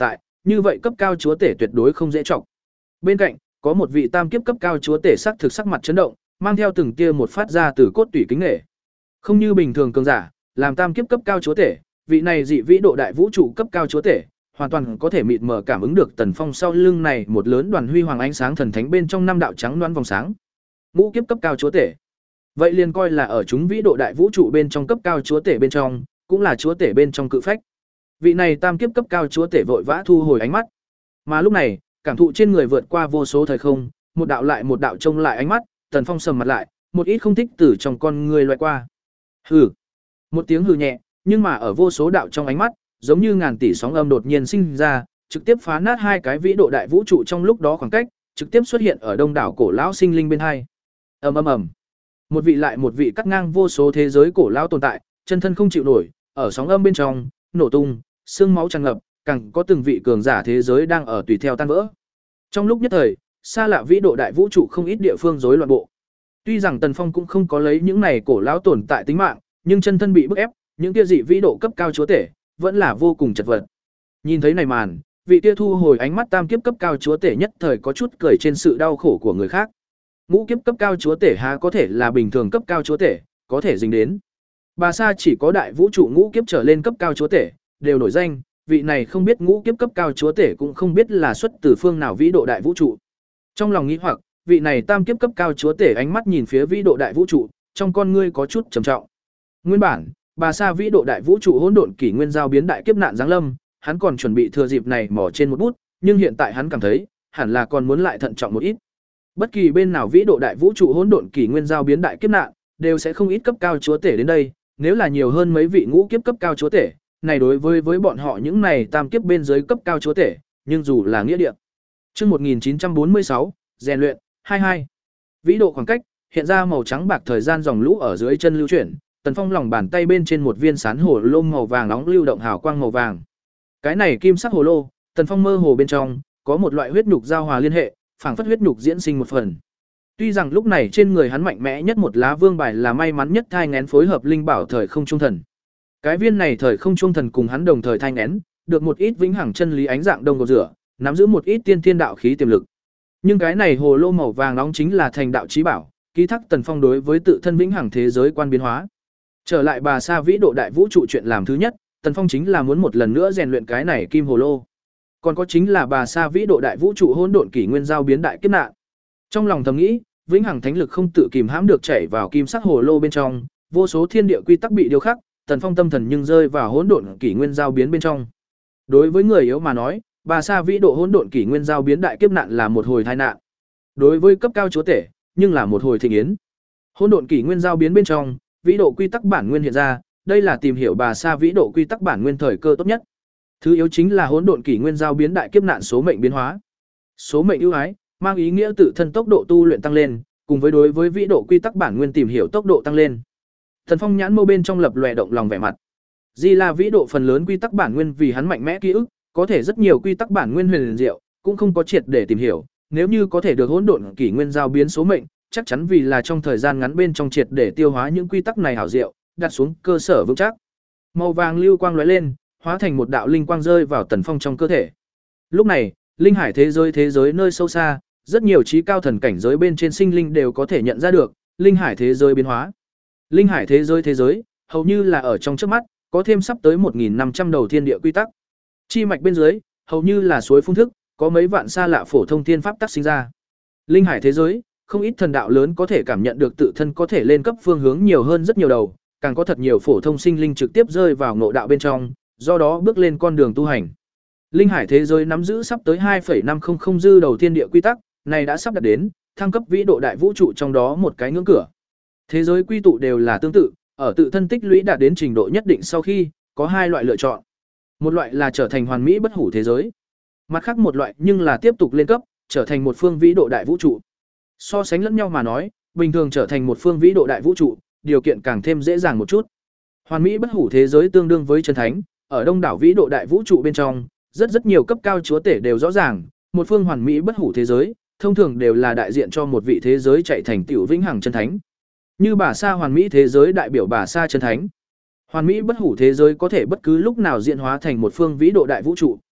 như vậy cấp cao chúa tể tuyệt đối không dễ trọng. Bên cạnh, có một vị tam kiếp cấp cao chúa tể sắc thực sắc mặt chấn động, mang theo từng tia một phát ra từ cốt tủy kính nể. Không như bình thường cường giả, làm tam kiếp cấp cao chúa tể, vị này dị vĩ độ đại vũ trụ cấp cao chúa tể, hoàn toàn có thể mịt mờ cảm ứng được Tần Phong sau lưng này một lớn đoàn huy hoàng ánh sáng thần thánh bên trong năm đạo trắng loáng vòng sáng. Ngũ kiếp cấp cao chúa tể. Vậy liền coi là ở chúng vĩ độ đại vũ trụ bên trong cấp cao chúa tể bên trong, cũng là chúa tể bên trong cự phách. Vị này tam kiếp cấp cao chúa tể vội vã thu hồi ánh mắt. Mà lúc này, cảm thụ trên người vượt qua vô số thời không, một đạo lại một đạo trông lại ánh mắt, Tần Phong sầm mặt lại, một ít không thích từ trong con người loại qua. Hừ. Một tiếng hừ nhẹ, nhưng mà ở vô số đạo trong ánh mắt, giống như ngàn tỷ sóng âm đột nhiên sinh ra, trực tiếp phá nát hai cái vĩ độ đại vũ trụ trong lúc đó khoảng cách, trực tiếp xuất hiện ở đông đảo cổ lão sinh linh bên hai. Ầm ầm ầm. Một vị lại một vị cắt ngang vô số thế giới cổ lão tồn tại, chân thân không chịu nổi, ở sóng âm bên trong, nổ tung, xương máu tràn ngập, càng có từng vị cường giả thế giới đang ở tùy theo tan vỡ. Trong lúc nhất thời, xa lạ vĩ độ đại vũ trụ không ít địa phương rối loạn bộ. Tuy rằng Tần Phong cũng không có lấy những này cổ lão tồn tại tính mạng, nhưng chân thân bị bức ép, những kia dị vĩ độ cấp cao chúa tể vẫn là vô cùng chật vật. Nhìn thấy này màn, vị kia thu hồi ánh mắt tam kiếp cấp cao chúa tể nhất thời có chút cười trên sự đau khổ của người khác. Ngũ kiếp cấp cao chúa tể há có thể là bình thường cấp cao chúa tể, có thể dính đến. Bà Sa chỉ có đại vũ trụ ngũ kiếp trở lên cấp cao chúa tể, đều nổi danh, vị này không biết ngũ kiếp cấp cao chúa tể cũng không biết là xuất từ phương nào vĩ độ đại vũ trụ. Trong lòng nghĩ hoặc, vị này tam kiếp cấp cao chúa tể ánh mắt nhìn phía vĩ độ đại vũ trụ, trong con ngươi có chút trầm trọng. Nguyên bản, Bà Sa vĩ độ đại vũ trụ hỗn độn kỷ nguyên giao biến đại kiếp nạn giáng lâm, hắn còn chuẩn bị thừa dịp này mò trên một bút, nhưng hiện tại hắn cảm thấy, hẳn là còn muốn lại thận trọng một ít. Bất kỳ bên nào vĩ độ đại vũ trụ hỗn độn kỷ nguyên giao biến đại kiếp nạn, đều sẽ không ít cấp cao chúa tể đến đây, nếu là nhiều hơn mấy vị ngũ kiếp cấp cao chúa tể, này đối với với bọn họ những này tam kiếp bên dưới cấp cao chúa tể, nhưng dù là nghĩa địa. Chương một nghìn chín trăm bốn mươi sáu, rèn luyện hai mươi hai. Vĩ độ khoảng cách, hiện ra màu trắng bạc thời gian dòng lũ ở dưới chân lưu chuyển, Tần Phong lòng bàn tay bên trên một viên sán hồ lô màu vàng nóng lưu động hào quang màu vàng. Cái này kim sắc hồ lô, Tần Phong mơ hồ bên trong có một loại huyết nhục giao hòa liên hệ, phảng phất huyết nhục diễn sinh một phần. Tuy rằng lúc này trên người hắn mạnh mẽ nhất một lá vương bài là may mắn nhất thai nghén phối hợp linh bảo thời không trung thần. Cái viên này thời không trung thần cùng hắn đồng thời thai nghén, được một ít vĩnh hằng chân lý ánh dạng đông cầu rửa, nắm giữ một ít tiên thiên đạo khí tiềm lực. Nhưng cái này hồ lô màu vàng nóng chính là thành đạo chí bảo, ký thác Tần Phong đối với tự thân vĩnh hằng thế giới quan biến hóa. Trở lại Bà Sa vĩ độ đại vũ trụ chuyện làm thứ nhất, Tần Phong chính là muốn một lần nữa rèn luyện cái này kim hồ lô. Còn có chính là Bà Sa vĩ độ đại vũ trụ hỗn độn kỷ nguyên giao biến đại kiếp nạn. Trong lòng thầm nghĩ, vĩnh hằng thánh lực không tự kìm hãm được chảy vào kim sắc hồ lô bên trong, vô số thiên địa quy tắc bị điêu khắc, Tần Phong tâm thần nhưng rơi vào hỗn độn kỷ nguyên giao biến bên trong. Đối với người yếu mà nói, Bà Sa vĩ độ hỗn độn kỷ nguyên giao biến đại kiếp nạn là một hồi tai nạn. Đối với cấp cao chúa tể, nhưng là một hồi thịnh yến. Hỗn độn kỷ nguyên giao biến bên trong, vĩ độ quy tắc bản nguyên hiện ra, đây là tìm hiểu Bà Sa vĩ độ quy tắc bản nguyên thời cơ tốt nhất. Thứ yếu chính là hỗn độn kỷ nguyên giao biến đại kiếp nạn số mệnh biến hóa. Số mệnh ưu ái, mang ý nghĩa tự thân tốc độ tu luyện tăng lên, cùng với đối với vĩ độ quy tắc bản nguyên tìm hiểu tốc độ tăng lên. Thần Phong nhãn mâu bên trong lập lòe động lòng vẻ mặt. Di La vĩ độ phần lớn quy tắc bản nguyên vì hắn mạnh mẽ ký ức, có thể rất nhiều quy tắc bản nguyên huyền diệu, cũng không có triệt để tìm hiểu, nếu như có thể được hỗn độn kỷ nguyên giao biến số mệnh, chắc chắn vì là trong thời gian ngắn bên trong triệt để tiêu hóa những quy tắc này hảo diệu, đặt xuống cơ sở vững chắc. Màu vàng lưu quang lóe lên, hóa thành một đạo linh quang rơi vào Tần Phong trong cơ thể. Lúc này, linh hải thế giới thế giới nơi sâu xa, rất nhiều trí cao thần cảnh giới bên trên sinh linh đều có thể nhận ra được linh hải thế giới biến hóa. Linh hải thế giới thế giới, hầu như là ở trong trước mắt, có thêm sắp tới một nghìn năm trăm đầu thiên địa quy tắc. Chi mạch bên dưới, hầu như là suối phun thức, có mấy vạn xa lạ phổ thông thiên pháp tác sinh ra. Linh hải thế giới, không ít thần đạo lớn có thể cảm nhận được tự thân có thể lên cấp phương hướng nhiều hơn rất nhiều đầu, càng có thật nhiều phổ thông sinh linh trực tiếp rơi vào ngộ đạo bên trong, do đó bước lên con đường tu hành. Linh hải thế giới nắm giữ sắp tới hai phẩy năm không không dư đầu thiên địa quy tắc, này đã sắp đạt đến thăng cấp vĩ độ đại vũ trụ trong đó một cái ngưỡng cửa. Thế giới quy tụ đều là tương tự, ở tự thân tích lũy đạt đến trình độ nhất định sau khi, có hai loại lựa chọn. Một loại là trở thành hoàn mỹ bất hủ thế giới. Mặt khác một loại nhưng là tiếp tục lên cấp, trở thành một phương vĩ độ đại vũ trụ. So sánh lẫn nhau mà nói, bình thường trở thành một phương vĩ độ đại vũ trụ, điều kiện càng thêm dễ dàng một chút. Hoàn mỹ bất hủ thế giới tương đương với chân thánh, ở đông đảo vĩ độ đại vũ trụ bên trong, rất rất nhiều cấp cao chúa tể đều rõ ràng, một phương hoàn mỹ bất hủ thế giới, thông thường đều là đại diện cho một vị thế giới chạy thành tiểu vĩnh hằng chân thánh. Như Bà Sa hoàn mỹ thế giới đại biểu Bà Sa chân thánh. Hoàn mỹ bất hủ thế giới có thể bất cứ lúc nào diễn hóa thành một phương vĩ độ đại vũ trụ,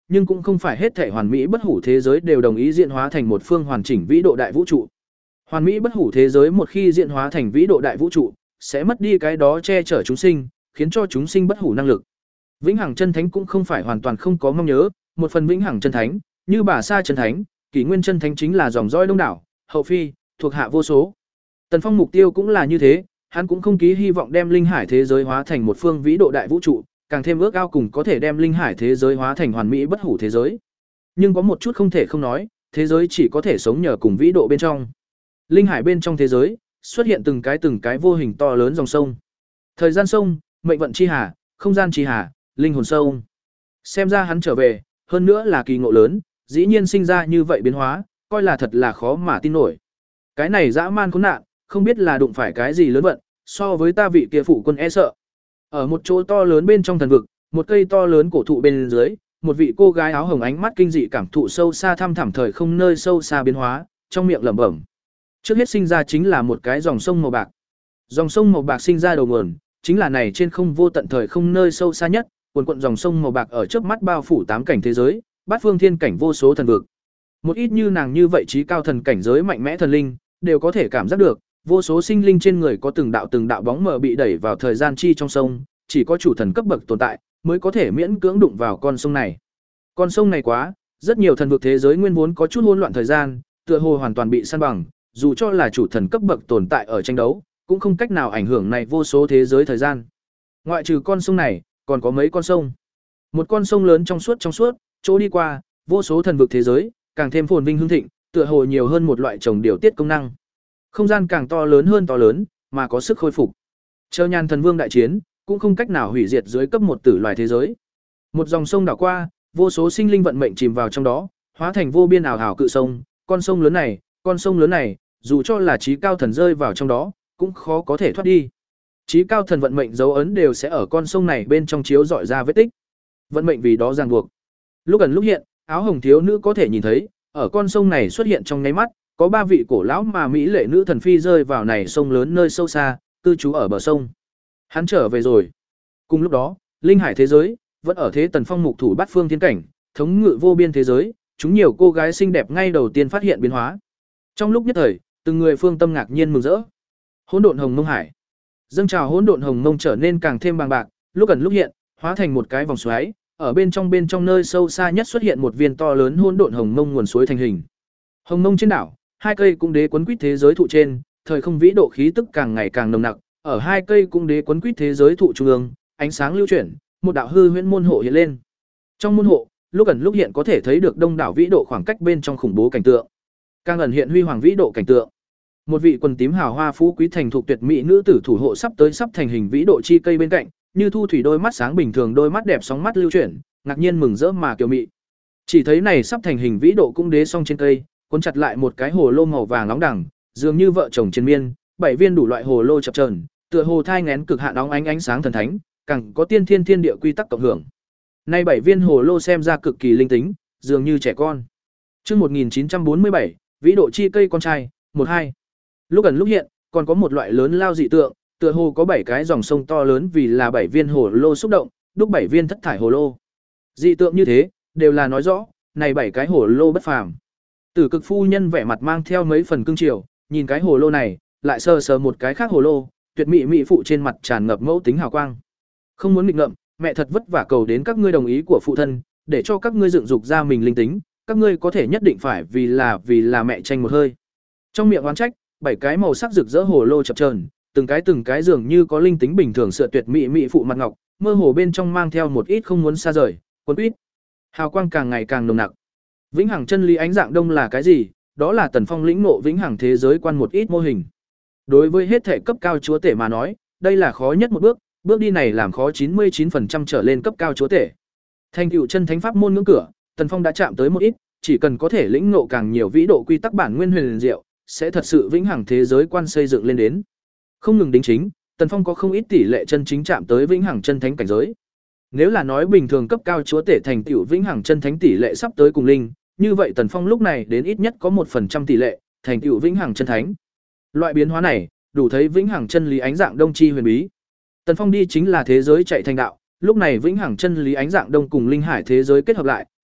nhưng cũng không phải hết thể hoàn mỹ bất hủ thế giới đều đồng ý diễn hóa thành một phương hoàn chỉnh vĩ độ đại vũ trụ. Hoàn mỹ bất hủ thế giới một khi diễn hóa thành vĩ độ đại vũ trụ, sẽ mất đi cái đó che chở chúng sinh, khiến cho chúng sinh bất hủ năng lực. Vĩnh hằng chân thánh cũng không phải hoàn toàn không có mong nhớ, một phần vĩnh hằng chân thánh, như Bà Sa chân thánh, Kỷ Nguyên chân thánh chính là dòng dõi đông đảo, hậu phi, thuộc hạ vô số. Tần Phong mục tiêu cũng là như thế, hắn cũng không ký hy vọng đem linh hải thế giới hóa thành một phương vĩ độ đại vũ trụ, càng thêm ước ao cùng có thể đem linh hải thế giới hóa thành hoàn mỹ bất hủ thế giới. Nhưng có một chút không thể không nói, thế giới chỉ có thể sống nhờ cùng vĩ độ bên trong. Linh hải bên trong thế giới, xuất hiện từng cái từng cái vô hình to lớn dòng sông. Thời gian sông, mệnh vận chi hà, không gian chi hà, linh hồn sông. Xem ra hắn trở về, hơn nữa là kỳ ngộ lớn, dĩ nhiên sinh ra như vậy biến hóa, coi là thật là khó mà tin nổi. Cái này dã man khốn nạn, không biết là đụng phải cái gì lớn vận, so với ta vị kia phụ quân e sợ. Ở một chỗ to lớn bên trong thần vực, một cây to lớn cổ thụ bên dưới, một vị cô gái áo hồng ánh mắt kinh dị cảm thụ sâu xa thăm thẳm thời không nơi sâu xa biến hóa, trong miệng lẩm bẩm. Trước hết sinh ra chính là một cái dòng sông màu bạc. Dòng sông màu bạc sinh ra đầu nguồn, chính là này trên không vô tận thời không nơi sâu xa nhất, cuồn cuộn dòng sông màu bạc ở trước mắt bao phủ tám cảnh thế giới, bát phương thiên cảnh vô số thần vực. Một ít như nàng như vậy trí cao thần cảnh giới mạnh mẽ thần linh, đều có thể cảm giác được, vô số sinh linh trên người có từng đạo từng đạo bóng mờ bị đẩy vào thời gian chi trong sông, chỉ có chủ thần cấp bậc tồn tại mới có thể miễn cưỡng đụng vào con sông này. Con sông này quá, rất nhiều thần vực thế giới nguyên vốn có chút hỗn loạn thời gian, tựa hồ hoàn toàn bị san bằng, dù cho là chủ thần cấp bậc tồn tại ở tranh đấu, cũng không cách nào ảnh hưởng này vô số thế giới thời gian. Ngoại trừ con sông này, còn có mấy con sông. Một con sông lớn trong suốt trong suốt, chỗ đi qua, vô số thần vực thế giới, càng thêm phồn vinh hưng thịnh, tựa hồ nhiều hơn một loại trồng điều tiết công năng. Không gian càng to lớn hơn to lớn, mà có sức khôi phục. Chờ Nhan Thần Vương đại chiến, cũng không cách nào hủy diệt dưới cấp một tử loài thế giới. Một dòng sông đảo qua, vô số sinh linh vận mệnh chìm vào trong đó, hóa thành vô biên ảo ảo cự sông, con sông lớn này, con sông lớn này, dù cho là trí cao thần rơi vào trong đó, cũng khó có thể thoát đi. Trí cao thần vận mệnh dấu ấn đều sẽ ở con sông này bên trong chiếu rọi ra vết tích. Vận mệnh vì đó ràng buộc. Lúc gần lúc hiện, áo hồng thiếu nữ có thể nhìn thấy, ở con sông này xuất hiện trong nháy mắt, có ba vị cổ lão mà mỹ lệ nữ thần phi rơi vào này sông lớn nơi sâu xa, cư trú ở bờ sông. Hắn trở về rồi. Cùng lúc đó, linh hải thế giới vẫn ở thế Tần Phong mục thủ bát phương thiên cảnh, thống ngự vô biên thế giới, chúng nhiều cô gái xinh đẹp ngay đầu tiên phát hiện biến hóa. Trong lúc nhất thời, từng người phương tâm ngạc nhiên mừng rỡ. Hỗn độn hồng mông hải, dâng trào hỗn độn hồng mông trở nên càng thêm bằng bạc, lúc gần lúc hiện, hóa thành một cái vòng xoáy, ở bên trong bên trong nơi sâu xa nhất xuất hiện một viên to lớn hỗn độn hồng mông nguồn suối thành hình. Hồng mông trên đảo, hai cây cung đế quấn quýt thế giới thụ trên, thời không vĩ độ khí tức càng ngày càng nồng nặc, ở hai cây cung đế quấn quýt thế giới thụ trung ương, ánh sáng lưu chuyển, một đạo hư huyễn môn hộ hiện lên. Trong môn hộ, lúc ẩn lúc hiện có thể thấy được đông đảo vĩ độ khoảng cách bên trong khủng bố cảnh tượng. Càng ẩn hiện huy hoàng vĩ độ cảnh tượng. Một vị quần tím hào hoa phú quý thành thuộc tuyệt mỹ nữ tử thủ hộ sắp tới sắp thành hình vĩ độ chi cây bên cạnh, như thu thủy đôi mắt sáng bình thường đôi mắt đẹp sóng mắt lưu chuyển, ngạc nhiên mừng rỡ mà kiều mị. Chỉ thấy này sắp thành hình vĩ độ cung đế song trên cây, cuốn chặt lại một cái hồ lô màu vàng nóng đẳng, dường như vợ chồng triền miên, bảy viên đủ loại hồ lô chập chờn, tựa hồ thai nghén cực hạn nóng ánh ánh sáng thần thánh, càng có tiên thiên thiên địa quy tắc cộng hưởng. Nay bảy viên hồ lô xem ra cực kỳ linh tính, dường như trẻ con. Chương một nghìn chín trăm bốn mươi bảy, vĩ độ chi cây con trai, một hai. Lúc ẩn lúc hiện, còn có một loại lớn lao dị tượng, tựa hồ có bảy cái dòng sông to lớn vì là bảy viên hồ lô xúc động, đúc bảy viên thất thải hồ lô. Dị tượng như thế, đều là nói rõ, này bảy cái hồ lô bất phàm. Tử Cực phu nhân vẻ mặt mang theo mấy phần cương triều, nhìn cái hồ lô này, lại sờ sờ một cái khác hồ lô, tuyệt mỹ mỹ phụ trên mặt tràn ngập mẫu tính hào quang. Không muốn nghịch ngợm, mẹ thật vất vả cầu đến các ngươi đồng ý của phụ thân, để cho các ngươi dựng dục ra mình linh tính, các ngươi có thể nhất định phải vì là vì là mẹ tranh một hơi. Trong miệng oán trách, bảy cái màu sắc rực rỡ hồ lô chập chờn, từng cái từng cái dường như có linh tính bình thường sựa tuyệt mỹ mỹ phụ mặt ngọc, mơ hồ bên trong mang theo một ít không muốn xa rời, cuốn quýt. Hào quang càng ngày càng nồng nặc. Vĩnh hằng chân lý ánh dạng đông là cái gì? Đó là Tần Phong lĩnh ngộ vĩnh hằng thế giới quan một ít mô hình. Đối với hết thể cấp cao chúa tể mà nói, đây là khó nhất một bước, bước đi này làm khó chín mươi chín phần trăm trở lên cấp cao chúa tể. Thành tựu chân thánh pháp môn ngưỡng cửa, Tần Phong đã chạm tới một ít, chỉ cần có thể lĩnh ngộ càng nhiều vĩ độ quy tắc bản nguyên huyền diệu, sẽ thật sự vĩnh hằng thế giới quan xây dựng lên đến. Không ngừng đính chính, Tần Phong có không ít tỷ lệ chân chính chạm tới vĩnh hằng chân thánh cảnh giới. Nếu là nói bình thường cấp cao chúa tể thành tựu vĩnh hằng chân thánh tỷ lệ sắp tới cùng linh, như vậy Tần Phong lúc này đến ít nhất có một phần trăm tỷ lệ thành tựu vĩnh hằng chân thánh. Loại biến hóa này, đủ thấy vĩnh hằng chân lý ánh dạng đông chi huyền bí. Tần Phong đi chính là thế giới chạy thành đạo, lúc này vĩnh hằng chân lý ánh dạng đông cùng linh hải thế giới kết hợp lại,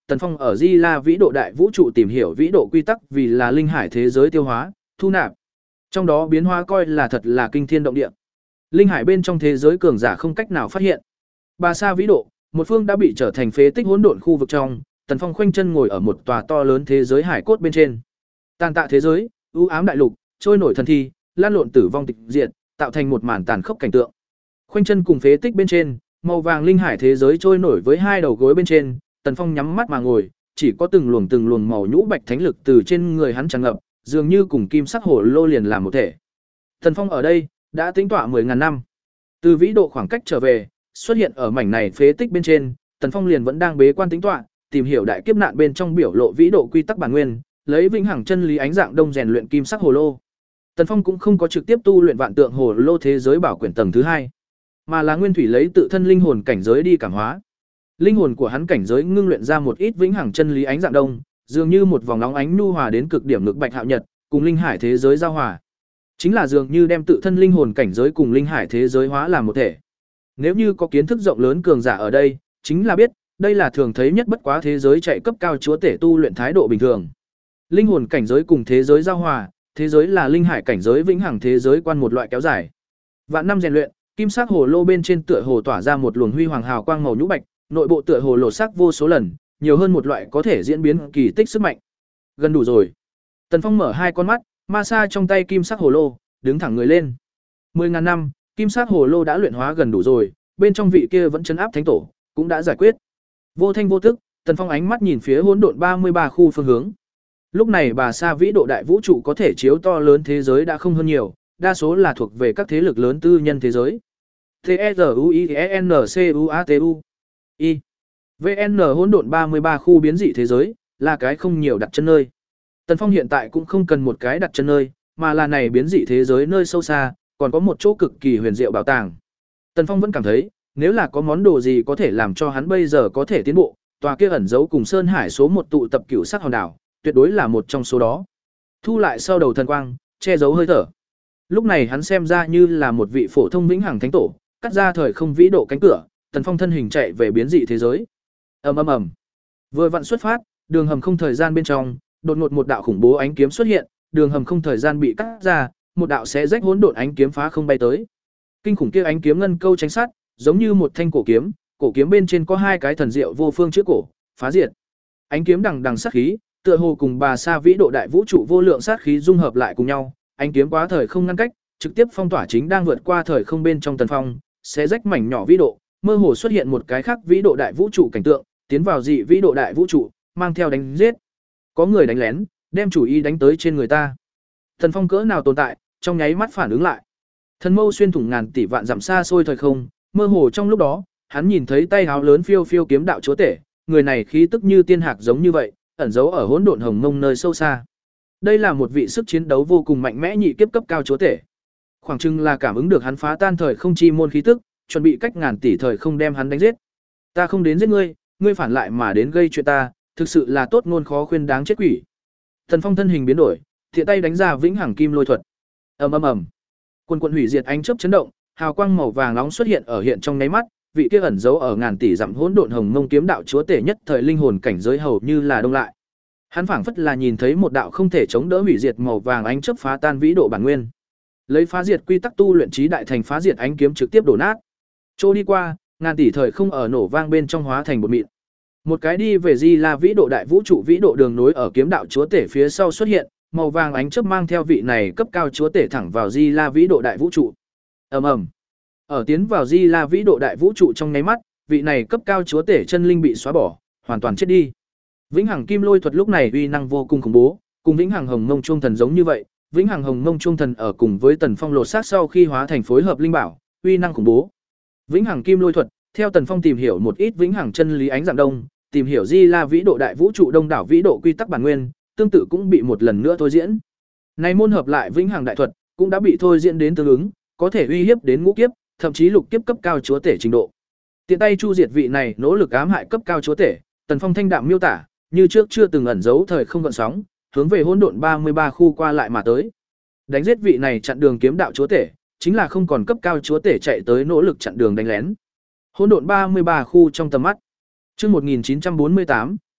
Tần Phong ở Di La vĩ độ đại vũ trụ tìm hiểu vĩ độ quy tắc vì là linh hải thế giới tiêu hóa, thu nạp. Trong đó biến hóa coi là thật là kinh thiên động địa. Linh hải bên trong thế giới cường giả không cách nào phát hiện. Bà Sa vĩ độ, một phương đã bị trở thành phế tích hỗn độn khu vực trong, Tần Phong khoanh chân ngồi ở một tòa to lớn thế giới hải cốt bên trên. Tàn tạ thế giới, u ám đại lục, trôi nổi thần thi, lan lộn tử vong tịch diệt, tạo thành một màn tàn khốc cảnh tượng. Khoanh chân cùng phế tích bên trên, màu vàng linh hải thế giới trôi nổi với hai đầu gối bên trên, Tần Phong nhắm mắt mà ngồi, chỉ có từng luồng từng luồng màu nhũ bạch thánh lực từ trên người hắn tràn ngập, dường như cùng kim sắc hồ lô liền làm một thể. Tần Phong ở đây đã tính tọa mười ngàn năm. Từ vĩ độ khoảng cách trở về, xuất hiện ở mảnh này phế tích bên trên, Tần Phong liền vẫn đang bế quan tính tọa, tìm hiểu đại kiếp nạn bên trong biểu lộ vĩ độ quy tắc bản nguyên, lấy vĩnh hằng chân lý ánh dạng đông rèn luyện kim sắc hồ lô. Tần Phong cũng không có trực tiếp tu luyện vạn tượng hồ lô thế giới bảo quyển tầng thứ hai, mà là nguyên thủy lấy tự thân linh hồn cảnh giới đi cảm hóa. Linh hồn của hắn cảnh giới ngưng luyện ra một ít vĩnh hằng chân lý ánh dạng đông, dường như một vòng nóng ánh nhu hòa đến cực điểm ngực bạch hạo nhật, cùng linh hải thế giới giao hòa. Chính là dường như đem tự thân linh hồn cảnh giới cùng linh hải thế giới hóa làm một thể. Nếu như có kiến thức rộng lớn cường giả ở đây, chính là biết, đây là thường thấy nhất bất quá thế giới chạy cấp cao chúa tể tu luyện thái độ bình thường. Linh hồn cảnh giới cùng thế giới giao hòa, thế giới là linh hải cảnh giới vĩnh hằng thế giới quan một loại kéo dài. Vạn năm rèn luyện, kim sắc hồ lô bên trên tựa hồ tỏa ra một luồng huy hoàng hào quang màu nhũ bạch, nội bộ tựa hồ lột sắc vô số lần, nhiều hơn một loại có thể diễn biến kỳ tích sức mạnh. Gần đủ rồi. Tần Phong mở hai con mắt, ma sa trong tay kim sắc hồ lô, đứng thẳng người lên. Mười ngàn năm, kim sắc hồ lô đã luyện hóa gần đủ rồi, bên trong vị kia vẫn trấn áp thánh tổ, cũng đã giải quyết. Vô thanh vô tức, Tần Phong ánh mắt nhìn phía hỗn độn ba mươi ba khu phương hướng. Lúc này bà Sa vĩ độ đại vũ trụ có thể chiếu to lớn thế giới đã không hơn nhiều, đa số là thuộc về các thế lực lớn tư nhân thế giới. T E R U I E N C U A T U I V N hỗn độn ba mươi ba khu biến dị thế giới, là cái không nhiều đặt chân nơi. Tần Phong hiện tại cũng không cần một cái đặt chân nơi, mà là này biến dị thế giới nơi sâu xa, còn có một chỗ cực kỳ huyền diệu bảo tàng. Tần Phong vẫn cảm thấy, nếu là có món đồ gì có thể làm cho hắn bây giờ có thể tiến bộ, tòa kia ẩn giấu cùng Sơn Hải số một tụ tập cửu sắc hòn đảo, tuyệt đối là một trong số đó. Thu lại sau đầu thần quang, che giấu hơi thở. Lúc này hắn xem ra như là một vị phổ thông vĩnh hằng thánh tổ, cắt ra thời không vĩ độ cánh cửa, Tần Phong thân hình chạy về biến dị thế giới. Ầm ầm ầm. Vừa vặn xuất phát, đường hầm không thời gian bên trong, đột ngột một đạo khủng bố ánh kiếm xuất hiện, đường hầm không thời gian bị cắt ra, một đạo xé rách hỗn độn ánh kiếm phá không bay tới. Kinh khủng kia ánh kiếm ngân câu tránh sát, giống như một thanh cổ kiếm, cổ kiếm bên trên có hai cái thần diệu vô phương chữ cổ, phá diệt. Ánh kiếm đằng đằng sát khí, tựa hồ cùng bà Sa vĩ độ đại vũ trụ vô lượng sát khí dung hợp lại cùng nhau, ánh kiếm quá thời không ngăn cách, trực tiếp phong tỏa chính đang vượt qua thời không bên trong Tần Phong, xé rách mảnh nhỏ vĩ độ, mơ hồ xuất hiện một cái khác vĩ độ đại vũ trụ cảnh tượng, tiến vào dị vĩ độ đại vũ trụ, mang theo đánh giết. Có người đánh lén, đem chủ ý đánh tới trên người ta. Tần Phong cỡ nào tồn tại, trong nháy mắt phản ứng lại. Thần mâu xuyên thủng ngàn tỷ vạn dặm xa xôi thời không, mơ hồ trong lúc đó, hắn nhìn thấy tay háo lớn phiêu phiêu kiếm đạo chúa tể, người này khí tức như tiên hạc giống như vậy, ẩn giấu ở hỗn độn hồng mông nơi sâu xa. Đây là một vị sức chiến đấu vô cùng mạnh mẽ nhị kiếp cấp cao chúa tể. Khoảng chừng là cảm ứng được hắn phá tan thời không chi môn khí tức, chuẩn bị cách ngàn tỷ thời không đem hắn đánh giết. Ta không đến giết ngươi, ngươi phản lại mà đến gây chuyện ta, thực sự là tốt ngôn khó khuyên đáng chết quỷ. Thần Phong thân hình biến đổi, thiện tay đánh ra vĩnh hằng kim lôi thuật. Ầm ầm ầm. Quần quần hủy diệt ánh chớp chấn động, hào quang màu vàng nóng xuất hiện ở hiện trong nháy mắt, vị kia ẩn giấu ở ngàn tỷ dặm hỗn độn hồng mông kiếm đạo chúa tể nhất thời linh hồn cảnh giới hầu như là đông lại. Hắn phảng phất là nhìn thấy một đạo không thể chống đỡ hủy diệt màu vàng ánh chớp phá tan vĩ độ bản nguyên. Lấy phá diệt quy tắc tu luyện trí đại thành phá diệt ánh kiếm trực tiếp đổ nát. Trôi đi qua, ngàn tỷ thời không ở nổ vang bên trong hóa thành bột mịn. Một cái đi về Di La vĩ độ đại vũ trụ vĩ độ đường nối ở kiếm đạo chúa tể phía sau xuất hiện, màu vàng ánh chớp mang theo vị này cấp cao chúa tể thẳng vào Di La vĩ độ đại vũ trụ. Ầm ầm. Ở tiến vào Di La vĩ độ đại vũ trụ trong nháy mắt, vị này cấp cao chúa tể chân linh bị xóa bỏ, hoàn toàn chết đi. Vĩnh hằng kim lôi thuật lúc này uy năng vô cùng khủng bố, cùng vĩnh hằng hồng mông chuông thần giống như vậy, vĩnh hằng hồng mông chuông thần ở cùng với Tần Phong lột xác sau khi hóa thành phối hợp linh bảo, uy năng khủng bố. Vĩnh hằng kim lôi thuật, theo Tần Phong tìm hiểu một ít vĩnh hằng chân lý ánh dạng đông, tìm hiểu Di La vĩ độ đại vũ trụ đông đảo vĩ độ quy tắc bản nguyên, tương tự cũng bị một lần nữa thôi diễn. Này môn hợp lại vĩnh hằng đại thuật, cũng đã bị thôi diễn đến tương ứng, có thể uy hiếp đến ngũ kiếp, thậm chí lục kiếp cấp cao chúa tể trình độ. Tiện tay chu diệt vị này nỗ lực ám hại cấp cao chúa tể, Tần Phong thanh đạm miêu tả, như trước chưa từng ẩn giấu thời không gợn sóng, hướng về hỗn độn ba mươi ba khu qua lại mà tới. Đánh giết vị này chặn đường kiếm đạo chúa tể, chính là không còn cấp cao chúa tể chạy tới nỗ lực chặn đường đánh lén. Hỗn độn ba mươi ba khu trong tầm mắt. Chương một nghìn chín trăm bốn mươi tám,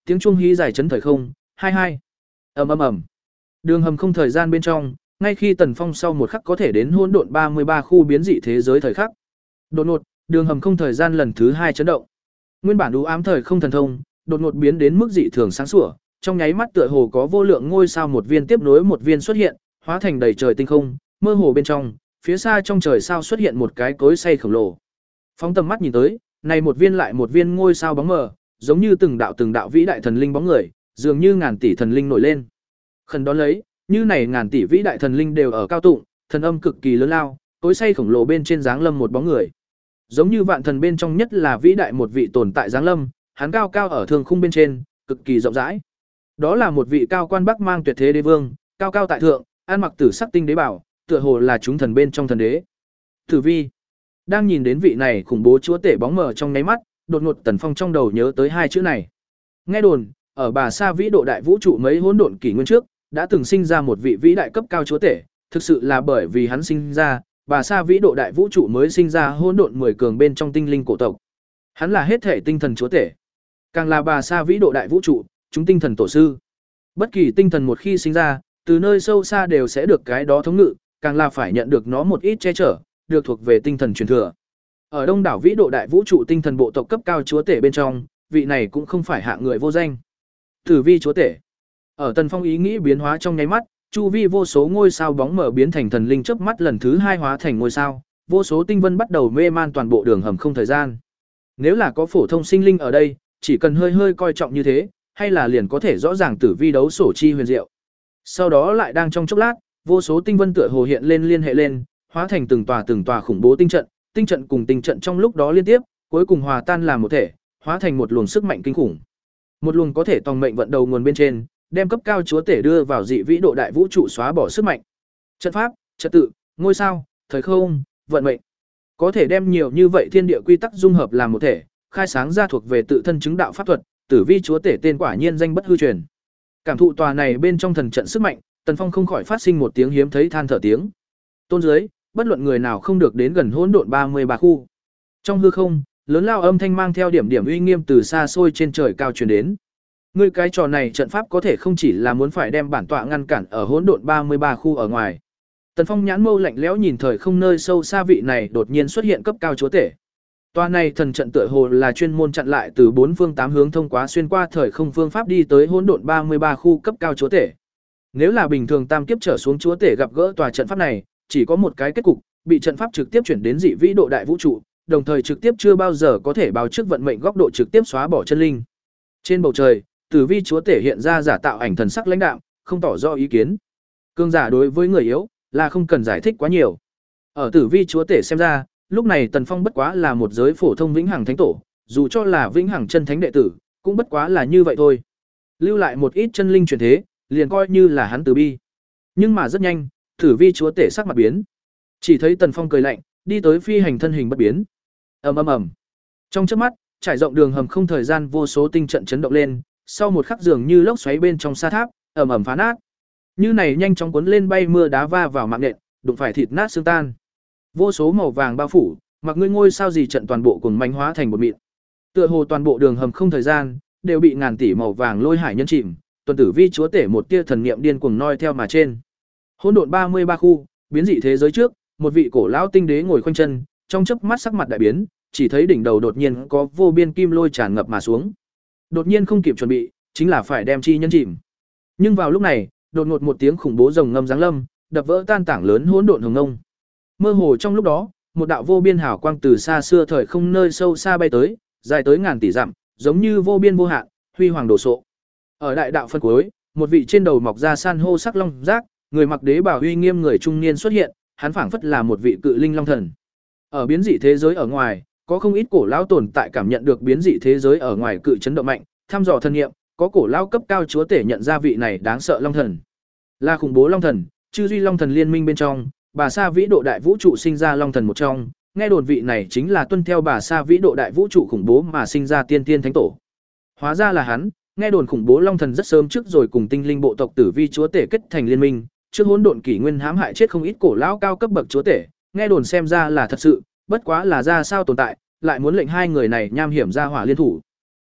tiếng chuông hí dài chấn thời không, hai hai. Ầm ầm ầm. Đường hầm không thời gian bên trong, ngay khi Tần Phong sau một khắc có thể đến hỗn độn ba mươi ba khu biến dị thế giới thời khắc. Đột ngột, đường hầm không thời gian lần thứ hai chấn động. Nguyên bản u ám thời không thần thông, đột ngột biến đến mức dị thường sáng sủa, trong nháy mắt tựa hồ có vô lượng ngôi sao một viên tiếp nối một viên xuất hiện, hóa thành đầy trời tinh không, mơ hồ bên trong, phía xa trong trời sao xuất hiện một cái cối xay khổng lồ. Phóng tầm mắt nhìn tới, này một viên lại một viên ngôi sao bóng mờ, giống như từng đạo từng đạo vĩ đại thần linh bóng người, dường như ngàn tỷ thần linh nổi lên. Khẩn đón lấy, như này ngàn tỷ vĩ đại thần linh đều ở cao tụng, thần âm cực kỳ lớn lao, cối xay khổng lồ bên trên dáng lâm một bóng người. Giống như vạn thần bên trong nhất là vĩ đại một vị tồn tại dáng lâm, hắn cao cao ở thường khung bên trên, cực kỳ rộng rãi. Đó là một vị cao quan bắc mang tuyệt thế đế vương, cao cao tại thượng, ăn mặc tử sắc tinh đế bảo, tựa hồ là chúng thần bên trong thần đế. Tử Vi đang nhìn đến vị này khủng bố chúa tể bóng mờ trong nháy mắt, đột ngột Tần Phong trong đầu nhớ tới hai chữ này. Nghe đồn, ở Bà Sa vĩ độ đại vũ trụ mấy hỗn độn kỷ nguyên trước, đã từng sinh ra một vị vĩ đại cấp cao chúa tể, thực sự là bởi vì hắn sinh ra, Bà Sa vĩ độ đại vũ trụ mới sinh ra hỗn độn mười cường bên trong tinh linh cổ tộc. Hắn là hết thể tinh thần chúa tể, càng là Bà Sa vĩ độ đại vũ trụ, chúng tinh thần tổ sư. Bất kỳ tinh thần một khi sinh ra, từ nơi sâu xa đều sẽ được cái đó thống ngự, càng là phải nhận được nó một ít che chở, được thuộc về tinh thần truyền thừa. Ở đông đảo vĩ độ đại vũ trụ tinh thần bộ tộc cấp cao chúa tể bên trong, vị này cũng không phải hạng người vô danh. Tử Vi chúa tể. Ở Tần Phong ý nghĩ biến hóa trong nháy mắt, chu vi vô số ngôi sao bóng mở biến thành thần linh chớp mắt lần thứ hai hóa thành ngôi sao, vô số tinh vân bắt đầu mê man toàn bộ đường hầm không thời gian. Nếu là có phổ thông sinh linh ở đây, chỉ cần hơi hơi coi trọng như thế, hay là liền có thể rõ ràng tử vi đấu sổ chi huyền diệu. Sau đó lại đang trong chốc lát, vô số tinh vân tựa hồ hiện lên liên hệ lên, hóa thành từng tòa từng tòa khủng bố tinh trận, tinh trận cùng tinh trận trong lúc đó liên tiếp, cuối cùng hòa tan làm một thể, hóa thành một luồng sức mạnh kinh khủng. Một luồng có thể tòng mệnh vận đầu nguồn bên trên, đem cấp cao chúa tể đưa vào dị vĩ độ đại vũ trụ xóa bỏ sức mạnh. Trận pháp, trật tự, ngôi sao, thời không, vận mệnh, có thể đem nhiều như vậy thiên địa quy tắc dung hợp làm một thể, khai sáng ra thuộc về tự thân chứng đạo pháp thuật, Tử Vi chúa tể tên quả nhiên danh bất hư truyền. Cảm thụ tòa này bên trong thần trận sức mạnh, Tần Phong không khỏi phát sinh một tiếng hiếm thấy than thở tiếng. Tôn dưới, bất luận người nào không được đến gần hỗn độn ba mươi ba khu. Trong hư không, lớn lao âm thanh mang theo điểm điểm uy nghiêm từ xa xôi trên trời cao truyền đến. Ngươi cái trò này trận pháp có thể không chỉ là muốn phải đem bản tọa ngăn cản ở hỗn độn ba mươi ba khu ở ngoài. Tần Phong nhãn mâu lạnh lẽo nhìn thời không nơi sâu xa vị này đột nhiên xuất hiện cấp cao chúa tể. Tòa này thần trận tựa hồ là chuyên môn chặn lại từ bốn phương tám hướng thông qua xuyên qua thời không phương pháp đi tới hỗn độn ba mươi ba khu cấp cao chúa tể. Nếu là bình thường tam kiếp trở xuống chúa tể gặp gỡ tòa trận pháp này, chỉ có một cái kết cục, bị trận pháp trực tiếp chuyển đến dị vĩ độ đại vũ trụ, đồng thời trực tiếp chưa bao giờ có thể báo trước vận mệnh góc độ trực tiếp xóa bỏ chân linh. Trên bầu trời, Tử Vi chúa tể hiện ra giả tạo ảnh thần sắc lãnh đạm, không tỏ rõ ý kiến. Cương giả đối với người yếu là không cần giải thích quá nhiều. Ở Tử Vi chúa tể xem ra, lúc này Tần Phong bất quá là một giới phổ thông vĩnh hằng thánh tổ, dù cho là vĩnh hằng chân thánh đệ tử, cũng bất quá là như vậy thôi. Lưu lại một ít chân linh truyền thế, liền coi như là hắn từ bi. Nhưng mà rất nhanh, Tử Vi chúa tể sắc mặt biến. Chỉ thấy Tần Phong cười lạnh, đi tới phi hành thân hình bất biến. Ầm ầm ầm. Trong chớp mắt, trải rộng đường hầm không thời gian vô số tinh trận chấn động lên, sau một khắc dường như lốc xoáy bên trong sa tháp, ầm ầm phá nát. Như này nhanh chóng cuốn lên bay mưa đá va vào mạng nện, đụng phải thịt nát xương tan. Vô số màu vàng bao phủ, mặc ngươi ngôi sao gì trận toàn bộ cùng manh hóa thành một mịn. Tựa hồ toàn bộ đường hầm không thời gian đều bị ngàn tỷ màu vàng lôi hải nhân chìm, tuần Tử Vi chúa tể một tia thần niệm điên cuồng noi theo mà trên. Hỗn độn ba mươi ba khu, biến dị thế giới trước, một vị cổ lão tinh đế ngồi khoanh chân, trong chớp mắt sắc mặt đại biến, chỉ thấy đỉnh đầu đột nhiên có vô biên kim lôi tràn ngập mà xuống. Đột nhiên không kịp chuẩn bị, chính là phải đem chi nhân chìm. Nhưng vào lúc này, đột ngột một tiếng khủng bố rồng ngâm giáng lâm, đập vỡ tan tảng lớn hỗn độn hồng ngông. Mơ hồ trong lúc đó, một đạo vô biên hào quang từ xa xưa thời không nơi sâu xa bay tới, dài tới ngàn tỷ dặm, giống như vô biên vô hạn, huy hoàng đồ sộ. Ở đại đạo phân cuối, một vị trên đầu mọc ra san hô sắc long giác, người mặc đế bào uy nghiêm người trung niên xuất hiện, hắn phảng phất là một vị cự linh long thần. Ở biến dị thế giới ở ngoài, có không ít cổ lão tồn tại cảm nhận được biến dị thế giới ở ngoài cự chấn động mạnh, thăm dò thân nghiệm, có cổ lão cấp cao chúa tể nhận ra vị này đáng sợ long thần. Là khủng bố long thần, chư duy long thần liên minh bên trong, Bà Sa vĩ độ đại vũ trụ sinh ra long thần một trong, nghe đồn vị này chính là tuân theo Bà Sa vĩ độ đại vũ trụ khủng bố mà sinh ra tiên tiên thánh tổ. Hóa ra là hắn, nghe đồn khủng bố long thần rất sớm trước rồi cùng tinh linh bộ tộc Tử Vi chúa tể kết thành liên minh, trước hỗn độn kỷ nguyên hãm hại chết không ít cổ lão cao cấp bậc chúa tể, nghe đồn xem ra là thật sự, bất quá là ra sao tồn tại, lại muốn lệnh hai người này nham hiểm ra hỏa liên thủ.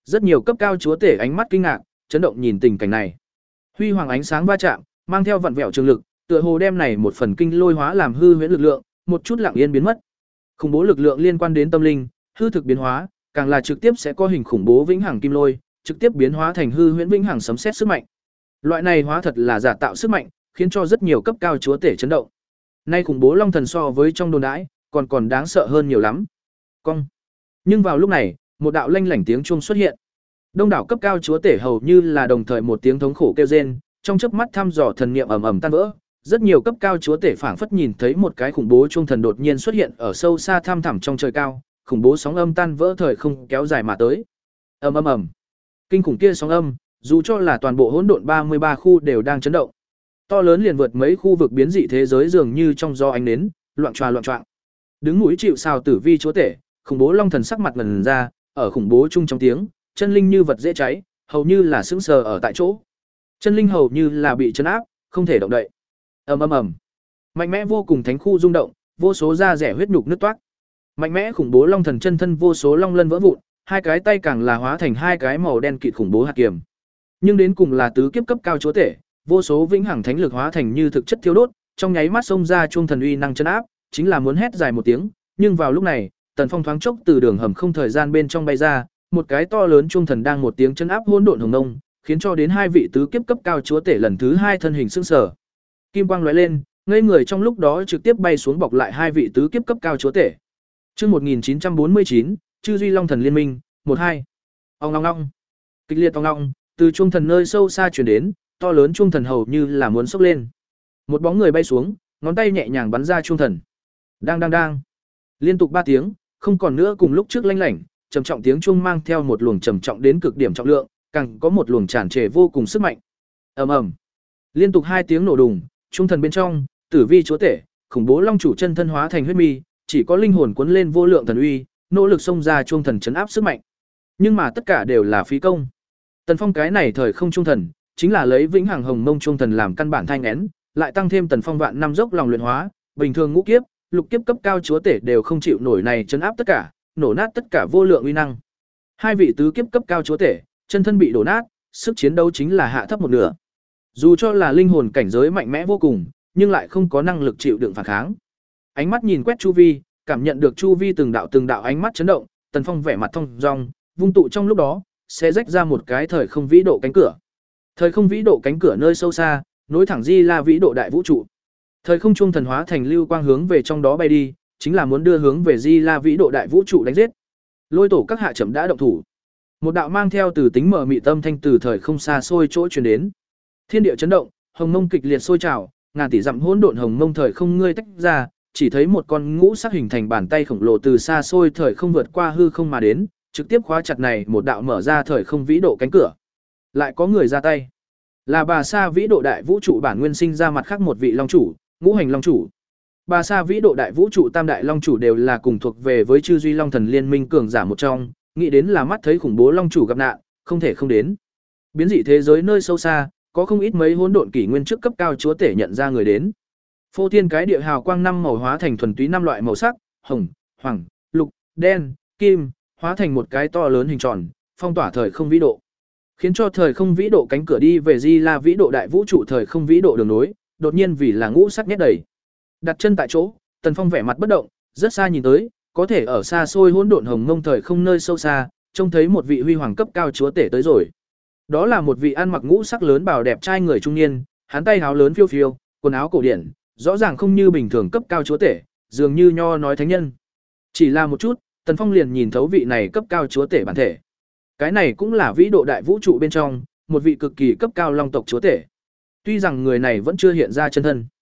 Rất nhiều cấp cao chúa tể ánh mắt kinh ngạc, chấn động nhìn tình cảnh này. Huy hoàng ánh sáng va chạm, mang theo vặn vẹo trường lực, tựa hồ đem này một phần kinh lôi hóa làm hư huyễn lực lượng, một chút lặng yên biến mất. Khủng bố lực lượng liên quan đến tâm linh, hư thực biến hóa, càng là trực tiếp sẽ có hình khủng bố vĩnh hằng kim lôi, trực tiếp biến hóa thành hư huyễn vĩnh hằng sấm sét sức mạnh. Loại này hóa thật là giả tạo sức mạnh, khiến cho rất nhiều cấp cao chúa tể chấn động. Nay khủng bố long thần so với trong đồn đãi, còn còn đáng sợ hơn nhiều lắm. Cong. Nhưng vào lúc này, một đạo lanh lảnh tiếng chuông xuất hiện. Đông đảo cấp cao chúa tể hầu như là đồng thời một tiếng thống khổ kêu rên, trong chớp mắt thăm dò thần niệm ầm ầm tan vỡ. Rất nhiều cấp cao chúa tể phảng phất nhìn thấy một cái khủng bố chuông thần đột nhiên xuất hiện ở sâu xa thăm thẳm trong trời cao, khủng bố sóng âm tan vỡ thời không kéo dài mà tới. Ầm ầm ầm. Kinh khủng kia sóng âm, dù cho là toàn bộ hỗn độn ba mươi ba khu đều đang chấn động. To lớn liền vượt mấy khu vực biến dị thế giới dường như trong gió ánh nến, loạn choạng loạn choạng. Đứng núi chịu sào tử vi chúa tể, khủng bố long thần sắc mặt ngần ra, ở khủng bố chung trong tiếng, chân linh như vật dễ cháy, hầu như là sững sờ ở tại chỗ. Chân linh hầu như là bị trấn áp, không thể động đậy. Ầm ầm ầm. Mạnh mẽ vô cùng thánh khu rung động, vô số da rẻ huyết nhục nứt toác. Mạnh mẽ khủng bố long thần chân thân vô số long lân vỡ vụn, hai cái tay càng là hóa thành hai cái màu đen kịt khủng bố hạt kiềm. Nhưng đến cùng là tứ kiếp cấp cao chúa tể, vô số vĩnh hằng thánh lực hóa thành như thực chất thiêu đốt, trong nháy mắt xông ra chuông thần uy năng chấn áp, chính là muốn hét dài một tiếng, nhưng vào lúc này, Tần Phong thoáng chốc từ đường hầm không thời gian bên trong bay ra, một cái to lớn chuông thần đang một tiếng chấn áp hỗn độn hồng nông, khiến cho đến hai vị tứ kiếp cấp cao chúa tể lần thứ hai thân hình sững sờ. Kim quang lóe lên, ngây người trong lúc đó trực tiếp bay xuống bọc lại hai vị tứ kiếp cấp cao chúa tể. Chương một nghìn chín trăm bốn mươi chín, Chư Duy Long Thần Liên Minh, một hai. Ong ong ong. Kịch liệt ong ong, từ chuông thần nơi sâu xa truyền đến, to lớn chuông thần hầu như là muốn sốc lên. Một bóng người bay xuống, ngón tay nhẹ nhàng bắn ra chuông thần. Đang đang đang. Liên tục ba tiếng, không còn nữa cùng lúc trước lanh lảnh, trầm trọng tiếng chuông mang theo một luồng trầm trọng đến cực điểm trọng lượng, càng có một luồng tràn trề vô cùng sức mạnh. Ầm ầm. Liên tục hai tiếng nổ đùng, chuông thần bên trong, tử vi chúa tể, khủng bố long chủ chân thân hóa thành huyết mi, chỉ có linh hồn cuốn lên vô lượng thần uy, nỗ lực xông ra chuông thần chấn áp sức mạnh. Nhưng mà tất cả đều là phí công. Tần Phong cái này thời không chuông thần, chính là lấy vĩnh hằng hồng mông chuông thần làm căn bản thanh én, lại tăng thêm Tần Phong vạn năm dốc lòng luyện hóa, bình thường ngũ kiếp, lục kiếp cấp cao chúa tể đều không chịu nổi này chấn áp tất cả, nổ nát tất cả vô lượng uy năng. Hai vị tứ kiếp cấp cao chúa tể, chân thân bị đổ nát, sức chiến đấu chính là hạ thấp một nửa. Dù cho là linh hồn cảnh giới mạnh mẽ vô cùng, nhưng lại không có năng lực chịu đựng phản kháng. Ánh mắt nhìn quét chu vi, cảm nhận được chu vi từng đạo từng đạo ánh mắt chấn động, Tần Phong vẻ mặt thông dong, vung tụ trong lúc đó, sẽ rách ra một cái thời không vĩ độ cánh cửa. Thời không vĩ độ cánh cửa nơi sâu xa, nối thẳng Di La vĩ độ đại vũ trụ. Thời không trung thần hóa thành lưu quang hướng về trong đó bay đi, chính là muốn đưa hướng về Di La vĩ độ đại vũ trụ đánh giết. Lôi tổ các hạ chậm đã động thủ. Một đạo mang theo từ tính mở mị tâm thanh từ thời không xa xôi chỗ truyền đến. Thiên địa chấn động, hồng mông kịch liệt sôi trào, ngàn tỷ dặm hỗn độn hồng mông thời không ngươi tách ra, chỉ thấy một con ngũ sắc hình thành bàn tay khổng lồ từ xa xôi thời không vượt qua hư không mà đến, trực tiếp khóa chặt này một đạo mở ra thời không vĩ độ cánh cửa. Lại có người ra tay. Là Bà Sa vĩ độ đại vũ trụ bản nguyên sinh ra mặt khác một vị long chủ, ngũ hành long chủ. Bà Sa vĩ độ đại vũ trụ tam đại long chủ đều là cùng thuộc về với Chư Duy Long Thần Liên Minh cường giả một trong, nghĩ đến là mắt thấy khủng bố long chủ gặp nạn, không thể không đến. Biến dị thế giới nơi sâu xa, có không ít mấy hỗn độn kỷ nguyên trước cấp cao chúa tể nhận ra người đến. Phô thiên cái địa hào quang năm màu hóa thành thuần túy năm loại màu sắc, hồng, hoàng, lục, đen, kim, hóa thành một cái to lớn hình tròn, phong tỏa thời không vĩ độ. Khiến cho thời không vĩ độ cánh cửa đi về Di La vĩ độ đại vũ trụ thời không vĩ độ đường nối, đột nhiên vì là ngũ sắc nhét đầy. Đặt chân tại chỗ, Tần Phong vẻ mặt bất động, rất xa nhìn tới, có thể ở xa xôi hỗn độn hồng mông thời không nơi sâu xa, trông thấy một vị huy hoàng cấp cao chúa tể tới rồi. Đó là một vị ăn mặc ngũ sắc lớn bào đẹp trai người trung niên, hắn tay áo lớn phiêu phiêu, quần áo cổ điển, rõ ràng không như bình thường cấp cao chúa tể, dường như nho nói thánh nhân. Chỉ là một chút, Tần Phong liền nhìn thấu vị này cấp cao chúa tể bản thể. Cái này cũng là vĩ độ đại vũ trụ bên trong, một vị cực kỳ cấp cao long tộc chúa tể. Tuy rằng người này vẫn chưa hiện ra chân thân,